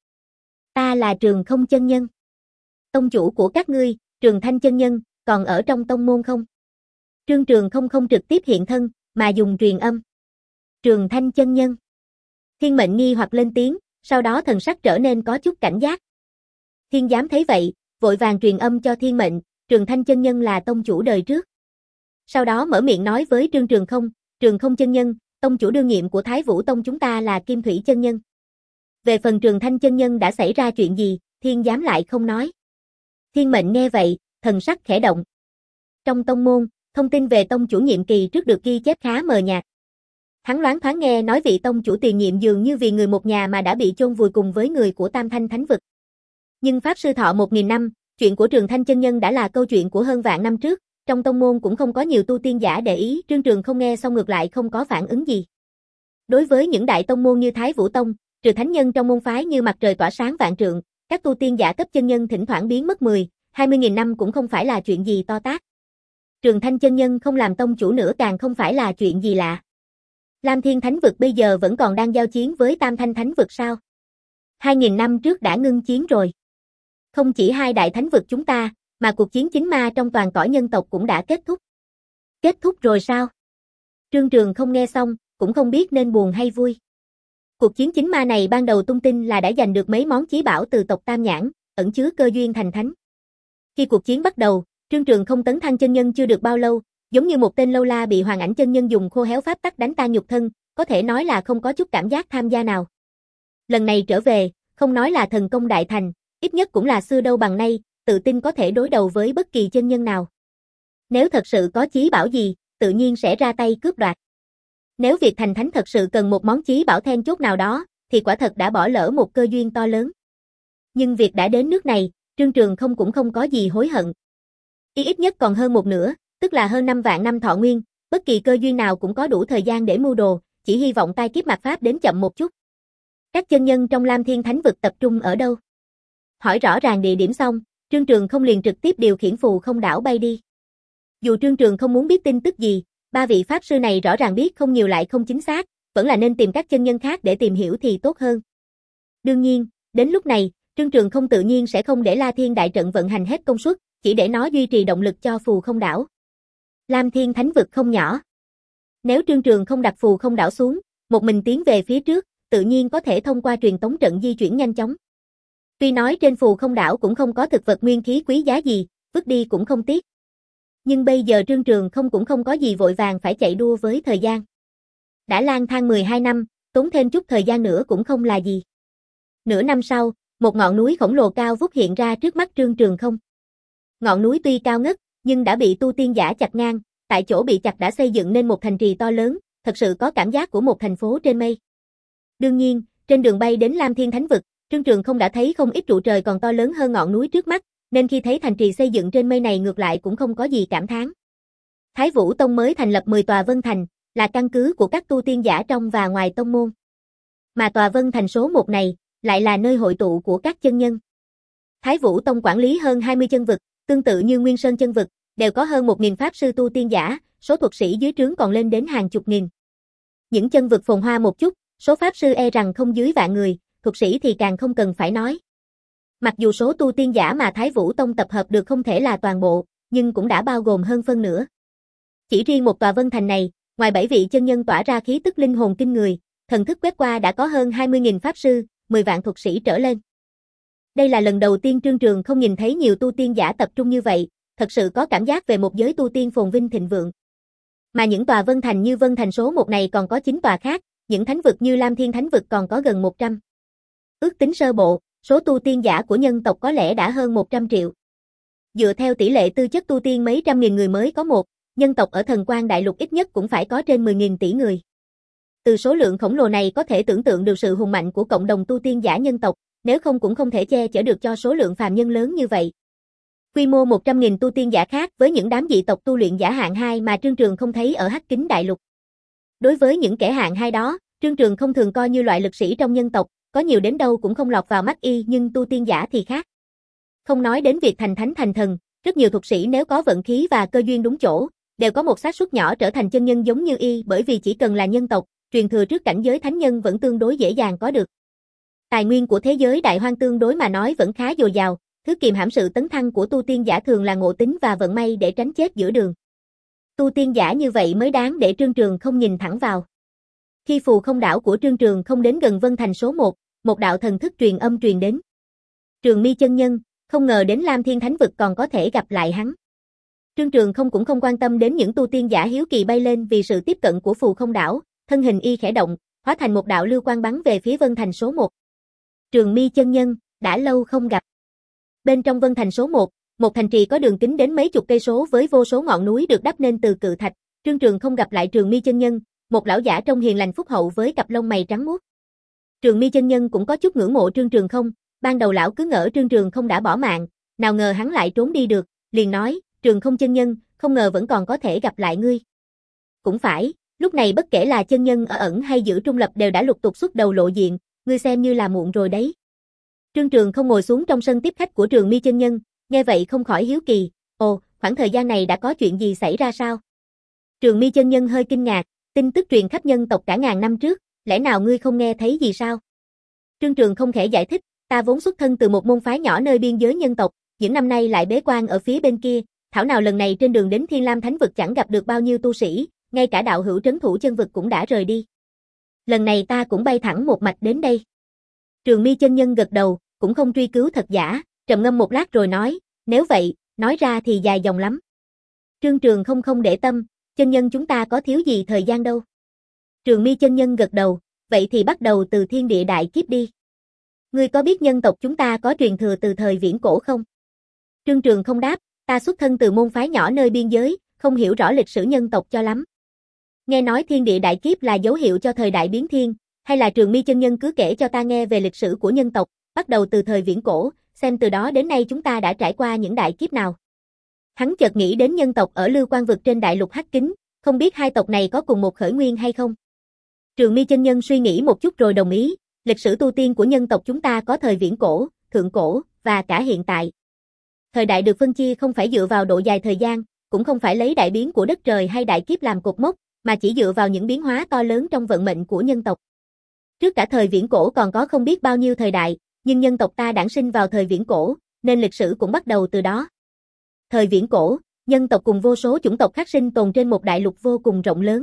Ta là Trường Không chân nhân. Tông chủ của các ngươi, Trường Thanh chân nhân, còn ở trong tông môn không? Trương Trường không không trực tiếp hiện thân, mà dùng truyền âm. Trường Thanh chân nhân. Thiên Mệnh nghi hoặc lên tiếng, sau đó thần sắc trở nên có chút cảnh giác. Thiên Giám thấy vậy, vội vàng truyền âm cho Thiên Mệnh, Trường Thanh chân nhân là tông chủ đời trước. Sau đó mở miệng nói với Trương Trường không, Trường Không chân nhân, tông chủ đương nhiệm của Thái Vũ Tông chúng ta là Kim Thủy chân nhân. Về phần Trường Thanh chân nhân đã xảy ra chuyện gì, Thiên Giám lại không nói. Thiên Mệnh nghe vậy, thần sắc khẽ động. Trong tông môn, thông tin về tông chủ nhiệm kỳ trước được ghi chép khá mờ nhạt. Hắn loáng thoáng nghe nói vị tông chủ tiền nhiệm dường như vì người một nhà mà đã bị chôn vùi cùng với người của Tam Thanh Thánh Vực. Nhưng Pháp Sư thọ một nghìn năm, chuyện của Trường Thanh chân nhân đã là câu chuyện của hơn vạn năm trước, trong tông môn cũng không có nhiều tu tiên giả để ý, Trương Trường không nghe xong ngược lại không có phản ứng gì. Đối với những đại tông môn như Thái Vũ Tông, trừ thánh nhân trong môn phái như mặt trời tỏa sáng vạn trượng, các tu tiên giả cấp chân nhân thỉnh thoảng biến mất mười, hai mươi nghìn năm cũng không phải là chuyện gì to tát. Trường Thanh chân nhân không làm tông chủ nữa càng không phải là chuyện gì lạ. Lam Thiên Thánh Vực bây giờ vẫn còn đang giao chiến với Tam Thanh Thánh Vực sao? Hai nghìn năm trước đã ngưng chiến rồi. Không chỉ hai đại thánh vực chúng ta, mà cuộc chiến chính ma trong toàn cõi nhân tộc cũng đã kết thúc. Kết thúc rồi sao? Trương Trường không nghe xong, cũng không biết nên buồn hay vui. Cuộc chiến chính ma này ban đầu tung tin là đã giành được mấy món chí bảo từ tộc Tam Nhãn, ẩn chứa cơ duyên thành thánh. Khi cuộc chiến bắt đầu, Trương Trường không tấn thăng chân nhân chưa được bao lâu, giống như một tên lâu la bị Hoàng Ảnh chân nhân dùng khô héo pháp tắc đánh tan nhục thân, có thể nói là không có chút cảm giác tham gia nào. Lần này trở về, không nói là thần công đại thành, ít nhất cũng là xưa đâu bằng nay, tự tin có thể đối đầu với bất kỳ chân nhân nào. Nếu thật sự có chí bảo gì, tự nhiên sẽ ra tay cướp đoạt. Nếu việc thành thánh thật sự cần một món chí bảo then chốt nào đó, thì quả thật đã bỏ lỡ một cơ duyên to lớn. Nhưng việc đã đến nước này, Trương Trường không cũng không có gì hối hận. Ý ít nhất còn hơn một nửa, tức là hơn năm vạn năm thọ nguyên, bất kỳ cơ duyên nào cũng có đủ thời gian để mưu đồ, chỉ hy vọng tai kiếp mạt pháp đến chậm một chút. Các chân nhân trong Lam Thiên Thánh Vực tập trung ở đâu? Hỏi rõ ràng địa điểm xong, Trương Trường không liền trực tiếp điều khiển phù không đảo bay đi. Dù Trương Trường không muốn biết tin tức gì, ba vị pháp sư này rõ ràng biết không nhiều lại không chính xác, vẫn là nên tìm các chân nhân khác để tìm hiểu thì tốt hơn. Đương nhiên, đến lúc này, Trương Trường không tự nhiên sẽ không để La Thiên đại trận vận hành hết công suất, chỉ để nó duy trì động lực cho phù không đảo. Lam Thiên Thánh Vực không nhỏ. Nếu Trương Trường không đặt phù không đảo xuống, một mình tiến về phía trước, tự nhiên có thể thông qua truyền tống trận di chuyển nhanh chóng. Tuy nói trên phù không đảo cũng không có thực vật nguyên khí quý giá gì, vứt đi cũng không tiếc. Nhưng bây giờ Trương Trường không cũng không có gì vội vàng phải chạy đua với thời gian. Đã lang thang mười hai năm, tốn thêm chút thời gian nữa cũng không là gì. Nửa năm sau, một ngọn núi khổng lồ cao vút hiện ra trước mắt Trương Trường không. Ngọn núi tuy cao ngất, nhưng đã bị tu tiên giả chặt ngang, tại chỗ bị chặt đã xây dựng nên một thành trì to lớn, thật sự có cảm giác của một thành phố trên mây. Đương nhiên, trên đường bay đến Lam Thiên Thánh Vực, Trương Trường không đã thấy không ít trụ trời còn to lớn hơn ngọn núi trước mắt, nên khi thấy thành trì xây dựng trên mây này ngược lại cũng không có gì cảm thán. Thái Vũ Tông mới thành lập mười tòa Vân Thành, là căn cứ của các tu tiên giả trong và ngoài tông môn. Mà tòa Vân Thành số một này, lại là nơi hội tụ của các chân nhân. Thái Vũ Tông quản lý hơn hai mươi chân vực, tương tự như Nguyên Sơn chân vực, đều có hơn một nghìn pháp sư tu tiên giả, số thuật sĩ dưới trướng còn lên đến hàng chục nghìn. Những chân vực phồn hoa một chút, số pháp sư e rằng không dưới vạn người, thuật sĩ thì càng không cần phải nói. Mặc dù số tu tiên giả mà Thái Vũ Tông tập hợp được không thể là toàn bộ, nhưng cũng đã bao gồm hơn phân nửa. Chỉ riêng một tòa Vân Thành này, ngoài bảy vị chân nhân tỏa ra khí tức linh hồn kinh người, thần thức quét qua đã có hơn hai mươi nghìn pháp sư, mười vạn thuật sĩ trở lên. Đây là lần đầu tiên Trương Trường không nhìn thấy nhiều tu tiên giả tập trung như vậy, thật sự có cảm giác về một giới tu tiên phồn vinh thịnh vượng. Mà những tòa vân thành như vân thành số một này còn có chín tòa khác, những thánh vực như Lam Thiên Thánh vực còn có gần một trăm. Ước tính sơ bộ, số tu tiên giả của nhân tộc có lẽ đã hơn một trăm triệu. Dựa theo tỷ lệ tư chất tu tiên mấy trăm nghìn người mới có một, nhân tộc ở Thần Quang Đại Lục ít nhất cũng phải có trên mười nghìn tỷ người. Từ số lượng khổng lồ này có thể tưởng tượng được sự hùng mạnh của cộng đồng tu tiên giả nhân tộc, nếu không cũng không thể che chở được cho số lượng phàm nhân lớn như vậy. Quy mô một trăm nghìn tu tiên giả khác với những đám dị tộc tu luyện giả hạng hai mà Trương Trường không thấy ở Hắc Kính Đại Lục. Đối với những kẻ hạng hai đó, Trương Trường không thường coi như loại lực sĩ trong nhân tộc, có nhiều đến đâu cũng không lọt vào mắt y, nhưng tu tiên giả thì khác. Không nói đến việc thành thánh thành thần, rất nhiều thuật sĩ nếu có vận khí và cơ duyên đúng chỗ, đều có một xác suất nhỏ trở thành chân nhân giống như y, bởi vì chỉ cần là nhân tộc, truyền thừa trước cảnh giới thánh nhân vẫn tương đối dễ dàng có được. Tài nguyên của thế giới đại hoang tương đối mà nói vẫn khá dồi dào, thứ kiềm hãm sự tấn thăng của tu tiên giả thường là ngộ tính và vận may để tránh chết giữa đường. Tu tiên giả như vậy mới đáng để Trương Trường không nhìn thẳng vào. Khi phù không đảo của Trương Trường không đến gần vân thành số một, một đạo thần thức truyền âm truyền đến. Trường Mi chân nhân, không ngờ đến Lam Thiên Thánh vực còn có thể gặp lại hắn. Trương Trường không cũng không quan tâm đến những tu tiên giả hiếu kỳ bay lên vì sự tiếp cận của phù không đảo, thân hình y khẽ động, hóa thành một đạo lưu quang bắn về phía vân thành số một. Trường Mi chân nhân, đã lâu không gặp. Bên trong vân thành số một, một thành trì có đường kính đến mấy chục cây số với vô số ngọn núi được đắp nên từ cự thạch. Trương Trường không gặp lại Trường Mi chân nhân, một lão giả trông hiền lành phúc hậu với cặp lông mày trắng muốt. Trường Mi chân nhân cũng có chút ngưỡng mộ Trương Trường không, ban đầu lão cứ ngỡ Trương Trường không đã bỏ mạng, nào ngờ hắn lại trốn đi được, liền nói, Trường không chân nhân, không ngờ vẫn còn có thể gặp lại ngươi. Cũng phải, lúc này bất kể là chân nhân ở ẩn hay giữ trung lập đều đã lục tục xuất đầu lộ diện, ngươi xem như là muộn rồi đấy. Trương Trường không ngồi xuống trong sân tiếp khách của Trường Mi chân nhân, nghe vậy không khỏi hiếu kỳ, ồ, khoảng thời gian này đã có chuyện gì xảy ra sao? Trường Mi chân nhân hơi kinh ngạc, tin tức truyền khắp nhân tộc cả ngàn năm trước, lẽ nào ngươi không nghe thấy gì sao? Trương Trường không thể giải thích, ta vốn xuất thân từ một môn phái nhỏ nơi biên giới nhân tộc, những năm nay lại bế quan ở phía bên kia, thảo nào lần này trên đường đến Thiên Lam Thánh vực chẳng gặp được bao nhiêu tu sĩ, ngay cả đạo hữu trấn thủ chân vực cũng đã rời đi. Lần này ta cũng bay thẳng một mạch đến đây. Trường Mi chân nhân gật đầu, cũng không truy cứu thật giả, trầm ngâm một lát rồi nói, nếu vậy, nói ra thì dài dòng lắm. Trương Trường không không để tâm, chân nhân chúng ta có thiếu gì thời gian đâu. Trường Mi chân nhân gật đầu, vậy thì bắt đầu từ thiên địa đại kiếp đi. Ngươi có biết nhân tộc chúng ta có truyền thừa từ thời viễn cổ không? Trương Trường không đáp, ta xuất thân từ môn phái nhỏ nơi biên giới, không hiểu rõ lịch sử nhân tộc cho lắm. Nghe nói thiên địa đại kiếp là dấu hiệu cho thời đại biến thiên, hay là Trường Mi chân nhân cứ kể cho ta nghe về lịch sử của nhân tộc, bắt đầu từ thời viễn cổ, xem từ đó đến nay chúng ta đã trải qua những đại kiếp nào. Hắn chợt nghĩ đến nhân tộc ở Lưu Quang vực trên đại lục Hắc Kính, không biết hai tộc này có cùng một khởi nguyên hay không. Trường Mi chân nhân suy nghĩ một chút rồi đồng ý, lịch sử tu tiên của nhân tộc chúng ta có thời viễn cổ, thượng cổ, và cả hiện tại. Thời đại được phân chia không phải dựa vào độ dài thời gian, cũng không phải lấy đại biến của đất trời hay đại kiếp làm cột mốc, mà chỉ dựa vào những biến hóa to lớn trong vận mệnh của nhân tộc. Trước cả thời viễn cổ còn có không biết bao nhiêu thời đại, nhưng nhân tộc ta đản sinh vào thời viễn cổ, nên lịch sử cũng bắt đầu từ đó. Thời viễn cổ, nhân tộc cùng vô số chủng tộc khác sinh tồn trên một đại lục vô cùng rộng lớn.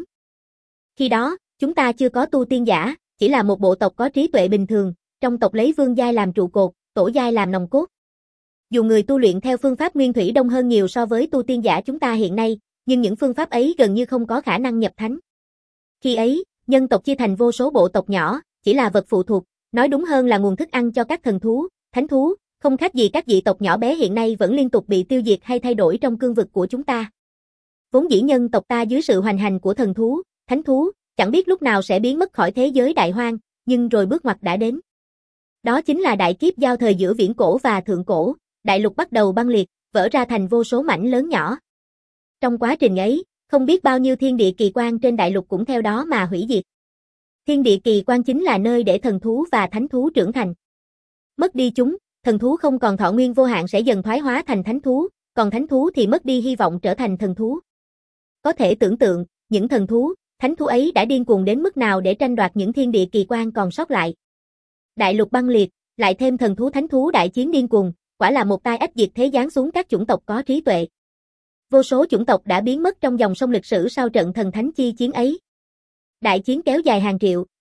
Khi đó, chúng ta chưa có tu tiên giả, chỉ là một bộ tộc có trí tuệ bình thường, trong tộc lấy vương giai làm trụ cột, tổ giai làm nòng cốt. Dù người tu luyện theo phương pháp nguyên thủy đông hơn nhiều so với tu tiên giả chúng ta hiện nay, nhưng những phương pháp ấy gần như không có khả năng nhập thánh. Khi ấy, nhân tộc chia thành vô số bộ tộc nhỏ, chỉ là vật phụ thuộc, nói đúng hơn là nguồn thức ăn cho các thần thú, thánh thú, không khác gì các dị tộc nhỏ bé hiện nay vẫn liên tục bị tiêu diệt hay thay đổi trong cương vực của chúng ta. Vốn dĩ nhân tộc ta dưới sự hoành hành của thần thú, thánh thú, chẳng biết lúc nào sẽ biến mất khỏi thế giới đại hoang, nhưng rồi bước ngoặt đã đến. Đó chính là đại kiếp giao thời giữa viễn cổ và thượng cổ, đại lục bắt đầu băng liệt, vỡ ra thành vô số mảnh lớn nhỏ. Trong quá trình ấy, không biết bao nhiêu thiên địa kỳ quan trên đại lục cũng theo đó mà hủy diệt. Thiên địa kỳ quan chính là nơi để thần thú và thánh thú trưởng thành. Mất đi chúng, thần thú không còn thọ nguyên vô hạn sẽ dần thoái hóa thành thánh thú, còn thánh thú thì mất đi hy vọng trở thành thần thú. Có thể tưởng tượng, những thần thú, thánh thú ấy đã điên cuồng đến mức nào để tranh đoạt những thiên địa kỳ quan còn sót lại. Đại lục băng liệt, lại thêm thần thú thánh thú đại chiến điên cuồng, quả là một tai ách diệt thế giáng xuống các chủng tộc có trí tuệ. Vô số chủng tộc đã biến mất trong dòng sông lịch sử sau trận thần thánh chi chiến ấy. Đại chiến kéo dài hàng triệu,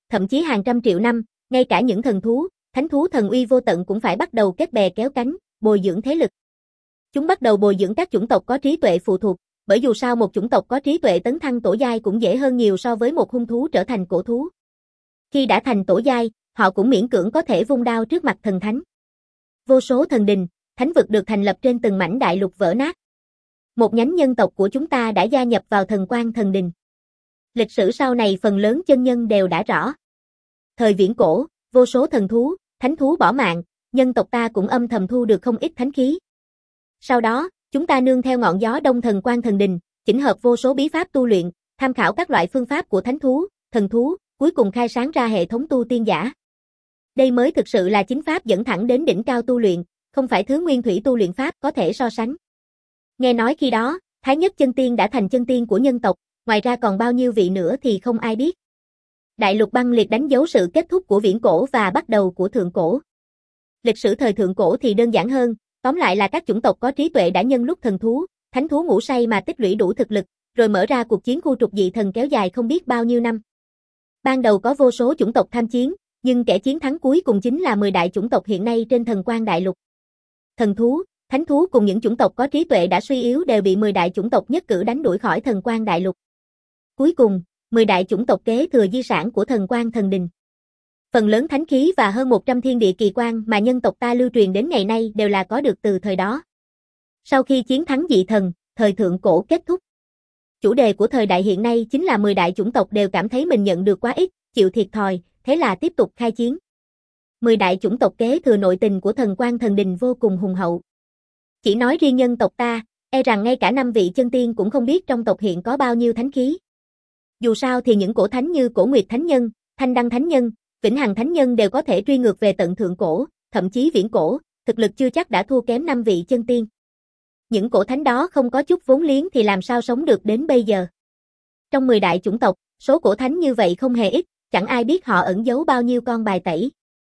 thậm chí hàng trăm triệu năm, ngay cả những thần thú, thánh thú thần uy vô tận cũng phải bắt đầu kết bè kéo cánh, bồi dưỡng thế lực. Chúng bắt đầu bồi dưỡng các chủng tộc có trí tuệ phụ thuộc, bởi dù sao một chủng tộc có trí tuệ tấn thăng tổ giai cũng dễ hơn nhiều so với một hung thú trở thành cổ thú. Khi đã thành tổ giai, họ cũng miễn cưỡng có thể vung đao trước mặt thần thánh. Vô số thần đình, thánh vực được thành lập trên từng mảnh đại lục vỡ nát. Một nhánh nhân tộc của chúng ta đã gia nhập vào thần quan thần đình. Lịch sử sau này phần lớn chân nhân đều đã rõ. Thời viễn cổ, vô số thần thú, thánh thú bỏ mạng, nhân tộc ta cũng âm thầm thu được không ít thánh khí. Sau đó, chúng ta nương theo ngọn gió đông thần quan thần đình, chỉnh hợp vô số bí pháp tu luyện, tham khảo các loại phương pháp của thánh thú, thần thú, cuối cùng khai sáng ra hệ thống tu tiên giả. Đây mới thực sự là chính pháp dẫn thẳng đến đỉnh cao tu luyện, không phải thứ nguyên thủy tu luyện pháp có thể so sánh. Nghe nói khi đó, Thái Nhất chân tiên đã thành chân tiên của nhân tộc, ngoài ra còn bao nhiêu vị nữa thì không ai biết. Đại lục băng liệt đánh dấu sự kết thúc của viễn cổ và bắt đầu của thượng cổ. Lịch sử thời thượng cổ thì đơn giản hơn, tóm lại là các chủng tộc có trí tuệ đã nhân lúc thần thú, thánh thú ngủ say mà tích lũy đủ thực lực, rồi mở ra cuộc chiến khu trục dị thần kéo dài không biết bao nhiêu năm. Ban đầu có vô số chủng tộc tham chiến, nhưng kẻ chiến thắng cuối cùng chính là mười đại chủng tộc hiện nay trên thần quan đại lục. Thần thú, thánh thú cùng những chủng tộc có trí tuệ đã suy yếu đều bị mười đại chủng tộc nhất cử đánh đuổi khỏi thần quan đại lục. Cuối cùng, mười đại chủng tộc kế thừa di sản của thần quan thần đình. Phần lớn thánh khí và hơn một trăm thiên địa kỳ quan mà nhân tộc ta lưu truyền đến ngày nay đều là có được từ thời đó. Sau khi chiến thắng dị thần, thời thượng cổ kết thúc. Chủ đề của thời đại hiện nay chính là mười đại chủng tộc đều cảm thấy mình nhận được quá ít, chịu thiệt thòi, thế là tiếp tục khai chiến. mười đại chủng tộc kế thừa nội tình của thần quan thần đình vô cùng hùng hậu. Chỉ nói riêng nhân tộc ta, e rằng ngay cả năm vị chân tiên cũng không biết trong tộc hiện có bao nhiêu thánh khí. Dù sao thì những cổ thánh như Cổ Nguyệt Thánh Nhân, Thanh Đăng Thánh Nhân, Vĩnh Hằng Thánh Nhân đều có thể truy ngược về tận thượng cổ, thậm chí viễn cổ, thực lực chưa chắc đã thua kém năm vị chân tiên. Những cổ thánh đó không có chút vốn liếng thì làm sao sống được đến bây giờ. Trong mười đại chủng tộc, số cổ thánh như vậy không hề ít, chẳng ai biết họ ẩn giấu bao nhiêu con bài tẩy.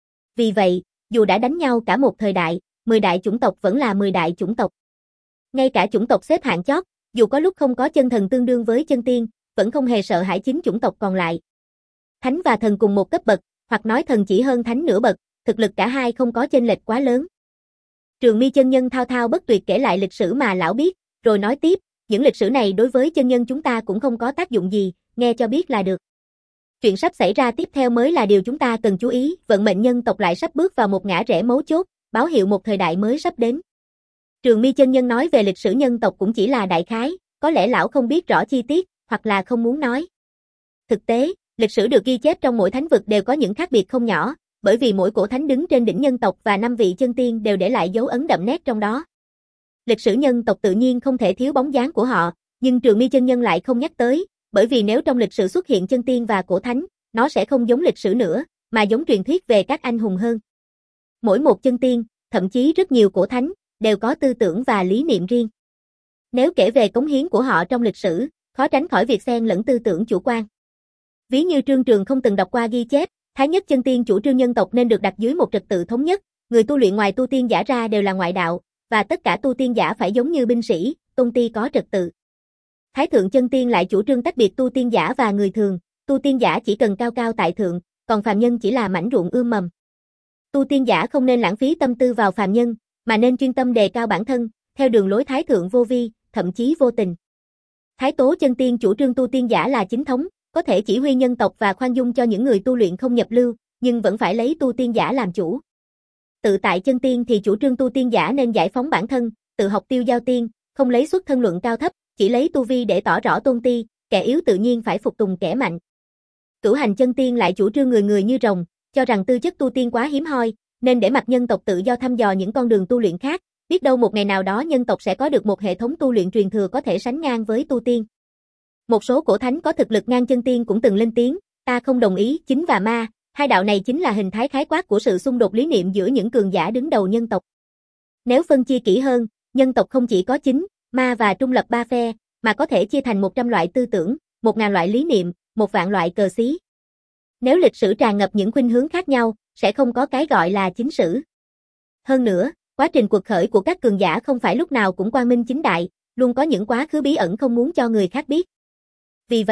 Vì vậy, dù đã đánh nhau cả một thời đại, mười đại chủng tộc vẫn là mười đại chủng tộc. Ngay cả chủng tộc xếp hạng chót, dù có lúc không có chân thần tương đương với chân tiên, vẫn không hề sợ hãi chính chủng tộc còn lại. Thánh và thần cùng một cấp bậc, hoặc nói thần chỉ hơn thánh nửa bậc, thực lực cả hai không có chênh lệch quá lớn. Trường Mi chân nhân thao thao bất tuyệt kể lại lịch sử mà lão biết, rồi nói tiếp, những lịch sử này đối với chân nhân chúng ta cũng không có tác dụng gì, nghe cho biết là được. Chuyện sắp xảy ra tiếp theo mới là điều chúng ta cần chú ý, vận mệnh nhân tộc lại sắp bước vào một ngã rẽ mấu chốt, báo hiệu một thời đại mới sắp đến. Trường Mi chân nhân nói về lịch sử nhân tộc cũng chỉ là đại khái, có lẽ lão không biết rõ chi tiết, hoặc là không muốn nói. Thực tế, lịch sử được ghi chép trong mỗi thánh vực đều có những khác biệt không nhỏ, bởi vì mỗi cổ thánh đứng trên đỉnh nhân tộc và năm vị chân tiên đều để lại dấu ấn đậm nét trong đó. Lịch sử nhân tộc tự nhiên không thể thiếu bóng dáng của họ, nhưng Trường Mi chân nhân lại không nhắc tới, bởi vì nếu trong lịch sử xuất hiện chân tiên và cổ thánh, nó sẽ không giống lịch sử nữa, mà giống truyền thuyết về các anh hùng hơn. Mỗi một chân tiên, thậm chí rất nhiều cổ thánh, đều có tư tưởng và lý niệm riêng. Nếu kể về cống hiến của họ trong lịch sử, khó tránh khỏi việc xen lẫn tư tưởng chủ quan. Ví như Trương Trường không từng đọc qua ghi chép, Thái Nhất chân tiên chủ trương nhân tộc nên được đặt dưới một trật tự thống nhất, người tu luyện ngoài tu tiên giả ra đều là ngoại đạo, và tất cả tu tiên giả phải giống như binh sĩ, tôn ti có trật tự. Thái Thượng chân tiên lại chủ trương tách biệt tu tiên giả và người thường, tu tiên giả chỉ cần cao cao tại thượng, còn phàm nhân chỉ là mảnh ruộng ươm mầm. Tu tiên giả không nên lãng phí tâm tư vào phàm nhân, mà nên chuyên tâm đề cao bản thân, theo đường lối Thái Thượng vô vi, thậm chí vô tình. Thái Tố chân tiên chủ trương tu tiên giả là chính thống, có thể chỉ huy nhân tộc và khoan dung cho những người tu luyện không nhập lưu, nhưng vẫn phải lấy tu tiên giả làm chủ. Tự tại chân tiên thì chủ trương tu tiên giả nên giải phóng bản thân, tự học tiêu giao tiên, không lấy xuất thân luận cao thấp, chỉ lấy tu vi để tỏ rõ tôn ti, kẻ yếu tự nhiên phải phục tùng kẻ mạnh. Cửu hành chân tiên lại chủ trương người người như rồng, cho rằng tư chất tu tiên quá hiếm hoi, nên để mặc nhân tộc tự do thăm dò những con đường tu luyện khác, biết đâu một ngày nào đó nhân tộc sẽ có được một hệ thống tu luyện truyền thừa có thể sánh ngang với tu tiên. Một số cổ thánh có thực lực ngang chân tiên cũng từng lên tiếng, ta không đồng ý chính và ma, hai đạo này chính là hình thái khái quát của sự xung đột lý niệm giữa những cường giả đứng đầu nhân tộc. Nếu phân chia kỹ hơn, nhân tộc không chỉ có chính, ma và trung lập ba phe, mà có thể chia thành một trăm loại tư tưởng, một ngàn loại lý niệm, một vạn loại cờ xí. Nếu lịch sử tràn ngập những khuynh hướng khác nhau, sẽ không có cái gọi là chính sử. Hơn nữa, quá trình cuộc khởi của các cường giả không phải lúc nào cũng quang minh chính đại, luôn có những quá khứ bí ẩn không muốn cho người khác biết. Vì vậy,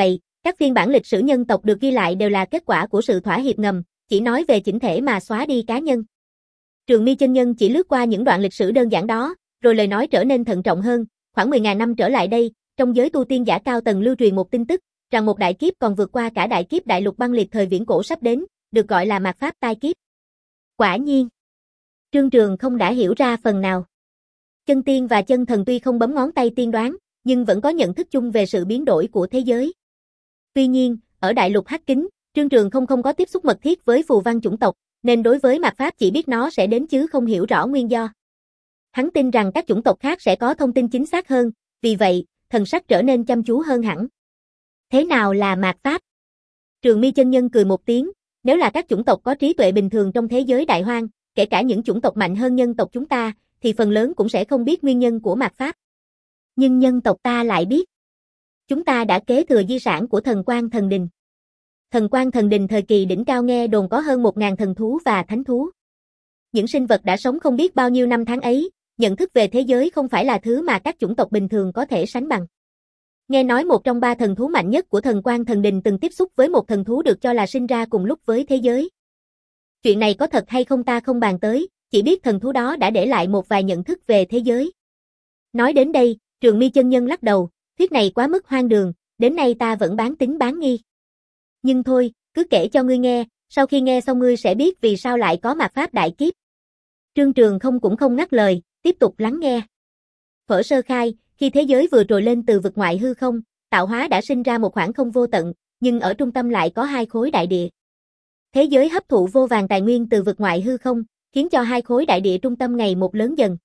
Các phiên bản lịch sử nhân tộc được ghi lại đều là kết quả của sự thỏa hiệp ngầm, chỉ nói về chỉnh thể mà xóa đi cá nhân. Trường Mi chân nhân chỉ lướt qua những đoạn lịch sử đơn giản đó, rồi lời nói trở nên thận trọng hơn. Khoảng mười nghìn năm trở lại đây, trong giới tu tiên giả cao tầng lưu truyền một tin tức, rằng một đại kiếp còn vượt qua cả đại kiếp đại lục băng liệt thời viễn cổ sắp đến, được gọi là mạt pháp tai kiếp. Quả nhiên, Trương Trường không đã hiểu ra phần nào. Chân tiên và chân thần tuy không bấm ngón tay tiên đoán, nhưng vẫn có nhận thức chung về sự biến đổi của thế giới. Tuy nhiên, ở đại lục Hắc Kính, Trương Trường không không có tiếp xúc mật thiết với phù văn chủng tộc, nên đối với mạt pháp chỉ biết nó sẽ đến chứ không hiểu rõ nguyên do. Hắn tin rằng các chủng tộc khác sẽ có thông tin chính xác hơn, vì vậy, thần sắc trở nên chăm chú hơn hẳn. Thế nào là mạt pháp? Trường Mi chân nhân cười một tiếng, nếu là các chủng tộc có trí tuệ bình thường trong thế giới đại hoang, kể cả những chủng tộc mạnh hơn nhân tộc chúng ta, thì phần lớn cũng sẽ không biết nguyên nhân của mạt pháp. Nhưng nhân tộc ta lại biết. Chúng ta đã kế thừa di sản của thần quan thần đình. Thần quan thần đình thời kỳ đỉnh cao nghe đồn có hơn một nghìn thần thú và thánh thú. Những sinh vật đã sống không biết bao nhiêu năm tháng ấy, nhận thức về thế giới không phải là thứ mà các chủng tộc bình thường có thể sánh bằng. Nghe nói một trong ba thần thú mạnh nhất của thần quan thần đình từng tiếp xúc với một thần thú được cho là sinh ra cùng lúc với thế giới. Chuyện này có thật hay không ta không bàn tới, chỉ biết thần thú đó đã để lại một vài nhận thức về thế giới. Nói đến đây, Trường Mi chân nhân lắc đầu, thuyết này quá mức hoang đường, đến nay ta vẫn bán tín bán nghi. Nhưng thôi, cứ kể cho ngươi nghe, sau khi nghe xong ngươi sẽ biết vì sao lại có mạt pháp đại kiếp. Trương Trường không cũng không ngắt lời, tiếp tục lắng nghe. Phở sơ khai, khi thế giới vừa trồi lên từ vực ngoại hư không, tạo hóa đã sinh ra một khoảng không vô tận, nhưng ở trung tâm lại có hai khối đại địa. Thế giới hấp thụ vô vàn tài nguyên từ vực ngoại hư không, khiến cho hai khối đại địa trung tâm ngày một lớn dần.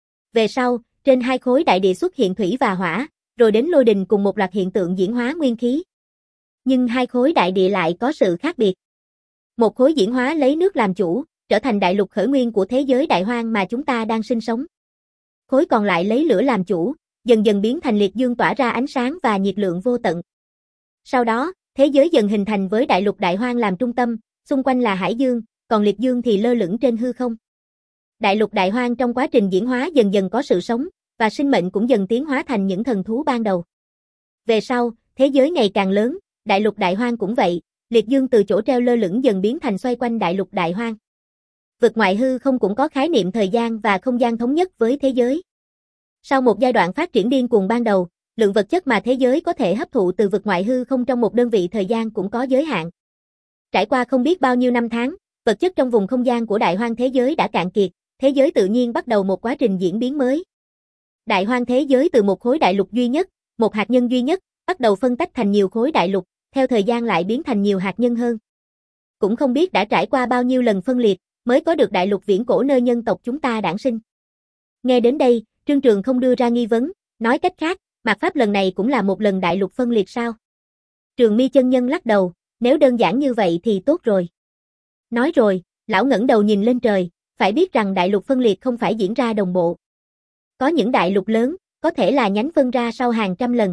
Về sau, trên hai khối đại địa xuất hiện thủy và hỏa, rồi đến lôi đình cùng một loạt hiện tượng diễn hóa nguyên khí. Nhưng hai khối đại địa lại có sự khác biệt. Một khối diễn hóa lấy nước làm chủ, trở thành đại lục khởi nguyên của thế giới đại hoang mà chúng ta đang sinh sống. Khối còn lại lấy lửa làm chủ, dần dần biến thành liệt dương tỏa ra ánh sáng và nhiệt lượng vô tận. Sau đó, thế giới dần hình thành với đại lục đại hoang làm trung tâm, xung quanh là hải dương, còn liệt dương thì lơ lửng trên hư không. Đại lục đại hoang trong quá trình diễn hóa dần dần có sự sống, và sinh mệnh cũng dần tiến hóa thành những thần thú ban đầu. Về sau, thế giới ngày càng lớn, đại lục đại hoang cũng vậy, liệt dương từ chỗ treo lơ lửng dần biến thành xoay quanh đại lục đại hoang. Vực ngoại hư không cũng có khái niệm thời gian và không gian thống nhất với thế giới. Sau một giai đoạn phát triển điên cuồng ban đầu, lượng vật chất mà thế giới có thể hấp thụ từ vực ngoại hư không trong một đơn vị thời gian cũng có giới hạn. Trải qua không biết bao nhiêu năm tháng, vật chất trong vùng không gian của đại hoang thế giới đã cạn kiệt, thế giới tự nhiên bắt đầu một quá trình diễn biến mới. Đại hoang thế giới từ một khối đại lục duy nhất, một hạt nhân duy nhất, bắt đầu phân tách thành nhiều khối đại lục, theo thời gian lại biến thành nhiều hạt nhân hơn. Cũng không biết đã trải qua bao nhiêu lần phân liệt, mới có được đại lục viễn cổ nơi nhân tộc chúng ta đản sinh. Nghe đến đây, Trương Trường không đưa ra nghi vấn, nói cách khác, mạt pháp lần này cũng là một lần đại lục phân liệt sao? Trường Mi chân nhân lắc đầu, nếu đơn giản như vậy thì tốt rồi. Nói rồi, lão ngẩng đầu nhìn lên trời, phải biết rằng đại lục phân liệt không phải diễn ra đồng bộ. Có những đại lục lớn, có thể là nhánh phân ra sau hàng trăm lần.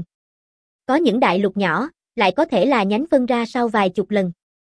Có những đại lục nhỏ, lại có thể là nhánh phân ra sau vài chục lần.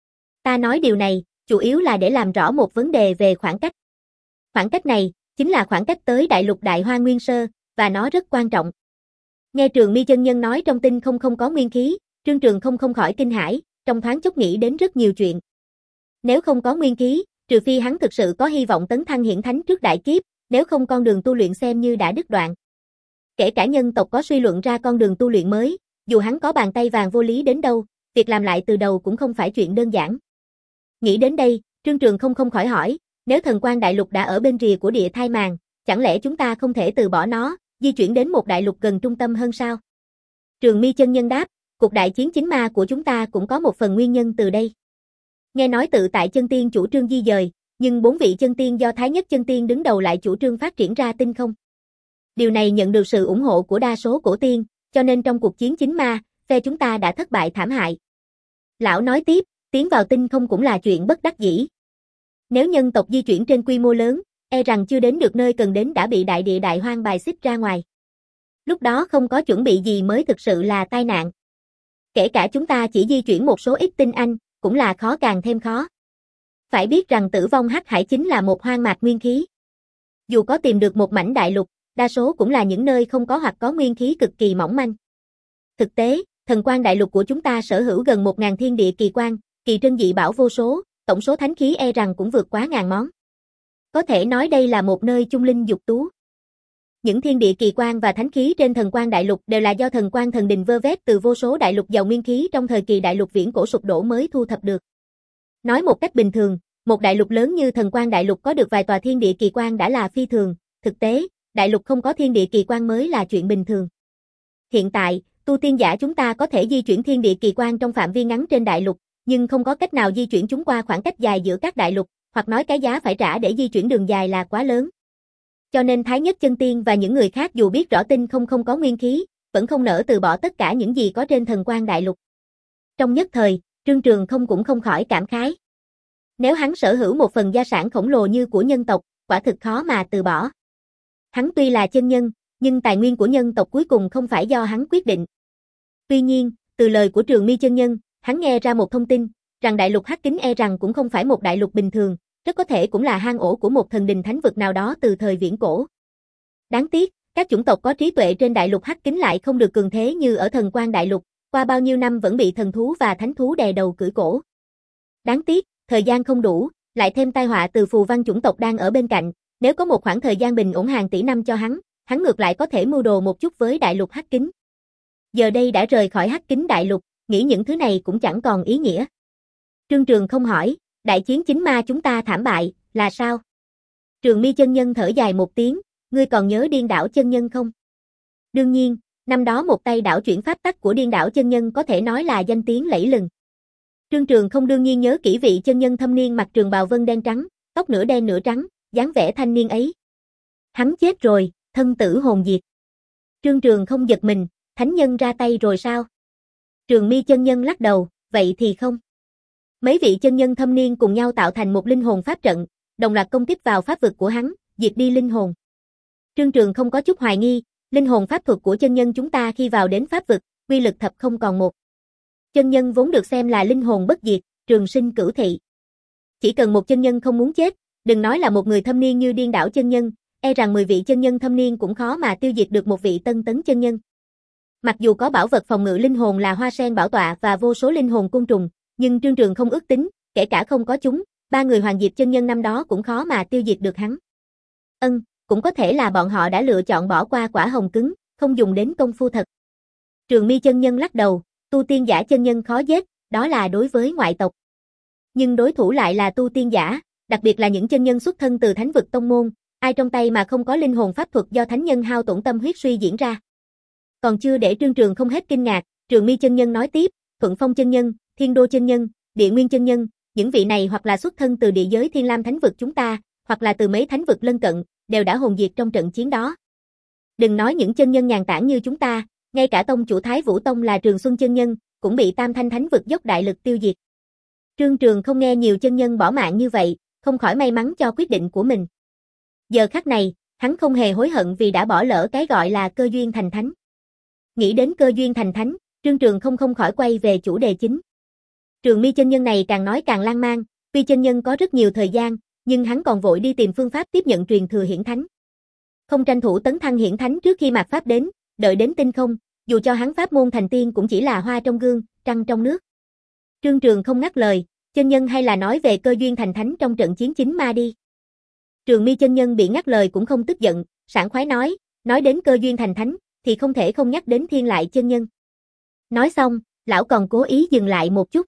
Ta nói điều này, chủ yếu là để làm rõ một vấn đề về khoảng cách. Khoảng cách này, chính là khoảng cách tới đại lục đại hoang nguyên sơ, và nó rất quan trọng. Nghe Trường Mi chân nhân nói trong tinh không không có nguyên khí, Trương Trường không không khỏi kinh hãi, trong thoáng chốc nghĩ đến rất nhiều chuyện. Nếu không có nguyên khí, trừ phi hắn thực sự có hy vọng tấn thăng hiển thánh trước đại kiếp, nếu không con đường tu luyện xem như đã đứt đoạn. Kể cả nhân tộc có suy luận ra con đường tu luyện mới, dù hắn có bàn tay vàng vô lý đến đâu, việc làm lại từ đầu cũng không phải chuyện đơn giản. Nghĩ đến đây, Trương Trường không không khỏi hỏi, nếu thần quan đại lục đã ở bên rìa của địa thai màng, chẳng lẽ chúng ta không thể từ bỏ nó, di chuyển đến một đại lục gần trung tâm hơn sao? Trường Mi chân nhân đáp, cuộc đại chiến chính ma của chúng ta cũng có một phần nguyên nhân từ đây. Nghe nói tự tại chân tiên chủ trương di dời, nhưng bốn vị chân tiên do Thái Nhất chân tiên đứng đầu lại chủ trương phát triển ra tinh không. Điều này nhận được sự ủng hộ của đa số cổ tiên, cho nên trong cuộc chiến chính ma, phe chúng ta đã thất bại thảm hại. Lão nói tiếp, tiến vào tinh không cũng là chuyện bất đắc dĩ. Nếu nhân tộc di chuyển trên quy mô lớn, e rằng chưa đến được nơi cần đến đã bị đại địa đại hoang bài xích ra ngoài. Lúc đó không có chuẩn bị gì mới thực sự là tai nạn. Kể cả chúng ta chỉ di chuyển một số ít tinh anh, cũng là khó càng thêm khó. Phải biết rằng tử vong hắc hải chính là một hoang mạc nguyên khí. Dù có tìm được một mảnh đại lục, đa số cũng là những nơi không có hoặc có nguyên khí cực kỳ mỏng manh. Thực tế, Thần Quang Đại Lục của chúng ta sở hữu gần một ngàn thiên địa kỳ quan, kỳ trân dị bảo vô số, tổng số thánh khí e rằng cũng vượt quá ngàn món. Có thể nói đây là một nơi chung linh dục tú. Những thiên địa kỳ quan và thánh khí trên Thần Quang Đại Lục đều là do Thần Quang Thần Đình vơ vét từ vô số đại lục giàu nguyên khí trong thời kỳ đại lục viễn cổ sụp đổ mới thu thập được. Nói một cách bình thường, một đại lục lớn như Thần Quang Đại Lục có được vài tòa thiên địa kỳ quan đã là phi thường, thực tế, đại lục không có thiên địa kỳ quan mới là chuyện bình thường. Hiện tại, tu tiên giả chúng ta có thể di chuyển thiên địa kỳ quan trong phạm vi ngắn trên đại lục, nhưng không có cách nào di chuyển chúng qua khoảng cách dài giữa các đại lục, hoặc nói cái giá phải trả để di chuyển đường dài là quá lớn. Cho nên Thái Nhất Chân Tiên và những người khác dù biết rõ tinh không không có nguyên khí, vẫn không nỡ từ bỏ tất cả những gì có trên Thần Quang Đại Lục. Trong nhất thời, Trương Trường không cũng không khỏi cảm khái. Nếu hắn sở hữu một phần gia sản khổng lồ như của nhân tộc, quả thực khó mà từ bỏ. Hắn tuy là chân nhân, nhưng tài nguyên của nhân tộc cuối cùng không phải do hắn quyết định. Tuy nhiên, từ lời của Trường Mi chân nhân, hắn nghe ra một thông tin, rằng đại lục Hắc Kính e rằng cũng không phải một đại lục bình thường, rất có thể cũng là hang ổ của một thần đình thánh vực nào đó từ thời viễn cổ. Đáng tiếc, các chủng tộc có trí tuệ trên đại lục Hắc Kính lại không được cường thế như ở Thần Quang Đại Lục, qua bao nhiêu năm vẫn bị thần thú và thánh thú đè đầu cưỡi cổ. Đáng tiếc, thời gian không đủ, lại thêm tai họa từ phù văn chủng tộc đang ở bên cạnh, nếu có một khoảng thời gian bình ổn hàng tỷ năm cho hắn, hắn ngược lại có thể mưu đồ một chút với đại lục Hắc Kính. Giờ đây đã rời khỏi Hắc Kính Đại Lục, nghĩ những thứ này cũng chẳng còn ý nghĩa. Trương Trường không hỏi, đại chiến chính ma chúng ta thảm bại, là sao? Trường Mi chân nhân thở dài một tiếng, ngươi còn nhớ Điên Đảo chân nhân không? Đương nhiên, năm đó một tay đảo chuyển pháp tắc của Điên Đảo chân nhân có thể nói là danh tiếng lẫy lừng. Trương Trường không đương nhiên nhớ kỹ vị chân nhân thâm niên mặc trường bào vân đen trắng, tóc nửa đen nửa trắng, dáng vẻ thanh niên ấy. Hắn chết rồi, thân tử hồn diệt. Trương Trường không giật mình, thánh nhân ra tay rồi sao? Trường Mi chân nhân lắc đầu, vậy thì không. Mấy vị chân nhân thâm niên cùng nhau tạo thành một linh hồn pháp trận, đồng loạt công kích vào pháp vực của hắn, diệt đi linh hồn. Trương Trường không có chút hoài nghi, linh hồn pháp thuật của chân nhân chúng ta khi vào đến pháp vực, uy lực thập không còn một. Chân nhân vốn được xem là linh hồn bất diệt, trường sinh cửu thị. Chỉ cần một chân nhân không muốn chết, đừng nói là một người thâm niên như Điên Đảo chân nhân, e rằng mười vị chân nhân thâm niên cũng khó mà tiêu diệt được một vị tân tấn chân nhân. Mặc dù có bảo vật phòng ngự linh hồn là hoa sen bảo tọa và vô số linh hồn côn trùng, nhưng Trương Trường không ước tính, kể cả không có chúng, ba người Hoàng Diệp chân nhân năm đó cũng khó mà tiêu diệt được hắn. Ân, cũng có thể là bọn họ đã lựa chọn bỏ qua quả hồng cứng, không dùng đến công phu thật. Trường Mi chân nhân lắc đầu, tu tiên giả chân nhân khó giết, đó là đối với ngoại tộc. Nhưng đối thủ lại là tu tiên giả, đặc biệt là những chân nhân xuất thân từ thánh vực tông môn, ai trong tay mà không có linh hồn pháp thuật do thánh nhân hao tổn tâm huyết suy diễn ra. Còn chưa để Trương Trường không hết kinh ngạc, Trường Mi chân nhân nói tiếp, Thuận Phong chân nhân, Thiên Đô chân nhân, Địa Nguyên chân nhân, những vị này hoặc là xuất thân từ địa giới Thiên Lam thánh vực chúng ta, hoặc là từ mấy thánh vực lân cận, đều đã hồn diệt trong trận chiến đó. Đừng nói những chân nhân nhàn tản như chúng ta, ngay cả tông chủ Thái Vũ Tông là Trường Xuân chân nhân, cũng bị Tam Thanh thánh vực dốc đại lực tiêu diệt. Trương Trường không nghe nhiều chân nhân bỏ mạng như vậy, không khỏi may mắn cho quyết định của mình. Giờ khắc này, hắn không hề hối hận vì đã bỏ lỡ cái gọi là cơ duyên thành thánh. Nghĩ đến cơ duyên thành thánh, Trương Trường không không khỏi quay về chủ đề chính. Trường Mi chân nhân này càng nói càng lan man, tuy chân nhân có rất nhiều thời gian, nhưng hắn còn vội đi tìm phương pháp tiếp nhận truyền thừa hiển thánh. Không tranh thủ tấn thăng hiển thánh trước khi mạt pháp đến, đợi đến tinh không, dù cho hắn pháp môn thành tiên cũng chỉ là hoa trong gương, trăng trong nước. Trương Trường không ngắt lời, chân nhân hay là nói về cơ duyên thành thánh trong trận chiến chính ma đi. Trường Mi chân nhân bị ngắt lời cũng không tức giận, sảng khoái nói, nói đến cơ duyên thành thánh, thì không thể không nhắc đến Thiên Lại chân nhân. Nói xong, lão còn cố ý dừng lại một chút.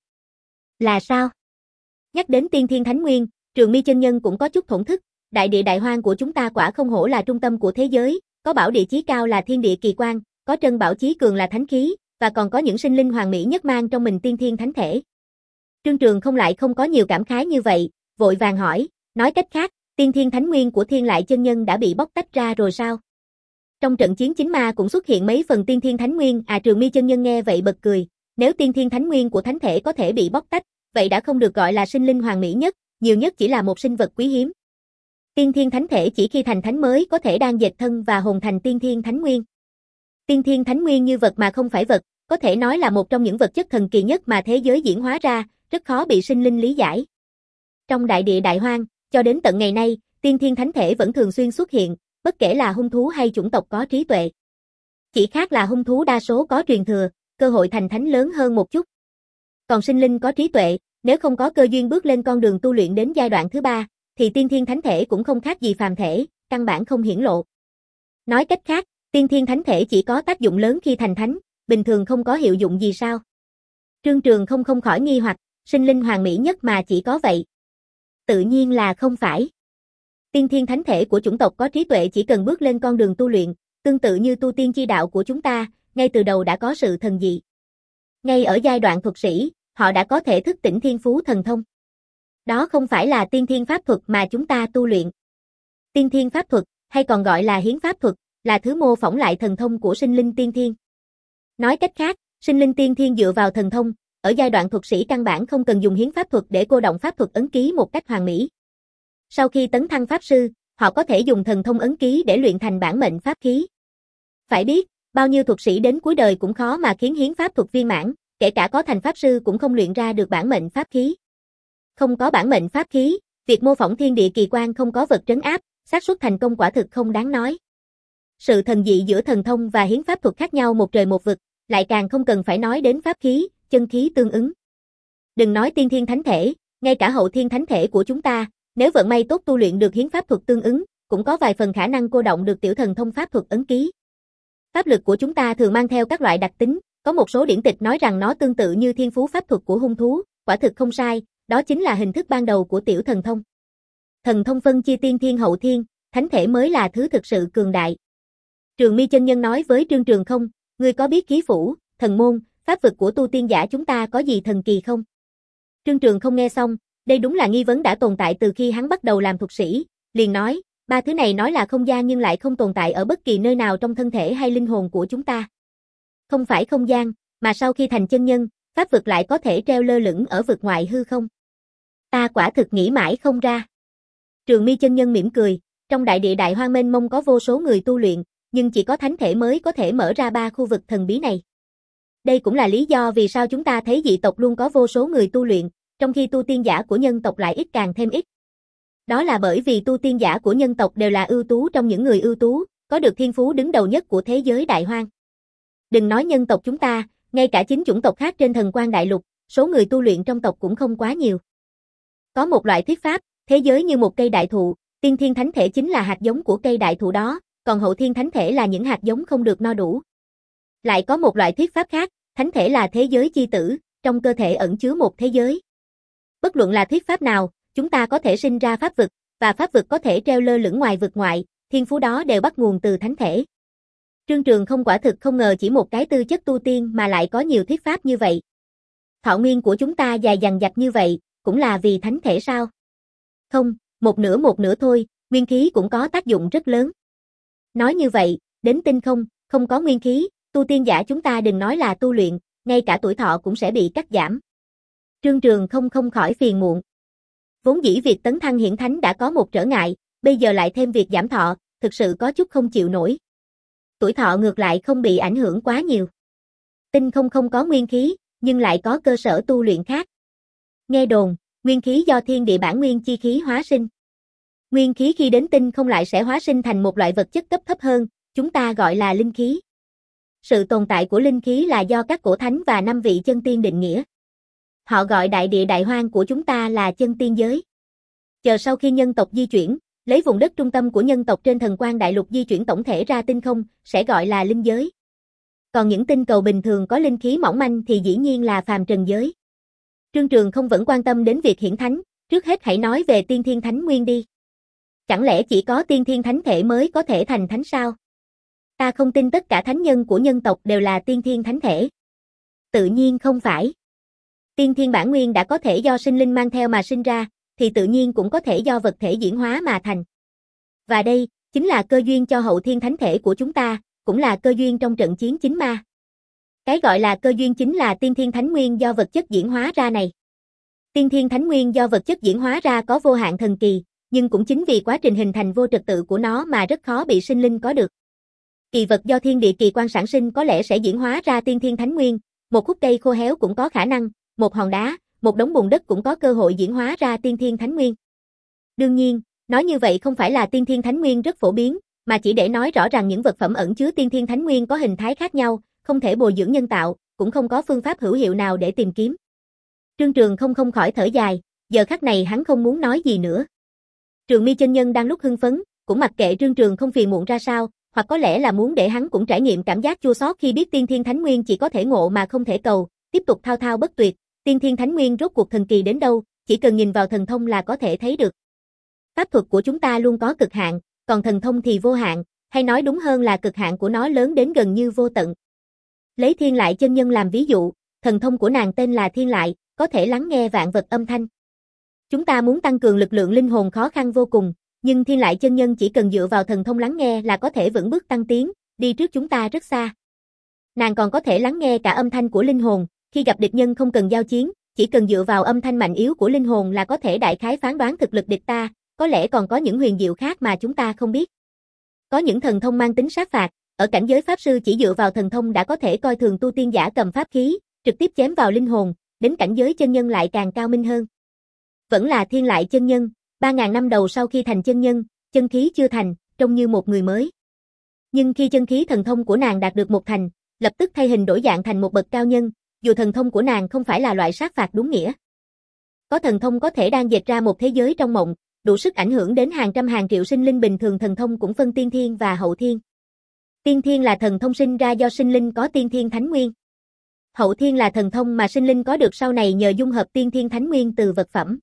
Là sao? Nhắc đến tiên thiên thánh nguyên, Trường Mi chân nhân cũng có chút thổn thức, đại địa đại hoang của chúng ta quả không hổ là trung tâm của thế giới, có bảo địa chí cao là thiên địa kỳ quan, có trân bảo chí cường là thánh khí, và còn có những sinh linh hoàng mỹ nhất mang trong mình tiên thiên thánh thể. Trương Trường không lại không có nhiều cảm khái như vậy, vội vàng hỏi, nói cách khác, tiên thiên thánh nguyên của Thiên Lại chân nhân đã bị bóc tách ra rồi sao? Trong trận chiến chính ma cũng xuất hiện mấy phần tiên thiên thánh nguyên, à Trường Mi chân nhân nghe vậy bật cười, nếu tiên thiên thánh nguyên của thánh thể có thể bị bóc tách, vậy đã không được gọi là sinh linh hoàng mỹ nhất, nhiều nhất chỉ là một sinh vật quý hiếm. Tiên thiên thánh thể chỉ khi thành thánh mới có thể đang dệt thân và hồn thành tiên thiên thánh nguyên. Tiên thiên thánh nguyên như vật mà không phải vật, có thể nói là một trong những vật chất thần kỳ nhất mà thế giới diễn hóa ra, rất khó bị sinh linh lý giải. Trong đại địa đại hoang, cho đến tận ngày nay, tiên thiên thánh thể vẫn thường xuyên xuất hiện, bất kể là hung thú hay chủng tộc có trí tuệ. Chỉ khác là hung thú đa số có truyền thừa, cơ hội thành thánh lớn hơn một chút. Còn sinh linh có trí tuệ, nếu không có cơ duyên bước lên con đường tu luyện đến giai đoạn thứ ba, thì tiên thiên thánh thể cũng không khác gì phàm thể, căn bản không hiển lộ. Nói cách khác, tiên thiên thánh thể chỉ có tác dụng lớn khi thành thánh, bình thường không có hiệu dụng gì sao? Trương Trường không không khỏi nghi hoặc, sinh linh hoàn mỹ nhất mà chỉ có vậy. Tự nhiên là không phải. Tiên thiên thánh thể của chủng tộc có trí tuệ chỉ cần bước lên con đường tu luyện, tương tự như tu tiên chi đạo của chúng ta, ngay từ đầu đã có sự thần dị. Ngay ở giai đoạn thuật sĩ, họ đã có thể thức tỉnh thiên phú thần thông. Đó không phải là tiên thiên pháp thuật mà chúng ta tu luyện. Tiên thiên pháp thuật, hay còn gọi là hiến pháp thuật, là thứ mô phỏng lại thần thông của sinh linh tiên thiên. Nói cách khác, sinh linh tiên thiên dựa vào thần thông, ở giai đoạn thuật sĩ căn bản không cần dùng hiến pháp thuật để cô động pháp thuật ấn ký một cách hoàn mỹ. Sau khi tấn thăng pháp sư, họ có thể dùng thần thông ấn ký để luyện thành bản mệnh pháp khí. Phải biết, bao nhiêu thuật sĩ đến cuối đời cũng khó mà khiến hiến pháp thuật viên mãn, kể cả có thành pháp sư cũng không luyện ra được bản mệnh pháp khí. Không có bản mệnh pháp khí, việc mô phỏng thiên địa kỳ quan không có vật trấn áp, xác suất thành công quả thực không đáng nói. Sự thần dị giữa thần thông và hiến pháp thuật khác nhau một trời một vực, lại càng không cần phải nói đến pháp khí, chân khí tương ứng. Đừng nói tiên thiên thánh thể, ngay cả hậu thiên thánh thể của chúng ta, nếu vận may tốt tu luyện được hiến pháp thuật tương ứng, cũng có vài phần khả năng cô động được tiểu thần thông pháp thuật ấn ký. Pháp lực của chúng ta thường mang theo các loại đặc tính, có một số điển tịch nói rằng nó tương tự như thiên phú pháp thuật của hung thú, quả thực không sai, đó chính là hình thức ban đầu của tiểu thần thông. Thần thông phân chia tiên thiên hậu thiên, thánh thể mới là thứ thực sự cường đại. Trường Mi chân nhân nói với Trương Trường không, ngươi có biết khí phủ, thần môn, pháp vực của tu tiên giả chúng ta có gì thần kỳ không? Trương Trường không nghe xong, đây đúng là nghi vấn đã tồn tại từ khi hắn bắt đầu làm thuật sĩ, liền nói, ba thứ này nói là không gian nhưng lại không tồn tại ở bất kỳ nơi nào trong thân thể hay linh hồn của chúng ta. Không phải không gian, mà sau khi thành chân nhân, pháp vực lại có thể treo lơ lửng ở vực ngoại hư không? Ta quả thực nghĩ mãi không ra. Trường Mi chân nhân mỉm cười, trong đại địa đại hoang mênh mông có vô số người tu luyện, nhưng chỉ có thánh thể mới có thể mở ra ba khu vực thần bí này. Đây cũng là lý do vì sao chúng ta thấy dị tộc luôn có vô số người tu luyện, trong khi tu tiên giả của nhân tộc lại ít càng thêm ít. Đó là bởi vì tu tiên giả của nhân tộc đều là ưu tú trong những người ưu tú, có được thiên phú đứng đầu nhất của thế giới đại hoang. Đừng nói nhân tộc chúng ta, ngay cả chính chủng tộc khác trên thần quan đại lục, số người tu luyện trong tộc cũng không quá nhiều. Có một loại thuyết pháp, thế giới như một cây đại thụ, tiên thiên thánh thể chính là hạt giống của cây đại thụ đó, còn hậu thiên thánh thể là những hạt giống không được no đủ. Lại có một loại thuyết pháp khác, thánh thể là thế giới chi tử, trong cơ thể ẩn chứa một thế giới. Bất luận là thuyết pháp nào, chúng ta có thể sinh ra pháp vực, và pháp vực có thể treo lơ lửng ngoài vực ngoại, thiên phú đó đều bắt nguồn từ thánh thể. Trương Trường không quả thực không ngờ chỉ một cái tư chất tu tiên mà lại có nhiều thuyết pháp như vậy. Thọ nguyên của chúng ta dài dằng dặc như vậy, cũng là vì thánh thể sao? Không, một nửa một nửa thôi, nguyên khí cũng có tác dụng rất lớn. Nói như vậy, đến tinh không, không có nguyên khí, tu tiên giả chúng ta đừng nói là tu luyện, ngay cả tuổi thọ cũng sẽ bị cắt giảm. Trương Trường không không khỏi phiền muộn. Vốn dĩ việc tấn thăng hiển thánh đã có một trở ngại, bây giờ lại thêm việc giảm thọ, thực sự có chút không chịu nổi. Tuổi thọ ngược lại không bị ảnh hưởng quá nhiều. Tinh không không có nguyên khí, nhưng lại có cơ sở tu luyện khác. Nghe đồn, nguyên khí do thiên địa bản nguyên chi khí hóa sinh. Nguyên khí khi đến tinh không lại sẽ hóa sinh thành một loại vật chất cấp thấp hơn, chúng ta gọi là linh khí. Sự tồn tại của linh khí là do các cổ thánh và năm vị chân tiên định nghĩa. Họ gọi đại địa đại hoang của chúng ta là chân tiên giới. Chờ sau khi nhân tộc di chuyển, lấy vùng đất trung tâm của nhân tộc trên thần quan đại lục di chuyển tổng thể ra tinh không, sẽ gọi là linh giới. Còn những tinh cầu bình thường có linh khí mỏng manh thì dĩ nhiên là phàm trần giới. Trương Trường không vẫn quan tâm đến việc hiển thánh, trước hết hãy nói về tiên thiên thánh nguyên đi. Chẳng lẽ chỉ có tiên thiên thánh thể mới có thể thành thánh sao? Ta không tin tất cả thánh nhân của nhân tộc đều là tiên thiên thánh thể. Tự nhiên không phải. Tiên thiên bản nguyên đã có thể do sinh linh mang theo mà sinh ra, thì tự nhiên cũng có thể do vật thể diễn hóa mà thành. Và đây, chính là cơ duyên cho hậu thiên thánh thể của chúng ta, cũng là cơ duyên trong trận chiến chính ma. Cái gọi là cơ duyên chính là tiên thiên thánh nguyên do vật chất diễn hóa ra này. Tiên thiên thánh nguyên do vật chất diễn hóa ra có vô hạn thần kỳ, nhưng cũng chính vì quá trình hình thành vô trật tự của nó mà rất khó bị sinh linh có được. Kỳ vật do thiên địa kỳ quan sản sinh có lẽ sẽ diễn hóa ra tiên thiên thánh nguyên, một khúc cây khô héo cũng có khả năng, một hòn đá, một đống bùn đất cũng có cơ hội diễn hóa ra tiên thiên thánh nguyên. Đương nhiên, nói như vậy không phải là tiên thiên thánh nguyên rất phổ biến, mà chỉ để nói rõ rằng những vật phẩm ẩn chứa tiên thiên thánh nguyên có hình thái khác nhau, không thể bồi dưỡng nhân tạo, cũng không có phương pháp hữu hiệu nào để tìm kiếm. Trương Trường không không khỏi thở dài, giờ khắc này hắn không muốn nói gì nữa. Trường Mi chân nhân đang lúc hưng phấn, cũng mặc kệ Trương Trường không phiền muộn ra sao, hoặc có lẽ là muốn để hắn cũng trải nghiệm cảm giác chua xót khi biết Tiên Thiên Thánh Nguyên chỉ có thể ngộ mà không thể cầu, tiếp tục thao thao bất tuyệt. Tiên Thiên Thánh Nguyên rốt cuộc thần kỳ đến đâu, chỉ cần nhìn vào thần thông là có thể thấy được. Pháp thuật của chúng ta luôn có cực hạn, còn thần thông thì vô hạn, hay nói đúng hơn là cực hạn của nó lớn đến gần như vô tận. Lấy Thiên Lại chân nhân làm ví dụ, thần thông của nàng tên là Thiên Lại, có thể lắng nghe vạn vật âm thanh. Chúng ta muốn tăng cường lực lượng linh hồn khó khăn vô cùng, nhưng Thiên Lại chân nhân chỉ cần dựa vào thần thông lắng nghe là có thể vững bước tăng tiến, đi trước chúng ta rất xa. Nàng còn có thể lắng nghe cả âm thanh của linh hồn, khi gặp địch nhân không cần giao chiến, chỉ cần dựa vào âm thanh mạnh yếu của linh hồn là có thể đại khái phán đoán thực lực địch ta, có lẽ còn có những huyền diệu khác mà chúng ta không biết. Có những thần thông mang tính sát phạt, ở cảnh giới pháp sư chỉ dựa vào thần thông đã có thể coi thường tu tiên giả cầm pháp khí, trực tiếp chém vào linh hồn, đến cảnh giới chân nhân lại càng cao minh hơn. Vẫn là Thiên Lại chân nhân, ba ngàn năm đầu sau khi thành chân nhân, chân khí chưa thành, trông như một người mới. Nhưng khi chân khí thần thông của nàng đạt được một thành, lập tức thay hình đổi dạng thành một bậc cao nhân, dù thần thông của nàng không phải là loại sát phạt đúng nghĩa. Có thần thông có thể đang dệt ra một thế giới trong mộng, đủ sức ảnh hưởng đến hàng trăm hàng triệu sinh linh bình thường. Thần thông cũng phân tiên thiên và hậu thiên. Tiên thiên là thần thông sinh ra do sinh linh có tiên thiên thánh nguyên. Hậu thiên là thần thông mà sinh linh có được sau này nhờ dung hợp tiên thiên thánh nguyên từ vật phẩm.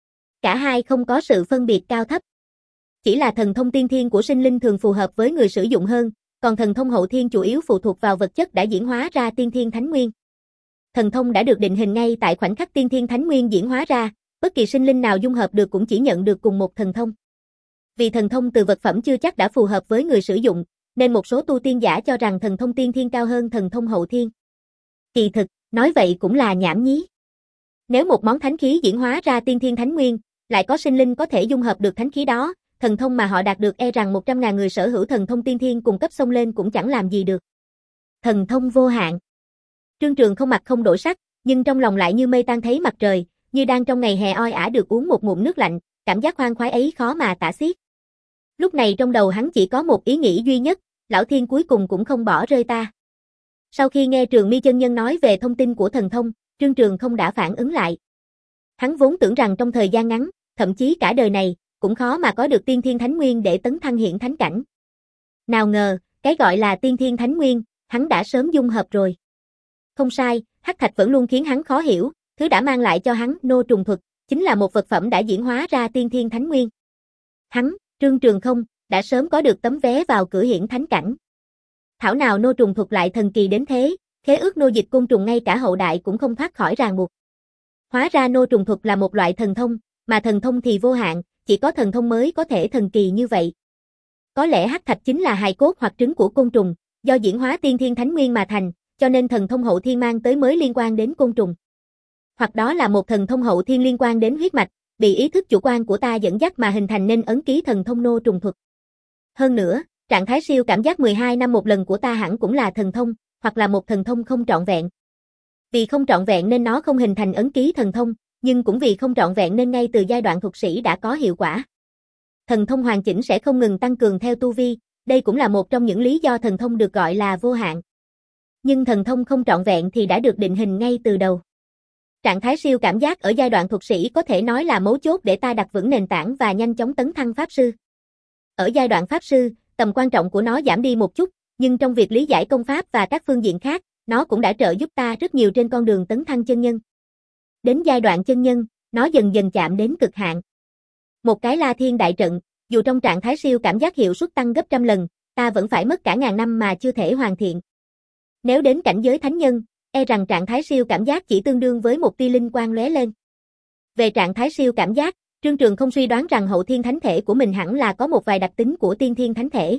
Cả hai không có sự phân biệt cao thấp. Chỉ là thần thông tiên thiên của sinh linh thường phù hợp với người sử dụng hơn, còn thần thông hậu thiên chủ yếu phụ thuộc vào vật chất đã diễn hóa ra tiên thiên thánh nguyên. Thần thông đã được định hình ngay tại khoảnh khắc tiên thiên thánh nguyên diễn hóa ra, bất kỳ sinh linh nào dung hợp được cũng chỉ nhận được cùng một thần thông. Vì thần thông từ vật phẩm chưa chắc đã phù hợp với người sử dụng, nên một số tu tiên giả cho rằng thần thông tiên thiên cao hơn thần thông hậu thiên. Kỳ thực, nói vậy cũng là nhảm nhí. Nếu một món thánh khí diễn hóa ra tiên thiên thánh nguyên, lại có sinh linh có thể dung hợp được thánh khí đó, thần thông mà họ đạt được e rằng một trăm ngàn người sở hữu thần thông tiên thiên cùng cấp xông lên cũng chẳng làm gì được. Thần thông vô hạn. Trương Trường không mặt không đổi sắc, nhưng trong lòng lại như mây tan thấy mặt trời, như đang trong ngày hè oi ả được uống một ngụm nước lạnh, cảm giác khoan khoái ấy khó mà tả xiết. Lúc này trong đầu hắn chỉ có một ý nghĩ duy nhất, Lão Thiên cuối cùng cũng không bỏ rơi ta. Sau khi nghe Trường Mi chân nhân nói về thông tin của thần thông, Trương Trường không đã phản ứng lại. Hắn vốn tưởng rằng trong thời gian ngắn, thậm chí cả đời này, cũng khó mà có được tiên thiên thánh nguyên để tấn thăng hiển thánh cảnh. Nào ngờ, cái gọi là tiên thiên thánh nguyên, hắn đã sớm dung hợp rồi. Không sai, hắc thạch vẫn luôn khiến hắn khó hiểu, thứ đã mang lại cho hắn nô trùng thuật, chính là một vật phẩm đã diễn hóa ra tiên thiên thánh nguyên. Hắn, Trương Trường không, đã sớm có được tấm vé vào cửa hiển thánh cảnh. Thảo nào nô trùng thuật lại thần kỳ đến thế, khế ước nô dịch côn trùng ngay cả hậu đại cũng không thoát khỏi ràng buộc. Hóa ra nô trùng thuật là một loại thần thông, mà thần thông thì vô hạn, chỉ có thần thông mới có thể thần kỳ như vậy. Có lẽ hắc thạch chính là hài cốt hoặc trứng của côn trùng, do diễn hóa tiên thiên thánh nguyên mà thành, cho nên thần thông hậu thiên mang tới mới liên quan đến côn trùng. Hoặc đó là một thần thông hậu thiên liên quan đến huyết mạch, bị ý thức chủ quan của ta dẫn dắt mà hình thành nên ấn ký thần thông nô trùng thuật. Hơn nữa, trạng thái siêu cảm giác mười hai năm một lần của ta hẳn cũng là thần thông, hoặc là một thần thông không trọn vẹn. Vì không trọn vẹn nên nó không hình thành ấn ký thần thông, nhưng cũng vì không trọn vẹn nên ngay từ giai đoạn thuật sĩ đã có hiệu quả. Thần thông hoàn chỉnh sẽ không ngừng tăng cường theo tu vi, đây cũng là một trong những lý do thần thông được gọi là vô hạn. Nhưng thần thông không trọn vẹn thì đã được định hình ngay từ đầu. Trạng thái siêu cảm giác ở giai đoạn thuật sĩ có thể nói là mấu chốt để ta đặt vững nền tảng và nhanh chóng tấn thăng pháp sư. Ở giai đoạn pháp sư, tầm quan trọng của nó giảm đi một chút, nhưng trong việc lý giải công pháp và các phương diện khác, nó cũng đã trợ giúp ta rất nhiều trên con đường tấn thăng chân nhân. Đến giai đoạn chân nhân, nó dần dần chạm đến cực hạn. Một cái La Thiên đại trận, dù trong trạng thái siêu cảm giác hiệu suất tăng gấp trăm lần, ta vẫn phải mất cả ngàn năm mà chưa thể hoàn thiện. Nếu đến cảnh giới thánh nhân, e rằng trạng thái siêu cảm giác chỉ tương đương với một tia linh quang lóe lên. Về trạng thái siêu cảm giác, Trương Trường không suy đoán rằng hậu thiên thánh thể của mình hẳn là có một vài đặc tính của tiên thiên thánh thể.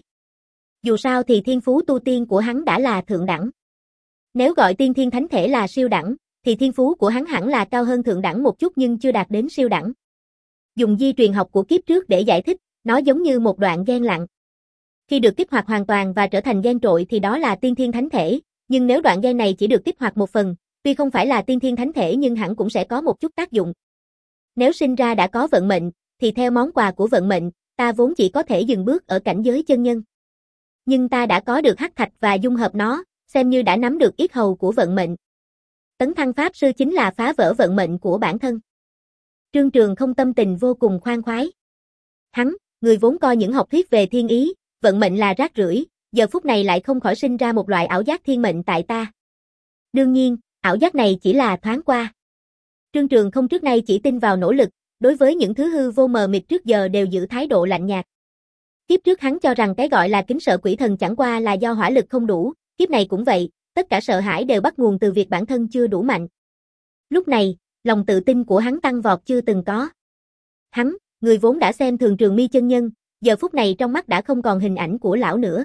Dù sao thì thiên phú tu tiên của hắn đã là thượng đẳng. Nếu gọi tiên thiên thánh thể là siêu đẳng, thì thiên phú của hắn hẳn là cao hơn thượng đẳng một chút nhưng chưa đạt đến siêu đẳng. Dùng di truyền học của kiếp trước để giải thích, nó giống như một đoạn gen lặng. Khi được kích hoạt hoàn toàn và trở thành gen trội thì đó là tiên thiên thánh thể, nhưng nếu đoạn gen này chỉ được kích hoạt một phần, tuy không phải là tiên thiên thánh thể nhưng hẳn cũng sẽ có một chút tác dụng. Nếu sinh ra đã có vận mệnh, thì theo món quà của vận mệnh, ta vốn chỉ có thể dừng bước ở cảnh giới chân nhân. Nhưng ta đã có được hắc thạch và dung hợp nó, xem như đã nắm được yết hầu của vận mệnh. Tấn thăng pháp sư chính là phá vỡ vận mệnh của bản thân. Trương Trường không tâm tình vô cùng khoan khoái. Hắn, người vốn coi những học thuyết về thiên ý, vận mệnh là rác rưởi, giờ phút này lại không khỏi sinh ra một loại ảo giác thiên mệnh tại ta. Đương nhiên, ảo giác này chỉ là thoáng qua. Trương Trường không trước nay chỉ tin vào nỗ lực, đối với những thứ hư vô mờ mịt trước giờ đều giữ thái độ lạnh nhạt. Kiếp trước hắn cho rằng cái gọi là kính sợ quỷ thần chẳng qua là do hỏa lực không đủ, kiếp này cũng vậy, tất cả sợ hãi đều bắt nguồn từ việc bản thân chưa đủ mạnh. Lúc này, lòng tự tin của hắn tăng vọt chưa từng có. Hắn, người vốn đã xem thường Trường Mi chân nhân, giờ phút này trong mắt đã không còn hình ảnh của lão nữa.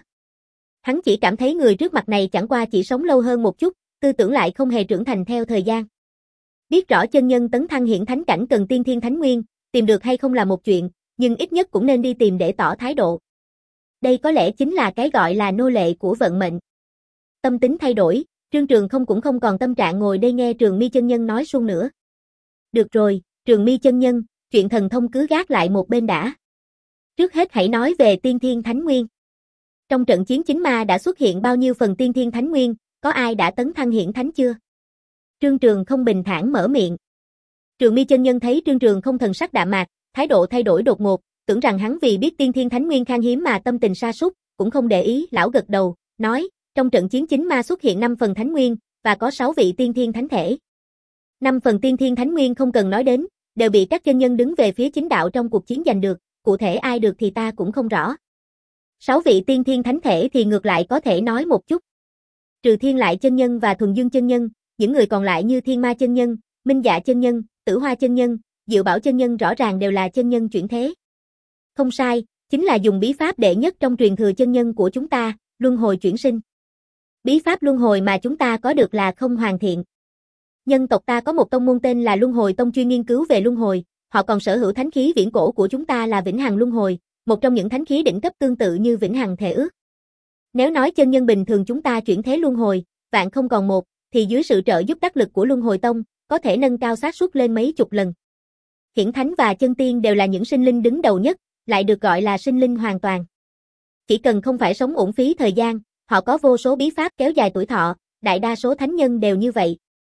Hắn chỉ cảm thấy người trước mặt này chẳng qua chỉ sống lâu hơn một chút, tư tưởng lại không hề trưởng thành theo thời gian. Biết rõ chân nhân tấn thăng hiển thánh cảnh cần tiên thiên thánh nguyên, tìm được hay không là một chuyện, nhưng ít nhất cũng nên đi tìm để tỏ thái độ. Đây có lẽ chính là cái gọi là nô lệ của vận mệnh. Tâm tính thay đổi, Trương Trường không cũng không còn tâm trạng ngồi đây nghe Trường Mi chân nhân nói suông nữa. Được rồi, Trường Mi chân nhân, chuyện thần thông cứ gác lại một bên đã. Trước hết hãy nói về tiên thiên thánh nguyên. Trong trận chiến chính ma đã xuất hiện bao nhiêu phần tiên thiên thánh nguyên, có ai đã tấn thăng hiển thánh chưa? Trương Trường không bình thản mở miệng. Trường Mi chân nhân thấy Trương Trường không thần sắc đạm mạc, thái độ thay đổi đột ngột, tưởng rằng hắn vì biết tiên thiên thánh nguyên khan hiếm mà tâm tình sa sút, cũng không để ý, lão gật đầu, nói, trong trận chiến chính ma xuất hiện năm phần thánh nguyên, và có sáu vị tiên thiên thánh thể. năm phần tiên thiên thánh nguyên không cần nói đến, đều bị các chân nhân đứng về phía chính đạo trong cuộc chiến giành được, cụ thể ai được thì ta cũng không rõ. sáu vị tiên thiên thánh thể thì ngược lại có thể nói một chút. Trừ Thiên Lại chân nhân và Thuần Dương chân nhân, những người còn lại như Thiên Ma chân nhân, Minh Dạ chân nhân, Tử Hoa chân nhân, Diệu Bảo chân nhân rõ ràng đều là chân nhân chuyển thế. Không sai, chính là dùng bí pháp đệ nhất trong truyền thừa chân nhân của chúng ta, luân hồi chuyển sinh. Bí pháp luân hồi mà chúng ta có được là không hoàn thiện. Nhân tộc ta có một tông môn tên là Luân Hồi Tông chuyên nghiên cứu về luân hồi, họ còn sở hữu thánh khí viễn cổ của chúng ta là Vĩnh Hằng Luân Hồi, một trong những thánh khí đỉnh cấp tương tự như Vĩnh Hằng Thể Ước. Nếu nói chân nhân bình thường chúng ta chuyển thế luân hồi, vạn không còn một, thì dưới sự trợ giúp đắc lực của Luân Hồi Tông, có thể nâng cao xác suất lên mấy chục lần. Hiển thánh và chân tiên đều là những sinh linh đứng đầu nhất, lại được gọi là sinh linh hoàn toàn. Chỉ cần không phải sống uổng phí thời gian, họ có vô số bí pháp kéo dài tuổi thọ, đại đa số thánh nhân đều như vậy.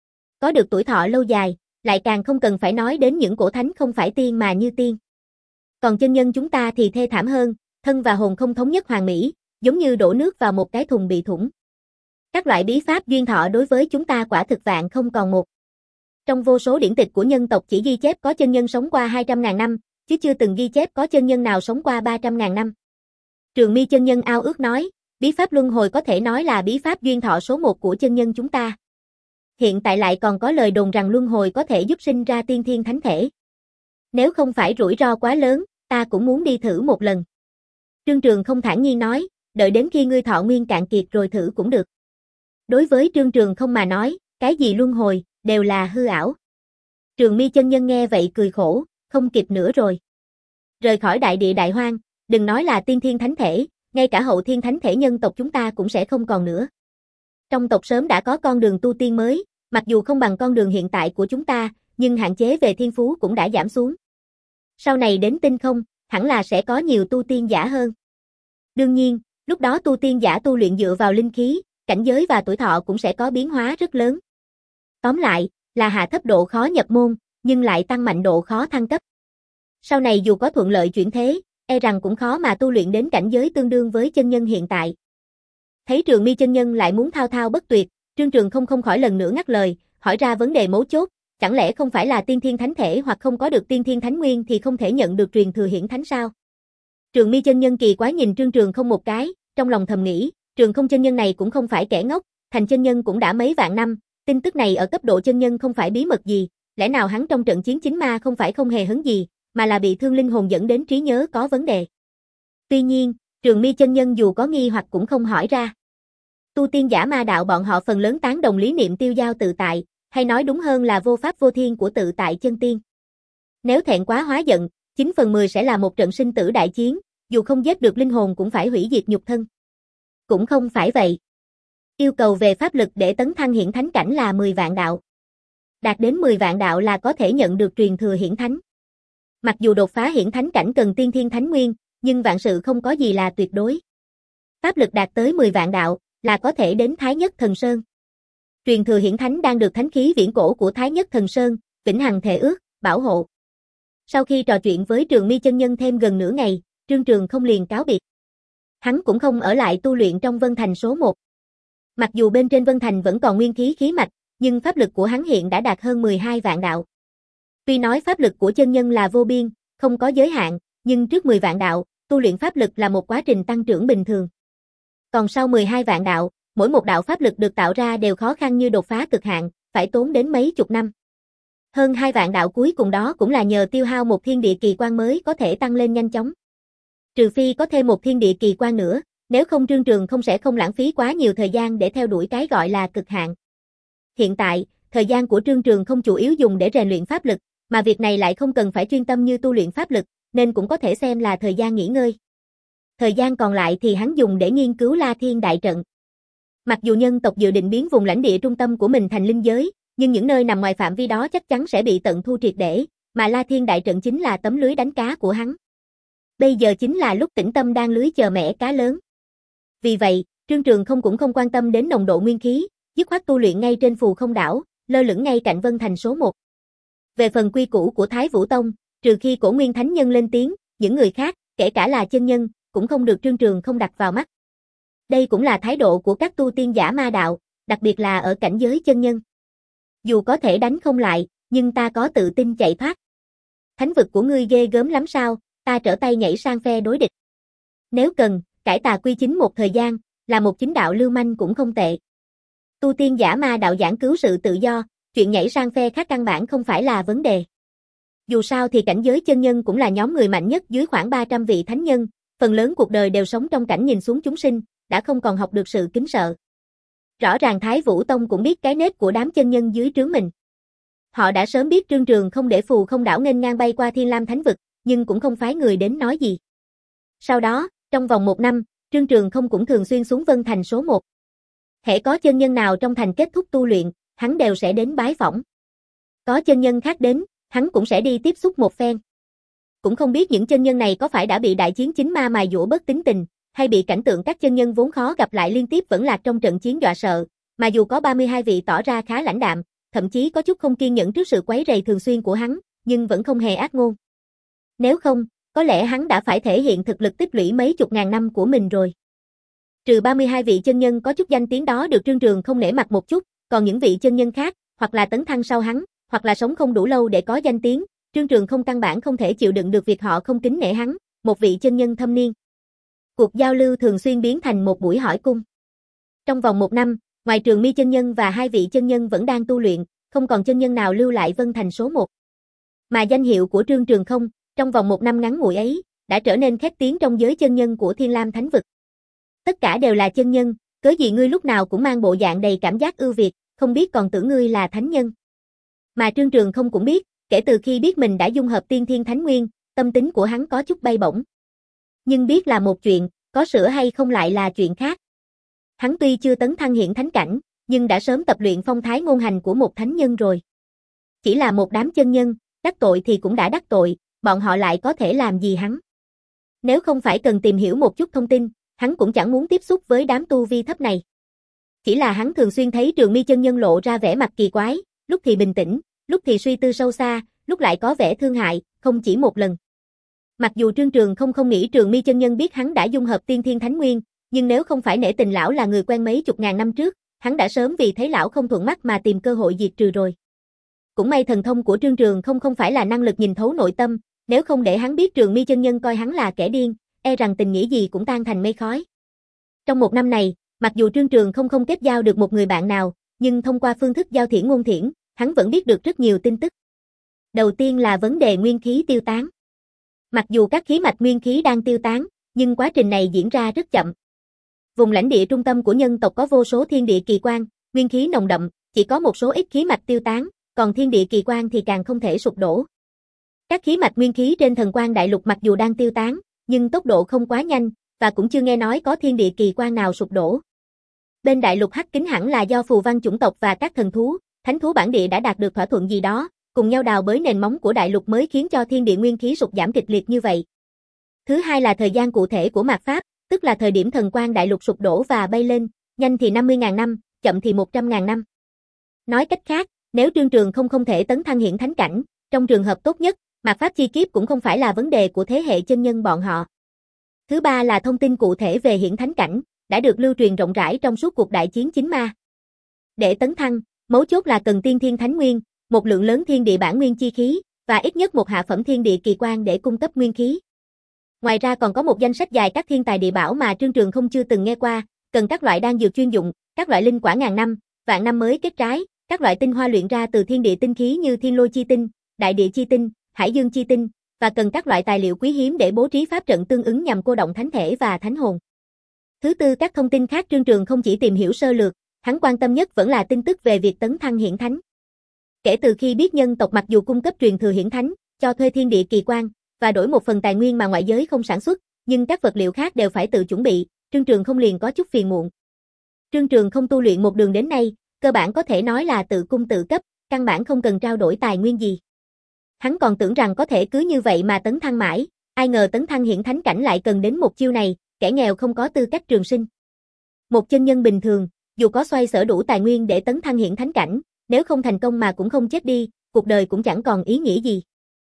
Có được tuổi thọ lâu dài, lại càng không cần phải nói đến những cổ thánh không phải tiên mà như tiên. Còn chân nhân chúng ta thì thê thảm hơn, thân và hồn không thống nhất hoàn mỹ, giống như đổ nước vào một cái thùng bị thủng. Các loại bí pháp duyên thọ đối với chúng ta quả thực vạn không còn một. Trong vô số điển tịch của nhân tộc chỉ ghi chép có chân nhân sống qua hai trăm ngàn năm, chứ chưa từng ghi chép có chân nhân nào sống qua ba trăm ngàn năm. Trường Mi chân nhân ao ước nói, bí pháp luân hồi có thể nói là bí pháp duyên thọ số một của chân nhân chúng ta. Hiện tại lại còn có lời đồn rằng luân hồi có thể giúp sinh ra tiên thiên thánh thể. Nếu không phải rủi ro quá lớn, ta cũng muốn đi thử một lần. Trương Trường không thản nhiên nói, đợi đến khi ngươi thọ nguyên cạn kiệt rồi thử cũng được. Đối với Trương Trường không mà nói, cái gì luân hồi, đều là hư ảo. Trường Mi chân nhân nghe vậy cười khổ, không kịp nữa rồi. Rời khỏi đại địa đại hoang, đừng nói là tiên thiên thánh thể, ngay cả hậu thiên thánh thể nhân tộc chúng ta cũng sẽ không còn nữa. Trong tộc sớm đã có con đường tu tiên mới, mặc dù không bằng con đường hiện tại của chúng ta, nhưng hạn chế về thiên phú cũng đã giảm xuống. Sau này đến tinh không, hẳn là sẽ có nhiều tu tiên giả hơn. Đương nhiên, lúc đó tu tiên giả tu luyện dựa vào linh khí, cảnh giới và tuổi thọ cũng sẽ có biến hóa rất lớn. Tóm lại, là hạ thấp độ khó nhập môn, nhưng lại tăng mạnh độ khó thăng cấp. Sau này dù có thuận lợi chuyển thế, e rằng cũng khó mà tu luyện đến cảnh giới tương đương với chân nhân hiện tại. Thấy Trường Mi chân nhân lại muốn thao thao bất tuyệt, Trương Trường không không khỏi lần nữa ngắt lời, hỏi ra vấn đề mấu chốt, chẳng lẽ không phải là tiên thiên thánh thể hoặc không có được tiên thiên thánh nguyên thì không thể nhận được truyền thừa hiển thánh sao? Trường Mi chân nhân kỳ quái nhìn Trương Trường không một cái, trong lòng thầm nghĩ, Trường không chân nhân này cũng không phải kẻ ngốc, thành chân nhân cũng đã mấy vạn năm, tin tức này ở cấp độ chân nhân không phải bí mật gì, lẽ nào hắn trong trận chiến chính ma không phải không hề hấn gì, mà là bị thương linh hồn dẫn đến trí nhớ có vấn đề. Tuy nhiên, Trường Mi chân nhân dù có nghi hoặc cũng không hỏi ra. Tu tiên giả ma đạo bọn họ phần lớn tán đồng lý niệm tiêu dao tự tại, hay nói đúng hơn là vô pháp vô thiên của tự tại chân tiên. Nếu thẹn quá hóa giận, chín phần mười sẽ là một trận sinh tử đại chiến, dù không giết được linh hồn cũng phải hủy diệt nhục thân. Cũng không phải vậy. Yêu cầu về pháp lực để tấn thăng hiển thánh cảnh là mười vạn đạo. Đạt đến mười vạn đạo là có thể nhận được truyền thừa hiển thánh. Mặc dù đột phá hiển thánh cảnh cần tiên thiên thánh nguyên, nhưng vạn sự không có gì là tuyệt đối. Pháp lực đạt tới mười vạn đạo, là có thể đến Thái Nhất Thần Sơn. Truyền thừa hiển thánh đang được thánh khí viễn cổ của Thái Nhất Thần Sơn, vĩnh hằng thể ước, bảo hộ. Sau khi trò chuyện với Trường Mi chân nhân thêm gần nửa ngày, Trương Trường không liền cáo biệt. Hắn cũng không ở lại tu luyện trong Vân Thành số một. Mặc dù bên trên Vân Thành vẫn còn nguyên khí khí mạch, nhưng pháp lực của hắn hiện đã đạt hơn mười hai vạn đạo. Tuy nói pháp lực của chân nhân là vô biên, không có giới hạn, nhưng trước mười vạn đạo, tu luyện pháp lực là một quá trình tăng trưởng bình thường. Còn sau mười hai vạn đạo, mỗi một đạo pháp lực được tạo ra đều khó khăn như đột phá cực hạn, phải tốn đến mấy chục năm. Hơn hai vạn đạo cuối cùng đó cũng là nhờ tiêu hao một thiên địa kỳ quan mới có thể tăng lên nhanh chóng. Trừ phi có thêm một thiên địa kỳ quan nữa, nếu không Trương Trường không sẽ không lãng phí quá nhiều thời gian để theo đuổi cái gọi là cực hạn. Hiện tại, thời gian của Trương Trường không chủ yếu dùng để rèn luyện pháp lực, mà việc này lại không cần phải chuyên tâm như tu luyện pháp lực, nên cũng có thể xem là thời gian nghỉ ngơi. Thời gian còn lại thì hắn dùng để nghiên cứu La Thiên Đại Trận. Mặc dù nhân tộc dự định biến vùng lãnh địa trung tâm của mình thành linh giới, nhưng những nơi nằm ngoài phạm vi đó chắc chắn sẽ bị tận thu triệt để, mà La Thiên Đại Trận chính là tấm lưới đánh cá của hắn. Bây giờ chính là lúc tĩnh tâm đang lưới chờ mẻ cá lớn. Vì vậy, Trương Trường không cũng không quan tâm đến nồng độ nguyên khí, dứt khoát tu luyện ngay trên Phù Không đảo, lơ lửng ngay cạnh Vân Thành số một. Về phần quy củ của Thái Vũ Tông, trừ khi Cổ Nguyên Thánh Nhân lên tiếng, những người khác, kể cả là chân nhân, cũng không được Trương Trường không đặt vào mắt. Đây cũng là thái độ của các tu tiên giả ma đạo, đặc biệt là ở cảnh giới chân nhân. Dù có thể đánh không lại, nhưng ta có tự tin chạy thoát. Thánh vực của ngươi ghê gớm lắm sao, ta trở tay nhảy sang phe đối địch. Nếu cần, cải tà quy chính một thời gian, là một chính đạo lưu manh cũng không tệ. Tu tiên giả ma đạo giảng cứu sự tự do, chuyện nhảy sang phe khác căn bản không phải là vấn đề. Dù sao thì cảnh giới chân nhân cũng là nhóm người mạnh nhất dưới khoảng ba trăm vị thánh nhân, phần lớn cuộc đời đều sống trong cảnh nhìn xuống chúng sinh, đã không còn học được sự kính sợ. Rõ ràng Thái Vũ Tông cũng biết cái nết của đám chân nhân dưới trướng mình. Họ đã sớm biết Trương Trường không để Phù Không đảo nghênh ngang bay qua Thiên Lam Thánh vực, nhưng cũng không phái người đến nói gì. Sau đó, trong vòng một năm, Trương Trường không cũng thường xuyên xuống Vân Thành số một. Hễ có chân nhân nào trong thành kết thúc tu luyện, hắn đều sẽ đến bái phỏng. Có chân nhân khác đến, hắn cũng sẽ đi tiếp xúc một phen. Cũng không biết những chân nhân này có phải đã bị đại chiến chính ma mài dũa bớt tính tình, hay bị cảnh tượng các chân nhân vốn khó gặp lại liên tiếp vẫn lạc trong trận chiến dọa sợ, mà dù có ba mươi hai vị tỏ ra khá lãnh đạm, thậm chí có chút không kiên nhẫn trước sự quấy rầy thường xuyên của hắn, nhưng vẫn không hề ác ngôn. Nếu không, có lẽ hắn đã phải thể hiện thực lực tích lũy mấy chục ngàn năm của mình rồi. Trừ ba mươi hai vị chân nhân có chút danh tiếng đó được Trương Trường không nể mặt một chút, còn những vị chân nhân khác, hoặc là tấn thăng sau hắn, hoặc là sống không đủ lâu để có danh tiếng, Trương Trường không căn bản không thể chịu đựng được việc họ không kính nể hắn, một vị chân nhân thâm niên. Cuộc giao lưu thường xuyên biến thành một buổi hỏi cung. Trong vòng một năm, ngoài Trường Mi chân nhân và hai vị chân nhân vẫn đang tu luyện, không còn chân nhân nào lưu lại Vân Thành số một. Mà danh hiệu của Trương Trường không, trong vòng một năm ngắn ngủi ấy, đã trở nên khét tiếng trong giới chân nhân của Thiên Lam Thánh vực. Tất cả đều là chân nhân, cớ gì ngươi lúc nào cũng mang bộ dạng đầy cảm giác ưu việt, không biết còn tưởng ngươi là thánh nhân. Mà Trương Trường không cũng biết, kể từ khi biết mình đã dung hợp tiên thiên thánh nguyên, tâm tính của hắn có chút bay bổng. Nhưng biết là một chuyện, có sửa hay không lại là chuyện khác. Hắn tuy chưa tấn thăng hiển thánh cảnh, nhưng đã sớm tập luyện phong thái ngôn hành của một thánh nhân rồi. Chỉ là một đám chân nhân, đắc tội thì cũng đã đắc tội, bọn họ lại có thể làm gì hắn. Nếu không phải cần tìm hiểu một chút thông tin, hắn cũng chẳng muốn tiếp xúc với đám tu vi thấp này. Chỉ là hắn thường xuyên thấy Trường Mi chân nhân lộ ra vẻ mặt kỳ quái, lúc thì bình tĩnh, lúc thì suy tư sâu xa, lúc lại có vẻ thương hại, không chỉ một lần. Mặc dù Trương Trường không không nghĩ Trường Mi chân nhân biết hắn đã dung hợp tiên thiên thánh nguyên, nhưng nếu không phải nể tình lão là người quen mấy chục ngàn năm trước, hắn đã sớm vì thấy lão không thuận mắt mà tìm cơ hội diệt trừ rồi. Cũng may thần thông của Trương Trường không không phải là năng lực nhìn thấu nội tâm, nếu không để hắn biết Trường Mi chân nhân coi hắn là kẻ điên, e rằng tình nghĩa gì cũng tan thành mây khói. Trong một năm này, mặc dù Trương Trường không không kết giao được một người bạn nào, nhưng thông qua phương thức giao thiển ngôn thiển, hắn vẫn biết được rất nhiều tin tức. Đầu tiên là vấn đề nguyên khí tiêu tán. Mặc dù các khí mạch nguyên khí đang tiêu tán, nhưng quá trình này diễn ra rất chậm. Vùng lãnh địa trung tâm của nhân tộc có vô số thiên địa kỳ quan, nguyên khí nồng đậm, chỉ có một số ít khí mạch tiêu tán, còn thiên địa kỳ quan thì càng không thể sụp đổ. Các khí mạch nguyên khí trên Thần Quan Đại Lục mặc dù đang tiêu tán, nhưng tốc độ không quá nhanh, và cũng chưa nghe nói có thiên địa kỳ quan nào sụp đổ. Bên Đại Lục Hắc Kính hẳn là do phù văn chủng tộc và các thần thú, thánh thú bản địa đã đạt được thỏa thuận gì đó, cùng nhau đào bới nền móng của Đại Lục mới khiến cho thiên địa nguyên khí sụt giảm kịch liệt như vậy. Thứ hai là thời gian cụ thể của mạt Pháp, tức là thời điểm Thần Quan Đại Lục sụp đổ và bay lên, nhanh thì năm mươi nghìn năm, chậm thì một trăm nghìn năm. Nói cách khác, nếu Trương Trường không không thể tấn thăng hiển thánh cảnh, trong trường hợp tốt nhất, mạt pháp chi kiếp cũng không phải là vấn đề của thế hệ chân nhân bọn họ. Thứ ba là thông tin cụ thể về hiển thánh cảnh, đã được lưu truyền rộng rãi trong suốt cuộc đại chiến chính ma. Để tấn thăng, mấu chốt là cần tiên thiên thánh nguyên, một lượng lớn thiên địa bản nguyên chi khí, và ít nhất một hạ phẩm thiên địa kỳ quan để cung cấp nguyên khí. Ngoài ra còn có một danh sách dài các thiên tài địa bảo mà Trương Trường không chưa từng nghe qua, cần các loại đan dược chuyên dụng, các loại linh quả ngàn năm, vạn năm mới kết trái, các loại tinh hoa luyện ra từ thiên địa tinh khí như thiên lôi chi tinh, đại địa chi tinh, hải dương chi tinh, và cần các loại tài liệu quý hiếm để bố trí pháp trận tương ứng nhằm cô động thánh thể và thánh hồn. Thứ tư, các thông tin khác Trương Trường không chỉ tìm hiểu sơ lược, hắn quan tâm nhất vẫn là tin tức về việc tấn thăng hiển thánh. Kể từ khi biết nhân tộc mặc dù cung cấp truyền thừa hiển thánh, cho thuê thiên địa kỳ quan, và đổi một phần tài nguyên mà ngoại giới không sản xuất, nhưng các vật liệu khác đều phải tự chuẩn bị, Trương Trường không liền có chút phiền muộn. Trương Trường không tu luyện một đường đến nay, cơ bản có thể nói là tự cung tự cấp, căn bản không cần trao đổi tài nguyên gì. Hắn còn tưởng rằng có thể cứ như vậy mà tấn thăng mãi, ai ngờ tấn thăng hiển thánh cảnh lại cần đến một chiêu này, kẻ nghèo không có tư cách trường sinh. Một chân nhân bình thường, dù có xoay sở đủ tài nguyên để tấn thăng hiển thánh cảnh, nếu không thành công mà cũng không chết đi, cuộc đời cũng chẳng còn ý nghĩa gì.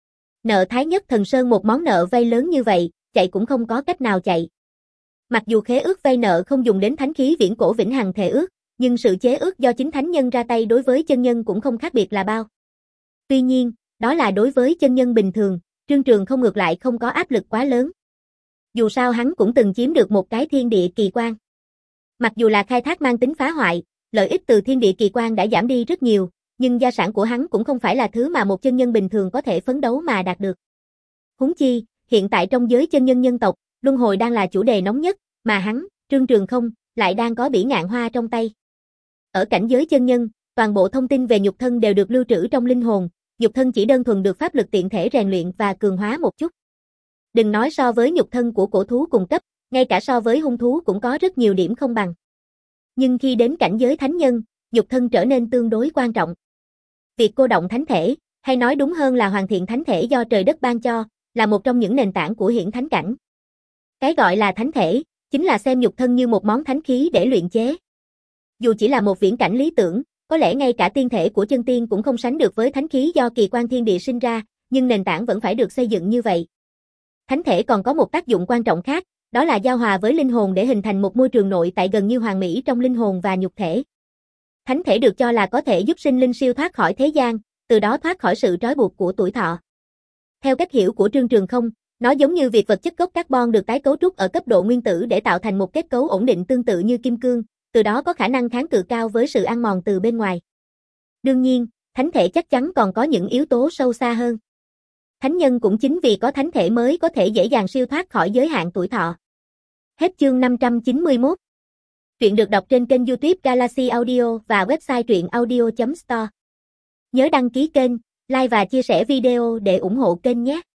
Nợ Thái Nhất Thần Sơn một món nợ vay lớn như vậy, chạy cũng không có cách nào chạy. Mặc dù khế ước vay nợ không dùng đến thánh khí viễn cổ vĩnh hằng thề ước, nhưng sự chế ước do chính thánh nhân ra tay đối với chân nhân cũng không khác biệt là bao. Tuy nhiên, đó là đối với chân nhân bình thường, Trương Trường không ngược lại không có áp lực quá lớn. Dù sao hắn cũng từng chiếm được một cái thiên địa kỳ quan. Mặc dù là khai thác mang tính phá hoại, lợi ích từ thiên địa kỳ quan đã giảm đi rất nhiều, nhưng gia sản của hắn cũng không phải là thứ mà một chân nhân bình thường có thể phấn đấu mà đạt được. Huống chi, hiện tại trong giới chân nhân nhân tộc, luân hồi đang là chủ đề nóng nhất, mà hắn, Trương Trường không, lại đang có bỉ ngạn hoa trong tay. Ở cảnh giới chân nhân, toàn bộ thông tin về nhục thân đều được lưu trữ trong linh hồn, nhục thân chỉ đơn thuần được pháp lực tiện thể rèn luyện và cường hóa một chút. Đừng nói so với nhục thân của cổ thú cùng cấp, ngay cả so với hung thú cũng có rất nhiều điểm không bằng. Nhưng khi đến cảnh giới thánh nhân, nhục thân trở nên tương đối quan trọng. Việc cô động thánh thể, hay nói đúng hơn là hoàn thiện thánh thể do trời đất ban cho, là một trong những nền tảng của hiển thánh cảnh. Cái gọi là thánh thể, chính là xem nhục thân như một món thánh khí để luyện chế. Dù chỉ là một viễn cảnh lý tưởng, có lẽ ngay cả tiên thể của chân tiên cũng không sánh được với thánh khí do kỳ quan thiên địa sinh ra, nhưng nền tảng vẫn phải được xây dựng như vậy. Thánh thể còn có một tác dụng quan trọng khác, đó là giao hòa với linh hồn để hình thành một môi trường nội tại gần như hoàn mỹ trong linh hồn và nhục thể. Thánh thể được cho là có thể giúp sinh linh siêu thoát khỏi thế gian, từ đó thoát khỏi sự trói buộc của tuổi thọ. Theo cách hiểu của Trương Trường không, nó giống như việc vật chất gốc carbon được tái cấu trúc ở cấp độ nguyên tử để tạo thành một kết cấu ổn định tương tự như kim cương, từ đó có khả năng kháng cự cao với sự ăn mòn từ bên ngoài. Đương nhiên, thánh thể chắc chắn còn có những yếu tố sâu xa hơn. Thánh nhân cũng chính vì có thánh thể mới có thể dễ dàng siêu thoát khỏi giới hạn tuổi thọ. Hết chương năm trăm chín mươi mốt. Truyện được đọc trên kênh YouTube Galaxy Audio và website truyện audio chấm store. Nhớ đăng ký kênh, like và chia sẻ video để ủng hộ kênh nhé.